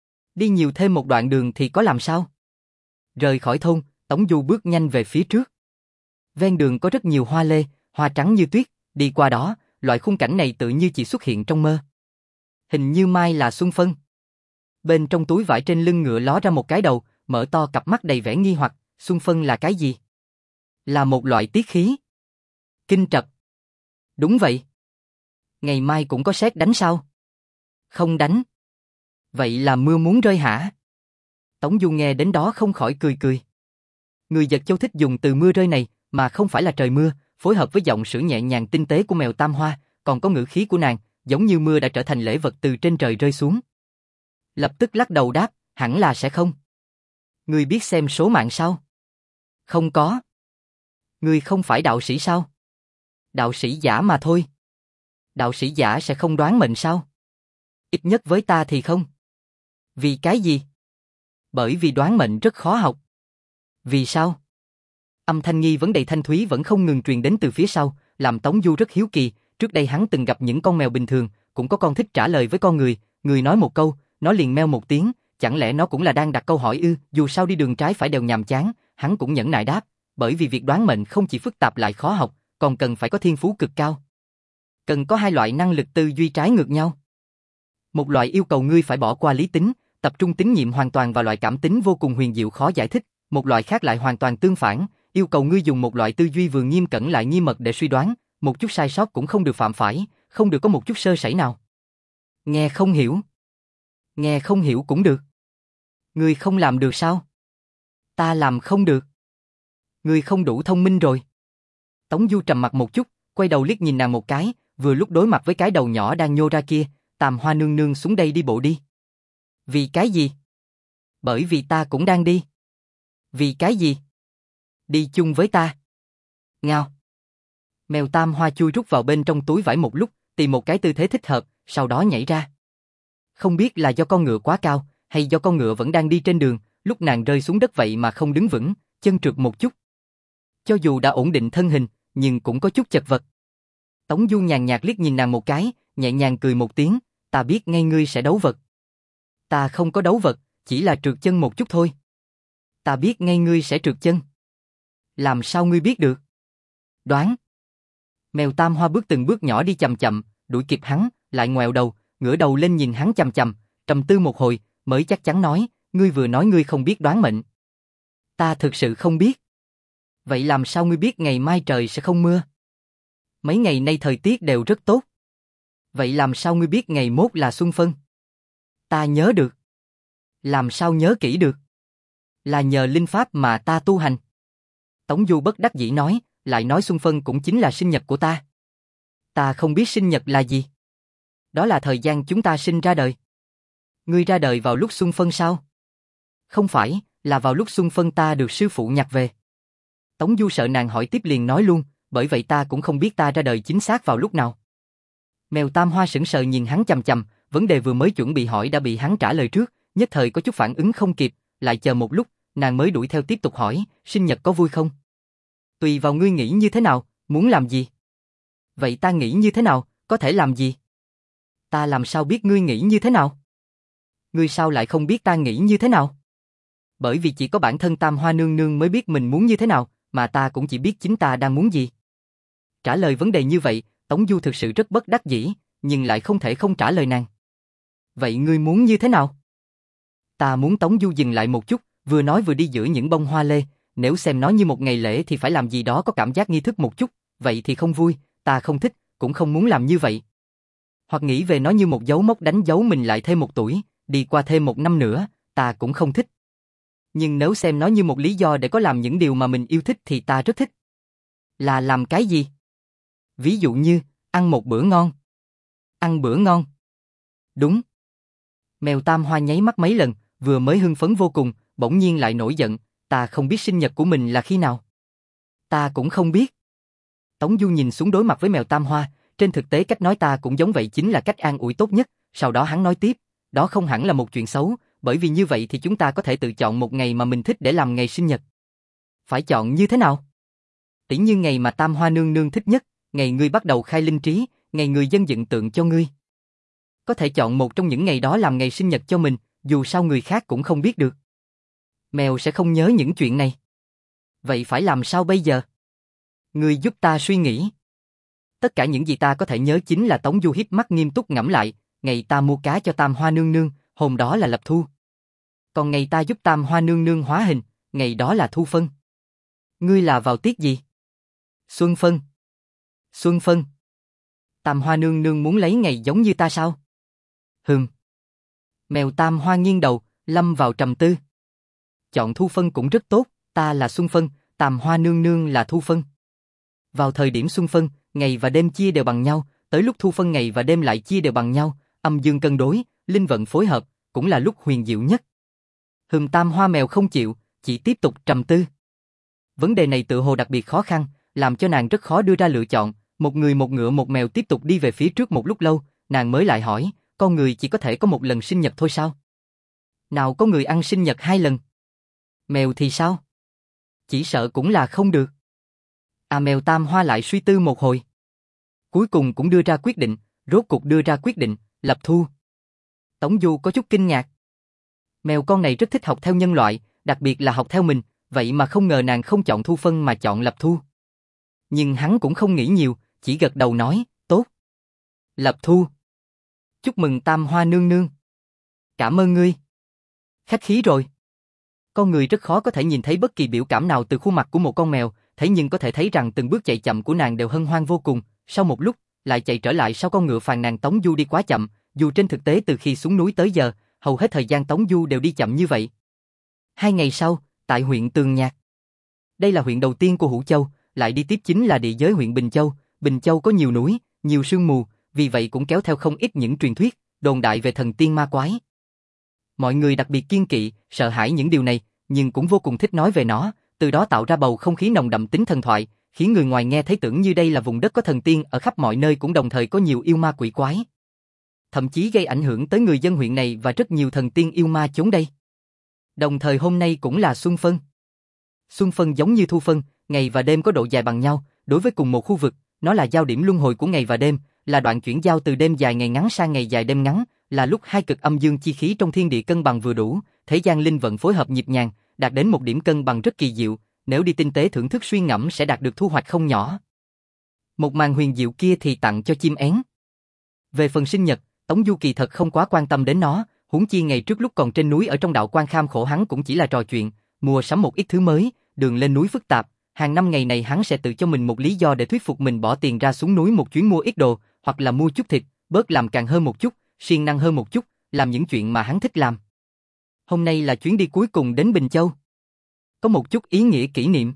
Đi nhiều thêm một đoạn đường thì có làm sao? Rời khỏi thôn, Tống Du bước nhanh về phía trước. Ven đường có rất nhiều hoa lê, hoa trắng như tuyết, đi qua đó, loại khung cảnh này tự như chỉ xuất hiện trong mơ. Hình như mai là xuân phân. Bên trong túi vải trên lưng ngựa ló ra một cái đầu, mở to cặp mắt đầy vẻ nghi hoặc, xuân phân là cái gì? Là một loại tiết khí. Kinh trật. Đúng vậy. Ngày mai cũng có sét đánh sao? Không đánh. Vậy là mưa muốn rơi hả? Tống Du nghe đến đó không khỏi cười cười. Người Giật Châu thích dùng từ mưa rơi này, mà không phải là trời mưa, phối hợp với giọng sữa nhẹ nhàng tinh tế của mèo Tam Hoa, còn có ngữ khí của nàng, giống như mưa đã trở thành lễ vật từ trên trời rơi xuống. Lập tức lắc đầu đáp, hẳn là sẽ không. Ngươi biết xem số mạng sao? Không có. Ngươi không phải đạo sĩ sao? Đạo sĩ giả mà thôi. Đạo sĩ giả sẽ không đoán mệnh sao? Ít nhất với ta thì không. Vì cái gì? Bởi vì đoán mệnh rất khó học. Vì sao? Âm thanh nghi vấn đầy thanh thúy vẫn không ngừng truyền đến từ phía sau, làm Tống Du rất hiếu kỳ, trước đây hắn từng gặp những con mèo bình thường, cũng có con thích trả lời với con người, người nói một câu, nó liền meo một tiếng, chẳng lẽ nó cũng là đang đặt câu hỏi ư? Dù sao đi đường trái phải đều nhàm chán, hắn cũng nhẫn nại đáp, bởi vì việc đoán mệnh không chỉ phức tạp lại khó học, còn cần phải có thiên phú cực cao. Cần có hai loại năng lực tư duy trái ngược nhau. Một loại yêu cầu ngươi phải bỏ qua lý tính, tập trung tín nhiệm hoàn toàn vào loại cảm tính vô cùng huyền diệu khó giải thích, một loại khác lại hoàn toàn tương phản, yêu cầu ngươi dùng một loại tư duy vừa nghiêm cẩn lại nghiêm mật để suy đoán, một chút sai sót cũng không được phạm phải, không được có một chút sơ sẩy nào. Nghe không hiểu. Nghe không hiểu cũng được. Ngươi không làm được sao? Ta làm không được. Ngươi không đủ thông minh rồi. Tống Du trầm mặt một chút, quay đầu liếc nhìn nàng một cái, vừa lúc đối mặt với cái đầu nhỏ đang nhô ra kia, Tam Hoa nương nương xuống đây đi bộ đi. Vì cái gì? Bởi vì ta cũng đang đi. Vì cái gì? Đi chung với ta. Ngao. Mèo Tam Hoa chui rút vào bên trong túi vải một lúc, tìm một cái tư thế thích hợp, sau đó nhảy ra. Không biết là do con ngựa quá cao, hay do con ngựa vẫn đang đi trên đường, lúc nàng rơi xuống đất vậy mà không đứng vững, chân trượt một chút. Cho dù đã ổn định thân hình, nhưng cũng có chút chật vật. Tống Du nhàn nhạt liếc nhìn nàng một cái, nhẹ nhàng cười một tiếng, ta biết ngay ngươi sẽ đấu vật. Ta không có đấu vật, chỉ là trượt chân một chút thôi. Ta biết ngay ngươi sẽ trượt chân. Làm sao ngươi biết được? Đoán. Mèo Tam Hoa bước từng bước nhỏ đi chậm chậm, đuổi kịp hắn, lại ngoẹo đầu, ngửa đầu lên nhìn hắn chằm chằm, trầm tư một hồi, mới chắc chắn nói, ngươi vừa nói ngươi không biết đoán mệnh. Ta thực sự không biết. Vậy làm sao ngươi biết ngày mai trời sẽ không mưa? Mấy ngày nay thời tiết đều rất tốt. Vậy làm sao ngươi biết ngày mốt là xuân phân? Ta nhớ được. Làm sao nhớ kỹ được? Là nhờ linh pháp mà ta tu hành. Tống Du bất đắc dĩ nói, lại nói xuân phân cũng chính là sinh nhật của ta. Ta không biết sinh nhật là gì. Đó là thời gian chúng ta sinh ra đời. Ngươi ra đời vào lúc xuân phân sao? Không phải, là vào lúc xuân phân ta được sư phụ nhặt về. Tống Du sợ nàng hỏi tiếp liền nói luôn, bởi vậy ta cũng không biết ta ra đời chính xác vào lúc nào. Mèo Tam Hoa sững sờ nhìn hắn chằm chằm, vấn đề vừa mới chuẩn bị hỏi đã bị hắn trả lời trước, nhất thời có chút phản ứng không kịp, lại chờ một lúc, nàng mới đuổi theo tiếp tục hỏi, sinh nhật có vui không? Tùy vào ngươi nghĩ như thế nào, muốn làm gì? Vậy ta nghĩ như thế nào, có thể làm gì? Ta làm sao biết ngươi nghĩ như thế nào? Ngươi sao lại không biết ta nghĩ như thế nào? Bởi vì chỉ có bản thân Tam Hoa nương nương mới biết mình muốn như thế nào, mà ta cũng chỉ biết chính ta đang muốn gì. Trả lời vấn đề như vậy, Tống Du thực sự rất bất đắc dĩ, nhưng lại không thể không trả lời nàng. Vậy ngươi muốn như thế nào? Ta muốn. Tống Du dừng lại một chút, vừa nói vừa đi giữa những bông hoa lê, nếu xem nó như một ngày lễ thì phải làm gì đó có cảm giác nghi thức một chút, vậy thì không vui, ta không thích, cũng không muốn làm như vậy. Hoặc nghĩ về nó như một dấu mốc đánh dấu mình lại thêm một tuổi, đi qua thêm một năm nữa, ta cũng không thích. Nhưng nếu xem nó như một lý do để có làm những điều mà mình yêu thích thì ta rất thích. Là làm cái gì? Ví dụ như, ăn một bữa ngon. Ăn bữa ngon. Đúng. Mèo Tam Hoa nháy mắt mấy lần, vừa mới hưng phấn vô cùng, bỗng nhiên lại nổi giận, ta không biết sinh nhật của mình là khi nào. Ta cũng không biết. Tống Du nhìn xuống đối mặt với mèo Tam Hoa, trên thực tế cách nói ta cũng giống vậy chính là cách an ủi tốt nhất, sau đó hắn nói tiếp, đó không hẳn là một chuyện xấu, bởi vì như vậy thì chúng ta có thể tự chọn một ngày mà mình thích để làm ngày sinh nhật. Phải chọn như thế nào? Tỉ như ngày mà Tam Hoa nương nương thích nhất, ngày ngươi bắt đầu khai linh trí, ngày người dân dựng tượng cho ngươi. Có thể chọn một trong những ngày đó làm ngày sinh nhật cho mình, dù sao người khác cũng không biết được. Mèo sẽ không nhớ những chuyện này. Vậy phải làm sao bây giờ? Ngươi giúp ta suy nghĩ. Tất cả những gì ta có thể nhớ chính là Tống Du híp mắt nghiêm túc ngẫm lại, ngày ta mua cá cho Tam Hoa nương nương, hôm đó là lập thu. Còn ngày ta giúp Tam Hoa nương nương hóa hình, ngày đó là thu phân. Ngươi là vào tiết gì? Xuân phân. Xuân phân. Tam Hoa nương nương muốn lấy ngày giống như ta sao? Hừm. Mèo Tam Hoa nghiêng đầu, lâm vào trầm tư. Chọn thu phân cũng rất tốt, ta là xuân phân, Tam Hoa nương nương là thu phân. Vào thời điểm xuân phân, ngày và đêm chia đều bằng nhau, tới lúc thu phân ngày và đêm lại chia đều bằng nhau, âm dương cân đối, linh vận phối hợp, cũng là lúc huyền diệu nhất. Hừm. Tam Hoa mèo không chịu, chỉ tiếp tục trầm tư. Vấn đề này tự hồ đặc biệt khó khăn, làm cho nàng rất khó đưa ra lựa chọn, một người một ngựa một mèo tiếp tục đi về phía trước một lúc lâu, nàng mới lại hỏi, con người chỉ có thể có một lần sinh nhật thôi sao? Nào có người ăn sinh nhật hai lần? Mèo thì sao? Chỉ sợ cũng là không được. À, mèo Tam Hoa lại suy tư một hồi. Cuối cùng cũng đưa ra quyết định, rốt cuộc đưa ra quyết định, lập thu. Tống Du có chút kinh ngạc. Mèo con này rất thích học theo nhân loại, đặc biệt là học theo mình, vậy mà không ngờ nàng không chọn thu phân mà chọn lập thu. Nhưng hắn cũng không nghĩ nhiều, chỉ gật đầu nói, tốt. Lập thu. Chúc mừng Tam Hoa nương nương. Cảm ơn ngươi. Khách khí rồi. Con người rất khó có thể nhìn thấy bất kỳ biểu cảm nào từ khuôn mặt của một con mèo, thế nhưng có thể thấy rằng từng bước chạy chậm của nàng đều hân hoan vô cùng, sau một lúc, lại chạy trở lại sau con ngựa phàn nàn Tống Du đi quá chậm, dù trên thực tế từ khi xuống núi tới giờ, hầu hết thời gian Tống Du đều đi chậm như vậy. Hai ngày sau, tại huyện Tường Nhạc. Đây là huyện đầu tiên của Hữu Châu, lại đi tiếp chính là địa giới huyện Bình Châu. Bình Châu có nhiều núi, nhiều sương mù, vì vậy cũng kéo theo không ít những truyền thuyết, đồn đại về thần tiên ma quái. Mọi người đặc biệt kiêng kỵ, sợ hãi những điều này, nhưng cũng vô cùng thích nói về nó, từ đó tạo ra bầu không khí nồng đậm tính thần thoại, khiến người ngoài nghe thấy tưởng như đây là vùng đất có thần tiên, ở khắp mọi nơi cũng đồng thời có nhiều yêu ma quỷ quái. Thậm chí gây ảnh hưởng tới người dân huyện này và rất nhiều thần tiên yêu ma chốn đây. Đồng thời hôm nay cũng là xuân phân. Xuân phân giống như thu phân, ngày và đêm có độ dài bằng nhau, đối với cùng một khu vực, nó là giao điểm luân hồi của ngày và đêm, là đoạn chuyển giao từ đêm dài ngày ngắn sang ngày dài đêm ngắn, là lúc hai cực âm dương chi khí trong thiên địa cân bằng vừa đủ, thế gian linh vận phối hợp nhịp nhàng, đạt đến một điểm cân bằng rất kỳ diệu, nếu đi tinh tế thưởng thức suy ngẫm sẽ đạt được thu hoạch không nhỏ. Một màn huyền diệu kia thì tặng cho chim én. Về phần sinh nhật, Tống Du kỳ thật không quá quan tâm đến nó, huống chi ngày trước lúc còn trên núi ở trong đạo quan kham khổ hắn cũng chỉ là trò chuyện, mua sắm một ít thứ mới, đường lên núi phức tạp, Hàng năm ngày này hắn sẽ tự cho mình một lý do để thuyết phục mình bỏ tiền ra xuống núi một chuyến mua ít đồ, hoặc là mua chút thịt, bớt làm càng hơn một chút, siêng năng hơn một chút, làm những chuyện mà hắn thích làm. Hôm nay là chuyến đi cuối cùng đến Bình Châu. Có một chút ý nghĩa kỷ niệm.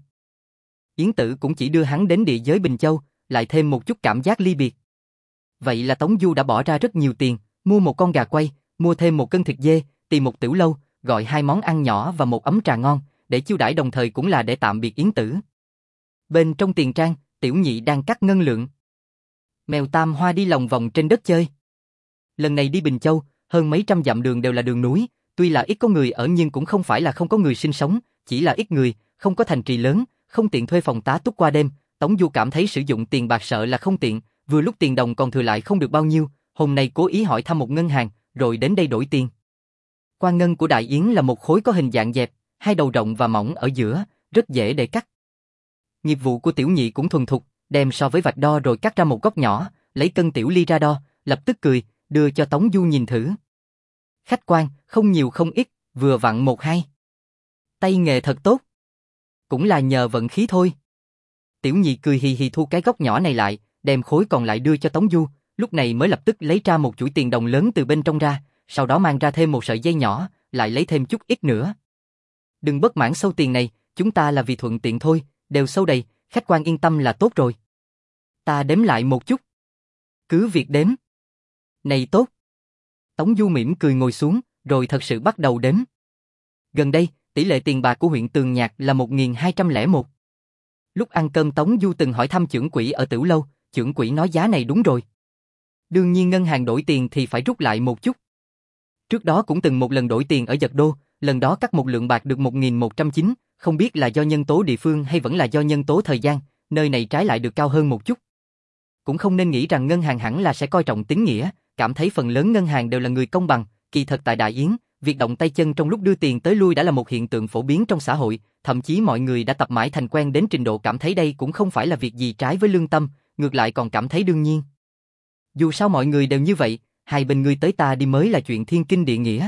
Yến Tử cũng chỉ đưa hắn đến địa giới Bình Châu, lại thêm một chút cảm giác ly biệt. Vậy là Tống Du đã bỏ ra rất nhiều tiền, mua một con gà quay, mua thêm một cân thịt dê, tìm một tiểu lâu, gọi hai món ăn nhỏ và một ấm trà ngon, để chiêu đãi đồng thời cũng là để tạm biệt Yến Tử. Bên trong tiền trang, Tiểu Nhị đang cắt ngân lượng. Mèo Tam Hoa đi lòng vòng trên đất chơi. Lần này đi Bình Châu, hơn mấy trăm dặm đường đều là đường núi, tuy là ít có người ở nhưng cũng không phải là không có người sinh sống, chỉ là ít người, không có thành trì lớn, không tiện thuê phòng tá túc qua đêm. Tống Du cảm thấy sử dụng tiền bạc sợ là không tiện, vừa lúc tiền đồng còn thừa lại không được bao nhiêu, hôm nay cố ý hỏi thăm một ngân hàng, rồi đến đây đổi tiền. Quan ngân của Đại Yến là một khối có hình dạng dẹp, hai đầu rộng và mỏng ở giữa, rất dễ để cắt. Nghiệp vụ của Tiểu Nhị cũng thuần thục, đem so với vạch đo rồi cắt ra một góc nhỏ, lấy cân tiểu ly ra đo, lập tức cười, đưa cho Tống Du nhìn thử. Khách quan, không nhiều không ít, vừa vặn một hai. Tay nghề thật tốt. Cũng là nhờ vận khí thôi. Tiểu Nhị cười hì hì thu cái góc nhỏ này lại, đem khối còn lại đưa cho Tống Du, lúc này mới lập tức lấy ra một chuỗi tiền đồng lớn từ bên trong ra, sau đó mang ra thêm một sợi dây nhỏ, lại lấy thêm chút ít nữa. Đừng bất mãn sâu tiền này, chúng ta là vì thuận tiện thôi, đều sâu đầy, khách quan yên tâm là tốt rồi. Ta đếm lại một chút. Cứ việc đếm. Này tốt. Tống Du mỉm cười ngồi xuống, rồi thật sự bắt đầu đếm. Gần đây, tỷ lệ tiền bạc của huyện Tường Nhạc là một nghìn hai trăm lẻ một. Lúc ăn cơm Tống Du từng hỏi thăm trưởng quỹ ở Tiểu Lâu, trưởng quỹ nói giá này đúng rồi. Đương nhiên ngân hàng đổi tiền thì phải rút lại một chút. Trước đó cũng từng một lần đổi tiền ở Dật Đô, lần đó cắt một lượng bạc được một nghìn một trăm chín, không biết là do nhân tố địa phương hay vẫn là do nhân tố thời gian, nơi này trái lại được cao hơn một chút. Cũng không nên nghĩ rằng ngân hàng hẳn là sẽ coi trọng tín nghĩa, cảm thấy phần lớn ngân hàng đều là người công bằng, kỳ thật tại Đại Yến, việc động tay chân trong lúc đưa tiền tới lui đã là một hiện tượng phổ biến trong xã hội, thậm chí mọi người đã tập mãi thành quen đến trình độ cảm thấy đây cũng không phải là việc gì trái với lương tâm, ngược lại còn cảm thấy đương nhiên. Dù sao mọi người đều như vậy, hai bên ngươi tới ta đi mới là chuyện thiên kinh địa nghĩa.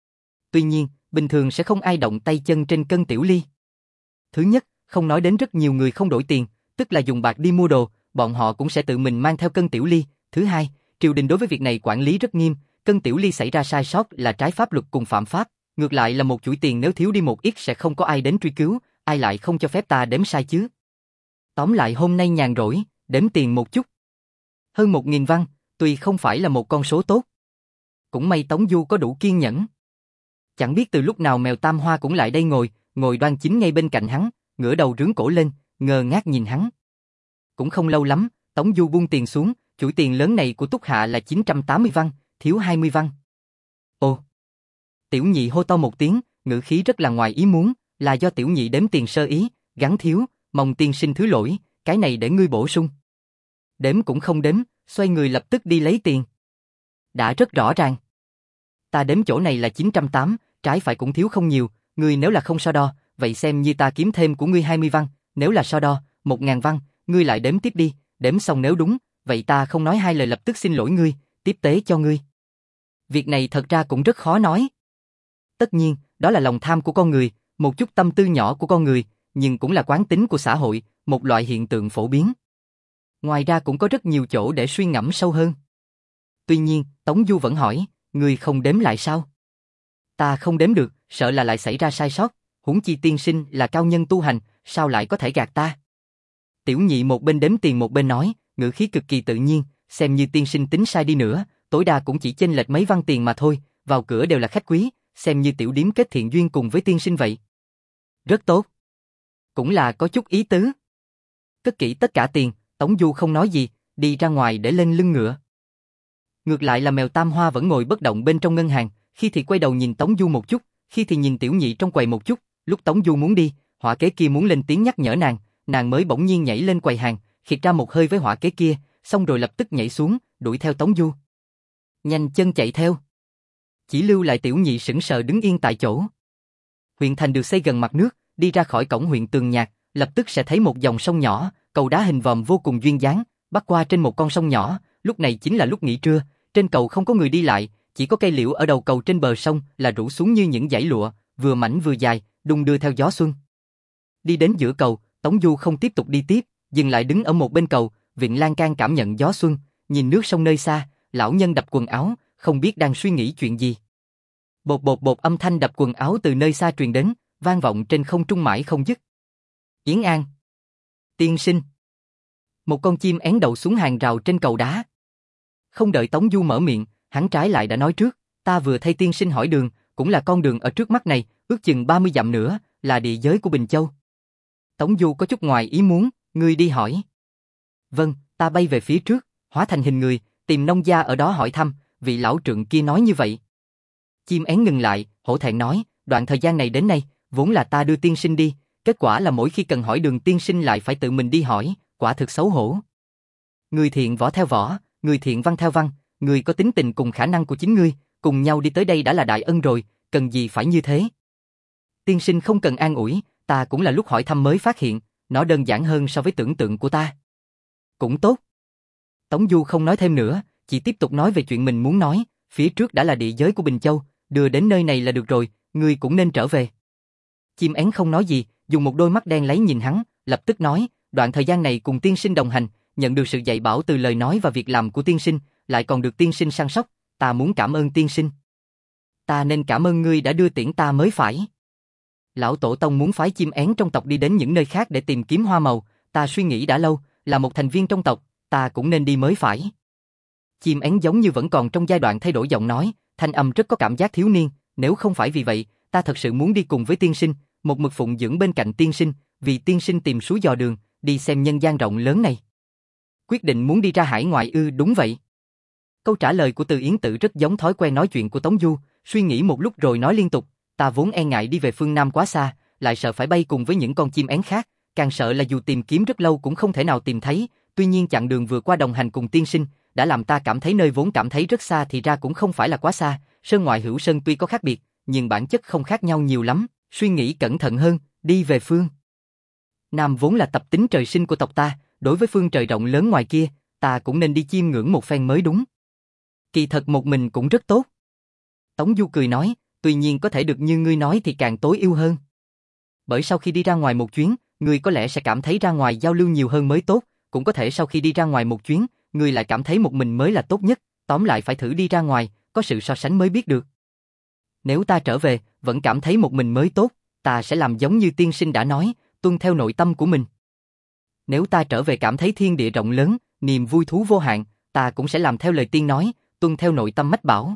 Tuy nhiên, bình thường sẽ không ai động tay chân trên cân tiểu ly. Thứ nhất, không nói đến rất nhiều người không đổi tiền, tức là dùng bạc đi mua đồ, bọn họ cũng sẽ tự mình mang theo cân tiểu ly. Thứ hai, triều đình đối với việc này quản lý rất nghiêm, cân tiểu ly xảy ra sai sót là trái pháp luật cùng phạm pháp, ngược lại là một chuỗi tiền nếu thiếu đi một ít sẽ không có ai đến truy cứu, ai lại không cho phép ta đếm sai chứ. Tóm lại hôm nay nhàn rỗi, đếm tiền một chút. Hơn một nghìn văn, tuy không phải là một con số tốt. Cũng may Tống Du có đủ kiên nhẫn. Chẳng biết từ lúc nào mèo Tam Hoa cũng lại đây ngồi, ngồi đoan chính ngay bên cạnh hắn, ngửa đầu rướn cổ lên, ngơ ngác nhìn hắn. Cũng không lâu lắm, Tống Du buông tiền xuống, chuỗi tiền lớn này của Túc Hạ là chín trăm tám mươi văn, thiếu hai mươi văn. Ồ! Tiểu Nhị hô to một tiếng, ngữ khí rất là ngoài ý muốn, là do Tiểu Nhị đếm tiền sơ ý, gắn thiếu, mong tiên sinh thứ lỗi, cái này để ngươi bổ sung. Đếm cũng không đếm, xoay người lập tức đi lấy tiền. Đã rất rõ ràng. Ta đếm chỗ này là chín trăm tám, trái phải cũng thiếu không nhiều, ngươi nếu là không so đo, vậy xem như ta kiếm thêm của ngươi hai mươi văn, nếu là so đo, một ngàn văn, ngươi lại đếm tiếp đi, đếm xong nếu đúng, vậy ta không nói hai lời lập tức xin lỗi ngươi, tiếp tế cho ngươi. Việc này thật ra cũng rất khó nói. Tất nhiên, đó là lòng tham của con người, một chút tâm tư nhỏ của con người, nhưng cũng là quán tính của xã hội, một loại hiện tượng phổ biến. Ngoài ra cũng có rất nhiều chỗ để suy ngẫm sâu hơn. Tuy nhiên, Tống Du vẫn hỏi, ngươi không đếm lại sao? Ta không đếm được, sợ là lại xảy ra sai sót, huống chi tiên sinh là cao nhân tu hành, sao lại có thể gạt ta? Tiểu Nhị một bên đếm tiền một bên nói, ngữ khí cực kỳ tự nhiên, xem như tiên sinh tính sai đi nữa, tối đa cũng chỉ chênh lệch mấy văn tiền mà thôi, vào cửa đều là khách quý, xem như tiểu điếm kết thiện duyên cùng với tiên sinh vậy. Rất tốt. Cũng là có chút ý tứ. Cất kỹ tất cả tiền, Tống Du không nói gì, đi ra ngoài để lên lưng ngựa. Ngược lại là mèo Tam Hoa vẫn ngồi bất động bên trong ngân hàng, khi thì quay đầu nhìn Tống Du một chút, khi thì nhìn Tiểu Nhị trong quầy một chút, lúc Tống Du muốn đi, hỏa kế kia muốn lên tiếng nhắc nhở nàng, nàng mới bỗng nhiên nhảy lên quầy hàng, khịt ra một hơi với hỏa kế kia, xong rồi lập tức nhảy xuống, đuổi theo Tống Du. Nhanh chân chạy theo. Chỉ lưu lại Tiểu Nhị sững sờ đứng yên tại chỗ. Huyện thành được xây gần mặt nước, đi ra khỏi cổng huyện Tường Nhạc, lập tức sẽ thấy một dòng sông nhỏ, cầu đá hình vòm vô cùng duyên dáng, bắc qua trên một con sông nhỏ, lúc này chính là lúc nghỉ trưa, trên cầu không có người đi lại, chỉ có cây liễu ở đầu cầu trên bờ sông là rủ xuống như những dải lụa, vừa mảnh vừa dài, đung đưa theo gió xuân. Đi đến giữa cầu, Tống Du không tiếp tục đi tiếp, dừng lại đứng ở một bên cầu, viện lan can cảm nhận gió xuân, nhìn nước sông nơi xa, lão nhân đập quần áo, không biết đang suy nghĩ chuyện gì. Bột bột bột âm thanh đập quần áo từ nơi xa truyền đến, vang vọng trên không trung mãi không dứt. Yến An. Tiên sinh. Một con chim én đậu xuống hàng rào trên cầu đá. Không đợi Tống Du mở miệng, hắn trái lại đã nói trước, ta vừa thay tiên sinh hỏi đường, cũng là con đường ở trước mắt này, ước chừng ba mươi dặm nữa, là địa giới của Bình Châu. Tống Du có chút ngoài ý muốn, ngươi đi hỏi. Vâng, ta bay về phía trước, hóa thành hình người, tìm nông gia ở đó hỏi thăm, vị lão trượng kia nói như vậy. Chim én ngừng lại, hổ thẹn nói, đoạn thời gian này đến nay, vốn là ta đưa tiên sinh đi, kết quả là mỗi khi cần hỏi đường tiên sinh lại phải tự mình đi hỏi, quả thực xấu hổ. Người thiện võ theo võ, người thiện văn theo văn, người có tính tình cùng khả năng của chính ngươi, cùng nhau đi tới đây đã là đại ân rồi, cần gì phải như thế. Tiên sinh không cần an ủi, ta cũng là lúc hỏi thăm mới phát hiện, nó đơn giản hơn so với tưởng tượng của ta. Cũng tốt. Tống Du không nói thêm nữa, chỉ tiếp tục nói về chuyện mình muốn nói, phía trước đã là địa giới của Bình Châu, đưa đến nơi này là được rồi, ngươi cũng nên trở về. Chim én không nói gì, dùng một đôi mắt đen lấy nhìn hắn, lập tức nói, đoạn thời gian này cùng tiên sinh đồng hành, nhận được sự dạy bảo từ lời nói và việc làm của tiên sinh, lại còn được tiên sinh săn sóc, ta muốn cảm ơn tiên sinh. Ta nên cảm ơn ngươi đã đưa tiễn ta mới phải. Lão tổ tông muốn phái chim én trong tộc đi đến những nơi khác để tìm kiếm hoa màu, ta suy nghĩ đã lâu, là một thành viên trong tộc, ta cũng nên đi mới phải. Chim én giống như vẫn còn trong giai đoạn thay đổi giọng nói, thanh âm rất có cảm giác thiếu niên, nếu không phải vì vậy, ta thật sự muốn đi cùng với tiên sinh, một mực phụng dưỡng bên cạnh tiên sinh, vì tiên sinh tìm suối dò đường, đi xem nhân gian rộng lớn này. Quyết định muốn đi ra hải ngoại ư? Đúng vậy. Câu trả lời của Từ Yến Tử rất giống thói quen nói chuyện của Tống Du, suy nghĩ một lúc rồi nói liên tục, ta vốn e ngại đi về phương Nam quá xa, lại sợ phải bay cùng với những con chim én khác, càng sợ là dù tìm kiếm rất lâu cũng không thể nào tìm thấy, tuy nhiên chặng đường vừa qua đồng hành cùng tiên sinh, đã làm ta cảm thấy nơi vốn cảm thấy rất xa thì ra cũng không phải là quá xa, sơn ngoại hữu sơn tuy có khác biệt, nhưng bản chất không khác nhau nhiều lắm, suy nghĩ cẩn thận hơn, đi về phương Nam vốn là tập tính trời sinh của tộc ta, đối với phương trời rộng lớn ngoài kia, ta cũng nên đi chiêm ngưỡng một phen mới đúng. Kỳ thật một mình cũng rất tốt. Tống Du cười nói, tuy nhiên có thể được như ngươi nói thì càng tối ưu hơn. Bởi sau khi đi ra ngoài một chuyến, ngươi có lẽ sẽ cảm thấy ra ngoài giao lưu nhiều hơn mới tốt, cũng có thể sau khi đi ra ngoài một chuyến, ngươi lại cảm thấy một mình mới là tốt nhất, tóm lại phải thử đi ra ngoài, có sự so sánh mới biết được. Nếu ta trở về, vẫn cảm thấy một mình mới tốt, ta sẽ làm giống như tiên sinh đã nói, tuân theo nội tâm của mình. Nếu ta trở về cảm thấy thiên địa rộng lớn, niềm vui thú vô hạn, ta cũng sẽ làm theo lời tiên nói, tuân theo nội tâm mách bảo.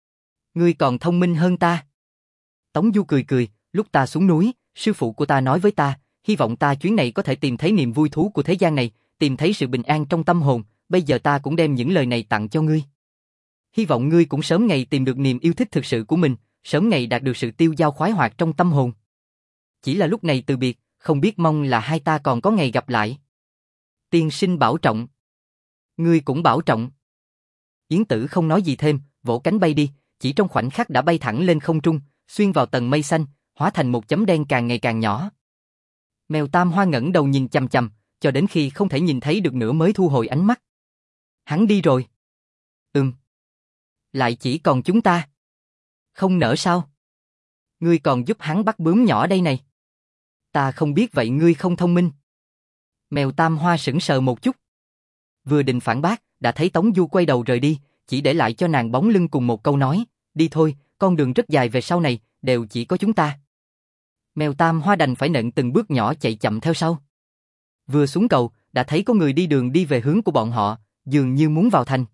Ngươi còn thông minh hơn ta. Tống Du cười cười, lúc ta xuống núi, sư phụ của ta nói với ta, hy vọng ta chuyến này có thể tìm thấy niềm vui thú của thế gian này, tìm thấy sự bình an trong tâm hồn, bây giờ ta cũng đem những lời này tặng cho ngươi. Hy vọng ngươi cũng sớm ngày tìm được niềm yêu thích thực sự của mình, sớm ngày đạt được sự tiêu dao khoái hoạt trong tâm hồn. Chỉ là lúc này từ biệt, không biết mong là hai ta còn có ngày gặp lại. Tiên sinh bảo trọng. Ngươi cũng bảo trọng. Yến Tử không nói gì thêm, vỗ cánh bay đi, chỉ trong khoảnh khắc đã bay thẳng lên không trung, xuyên vào tầng mây xanh, hóa thành một chấm đen càng ngày càng nhỏ. Mèo Tam Hoa ngẩng đầu nhìn chằm chằm, cho đến khi không thể nhìn thấy được nữa mới thu hồi ánh mắt. Hắn đi rồi. Ừm. Lại chỉ còn chúng ta. Không nỡ sao? Ngươi còn giúp hắn bắt bướm nhỏ đây này. Ta không biết vậy ngươi không thông minh. Mèo Tam Hoa sững sờ một chút. Vừa định phản bác, đã thấy Tống Du quay đầu rời đi, chỉ để lại cho nàng bóng lưng cùng một câu nói, đi thôi, con đường rất dài về sau này, đều chỉ có chúng ta. Mèo Tam Hoa đành phải nện từng bước nhỏ chạy chậm theo sau. Vừa xuống cầu, đã thấy có người đi đường đi về hướng của bọn họ, dường như muốn vào thành.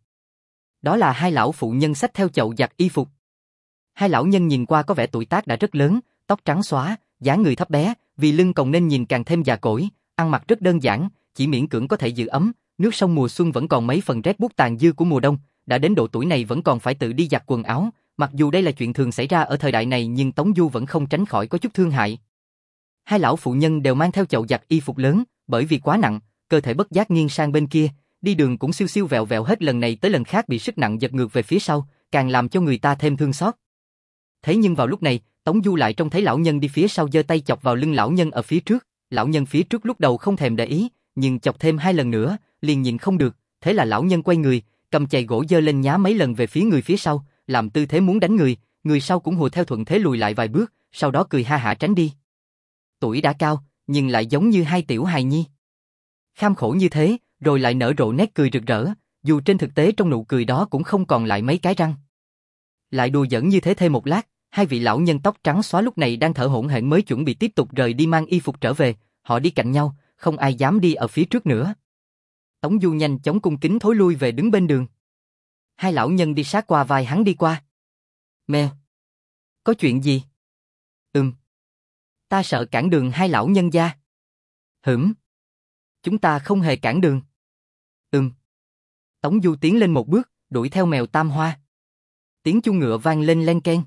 Đó là hai lão phụ nhân xách theo chậu giặt y phục. Hai lão nhân nhìn qua có vẻ tuổi tác đã rất lớn, tóc trắng xóa, dáng người thấp bé, vì lưng còng nên nhìn càng thêm già cỗi, ăn mặc rất đơn giản, chỉ miễn cưỡng có thể giữ ấm, nước sông mùa xuân vẫn còn mấy phần rét buốt tàn dư của mùa đông, đã đến độ tuổi này vẫn còn phải tự đi giặt quần áo, mặc dù đây là chuyện thường xảy ra ở thời đại này nhưng Tống Du vẫn không tránh khỏi có chút thương hại. Hai lão phụ nhân đều mang theo chậu giặt y phục lớn, bởi vì quá nặng, cơ thể bất giác nghiêng sang bên kia, đi đường cũng siêu siêu vẹo vẹo hết lần này tới lần khác bị sức nặng giật ngược về phía sau, càng làm cho người ta thêm thương xót. Thế nhưng vào lúc này, Tống Du lại trông thấy lão nhân đi phía sau giơ tay chọc vào lưng lão nhân ở phía trước, lão nhân phía trước lúc đầu không thèm để ý, nhưng chọc thêm hai lần nữa, liền nhịn không được, thế là lão nhân quay người, cầm chày gỗ giơ lên nhá mấy lần về phía người phía sau, làm tư thế muốn đánh người, người sau cũng hùa theo thuận thế lùi lại vài bước, sau đó cười ha hả tránh đi. Tuổi đã cao, nhưng lại giống như hai tiểu hài nhi. Kham khổ như thế, rồi lại nở rộ nét cười rực rỡ, dù trên thực tế trong nụ cười đó cũng không còn lại mấy cái răng. Lại đùa giỡn như thế thêm một lát, hai vị lão nhân tóc trắng xóa lúc này đang thở hổn hển mới chuẩn bị tiếp tục rời đi mang y phục trở về, họ đi cạnh nhau, không ai dám đi ở phía trước nữa. Tống Du nhanh chóng cung kính thối lui về đứng bên đường. Hai lão nhân đi sát qua vai hắn đi qua. Mèo. Có chuyện gì? Ừm. Ta sợ cản đường hai lão nhân gia. Hửm. Chúng ta không hề cản đường. Ừm. Tống Du tiến lên một bước, đuổi theo mèo Tam Hoa. Tiếng chuông ngựa vang lên len keng.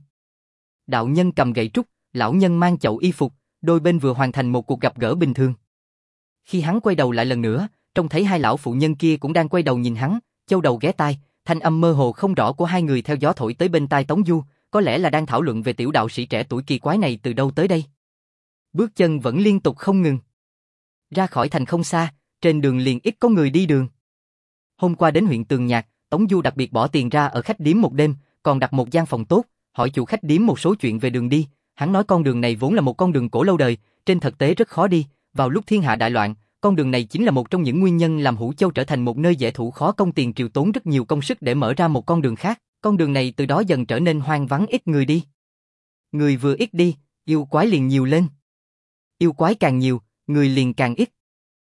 Đạo nhân cầm gậy trúc, lão nhân mang chậu y phục, đôi bên vừa hoàn thành một cuộc gặp gỡ bình thường. Khi hắn quay đầu lại lần nữa, trông thấy hai lão phụ nhân kia cũng đang quay đầu nhìn hắn, châu đầu ghé tai, thanh âm mơ hồ không rõ của hai người theo gió thổi tới bên tai Tống Du, có lẽ là đang thảo luận về tiểu đạo sĩ trẻ tuổi kỳ quái này từ đâu tới đây. Bước chân vẫn liên tục không ngừng. Ra khỏi thành không xa, trên đường liền ít có người đi đường. Hôm qua đến huyện Tường Nhạc, Tống Du đặc biệt bỏ tiền ra ở khách điếm một đêm, còn đặt một gian phòng tốt, hỏi chủ khách điếm một số chuyện về đường đi. Hắn nói con đường này vốn là một con đường cổ lâu đời, trên thực tế rất khó đi. Vào lúc thiên hạ đại loạn, con đường này chính là một trong những nguyên nhân làm Hữu Châu trở thành một nơi dễ thủ khó công, tiền triều tốn rất nhiều công sức để mở ra một con đường khác. Con đường này từ đó dần trở nên hoang vắng, ít người đi. Người vừa ít đi, yêu quái liền nhiều lên. Yêu quái càng nhiều, người liền càng ít.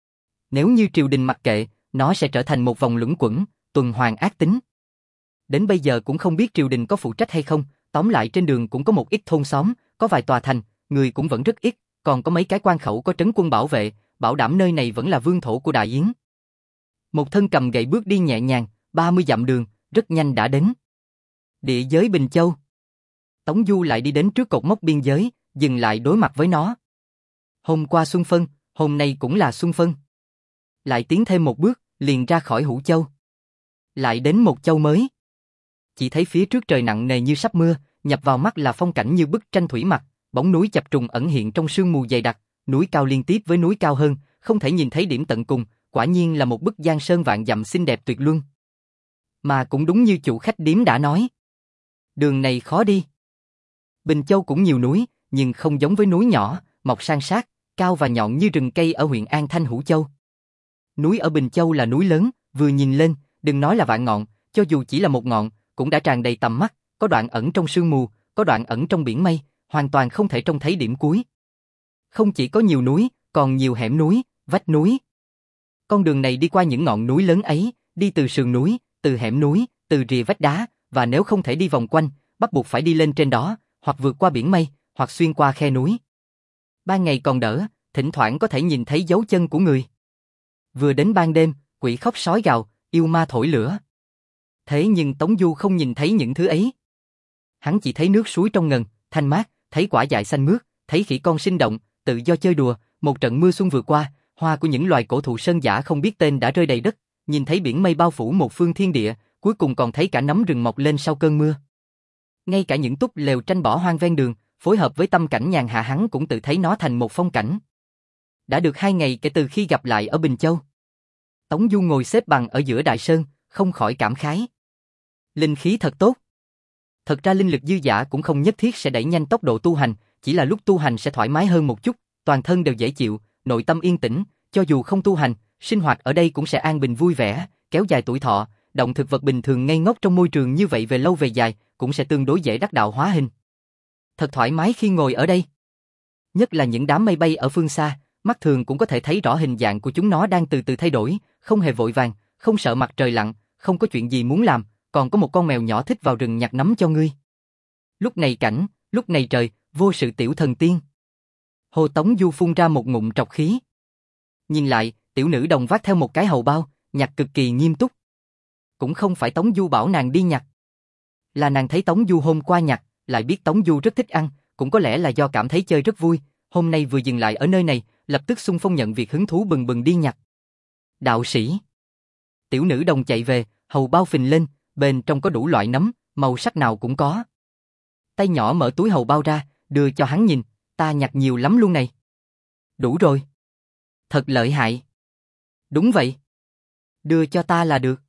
Nếu như triều đình mặc kệ, nó sẽ trở thành một vòng luẩn quẩn, tuần hoàn ác tính. Đến bây giờ cũng không biết triều đình có phụ trách hay không, tóm lại trên đường cũng có một ít thôn xóm, có vài tòa thành, người cũng vẫn rất ít, còn có mấy cái quan khẩu có trấn quân bảo vệ, bảo đảm nơi này vẫn là vương thổ của Đại Yến. Một thân cầm gậy bước đi nhẹ nhàng, ba mươi dặm đường, rất nhanh đã đến. Địa giới Bình Châu. Tống Du lại đi đến trước cột mốc biên giới, dừng lại đối mặt với nó. Hôm qua xuân phân, hôm nay cũng là xuân phân. Lại tiến thêm một bước, liền ra khỏi Hữu Châu. Lại đến một châu mới. Chỉ thấy phía trước trời nặng nề như sắp mưa, nhập vào mắt là phong cảnh như bức tranh thủy mặc, bóng núi chập trùng ẩn hiện trong sương mù dày đặc, núi cao liên tiếp với núi cao hơn, không thể nhìn thấy điểm tận cùng, quả nhiên là một bức giang sơn vạn dặm xinh đẹp tuyệt luân. Mà cũng đúng như chủ khách điếm đã nói, đường này khó đi. Bình Châu cũng nhiều núi, nhưng không giống với núi nhỏ, mọc san sát, cao và nhọn như rừng cây ở huyện An Thanh Hữu Châu. Núi ở Bình Châu là núi lớn, vừa nhìn lên, đừng nói là vạn ngọn, cho dù chỉ là một ngọn, cũng đã tràn đầy tầm mắt, có đoạn ẩn trong sương mù, có đoạn ẩn trong biển mây, hoàn toàn không thể trông thấy điểm cuối. Không chỉ có nhiều núi, còn nhiều hẻm núi, vách núi. Con đường này đi qua những ngọn núi lớn ấy, đi từ sườn núi, từ hẻm núi, từ rìa vách đá, và nếu không thể đi vòng quanh, bắt buộc phải đi lên trên đó, hoặc vượt qua biển mây, hoặc xuyên qua khe núi. Ban ngày còn đỡ, thỉnh thoảng có thể nhìn thấy dấu chân của người. Vừa đến ban đêm, quỷ khóc sói gào, yêu ma thổi lửa. Thế nhưng Tống Du không nhìn thấy những thứ ấy. Hắn chỉ thấy nước suối trong ngần, thanh mát, thấy quả dại xanh mướt, thấy khỉ con sinh động, tự do chơi đùa, một trận mưa xuân vừa qua, hoa của những loài cổ thụ sơn dã không biết tên đã rơi đầy đất, nhìn thấy biển mây bao phủ một phương thiên địa, cuối cùng còn thấy cả nấm rừng mọc lên sau cơn mưa. Ngay cả những túp lều tranh bỏ hoang ven đường, phối hợp với tâm cảnh nhàn hạ hắn cũng tự thấy nó thành một phong cảnh. Đã được hai ngày kể từ khi gặp lại ở Bình Châu. Tống Du ngồi xếp bằng ở giữa đại sơn, không khỏi cảm khái. Linh khí thật tốt. Thật ra linh lực dư dả cũng không nhất thiết sẽ đẩy nhanh tốc độ tu hành, chỉ là lúc tu hành sẽ thoải mái hơn một chút, toàn thân đều dễ chịu, nội tâm yên tĩnh, cho dù không tu hành, sinh hoạt ở đây cũng sẽ an bình vui vẻ, kéo dài tuổi thọ, động thực vật bình thường ngây ngốc trong môi trường như vậy về lâu về dài, cũng sẽ tương đối dễ đắc đạo hóa hình. Thật thoải mái khi ngồi ở đây. Nhất là những đám mây bay ở phương xa, mắt thường cũng có thể thấy rõ hình dạng của chúng nó đang từ từ thay đổi, không hề vội vàng, không sợ mặt trời lặn, không có chuyện gì muốn làm, còn có một con mèo nhỏ thích vào rừng nhặt nấm cho ngươi. Lúc này cảnh, lúc này trời, vô sự tiểu thần tiên. Hồ Tống Du phun ra một ngụm trọc khí. Nhìn lại, tiểu nữ đồng vác theo một cái hầu bao, nhặt cực kỳ nghiêm túc. Cũng không phải Tống Du bảo nàng đi nhặt. Là nàng thấy Tống Du hôm qua nhặt, lại biết Tống Du rất thích ăn, cũng có lẽ là do cảm thấy chơi rất vui, hôm nay vừa dừng lại ở nơi này, lập tức xung phong nhận việc hứng thú bừng bừng đi nhặt. Đạo sĩ. Tiểu nữ đồng chạy về, hầu bao phình lên, bên trong có đủ loại nấm, màu sắc nào cũng có. Tay nhỏ mở túi hầu bao ra, đưa cho hắn nhìn, ta nhặt nhiều lắm luôn này. Đủ rồi. Thật lợi hại. Đúng vậy. Đưa cho ta là được.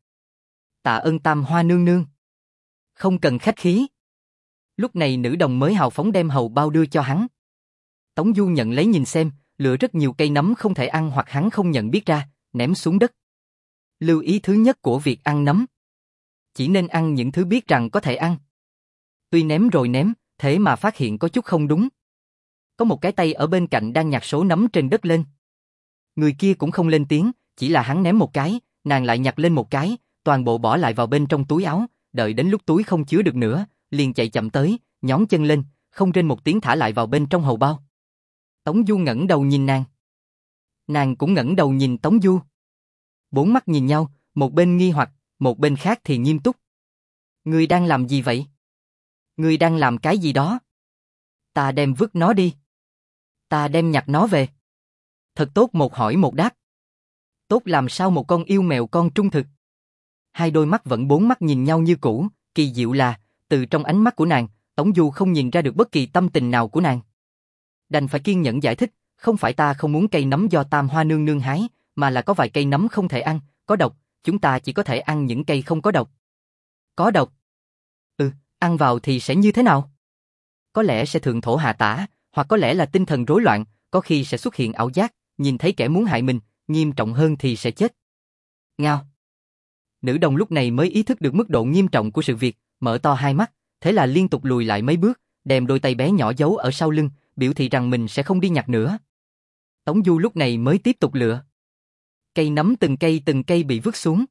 Tạ ơn Tam Hoa nương nương. Không cần khách khí. Lúc này nữ đồng mới hào phóng đem hầu bao đưa cho hắn. Tống Du nhận lấy nhìn xem, lựa rất nhiều cây nấm không thể ăn hoặc hắn không nhận biết ra, ném xuống đất. Lưu ý thứ nhất của việc ăn nấm. Chỉ nên ăn những thứ biết rằng có thể ăn. Tuy ném rồi ném, thế mà phát hiện có chút không đúng. Có một cái tay ở bên cạnh đang nhặt số nấm trên đất lên. Người kia cũng không lên tiếng, chỉ là hắn ném một cái, nàng lại nhặt lên một cái, toàn bộ bỏ lại vào bên trong túi áo, đợi đến lúc túi không chứa được nữa, liền chạy chậm tới, nhón chân lên, không rên một tiếng thả lại vào bên trong hầu bao. Tống Du ngẩng đầu nhìn nàng. Nàng cũng ngẩng đầu nhìn Tống Du. Bốn mắt nhìn nhau, một bên nghi hoặc, một bên khác thì nghiêm túc. Ngươi đang làm gì vậy? Ngươi đang làm cái gì đó? Ta đem vứt nó đi. Ta đem nhặt nó về. Thật tốt, một hỏi một đáp. Tốt làm sao một con yêu mèo con trung thực. Hai đôi mắt vẫn bốn mắt nhìn nhau như cũ, kỳ diệu là, từ trong ánh mắt của nàng, Tống Du không nhìn ra được bất kỳ tâm tình nào của nàng. Đành phải kiên nhẫn giải thích, không phải ta không muốn cây nấm do Tam Hoa nương nương hái, mà là có vài cây nấm không thể ăn, có độc, chúng ta chỉ có thể ăn những cây không có độc. Có độc? Ừ, ăn vào thì sẽ như thế nào? Có lẽ sẽ thượng thổ hạ tả, hoặc có lẽ là tinh thần rối loạn, có khi sẽ xuất hiện ảo giác, nhìn thấy kẻ muốn hại mình, nghiêm trọng hơn thì sẽ chết. Ngao. Nữ đồng lúc này mới ý thức được mức độ nghiêm trọng của sự việc, mở to hai mắt, thế là liên tục lùi lại mấy bước, đem đôi tay bé nhỏ giấu ở sau lưng, biểu thị rằng mình sẽ không đi nhặt nữa. Tống Du lúc này mới tiếp tục lựa. Cây nấm từng cây từng cây bị vứt xuống.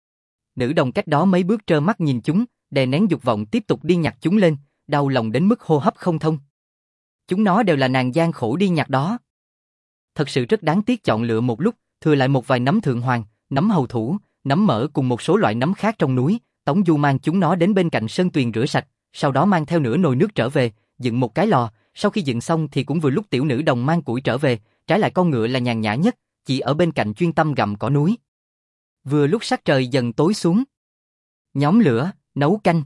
Nữ đồng cách đó mấy bước trơ mắt nhìn chúng, đè nén dục vọng tiếp tục đi nhặt chúng lên, đau lòng đến mức hô hấp không thông. Chúng nó đều là nàng gian khổ đi nhặt đó. Thật sự rất đáng tiếc, chọn lựa một lúc, thừa lại một vài nấm thượng hoàng, nấm hầu thủ, nấm mỡ cùng một số loại nấm khác trong núi. Tống Du mang chúng nó đến bên cạnh sơn tuyền rửa sạch, sau đó mang theo nửa nồi nước trở về, dựng một cái lò. Sau khi dựng xong thì cũng vừa lúc tiểu nữ đồng mang củi trở về, trái lại con ngựa là nhàn nhã nhất, chỉ ở bên cạnh chuyên tâm gặm cỏ núi. Vừa lúc sắc trời dần tối xuống, nhóm lửa, nấu canh.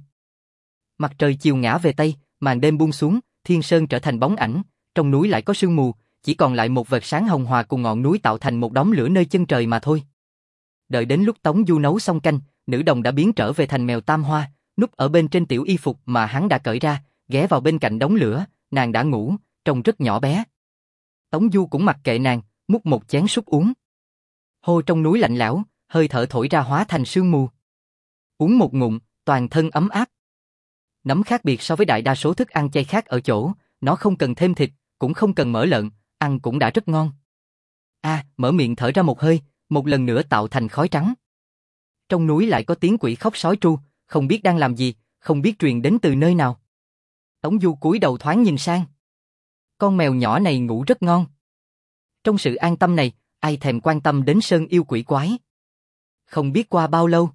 Mặt trời chiều ngã về tây, màn đêm buông xuống, thiên sơn trở thành bóng ảnh, trong núi lại có sương mù, chỉ còn lại một vệt sáng hồng hòa cùng ngọn núi tạo thành một đống lửa nơi chân trời mà thôi. Đợi đến lúc Tống Du nấu xong canh, nữ đồng đã biến trở về thành mèo Tam Hoa, núp ở bên trên tiểu y phục mà hắn đã cởi ra, ghé vào bên cạnh đống lửa, nàng đã ngủ, trông rất nhỏ bé. Tống Du cũng mặc kệ nàng, múc một chén súp uống. Hô, trong núi lạnh lẽo, hơi thở thổi ra hóa thành sương mù. Uống một ngụm, toàn thân ấm áp. Nấm khác biệt so với đại đa số thức ăn chay khác ở chỗ, nó không cần thêm thịt, cũng không cần mỡ lợn, ăn cũng đã rất ngon. A, à, mở miệng thở ra một hơi, một lần nữa tạo thành khói trắng. Trong núi lại có tiếng quỷ khóc sói tru, không biết đang làm gì, không biết truyền đến từ nơi nào. Tống Du cúi đầu thoáng nhìn sang. Con mèo nhỏ này ngủ rất ngon. Trong sự an tâm này, ai thèm quan tâm đến sơn yêu quỷ quái. Không biết qua bao lâu.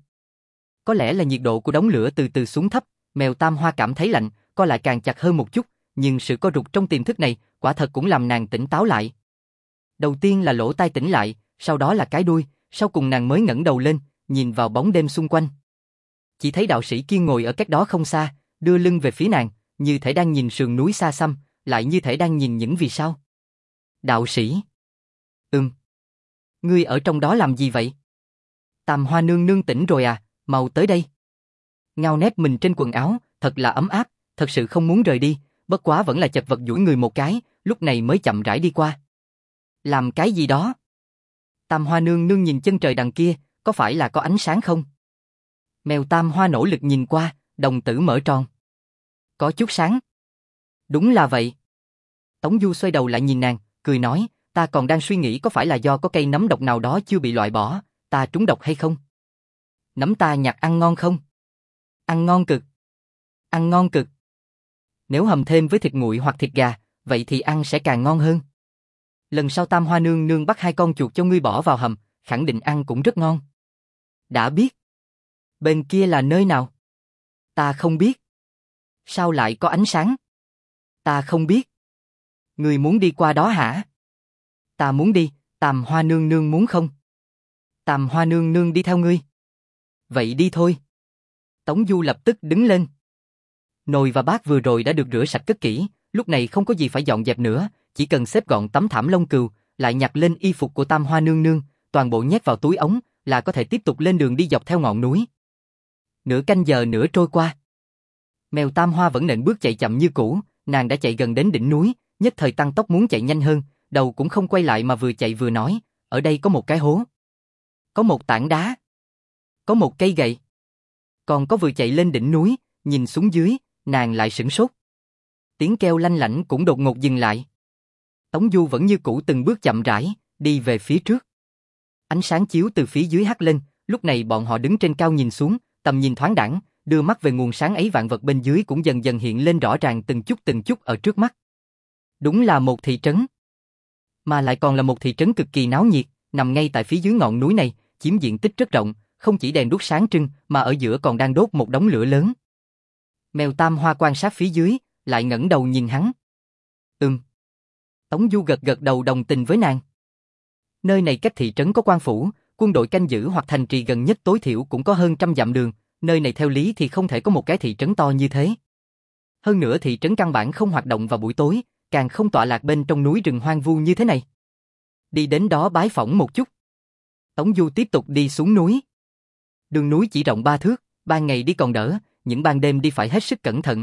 Có lẽ là nhiệt độ của đống lửa từ từ xuống thấp, mèo Tam Hoa cảm thấy lạnh, co lại càng chặt hơn một chút, nhưng sự co rụt trong tiềm thức này, quả thật cũng làm nàng tỉnh táo lại. Đầu tiên là lỗ tai tỉnh lại, sau đó là cái đuôi, sau cùng nàng mới ngẩng đầu lên, nhìn vào bóng đêm xung quanh. Chỉ thấy đạo sĩ kia ngồi ở cách đó không xa, đưa lưng về phía nàng, như thể đang nhìn sườn núi xa xăm, lại như thể đang nhìn những vì sao. Đạo sĩ. Ừm. Ngươi ở trong đó làm gì vậy? Tam Hoa nương nương tỉnh rồi à, mau tới đây. Ngao nép mình trên quần áo, thật là ấm áp, thật sự không muốn rời đi, bất quá vẫn là chật vật duỗi người một cái, lúc này mới chậm rãi đi qua. Làm cái gì đó? Tam Hoa nương nương nhìn chân trời đằng kia, có phải là có ánh sáng không? Mèo Tam Hoa nỗ lực nhìn qua, đồng tử mở tròn. Có chút sáng. Đúng là vậy. Tống Du xoay đầu lại nhìn nàng, cười nói, ta còn đang suy nghĩ có phải là do có cây nấm độc nào đó chưa bị loại bỏ, ta trúng độc hay không? Nấm ta nhặt ăn ngon không? Ăn ngon cực. Ăn ngon cực. Nếu hầm thêm với thịt nguội hoặc thịt gà, vậy thì ăn sẽ càng ngon hơn. Lần sau Tam Hoa nương nương bắt hai con chuột cho ngươi bỏ vào hầm, khẳng định ăn cũng rất ngon. Đã biết. Bên kia là nơi nào? Ta không biết. Sao lại có ánh sáng? Ta không biết. Ngươi muốn đi qua đó hả? Ta muốn đi, Tam Hoa nương nương muốn không? Tam Hoa nương nương đi theo ngươi. Vậy đi thôi. Tống Du lập tức đứng lên. Nồi và bát vừa rồi đã được rửa sạch cất kỹ, lúc này không có gì phải dọn dẹp nữa, chỉ cần xếp gọn tấm thảm lông cừu, lại nhặt lên y phục của Tam Hoa nương nương, toàn bộ nhét vào túi ống, là có thể tiếp tục lên đường đi dọc theo ngọn núi. Nửa canh giờ nữa trôi qua. Mèo Tam Hoa vẫn nện bước chạy chậm như cũ, nàng đã chạy gần đến đỉnh núi, nhất thời tăng tốc muốn chạy nhanh hơn, đầu cũng không quay lại mà vừa chạy vừa nói, ở đây có một cái hố. Có một tảng đá. Có một cây gậy. Còn có vừa chạy lên đỉnh núi, nhìn xuống dưới, nàng lại sửng sốt. Tiếng kêu lanh lảnh cũng đột ngột dừng lại. Tống Du vẫn như cũ từng bước chậm rãi, đi về phía trước. Ánh sáng chiếu từ phía dưới hắt lên, lúc này bọn họ đứng trên cao nhìn xuống, tầm nhìn thoáng đãng, đưa mắt về nguồn sáng ấy, vạn vật bên dưới cũng dần dần hiện lên rõ ràng từng chút từng chút ở trước mắt. Đúng là một thị trấn. Mà lại còn là một thị trấn cực kỳ náo nhiệt, nằm ngay tại phía dưới ngọn núi này, chiếm diện tích rất rộng, không chỉ đèn đuốc sáng trưng, mà ở giữa còn đang đốt một đống lửa lớn. Mèo Tam Hoa quan sát phía dưới, lại ngẩng đầu nhìn hắn. Ừm. Tống Du gật gật đầu đồng tình với nàng. Nơi này cách thị trấn có quan phủ, quân đội canh giữ hoặc thành trì gần nhất tối thiểu cũng có hơn trăm dặm đường, nơi này theo lý thì không thể có một cái thị trấn to như thế. Hơn nữa thị trấn căn bản không hoạt động vào buổi tối, càng không tọa lạc bên trong núi rừng hoang vu như thế này. Đi đến đó bái phỏng một chút. Tống Du tiếp tục đi xuống núi. Đường núi chỉ rộng ba thước, ban ngày đi còn đỡ, những ban đêm đi phải hết sức cẩn thận.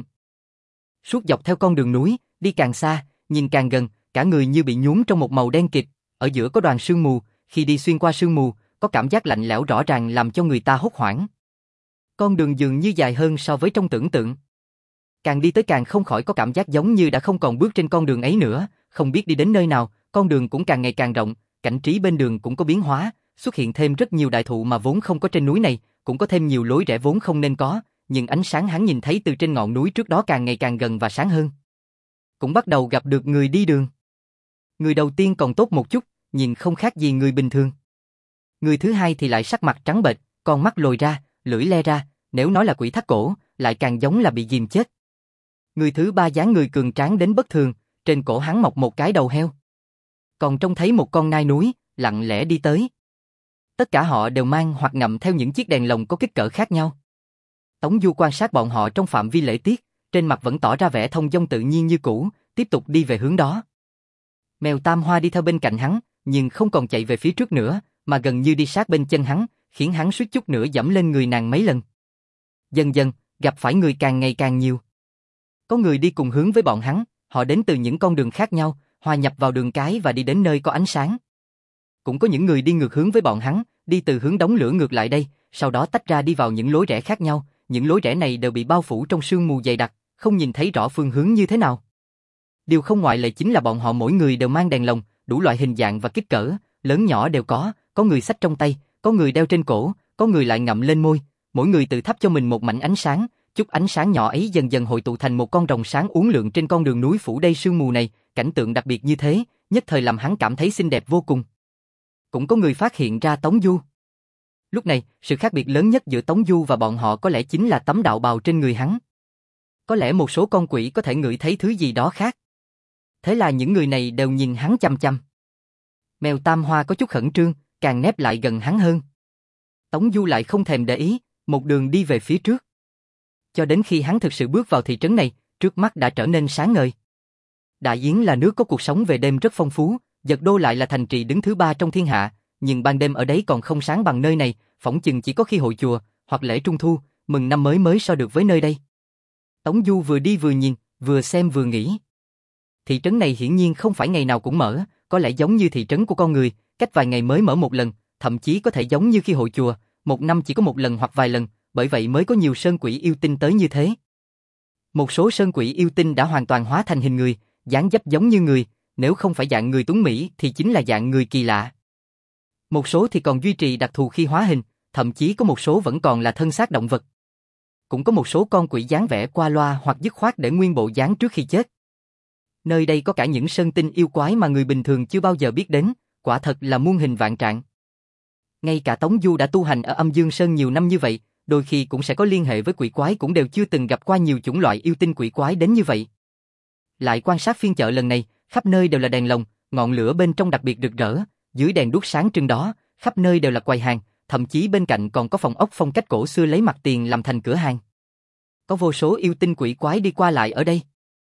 Suốt dọc theo con đường núi, đi càng xa, nhìn càng gần, cả người như bị nhúng trong một màu đen kịt, ở giữa có đoàn sương mù, khi đi xuyên qua sương mù, có cảm giác lạnh lẽo rõ ràng làm cho người ta hốt hoảng. Con đường dường như dài hơn so với trong tưởng tượng. Càng đi tới càng không khỏi có cảm giác giống như đã không còn bước trên con đường ấy nữa, không biết đi đến nơi nào, con đường cũng càng ngày càng rộng, cảnh trí bên đường cũng có biến hóa, xuất hiện thêm rất nhiều đại thụ mà vốn không có trên núi này, cũng có thêm nhiều lối rẽ vốn không nên có, nhưng ánh sáng hắn nhìn thấy từ trên ngọn núi trước đó càng ngày càng gần và sáng hơn. Cũng bắt đầu gặp được người đi đường. Người đầu tiên còn tốt một chút, nhìn không khác gì người bình thường. Người thứ hai thì lại sắc mặt trắng bệch, con mắt lồi ra, lưỡi le ra, nếu nói là quỷ thắt cổ, lại càng giống là bị dìm chết. Người thứ ba dáng người cường tráng đến bất thường, trên cổ hắn mọc một cái đầu heo. Còn trông thấy một con nai núi, lặng lẽ đi tới. Tất cả họ đều mang hoặc ngậm theo những chiếc đèn lồng có kích cỡ khác nhau. Tống Du quan sát bọn họ trong phạm vi lễ tiết, trên mặt vẫn tỏ ra vẻ thông dong tự nhiên như cũ, tiếp tục đi về hướng đó. Mèo Tam Hoa đi theo bên cạnh hắn, nhưng không còn chạy về phía trước nữa, mà gần như đi sát bên chân hắn, khiến hắn suýt chút nữa dẫm lên người nàng mấy lần. Dần dần, gặp phải người càng ngày càng nhiều. Có người đi cùng hướng với bọn hắn, họ đến từ những con đường khác nhau, hòa nhập vào đường cái và đi đến nơi có ánh sáng. Cũng có những người đi ngược hướng với bọn hắn, đi từ hướng đống lửa ngược lại đây, sau đó tách ra đi vào những lối rẽ khác nhau, những lối rẽ này đều bị bao phủ trong sương mù dày đặc, không nhìn thấy rõ phương hướng như thế nào. Điều không ngoại lệ chính là bọn họ mỗi người đều mang đèn lồng, đủ loại hình dạng và kích cỡ, lớn nhỏ đều có, có người xách trong tay, có người đeo trên cổ, có người lại ngậm lên môi, mỗi người tự thắp cho mình một mảnh ánh sáng, chút ánh sáng nhỏ ấy dần dần hội tụ thành một con rồng sáng uốn lượn trên con đường núi phủ đầy sương mù này, cảnh tượng đặc biệt như thế, nhất thời làm hắn cảm thấy xinh đẹp vô cùng. Cũng có người phát hiện ra Tống Du. Lúc này, sự khác biệt lớn nhất giữa Tống Du và bọn họ có lẽ chính là tấm đạo bào trên người hắn. Có lẽ một số con quỷ có thể ngửi thấy thứ gì đó khác. Thế là những người này đều nhìn hắn chăm chăm. Mèo Tam Hoa có chút khẩn trương, càng nép lại gần hắn hơn. Tống Du lại không thèm để ý, một đường đi về phía trước. Cho đến khi hắn thực sự bước vào thị trấn này, trước mắt đã trở nên sáng ngời. Đại Yến là nước có cuộc sống về đêm rất phong phú, Dật Đô lại là thành trì đứng thứ ba trong thiên hạ, nhưng ban đêm ở đấy còn không sáng bằng nơi này, phỏng chừng chỉ có khi hội chùa, hoặc lễ trung thu, mừng năm mới mới so được với nơi đây. Tống Du vừa đi vừa nhìn, vừa xem vừa nghĩ. Thị trấn này hiển nhiên không phải ngày nào cũng mở, có lẽ giống như thị trấn của con người, cách vài ngày mới mở một lần, thậm chí có thể giống như khi hội chùa, một năm chỉ có một lần hoặc vài lần, bởi vậy mới có nhiều sơn quỷ yêu tinh tới như thế. Một số sơn quỷ yêu tinh đã hoàn toàn hóa thành hình người, dáng dấp giống như người, nếu không phải dạng người tuấn mỹ thì chính là dạng người kỳ lạ. Một số thì còn duy trì đặc thù khi hóa hình, thậm chí có một số vẫn còn là thân xác động vật. Cũng có một số con quỷ dáng vẻ qua loa hoặc dứt khoát để nguyên bộ dáng trước khi chết. Nơi đây có cả những sơn tinh yêu quái mà người bình thường chưa bao giờ biết đến, quả thật là muôn hình vạn trạng. Ngay cả Tống Du đã tu hành ở Âm Dương Sơn nhiều năm như vậy, đôi khi cũng sẽ có liên hệ với quỷ quái cũng đều chưa từng gặp qua nhiều chủng loại yêu tinh quỷ quái đến như vậy. Lại quan sát phiên chợ lần này, khắp nơi đều là đèn lồng, ngọn lửa bên trong đặc biệt rực rỡ, dưới đèn đuốc sáng trưng đó, khắp nơi đều là quầy hàng, thậm chí bên cạnh còn có phòng ốc phong cách cổ xưa lấy mặt tiền làm thành cửa hàng. Có vô số yêu tinh quỷ quái đi qua lại ở đây.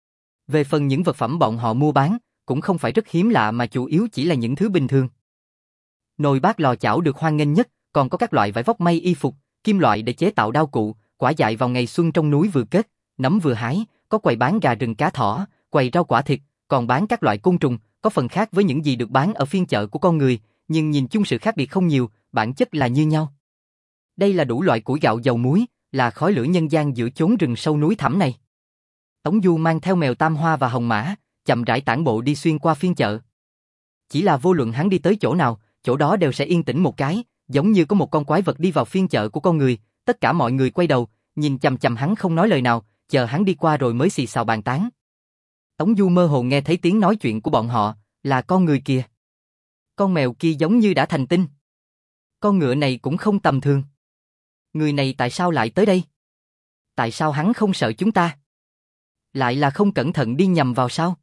Về phần những vật phẩm bọn họ mua bán, cũng không phải rất hiếm lạ mà chủ yếu chỉ là những thứ bình thường. Nồi bát lò chảo được hoan nghênh nhất, còn có các loại vải vóc may y phục, kim loại để chế tạo đao cụ, quả dại vào ngày xuân trong núi vừa kết, nấm vừa hái, có quầy bán gà rừng cá thỏ, quầy rau quả thịt, còn bán các loại côn trùng, có phần khác với những gì được bán ở phiên chợ của con người, nhưng nhìn chung sự khác biệt không nhiều, bản chất là như nhau. Đây là đủ loại củi gạo dầu muối, là khói lửa nhân gian giữa chốn rừng sâu núi thẳm này. Tống Du mang theo mèo Tam Hoa và Hồng Mã, chậm rãi tản bộ đi xuyên qua phiên chợ. Chỉ là vô luận hắn đi tới chỗ nào, chỗ đó đều sẽ yên tĩnh một cái, giống như có một con quái vật đi vào phiên chợ của con người, tất cả mọi người quay đầu, nhìn chằm chằm hắn không nói lời nào, chờ hắn đi qua rồi mới xì xào bàn tán. Tống Du mơ hồ nghe thấy tiếng nói chuyện của bọn họ, là con người kia. Con mèo kia giống như đã thành tinh. Con ngựa này cũng không tầm thường. Người này tại sao lại tới đây? Tại sao hắn không sợ chúng ta? Lại là không cẩn thận đi nhầm vào sao?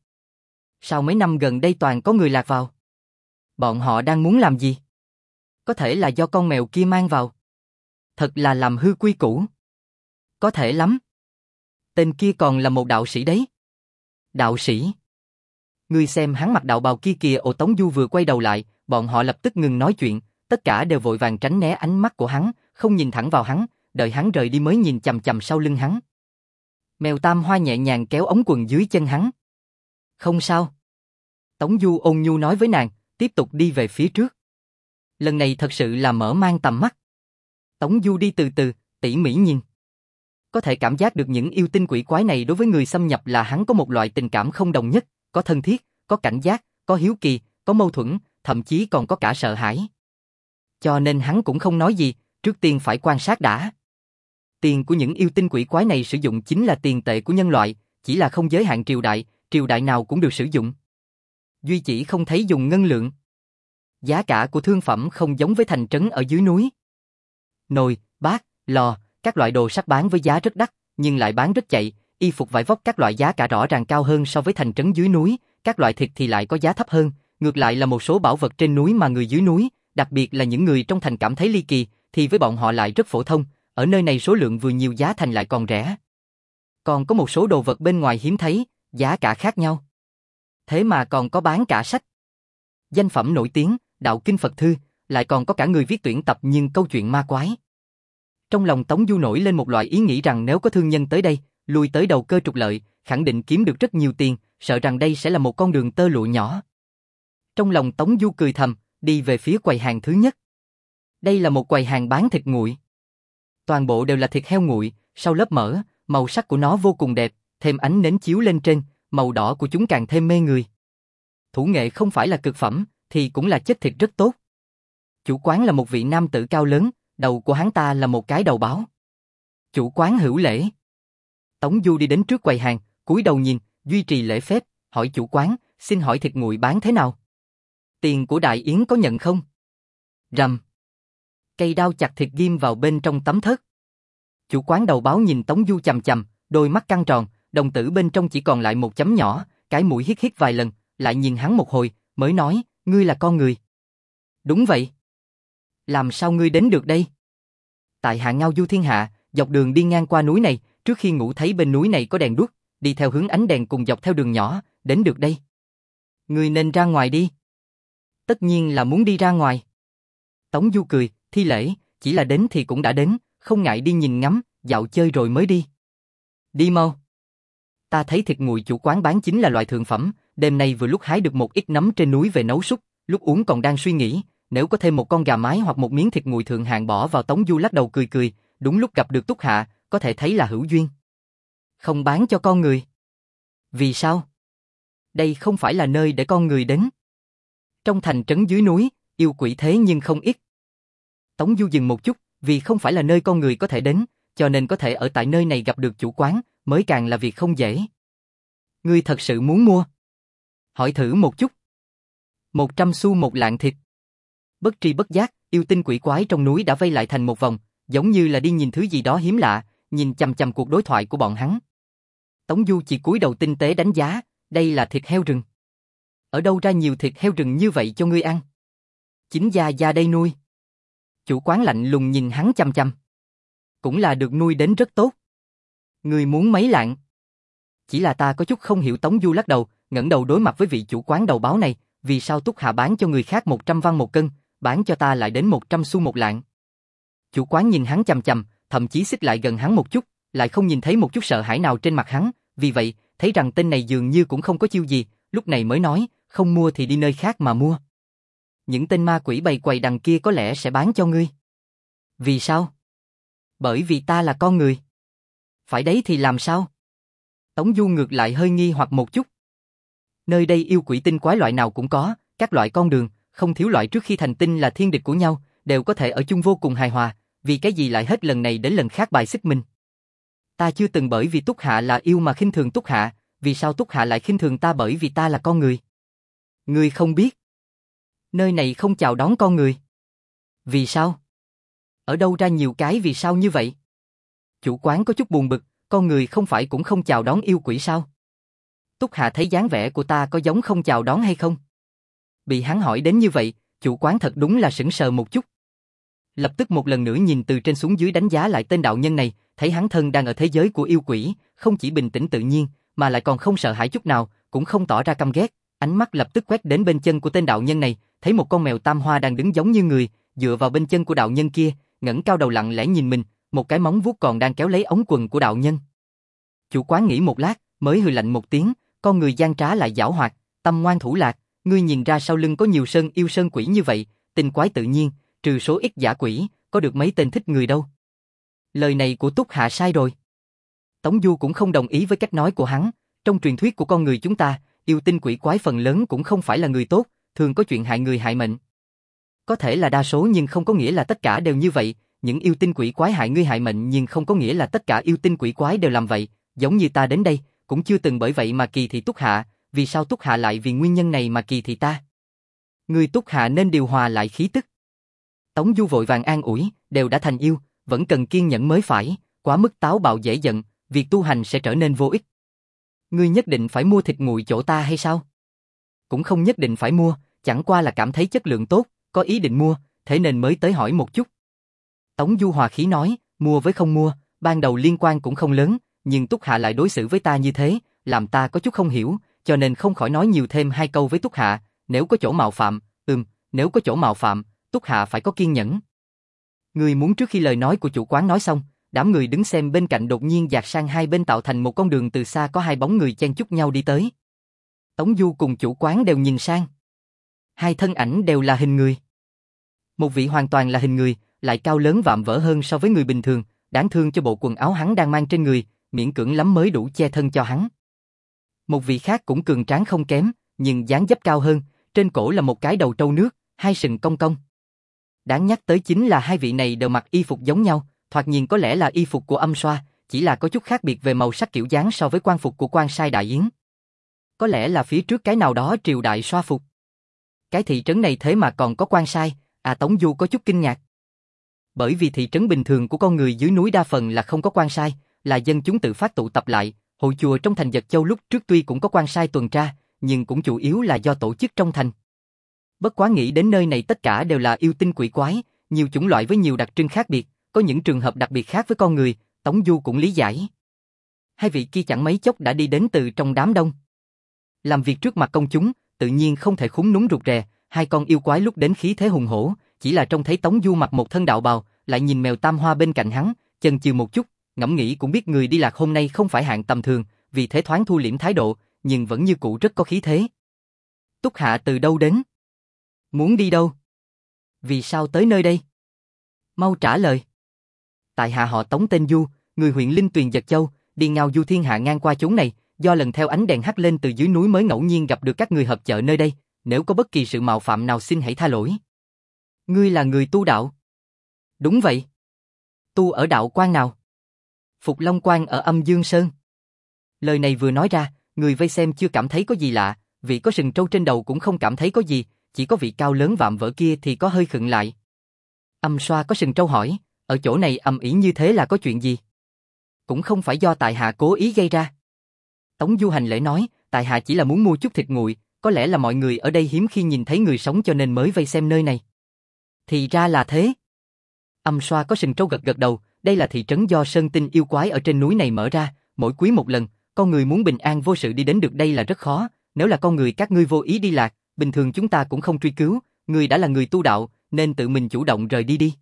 Sao mấy năm gần đây toàn có người lạc vào? Bọn họ đang muốn làm gì? Có thể là do con mèo kia mang vào. Thật là làm hư quy củ. Có thể lắm. Tên kia còn là một đạo sĩ đấy. Đạo sĩ? Ngươi xem hắn mặc đạo bào kia kìa. Ồ, Tống Du vừa quay đầu lại, bọn họ lập tức ngừng nói chuyện, tất cả đều vội vàng tránh né ánh mắt của hắn, không nhìn thẳng vào hắn, đợi hắn rời đi mới nhìn chằm chằm sau lưng hắn. Mèo Tam Hoa nhẹ nhàng kéo ống quần dưới chân hắn. Không sao. Tống Du ôn nhu nói với nàng, tiếp tục đi về phía trước. Lần này thật sự là mở mang tầm mắt. Tống Du đi từ từ, tỉ mỉ nhìn. Có thể cảm giác được những yêu tinh quỷ quái này đối với người xâm nhập là hắn có một loại tình cảm không đồng nhất, có thân thiết, có cảnh giác, có hiếu kỳ, có mâu thuẫn, thậm chí còn có cả sợ hãi. Cho nên hắn cũng không nói gì, trước tiên phải quan sát đã. Tiền của những yêu tinh quỷ quái này sử dụng chính là tiền tệ của nhân loại, chỉ là không giới hạn triều đại, triều đại nào cũng được sử dụng. Duy chỉ không thấy dùng ngân lượng. Giá cả của thương phẩm không giống với thành trấn ở dưới núi. Nồi, bát, lò, các loại đồ sắt bán với giá rất đắt, nhưng lại bán rất chạy, y phục vải vóc các loại giá cả rõ ràng cao hơn so với thành trấn dưới núi, các loại thịt thì lại có giá thấp hơn, ngược lại là một số bảo vật trên núi mà người dưới núi, đặc biệt là những người trong thành cảm thấy ly kỳ, thì với bọn họ lại rất phổ thông, ở nơi này số lượng vừa nhiều giá thành lại còn rẻ. Còn có một số đồ vật bên ngoài hiếm thấy, giá cả khác nhau. Thế mà còn có bán cả sách. Danh phẩm nổi tiếng, đạo kinh Phật thư, lại còn có cả người viết tuyển tập nhưng câu chuyện ma quái. Trong lòng Tống Du nổi lên một loại ý nghĩ rằng nếu có thương nhân tới đây, lui tới đầu cơ trục lợi, khẳng định kiếm được rất nhiều tiền, sợ rằng đây sẽ là một con đường tơ lụa nhỏ. Trong lòng Tống Du cười thầm, đi về phía quầy hàng thứ nhất. Đây là một quầy hàng bán thịt nguội. Toàn bộ đều là thịt heo nguội, sau lớp mỡ, màu sắc của nó vô cùng đẹp, thêm ánh nến chiếu lên trên, màu đỏ của chúng càng thêm mê người. Thủ nghệ không phải là cực phẩm, thì cũng là chất thịt rất tốt. Chủ quán là một vị nam tử cao lớn, đầu của hắn ta là một cái đầu báo. Chủ quán hữu lễ. Tống Du đi đến trước quầy hàng, cúi đầu nhìn, duy trì lễ phép, hỏi chủ quán, xin hỏi thịt nguội bán thế nào? Tiền của Đại Yến có nhận không? Rầm. Cây đao chặt thịt ghim vào bên trong tấm thớt. Chủ quán đầu báo nhìn Tống Du chằm chằm, đôi mắt căng tròn, đồng tử bên trong chỉ còn lại một chấm nhỏ, cái mũi hít hít vài lần, lại nhìn hắn một hồi, mới nói, ngươi là con người. Đúng vậy. Làm sao ngươi đến được đây? Tại hạ ngao du thiên hạ, dọc đường đi ngang qua núi này, trước khi ngủ thấy bên núi này có đèn đuốc, đi theo hướng ánh đèn cùng dọc theo đường nhỏ, đến được đây. Ngươi nên ra ngoài đi. Tất nhiên là muốn đi ra ngoài. Tống Du cười, thi lễ, chỉ là đến thì cũng đã đến, không ngại đi nhìn ngắm, dạo chơi rồi mới đi. Đi mau. Ta thấy thịt nguội chủ quán bán chính là loại thượng phẩm, đêm nay vừa lúc hái được một ít nấm trên núi về nấu súp, lúc uống còn đang suy nghĩ, nếu có thêm một con gà mái hoặc một miếng thịt nguội thượng hạng bỏ vào. Tống Du lắc đầu cười cười, đúng lúc gặp được Túc Hạ, có thể thấy là hữu duyên. Không bán cho con người. Vì sao? Đây không phải là nơi để con người đến. Trong thành trấn dưới núi, yêu quỷ thế nhưng không ít. Tống Du dừng một chút, vì không phải là nơi con người có thể đến, cho nên có thể ở tại nơi này gặp được chủ quán, mới càng là việc không dễ. Ngươi thật sự muốn mua? Hỏi thử một chút. Một trăm xu một lạng thịt. Bất tri bất giác, yêu tinh quỷ quái trong núi đã vây lại thành một vòng, giống như là đi nhìn thứ gì đó hiếm lạ, nhìn chằm chằm cuộc đối thoại của bọn hắn. Tống Du chỉ cúi đầu tinh tế đánh giá, đây là thịt heo rừng. Ở đâu ra nhiều thịt heo rừng như vậy cho ngươi ăn? Chính gia gia đây nuôi. Chủ quán lạnh lùng nhìn hắn chằm chằm. Cũng là được nuôi đến rất tốt. Ngươi muốn mấy lạng? Chỉ là ta có chút không hiểu. Tống Du lắc đầu, ngẩng đầu đối mặt với vị chủ quán đầu báo này, vì sao Túc Hạ bán cho người khác một trăm văn một cân, bán cho ta lại đến một trăm xu một lạng. Chủ quán nhìn hắn chằm chằm, thậm chí xích lại gần hắn một chút, lại không nhìn thấy một chút sợ hãi nào trên mặt hắn, vì vậy, thấy rằng tên này dường như cũng không có chiêu gì, lúc này mới nói, không mua thì đi nơi khác mà mua. Những tên ma quỷ bày quầy đằng kia có lẽ sẽ bán cho ngươi. Vì sao? Bởi vì ta là con người. Phải đấy thì làm sao? Tống Du ngược lại hơi nghi hoặc một chút. Nơi đây yêu quỷ tinh quái loại nào cũng có, các loại con đường, không thiếu loại trước khi thành tinh là thiên địch của nhau, đều có thể ở chung vô cùng hài hòa, vì cái gì lại hết lần này đến lần khác bài xích mình. Ta chưa từng bởi vì Túc Hạ là yêu mà khinh thường Túc Hạ, vì sao Túc Hạ lại khinh thường ta bởi vì ta là con người? Ngươi không biết. Nơi này không chào đón con người. Vì sao? Ở đâu ra nhiều cái vì sao như vậy? Chủ quán có chút buồn bực, con người không phải cũng không chào đón yêu quỷ sao? Túc Hạ thấy dáng vẻ của ta có giống không chào đón hay không? Bị hắn hỏi đến như vậy, chủ quán thật đúng là sững sờ một chút. Lập tức một lần nữa nhìn từ trên xuống dưới đánh giá lại tên đạo nhân này, thấy hắn thân đang ở thế giới của yêu quỷ, không chỉ bình tĩnh tự nhiên, mà lại còn không sợ hãi chút nào, cũng không tỏ ra căm ghét, ánh mắt lập tức quét đến bên chân của tên đạo nhân này, thấy một con mèo tam hoa đang đứng giống như người, dựa vào bên chân của đạo nhân kia, ngẩng cao đầu lặng lẽ nhìn mình, một cái móng vuốt còn đang kéo lấy ống quần của đạo nhân. Chủ quán nghĩ một lát, mới hừ lạnh một tiếng, con người gian trá lại giảo hoạt, tâm ngoan thủ lạc, ngươi nhìn ra sau lưng có nhiều sơn yêu sơn quỷ như vậy, tinh quái tự nhiên, trừ số ít giả quỷ, có được mấy tên thích người đâu. Lời này của Túc Hạ sai rồi. Tống Du cũng không đồng ý với cách nói của hắn, trong truyền thuyết của con người chúng ta, yêu tinh quỷ quái phần lớn cũng không phải là người tốt, thường có chuyện hại người hại mệnh. Có thể là đa số nhưng không có nghĩa là tất cả đều như vậy, những yêu tinh quỷ quái hại ngươi hại mệnh nhưng không có nghĩa là tất cả yêu tinh quỷ quái đều làm vậy, giống như ta đến đây, cũng chưa từng bởi vậy mà kỳ thị Túc Hạ, vì sao Túc Hạ lại vì nguyên nhân này mà kỳ thị ta? Người Túc Hạ nên điều hòa lại khí tức. Tống Du vội vàng an ủi, đều đã thành yêu, vẫn cần kiên nhẫn mới phải, quá mức táo bạo dễ giận, việc tu hành sẽ trở nên vô ích. Ngươi nhất định phải mua thịt nguội chỗ ta hay sao? Cũng không nhất định phải mua, chẳng qua là cảm thấy chất lượng tốt, có ý định mua, thế nên mới tới hỏi một chút. Tống Du hòa khí nói, mua với không mua, ban đầu liên quan cũng không lớn, nhưng Túc Hạ lại đối xử với ta như thế, làm ta có chút không hiểu, cho nên không khỏi nói nhiều thêm hai câu với Túc Hạ, nếu có chỗ mạo phạm, ừm, nếu có chỗ mạo phạm, Túc Hạ phải có kiên nhẫn. Người muốn trước khi lời nói của chủ quán nói xong, đám người đứng xem bên cạnh đột nhiên dạt sang hai bên tạo thành một con đường từ xa có hai bóng người chen chúc nhau đi tới. Tống Du cùng chủ quán đều nhìn sang. Hai thân ảnh đều là hình người. Một vị hoàn toàn là hình người, lại cao lớn vạm vỡ hơn so với người bình thường, đáng thương cho bộ quần áo hắn đang mang trên người, miễn cưỡng lắm mới đủ che thân cho hắn. Một vị khác cũng cường tráng không kém, nhưng dáng dấp cao hơn, trên cổ là một cái đầu trâu nước, hai sừng cong cong. Đáng nhắc tới chính là hai vị này đều mặc y phục giống nhau, thoạt nhìn có lẽ là y phục của Âm Xoa, chỉ là có chút khác biệt về màu sắc kiểu dáng so với quan phục của quan sai Đại Yến. Có lẽ là phía trước cái nào đó triều đại Xoa phục. Cái thị trấn này thế mà còn có quan sai, à Tống Du có chút kinh ngạc. Bởi vì thị trấn bình thường của con người dưới núi đa phần là không có quan sai, là dân chúng tự phát tụ tập lại, hội chùa trong thành Dật Châu lúc trước tuy cũng có quan sai tuần tra, nhưng cũng chủ yếu là do tổ chức trong thành. Bất quá nghĩ đến nơi này tất cả đều là yêu tinh quỷ quái, nhiều chủng loại với nhiều đặc trưng khác biệt, có những trường hợp đặc biệt khác với con người, Tống Du cũng lý giải. Hai vị kia chẳng mấy chốc đã đi đến từ trong đám đông. Làm việc trước mặt công chúng, tự nhiên không thể khúm núm rụt rè, hai con yêu quái lúc đến khí thế hùng hổ, chỉ là trông thấy Tống Du mặc một thân đạo bào, lại nhìn mèo tam hoa bên cạnh hắn, chần chừ một chút, ngẫm nghĩ cũng biết người đi lạc hôm nay không phải hạng tầm thường, vì thế thoáng thu liễm thái độ, nhưng vẫn như cũ rất có khí thế. Túc Hạ từ đâu đến? Muốn đi đâu? Vì sao tới nơi đây? Mau trả lời. Tại hạ họ Tống tên Du, người huyện Linh Tuyền Dật Châu, đi ngao du thiên hạ ngang qua chốn này, do lần theo ánh đèn hắt lên từ dưới núi mới ngẫu nhiên gặp được các người hợp chợ nơi đây, nếu có bất kỳ sự mạo phạm nào xin hãy tha lỗi. Ngươi là người tu đạo? Đúng vậy. Tu ở đạo quan nào? Phục Long Quan ở Âm Dương Sơn. Lời này vừa nói ra, người vây xem chưa cảm thấy có gì lạ, vị có sừng trâu trên đầu cũng không cảm thấy có gì, chỉ có vị cao lớn vạm vỡ kia thì có hơi khựng lại. Âm Xoa có sừng trâu hỏi, ở chỗ này ầm ĩ như thế là có chuyện gì? Cũng không phải do tại hạ cố ý gây ra. Tống Du hành lễ nói, tại hạ chỉ là muốn mua chút thịt nguội, có lẽ là mọi người ở đây hiếm khi nhìn thấy người sống cho nên mới vây xem nơi này. Thì ra là thế. Âm Xoa có sừng trâu gật gật đầu, đây là thị trấn do sơn tinh yêu quái ở trên núi này mở ra, mỗi quý một lần, con người muốn bình an vô sự đi đến được đây là rất khó, nếu là con người các ngươi vô ý đi lạc, bình thường chúng ta cũng không truy cứu, ngươi đã là người tu đạo, nên tự mình chủ động rời đi đi.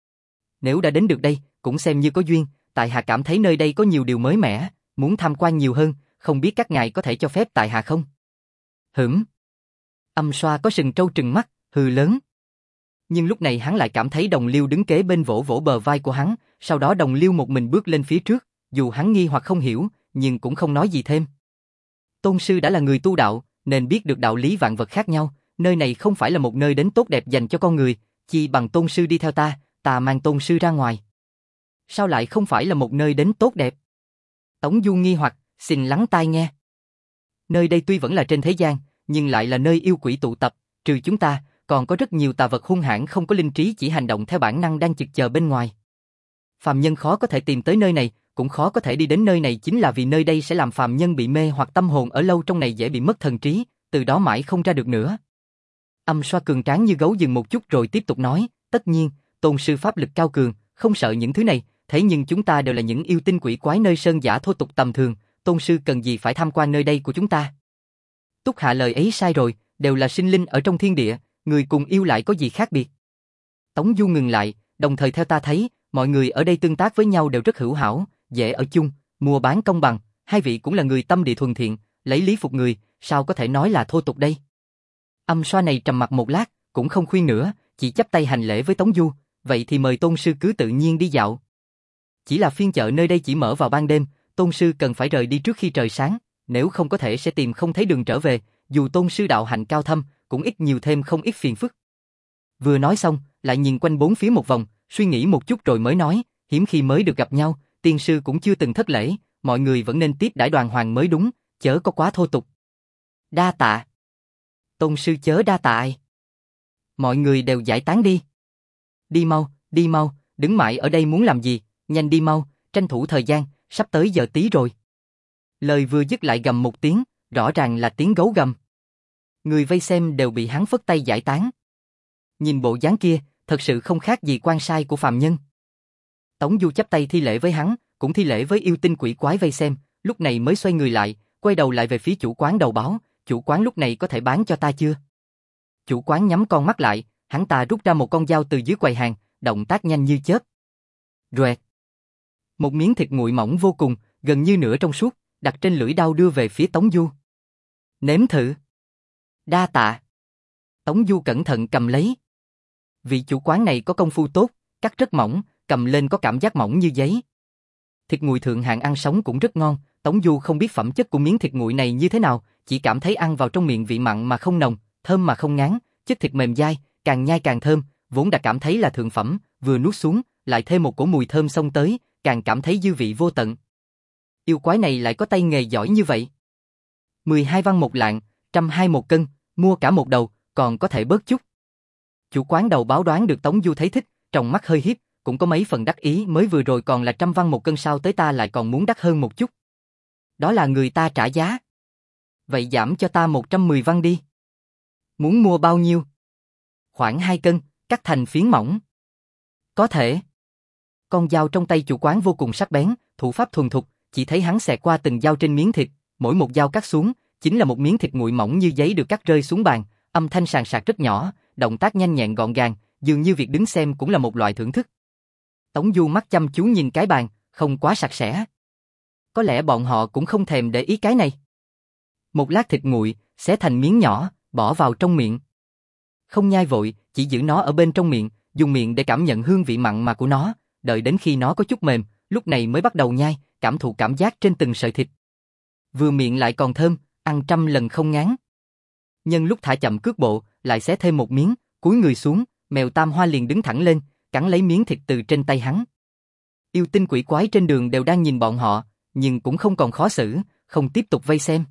Nếu đã đến được đây, cũng xem như có duyên, tại hạ cảm thấy nơi đây có nhiều điều mới mẻ, muốn tham quan nhiều hơn, không biết các ngài có thể cho phép tại hạ không? Hửm. Âm Xoa có sừng trâu trừng mắt, hừ lớn. Nhưng lúc này hắn lại cảm thấy Đồng Liêu đứng kế bên vỗ vỗ bờ vai của hắn, sau đó Đồng Liêu một mình bước lên phía trước, dù hắn nghi hoặc không hiểu, nhưng cũng không nói gì thêm. Tôn sư đã là người tu đạo, nên biết được đạo lý vạn vật khác nhau, nơi này không phải là một nơi đến tốt đẹp dành cho con người, chi bằng tôn sư đi theo ta, ta mang tôn sư ra ngoài. Sao lại không phải là một nơi đến tốt đẹp? Tống Du nghi hoặc, xin lắng tai nghe. Nơi đây tuy vẫn là trên thế gian, nhưng lại là nơi yêu quỷ tụ tập, trừ chúng ta, còn có rất nhiều tà vật hung hãn không có linh trí chỉ hành động theo bản năng đang chực chờ bên ngoài. Phàm nhân khó có thể tìm tới nơi này, cũng khó có thể đi đến nơi này chính là vì nơi đây sẽ làm phàm nhân bị mê hoặc tâm hồn ở lâu trong này dễ bị mất thần trí, từ đó mãi không ra được nữa. Âm Xoa cường tráng như gấu dừng một chút rồi tiếp tục nói, tất nhiên, tôn sư pháp lực cao cường, không sợ những thứ này, thế nhưng chúng ta đều là những yêu tinh quỷ quái nơi sơn giả thô tục tầm thường, tôn sư cần gì phải tham quan nơi đây của chúng ta. Túc Hạ lời ấy sai rồi, đều là sinh linh ở trong thiên địa, người cùng yêu lại có gì khác biệt. Tống Du ngừng lại, đồng thời theo ta thấy, mọi người ở đây tương tác với nhau đều rất hữu hảo, dễ ở chung, mua bán công bằng, hai vị cũng là người tâm địa thuần thiện, lấy lý phục người, sao có thể nói là thô tục đây. Âm Xoa này trầm mặt một lát, cũng không khuyên nữa, chỉ chắp tay hành lễ với Tống Du, vậy thì mời tôn sư cứ tự nhiên đi dạo. Chỉ là phiên chợ nơi đây chỉ mở vào ban đêm, tôn sư cần phải rời đi trước khi trời sáng, nếu không có thể sẽ tìm không thấy đường trở về, dù tôn sư đạo hạnh cao thâm, cũng ít nhiều thêm không ít phiền phức. Vừa nói xong, lại nhìn quanh bốn phía một vòng, suy nghĩ một chút rồi mới nói, hiếm khi mới được gặp nhau, tiên sư cũng chưa từng thất lễ, mọi người vẫn nên tiếp đãi đoàn hoàng mới đúng, chớ có quá thô tục. Đa tạ. Tôn sư chớ đa tạ ai. Mọi người đều giải tán đi. Đi mau, đi mau, đứng mãi ở đây muốn làm gì, nhanh đi mau, tranh thủ thời gian, sắp tới giờ tí rồi. Lời vừa dứt lại gầm một tiếng, rõ ràng là tiếng gấu gầm. Người vây xem đều bị hắn phất tay giải tán. Nhìn bộ dáng kia, thật sự không khác gì quan sai của phàm nhân. Tống Du chắp tay thi lễ với hắn, cũng thi lễ với yêu tinh quỷ quái vây xem, lúc này mới xoay người lại, quay đầu lại về phía chủ quán đầu báo, chủ quán lúc này có thể bán cho ta chưa? Chủ quán nhắm con mắt lại, hắn ta rút ra một con dao từ dưới quầy hàng, động tác nhanh như chớp. Roẹt. Một miếng thịt nguội mỏng vô cùng, gần như nửa trong suốt, đặt trên lưỡi dao đưa về phía Tống Du. Nếm thử. Đa tạ. Tống Du cẩn thận cầm lấy. Vị chủ quán này có công phu tốt, cắt rất mỏng, cầm lên có cảm giác mỏng như giấy. Thịt nguội thượng hạng ăn sống cũng rất ngon, Tống Du không biết phẩm chất của miếng thịt nguội này như thế nào, chỉ cảm thấy ăn vào trong miệng vị mặn mà không nồng, thơm mà không ngán, chất thịt mềm dai, càng nhai càng thơm, vốn đã cảm thấy là thượng phẩm, vừa nuốt xuống, lại thêm một cổ mùi thơm xông tới, càng cảm thấy dư vị vô tận. Yêu quái này lại có tay nghề giỏi như vậy. mười hai văn một lạng, trăm hai một cân, mua cả một đầu, còn có thể bớt chút. Chủ quán đầu báo đoán được Tống Du thấy thích, trong mắt hơi hiếp, cũng có mấy phần đắc ý, mới vừa rồi còn là trăm văn một cân, sao tới ta lại còn muốn đắt hơn một chút. Đó là người ta trả giá. Vậy giảm cho ta một trăm mười văn đi. Muốn mua bao nhiêu? Khoảng hai cân, cắt thành phiến mỏng. Có thể. Con dao trong tay chủ quán vô cùng sắc bén, thủ pháp thuần thục, chỉ thấy hắn xẹt qua từng dao trên miếng thịt, mỗi một dao cắt xuống, chính là một miếng thịt nguội mỏng như giấy được cắt rơi xuống bàn, âm thanh sàn sạt rất nhỏ, động tác nhanh nhẹn gọn gàng, dường như việc đứng xem cũng là một loại thưởng thức. Tống Du mắt chăm chú nhìn cái bàn, không quá sạch sẽ. Có lẽ bọn họ cũng không thèm để ý cái này. Một lát thịt nguội, xé thành miếng nhỏ, bỏ vào trong miệng. Không nhai vội, chỉ giữ nó ở bên trong miệng, dùng miệng để cảm nhận hương vị mặn mà của nó, đợi đến khi nó có chút mềm, lúc này mới bắt đầu nhai, cảm thụ cảm giác trên từng sợi thịt. Vừa miệng lại còn thơm, ăn trăm lần không ngán. Nhân lúc thả chậm cước bộ, lại xé thêm một miếng, cúi người xuống, mèo Tam Hoa liền đứng thẳng lên, cắn lấy miếng thịt từ trên tay hắn. Yêu tinh quỷ quái trên đường đều đang nhìn bọn họ, nhưng cũng không còn khó xử, không tiếp tục vây xem.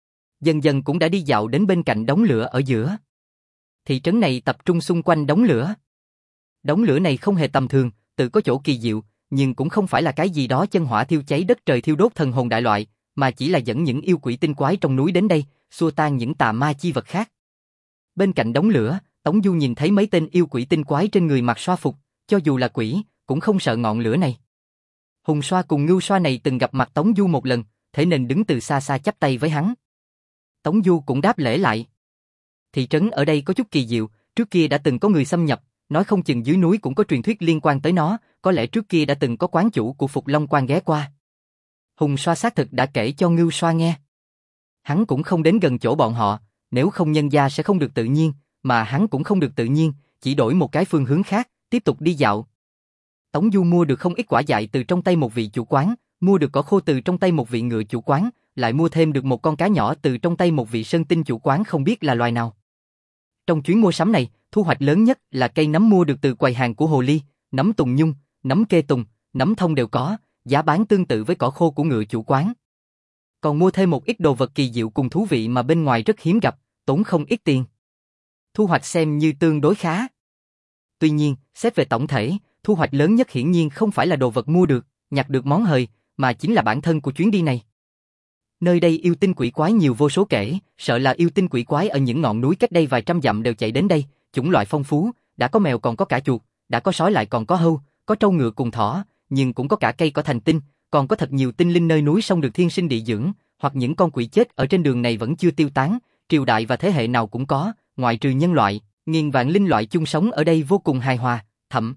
Dần dần cũng đã đi dạo đến bên cạnh đống lửa ở giữa. Thị trấn này tập trung xung quanh đống lửa. Đống lửa này không hề tầm thường, tự có chỗ kỳ diệu, nhưng cũng không phải là cái gì đó chân hỏa thiêu cháy đất trời thiêu đốt thần hồn đại loại, mà chỉ là dẫn những yêu quỷ tinh quái trong núi đến đây, xua tan những tà ma chi vật khác. Bên cạnh đống lửa, Tống Du nhìn thấy mấy tên yêu quỷ tinh quái trên người mặc xoa phục, cho dù là quỷ, cũng không sợ ngọn lửa này. Hùng Xoa cùng Ngưu Xoa này từng gặp mặt Tống Du một lần, thế nên đứng từ xa xa chắp tay với hắn. Tống Du cũng đáp lễ lại. Thị trấn ở đây có chút kỳ diệu, trước kia đã từng có người xâm nhập, nói không chừng dưới núi cũng có truyền thuyết liên quan tới nó, có lẽ trước kia đã từng có quán chủ của Phục Long Quan ghé qua. Hùng Xoa xác thực đã kể cho Ngưu Xoa nghe. Hắn cũng không đến gần chỗ bọn họ, nếu không nhân gia sẽ không được tự nhiên, mà hắn cũng không được tự nhiên, chỉ đổi một cái phương hướng khác, tiếp tục đi dạo. Tống Du mua được không ít quả dại từ trong tay một vị chủ quán, mua được cỏ khô từ trong tay một vị ngựa chủ quán, lại mua thêm được một con cá nhỏ từ trong tay một vị sơn tinh chủ quán không biết là loài nào. Trong chuyến mua sắm này, thu hoạch lớn nhất là cây nấm mua được từ quầy hàng của Hồ Ly, nấm tùng nhung, nấm kê tùng, nấm thông đều có, giá bán tương tự với cỏ khô của ngựa chủ quán. Còn mua thêm một ít đồ vật kỳ diệu cùng thú vị mà bên ngoài rất hiếm gặp, tốn không ít tiền. Thu hoạch xem như tương đối khá. Tuy nhiên, xét về tổng thể, thu hoạch lớn nhất hiển nhiên không phải là đồ vật mua được, nhặt được món hời, mà chính là bản thân của chuyến đi này. Nơi đây yêu tinh quỷ quái nhiều vô số kể, sợ là yêu tinh quỷ quái ở những ngọn núi cách đây vài trăm dặm đều chạy đến đây, chủng loại phong phú, đã có mèo còn có cả chuột, đã có sói lại còn có hươu, có trâu ngựa cùng thỏ, nhưng cũng có cả cây cỏ thành tinh, còn có thật nhiều tinh linh nơi núi sông được thiên sinh địa dưỡng, hoặc những con quỷ chết ở trên đường này vẫn chưa tiêu tán, triều đại và thế hệ nào cũng có, ngoại trừ nhân loại, nghìn vạn linh loại chung sống ở đây vô cùng hài hòa, thậm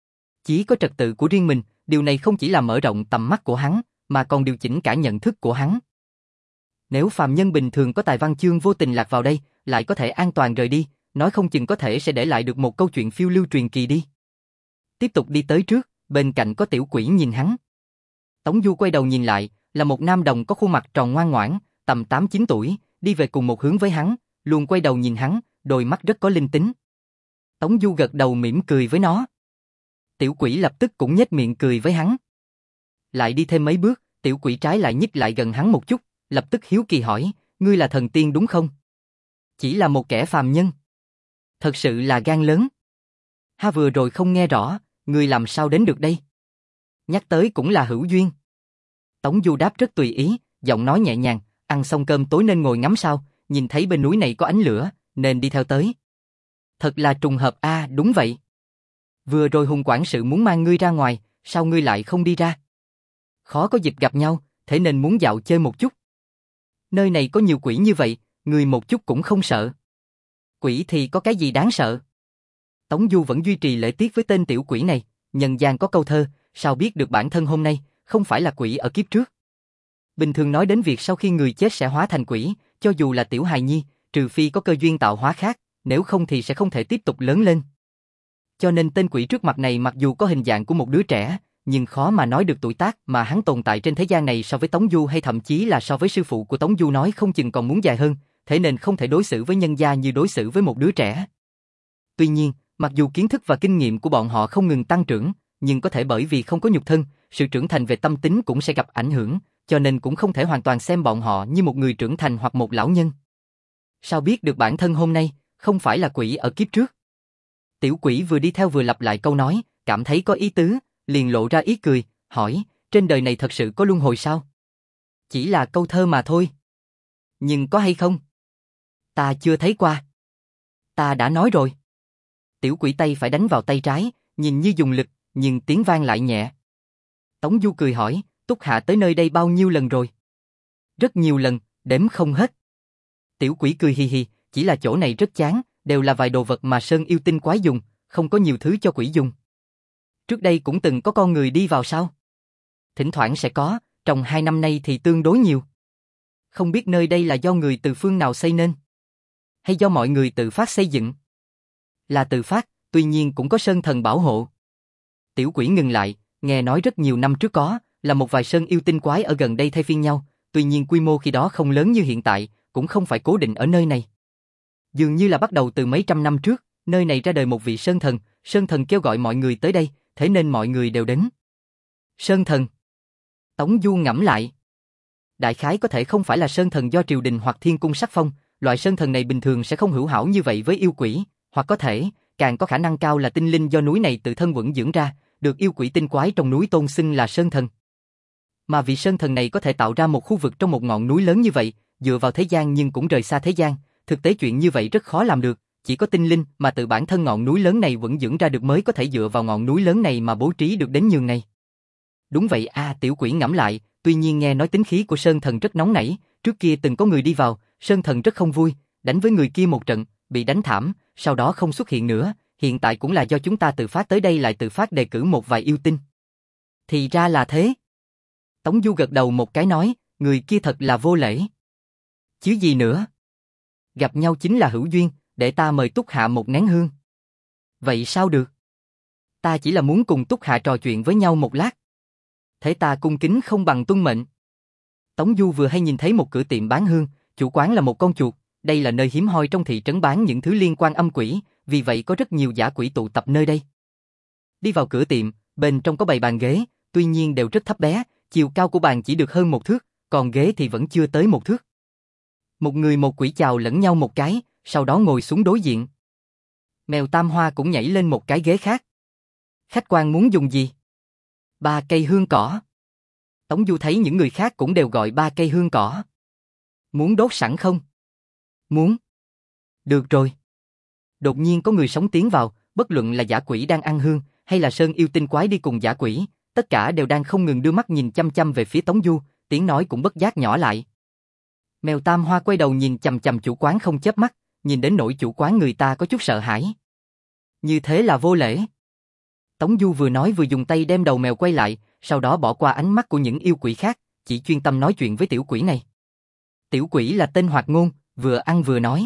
chí có trật tự của riêng mình, điều này không chỉ là mở rộng tầm mắt của hắn, mà còn điều chỉnh cả nhận thức của hắn. Nếu phàm nhân bình thường có tài văn chương vô tình lạc vào đây, lại có thể an toàn rời đi, nói không chừng có thể sẽ để lại được một câu chuyện phiêu lưu truyền kỳ đi. Tiếp tục đi tới trước, bên cạnh có tiểu quỷ nhìn hắn. Tống Du quay đầu nhìn lại, là một nam đồng có khuôn mặt tròn ngoan ngoãn, tầm tám chín tuổi, đi về cùng một hướng với hắn, luôn quay đầu nhìn hắn, đôi mắt rất có linh tính. Tống Du gật đầu mỉm cười với nó. Tiểu quỷ lập tức cũng nhếch miệng cười với hắn. Lại đi thêm mấy bước, tiểu quỷ trái lại nhích lại gần hắn một chút, lập tức hiếu kỳ hỏi, ngươi là thần tiên đúng không? Chỉ là một kẻ phàm nhân. Thật sự là gan lớn. Ha, vừa rồi không nghe rõ, ngươi làm sao đến được đây? Nhắc tới cũng là hữu duyên. Tống Du đáp rất tùy ý, giọng nói nhẹ nhàng, ăn xong cơm tối nên ngồi ngắm sao, nhìn thấy bên núi này có ánh lửa, nên đi theo tới. Thật là trùng hợp a, à, đúng vậy. Vừa rồi Hùng quản sự muốn mang ngươi ra ngoài, sao ngươi lại không đi ra? Khó có dịp gặp nhau, thế nên muốn dạo chơi một chút. Nơi này có nhiều quỷ như vậy, ngươi một chút cũng không sợ. Quỷ thì có cái gì đáng sợ? Tống Du vẫn duy trì lễ tiết với tên tiểu quỷ này, nhân gian có câu thơ, sao biết được bản thân hôm nay, không phải là quỷ ở kiếp trước. Bình thường nói đến việc sau khi người chết sẽ hóa thành quỷ, cho dù là tiểu hài nhi, trừ phi có cơ duyên tạo hóa khác, nếu không thì sẽ không thể tiếp tục lớn lên. Cho nên tên quỷ trước mặt này mặc dù có hình dạng của một đứa trẻ, nhưng khó mà nói được tuổi tác mà hắn tồn tại trên thế gian này so với Tống Du hay thậm chí là so với sư phụ của Tống Du nói không chừng còn muốn dài hơn, thế nên không thể đối xử với nhân gia như đối xử với một đứa trẻ. Tuy nhiên, mặc dù kiến thức và kinh nghiệm của bọn họ không ngừng tăng trưởng, nhưng có thể bởi vì không có nhục thân, sự trưởng thành về tâm tính cũng sẽ gặp ảnh hưởng, cho nên cũng không thể hoàn toàn xem bọn họ như một người trưởng thành hoặc một lão nhân. Sao biết được bản thân hôm nay, không phải là quỷ ở kiếp trước? Tiểu quỷ vừa đi theo vừa lặp lại câu nói, cảm thấy có ý tứ, liền lộ ra ý cười, hỏi, trên đời này thật sự có luân hồi sao? Chỉ là câu thơ mà thôi. Nhưng có hay không? Ta chưa thấy qua. Ta đã nói rồi. Tiểu quỷ tay phải đánh vào tay trái, nhìn như dùng lực, nhưng tiếng vang lại nhẹ. Tống Du cười hỏi, Túc Hạ tới nơi đây bao nhiêu lần rồi? Rất nhiều lần, đếm không hết. Tiểu quỷ cười hì hì, chỉ là chỗ này rất chán, đều là vài đồ vật mà sơn yêu tinh quái dùng, không có nhiều thứ cho quỷ dùng. Trước đây cũng từng có con người đi vào sao? Thỉnh thoảng sẽ có, trong hai năm nay thì tương đối nhiều. Không biết nơi đây là do người từ phương nào xây nên? Hay do mọi người tự phát xây dựng? Là tự phát, tuy nhiên cũng có sơn thần bảo hộ. Tiểu quỷ ngừng lại, nghe nói rất nhiều năm trước có, là một vài sơn yêu tinh quái ở gần đây thay phiên nhau, tuy nhiên quy mô khi đó không lớn như hiện tại, cũng không phải cố định ở nơi này. Dường như là bắt đầu từ mấy trăm năm trước, nơi này ra đời một vị sơn thần, sơn thần kêu gọi mọi người tới đây, thế nên mọi người đều đến. Sơn thần. Tống Du ngẫm lại. Đại khái có thể không phải là sơn thần do triều đình hoặc thiên cung sắc phong, loại sơn thần này bình thường sẽ không hữu hảo như vậy với yêu quỷ, hoặc có thể, càng có khả năng cao là tinh linh do núi này tự thân vững dưỡng ra, được yêu quỷ tinh quái trong núi tôn xưng là sơn thần. Mà vị sơn thần này có thể tạo ra một khu vực trong một ngọn núi lớn như vậy, dựa vào thế gian nhưng cũng rời xa thế gian, thực tế chuyện như vậy rất khó làm được, chỉ có tinh linh mà tự bản thân ngọn núi lớn này vững dưỡng ra được mới có thể dựa vào ngọn núi lớn này mà bố trí được đến nhường này. Đúng vậy a, à, tiểu quỷ ngẫm lại, tuy nhiên nghe nói tính khí của sơn thần rất nóng nảy, trước kia từng có người đi vào, sơn thần rất không vui, đánh với người kia một trận, bị đánh thảm, sau đó không xuất hiện nữa, hiện tại cũng là do chúng ta tự phát tới đây lại tự phát đề cử một vài yêu tinh. Thì ra là thế. Tống Du gật đầu một cái nói, người kia thật là vô lễ. Chứ gì nữa. Gặp nhau chính là hữu duyên, để ta mời Túc Hạ một nén hương. Vậy sao được? Ta chỉ là muốn cùng Túc Hạ trò chuyện với nhau một lát. Thế ta cung kính không bằng tuân mệnh. Tống Du vừa hay nhìn thấy một cửa tiệm bán hương, chủ quán là một con chuột, đây là nơi hiếm hoi trong thị trấn bán những thứ liên quan âm quỷ, vì vậy có rất nhiều dã quỷ tụ tập nơi đây. Đi vào cửa tiệm, bên trong có bày bàn ghế, tuy nhiên đều rất thấp bé, chiều cao của bàn chỉ được hơn một thước, còn ghế thì vẫn chưa tới một thước. Một người một quỷ chào lẫn nhau một cái, sau đó ngồi xuống đối diện. Mèo Tam Hoa cũng nhảy lên một cái ghế khác. Khách quan muốn dùng gì? Ba cây hương cỏ. Tống Du thấy những người khác cũng đều gọi ba cây hương cỏ. Muốn đốt sẵn không? Muốn. Được rồi. Đột nhiên có người sống tiến vào, bất luận là dã quỷ đang ăn hương, hay là sơn yêu tinh quái đi cùng dã quỷ, tất cả đều đang không ngừng đưa mắt nhìn chăm chăm về phía Tống Du, tiếng nói cũng bất giác nhỏ lại. Mèo Tam Hoa quay đầu nhìn chằm chằm chủ quán không chớp mắt, nhìn đến nỗi chủ quán người ta có chút sợ hãi. Như thế là vô lễ. Tống Du vừa nói vừa dùng tay đem đầu mèo quay lại, sau đó bỏ qua ánh mắt của những yêu quỷ khác, chỉ chuyên tâm nói chuyện với tiểu quỷ này. Tiểu quỷ là tên hoạt ngôn, vừa ăn vừa nói.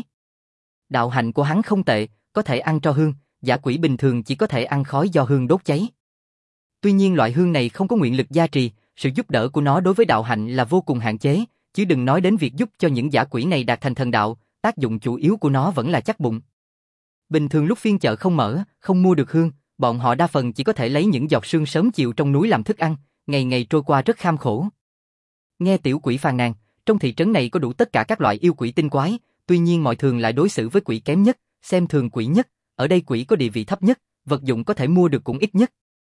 Đạo hạnh của hắn không tệ, có thể ăn tro hương, dã quỷ bình thường chỉ có thể ăn khói do hương đốt cháy. Tuy nhiên loại hương này không có nguyện lực gia trì, sự giúp đỡ của nó đối với đạo hạnh là vô cùng hạn chế, chứ đừng nói đến việc giúp cho những dã quỷ này đạt thành thần đạo, tác dụng chủ yếu của nó vẫn là chắc bụng. Bình thường lúc phiên chợ không mở, không mua được hương, bọn họ đa phần chỉ có thể lấy những giọt sương sớm chiều trong núi làm thức ăn, ngày ngày trôi qua rất kham khổ. Nghe tiểu quỷ phàn nàn, trong thị trấn này có đủ tất cả các loại yêu quỷ tinh quái, tuy nhiên mọi thường lại đối xử với quỷ kém nhất, xem thường quỷ nhất, ở đây quỷ có địa vị thấp nhất, vật dụng có thể mua được cũng ít nhất.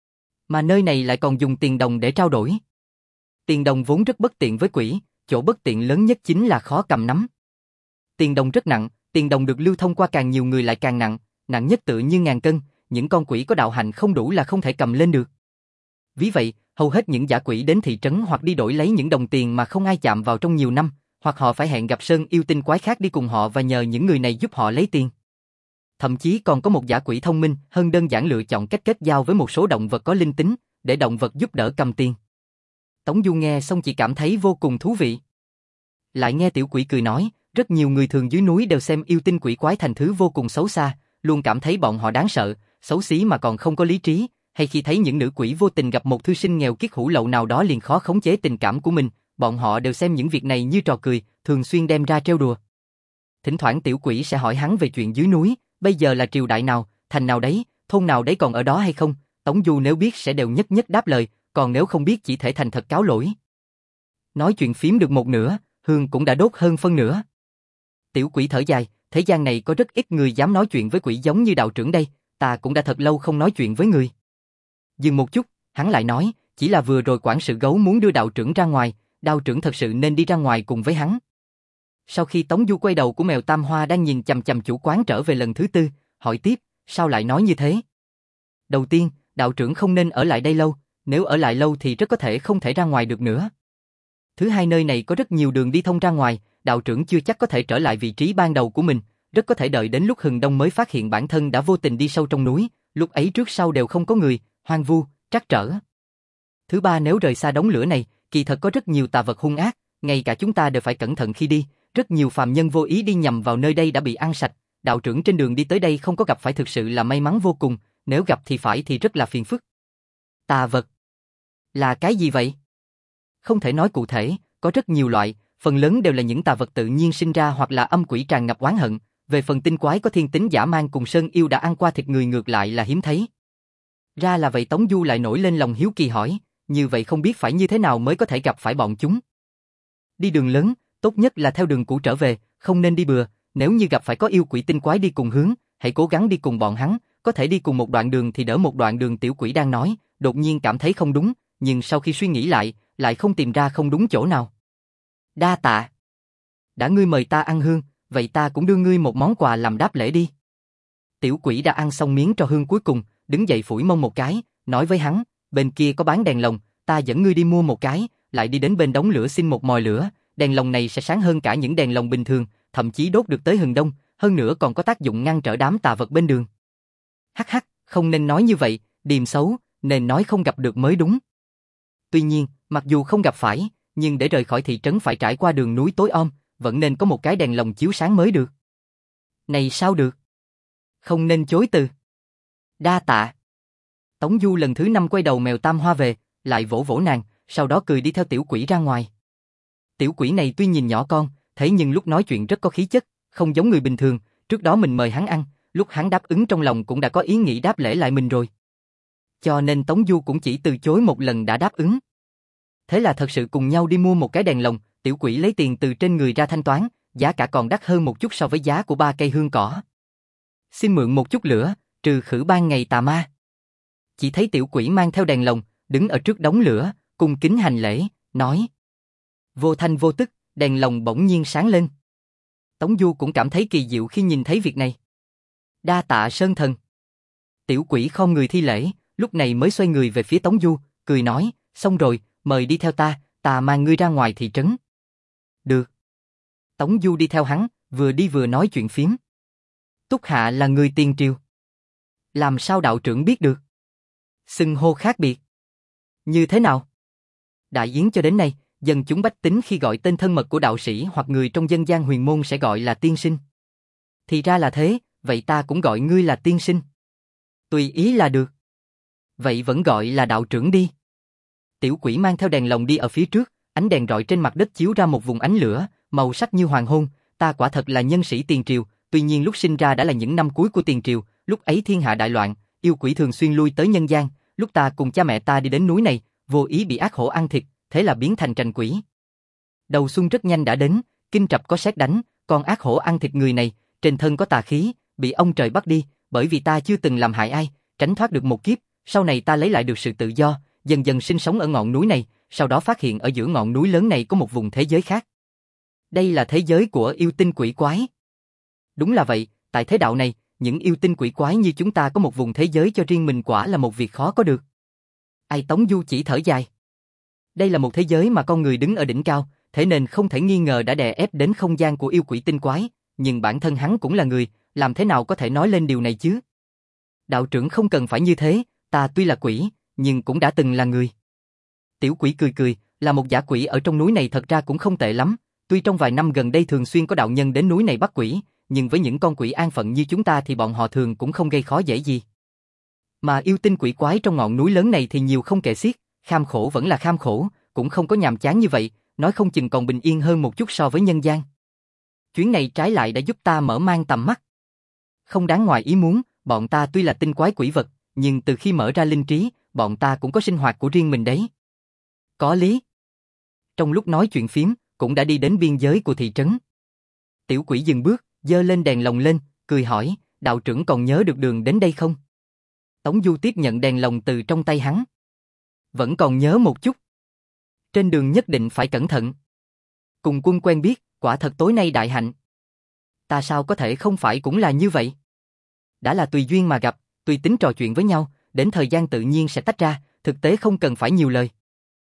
Mà nơi này lại còn dùng tiền đồng để trao đổi. Tiền đồng vốn rất bất tiện với quỷ, chỗ bất tiện lớn nhất chính là khó cầm nắm. Tiền đồng rất nặng, tiền đồng được lưu thông qua càng nhiều người lại càng nặng, nặng nhất tự như ngàn cân, những con quỷ có đạo hạnh không đủ là không thể cầm lên được. Vì vậy, hầu hết những dã quỷ đến thị trấn hoặc đi đổi lấy những đồng tiền mà không ai chạm vào trong nhiều năm, hoặc họ phải hẹn gặp sơn yêu tinh quái khác đi cùng họ và nhờ những người này giúp họ lấy tiền. Thậm chí còn có một dã quỷ thông minh hơn đơn giản lựa chọn cách kết giao với một số động vật có linh tính, để động vật giúp đỡ cầm tiền. Tống Du nghe xong chỉ cảm thấy vô cùng thú vị. Lại nghe tiểu quỷ cười nói, rất nhiều người thường dưới núi đều xem yêu tinh quỷ quái thành thứ vô cùng xấu xa, luôn cảm thấy bọn họ đáng sợ, xấu xí mà còn không có lý trí, hay khi thấy những nữ quỷ vô tình gặp một thư sinh nghèo kiết hủ lậu nào đó liền khó khống chế tình cảm của mình, bọn họ đều xem những việc này như trò cười, thường xuyên đem ra trêu đùa. Thỉnh thoảng tiểu quỷ sẽ hỏi hắn về chuyện dưới núi, bây giờ là triều đại nào, thành nào đấy, thôn nào đấy còn ở đó hay không, Tống Du nếu biết sẽ đều nhất nhất đáp lời, còn nếu không biết chỉ thể thành thật cáo lỗi. Nói chuyện phím được một nửa, hương cũng đã đốt hơn phân nửa. Tiểu quỷ thở dài, thế gian này có rất ít người dám nói chuyện với quỷ giống như đạo trưởng đây, ta cũng đã thật lâu không nói chuyện với người. Dừng một chút, hắn lại nói, chỉ là vừa rồi quản sự gấu muốn đưa đạo trưởng ra ngoài, đạo trưởng thật sự nên đi ra ngoài cùng với hắn. Sau khi Tống Du quay đầu của mèo Tam Hoa đang nhìn chằm chằm chủ quán trở về lần thứ tư, hỏi tiếp, sao lại nói như thế? Đầu tiên, đạo trưởng không nên ở lại đây lâu, nếu ở lại lâu thì rất có thể không thể ra ngoài được nữa. Thứ hai, nơi này có rất nhiều đường đi thông ra ngoài, đạo trưởng chưa chắc có thể trở lại vị trí ban đầu của mình, rất có thể đợi đến lúc hừng đông mới phát hiện bản thân đã vô tình đi sâu trong núi, lúc ấy trước sau đều không có người, hoang vu, trắc trở. Thứ ba, nếu rời xa đống lửa này, kỳ thật có rất nhiều tà vật hung ác, ngay cả chúng ta đều phải cẩn thận khi đi, rất nhiều phàm nhân vô ý đi nhầm vào nơi đây đã bị ăn sạch, đạo trưởng trên đường đi tới đây không có gặp phải thực sự là may mắn vô cùng, nếu gặp thì phải thì rất là phiền phức. Tà vật là cái gì vậy? Không thể nói cụ thể, có rất nhiều loại, phần lớn đều là những tà vật tự nhiên sinh ra hoặc là âm quỷ tràn ngập oán hận, về phần tinh quái có thiên tính dã man cùng sơn yêu đã ăn qua thịt người ngược lại là hiếm thấy. Ra là vậy. Tống Du lại nổi lên lòng hiếu kỳ hỏi, như vậy không biết phải như thế nào mới có thể gặp phải bọn chúng? Đi đường lớn, tốt nhất là theo đường cũ trở về, không nên đi bừa, nếu như gặp phải có yêu quỷ tinh quái đi cùng hướng, hãy cố gắng đi cùng bọn hắn, có thể đi cùng một đoạn đường thì đỡ một đoạn đường. Tiểu quỷ đang nói, đột nhiên cảm thấy không đúng, nhưng sau khi suy nghĩ lại, lại không tìm ra không đúng chỗ nào. Đa tạ. Đã ngươi mời ta ăn hương, vậy ta cũng đưa ngươi một món quà làm đáp lễ đi. Tiểu quỷ đã ăn xong miếng tro hương cuối cùng, đứng dậy phủi mông một cái, nói với hắn, bên kia có bán đèn lồng, ta dẫn ngươi đi mua một cái, lại đi đến bên đống lửa xin một mồi lửa, đèn lồng này sẽ sáng hơn cả những đèn lồng bình thường, thậm chí đốt được tới hừng đông, hơn nữa còn có tác dụng ngăn trở đám tà vật bên đường. Hắc hắc, không nên nói như vậy, điềm xấu, nên nói không gặp được mới đúng. Tuy nhiên, mặc dù không gặp phải, nhưng để rời khỏi thị trấn phải trải qua đường núi tối om, vẫn nên có một cái đèn lồng chiếu sáng mới được. Này sao được? Không nên chối từ. Đa tạ. Tống Du lần thứ năm quay đầu mèo tam hoa về, lại vỗ vỗ nàng, sau đó cười đi theo tiểu quỷ ra ngoài. Tiểu quỷ này tuy nhìn nhỏ con, thế nhưng lúc nói chuyện rất có khí chất, không giống người bình thường, trước đó mình mời hắn ăn, lúc hắn đáp ứng trong lòng cũng đã có ý nghĩ đáp lễ lại mình rồi. Cho nên Tống Du cũng chỉ từ chối một lần đã đáp ứng. Thế là thật sự cùng nhau đi mua một cái đèn lồng, tiểu quỷ lấy tiền từ trên người ra thanh toán, giá cả còn đắt hơn một chút so với giá của ba cây hương cỏ. Xin mượn một chút lửa, trừ khử ban ngày tà ma. Chỉ thấy tiểu quỷ mang theo đèn lồng, đứng ở trước đống lửa, cung kính hành lễ, nói. Vô thanh vô tức, đèn lồng bỗng nhiên sáng lên. Tống Du cũng cảm thấy kỳ diệu khi nhìn thấy việc này. Đa tạ Sơn Thần. Tiểu quỷ khom người thi lễ, lúc này mới xoay người về phía Tống Du, cười nói, xong rồi, mời đi theo ta, ta mang ngươi ra ngoài thị trấn. Được. Tống Du đi theo hắn, vừa đi vừa nói chuyện phiếm. Túc Hạ là người Tiền Triều. Làm sao đạo trưởng biết được? Xưng hô khác biệt. Như thế nào? Đại yến cho đến nay, dân chúng bách tính khi gọi tên thân mật của đạo sĩ hoặc người trong dân gian huyền môn sẽ gọi là tiên sinh. Thì ra là thế, vậy ta cũng gọi ngươi là tiên sinh. Tùy ý là được. Vậy vẫn gọi là đạo trưởng đi. Tiểu quỷ mang theo đèn lồng đi ở phía trước, ánh đèn rọi trên mặt đất chiếu ra một vùng ánh lửa, màu sắc như hoàng hôn, ta quả thật là nhân sĩ Tiền Triều, tuy nhiên lúc sinh ra đã là những năm cuối của Tiền Triều, lúc ấy thiên hạ đại loạn, yêu quỷ thường xuyên lui tới nhân gian, lúc ta cùng cha mẹ ta đi đến núi này, vô ý bị ác hổ ăn thịt, thế là biến thành trành quỷ. Đầu xuân rất nhanh đã đến, kinh trập có sét đánh, con ác hổ ăn thịt người này, trên thân có tà khí, bị ông trời bắt đi, bởi vì ta chưa từng làm hại ai, tránh thoát được một kiếp, sau này ta lấy lại được sự tự do, dần dần sinh sống ở ngọn núi này, sau đó phát hiện ở giữa ngọn núi lớn này có một vùng thế giới khác. Đây là thế giới của yêu tinh quỷ quái. Đúng là vậy, tại thế đạo này, những yêu tinh quỷ quái như chúng ta có một vùng thế giới cho riêng mình quả là một việc khó có được. Ai Tống Du chỉ thở dài. Đây là một thế giới mà con người đứng ở đỉnh cao, thế nên không thể nghi ngờ đã đè ép đến không gian của yêu quỷ tinh quái, nhưng bản thân hắn cũng là người, làm thế nào có thể nói lên điều này chứ? Đạo trưởng không cần phải như thế, ta tuy là quỷ, nhưng cũng đã từng là người. Tiểu quỷ cười cười, là một dã quỷ ở trong núi này thật ra cũng không tệ lắm, tuy trong vài năm gần đây thường xuyên có đạo nhân đến núi này bắt quỷ, nhưng với những con quỷ an phận như chúng ta thì bọn họ thường cũng không gây khó dễ gì. Mà yêu tinh quỷ quái trong ngọn núi lớn này thì nhiều không kể xiết, kham khổ vẫn là kham khổ, cũng không có nhàm chán như vậy, nói không chừng còn bình yên hơn một chút so với nhân gian. Chuyến này trái lại đã giúp ta mở mang tầm mắt. Không đáng ngoài ý muốn, bọn ta tuy là tinh quái quỷ vật, nhưng từ khi mở ra linh trí, bọn ta cũng có sinh hoạt của riêng mình đấy. Có lý. Trong lúc nói chuyện phiếm, cũng đã đi đến biên giới của thị trấn. Tiểu quỷ dừng bước, giơ lên đèn lồng lên, cười hỏi, đạo trưởng còn nhớ được đường đến đây không? Tống Du tiếp nhận đèn lồng từ trong tay hắn. Vẫn còn nhớ một chút. Trên đường nhất định phải cẩn thận. Cùng quân quen biết, quả thật tối nay đại hạnh. Ta sao có thể không phải cũng là như vậy? Đã là tùy duyên mà gặp, tùy tính trò chuyện với nhau, đến thời gian tự nhiên sẽ tách ra, thực tế không cần phải nhiều lời.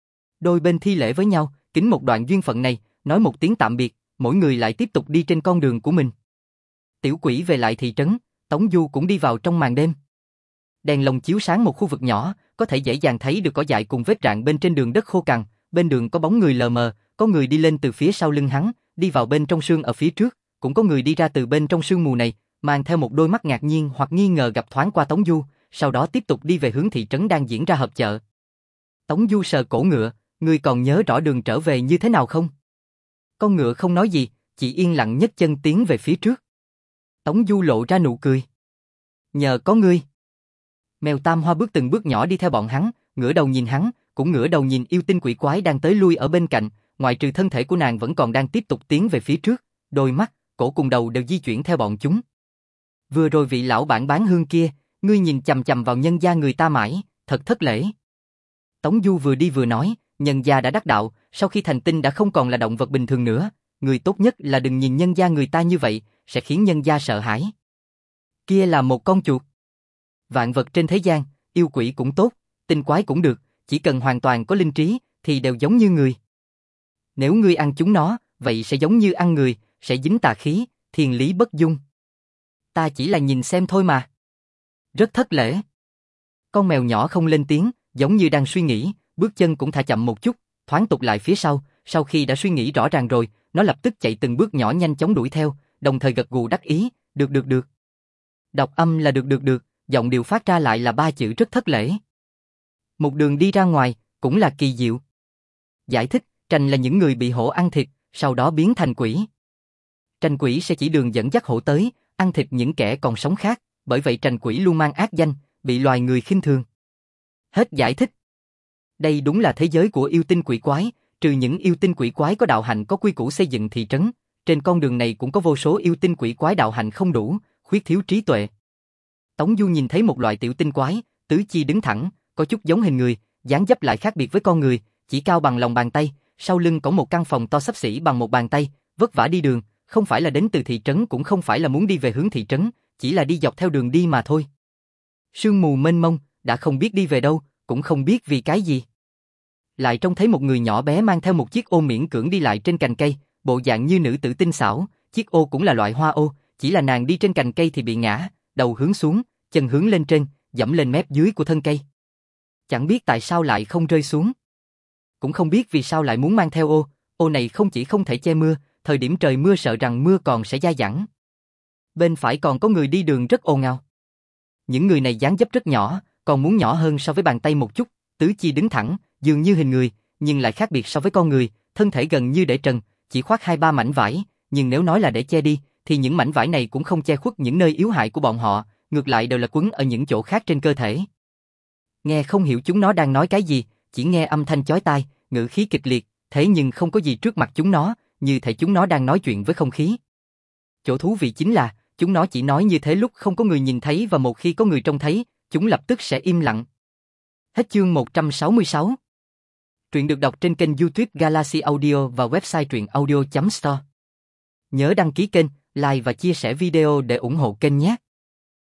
Đôi bên thi lễ với nhau, kính một đoạn duyên phận này, nói một tiếng tạm biệt, mỗi người lại tiếp tục đi trên con đường của mình. Tiểu quỷ về lại thị trấn, Tống Du cũng đi vào trong màn đêm. Đèn lồng chiếu sáng một khu vực nhỏ, có thể dễ dàng thấy được cỏ dại cùng vết rạn bên trên đường đất khô cằn, bên đường có bóng người lờ mờ, có người đi lên từ phía sau lưng hắn, đi vào bên trong sương ở phía trước, cũng có người đi ra từ bên trong sương mù này, mang theo một đôi mắt ngạc nhiên hoặc nghi ngờ gặp thoáng qua Tống Du, sau đó tiếp tục đi về hướng thị trấn đang diễn ra họp chợ. Tống Du sờ cổ ngựa, ngươi còn nhớ rõ đường trở về như thế nào không? Con ngựa không nói gì, chỉ yên lặng nhấc chân tiến về phía trước. Tống Du lộ ra nụ cười. Nhờ có ngươi. Mèo Tam Hoa bước từng bước nhỏ đi theo bọn hắn, ngửa đầu nhìn hắn, cũng ngửa đầu nhìn yêu tinh quỷ quái đang tới lui ở bên cạnh, ngoại trừ thân thể của nàng vẫn còn đang tiếp tục tiến về phía trước, đôi mắt, cổ cùng đầu đều di chuyển theo bọn chúng. Vừa rồi vị lão bản bán hương kia, ngươi nhìn chằm chằm vào nhân gia người ta mãi, thật thất lễ. Tống Du vừa đi vừa nói, nhân gia đã đắc đạo, sau khi thành tinh đã không còn là động vật bình thường nữa, người tốt nhất là đừng nhìn nhân gia người ta như vậy, sẽ khiến nhân gia sợ hãi. Kia là một con chuột. Vạn vật trên thế gian, yêu quỷ cũng tốt, tinh quái cũng được, chỉ cần hoàn toàn có linh trí, thì đều giống như người. Nếu ngươi ăn chúng nó, vậy sẽ giống như ăn người, sẽ dính tà khí, thiên lý bất dung. Ta chỉ là nhìn xem thôi mà. Rất thất lễ. Con mèo nhỏ không lên tiếng, giống như đang suy nghĩ, bước chân cũng thả chậm một chút, thoáng tụt lại phía sau, sau khi đã suy nghĩ rõ ràng rồi, nó lập tức chạy từng bước nhỏ nhanh chóng đuổi theo, đồng thời gật gù đắc ý, được được được. Đọc âm là được được được, giọng điệu phát ra lại là ba chữ rất thất lễ. Một đường đi ra ngoài, cũng là kỳ diệu. Giải thích, trành là những người bị hổ ăn thịt, sau đó biến thành quỷ. Trành quỷ sẽ chỉ đường dẫn dắt hổ tới, ăn thịt những kẻ còn sống khác, bởi vậy trành quỷ luôn mang ác danh, bị loài người khinh thường. Hết giải thích. Đây đúng là thế giới của yêu tinh quỷ quái, trừ những yêu tinh quỷ quái có đạo hạnh có quy củ xây dựng thị trấn, trên con đường này cũng có vô số yêu tinh quỷ quái đạo hạnh không đủ, khuyết thiếu trí tuệ. Tống Du nhìn thấy một loại tiểu tinh quái, tứ chi đứng thẳng, có chút giống hình người, dáng dấp lại khác biệt với con người, chỉ cao bằng lòng bàn tay, sau lưng có một căn phòng to xấp xỉ bằng một bàn tay, vất vả đi đường, không phải là đến từ thị trấn cũng không phải là muốn đi về hướng thị trấn, chỉ là đi dọc theo đường đi mà thôi. Sương mù mênh mông, đã không biết đi về đâu, cũng không biết vì cái gì. Lại trông thấy một người nhỏ bé mang theo một chiếc ô miễn cưỡng đi lại trên cành cây, bộ dạng như nữ tử tinh xảo, chiếc ô cũng là loại hoa ô, chỉ là nàng đi trên cành cây thì bị ngã, đầu hướng xuống, chân hướng lên trên, dẫm lên mép dưới của thân cây. Chẳng biết tại sao lại không rơi xuống. Cũng không biết vì sao lại muốn mang theo ô, ô này không chỉ không thể che mưa, thời điểm trời mưa sợ rằng mưa còn sẽ dai dẳng. Bên phải còn có người đi đường rất ồn ào. Những người này dáng dấp rất nhỏ, còn muốn nhỏ hơn so với bàn tay một chút, tứ chi đứng thẳng, dường như hình người, nhưng lại khác biệt so với con người, thân thể gần như để trần, chỉ khoác hai ba mảnh vải, nhưng nếu nói là để che đi, thì những mảnh vải này cũng không che khuất những nơi yếu hại của bọn họ, ngược lại đều là quấn ở những chỗ khác trên cơ thể. Nghe không hiểu chúng nó đang nói cái gì, chỉ nghe âm thanh chói tai, ngữ khí kịch liệt, thế nhưng không có gì trước mặt chúng nó, như thể chúng nó đang nói chuyện với không khí. Chỗ thú vị chính là, chúng nó chỉ nói như thế lúc không có người nhìn thấy và một khi có người trông thấy, chúng lập tức sẽ im lặng. Hết chương một trăm sáu mươi sáu. Truyện được đọc trên kênh YouTube Galaxy Audio và website truyện audio chấm store. Nhớ đăng ký kênh, like và chia sẻ video để ủng hộ kênh nhé.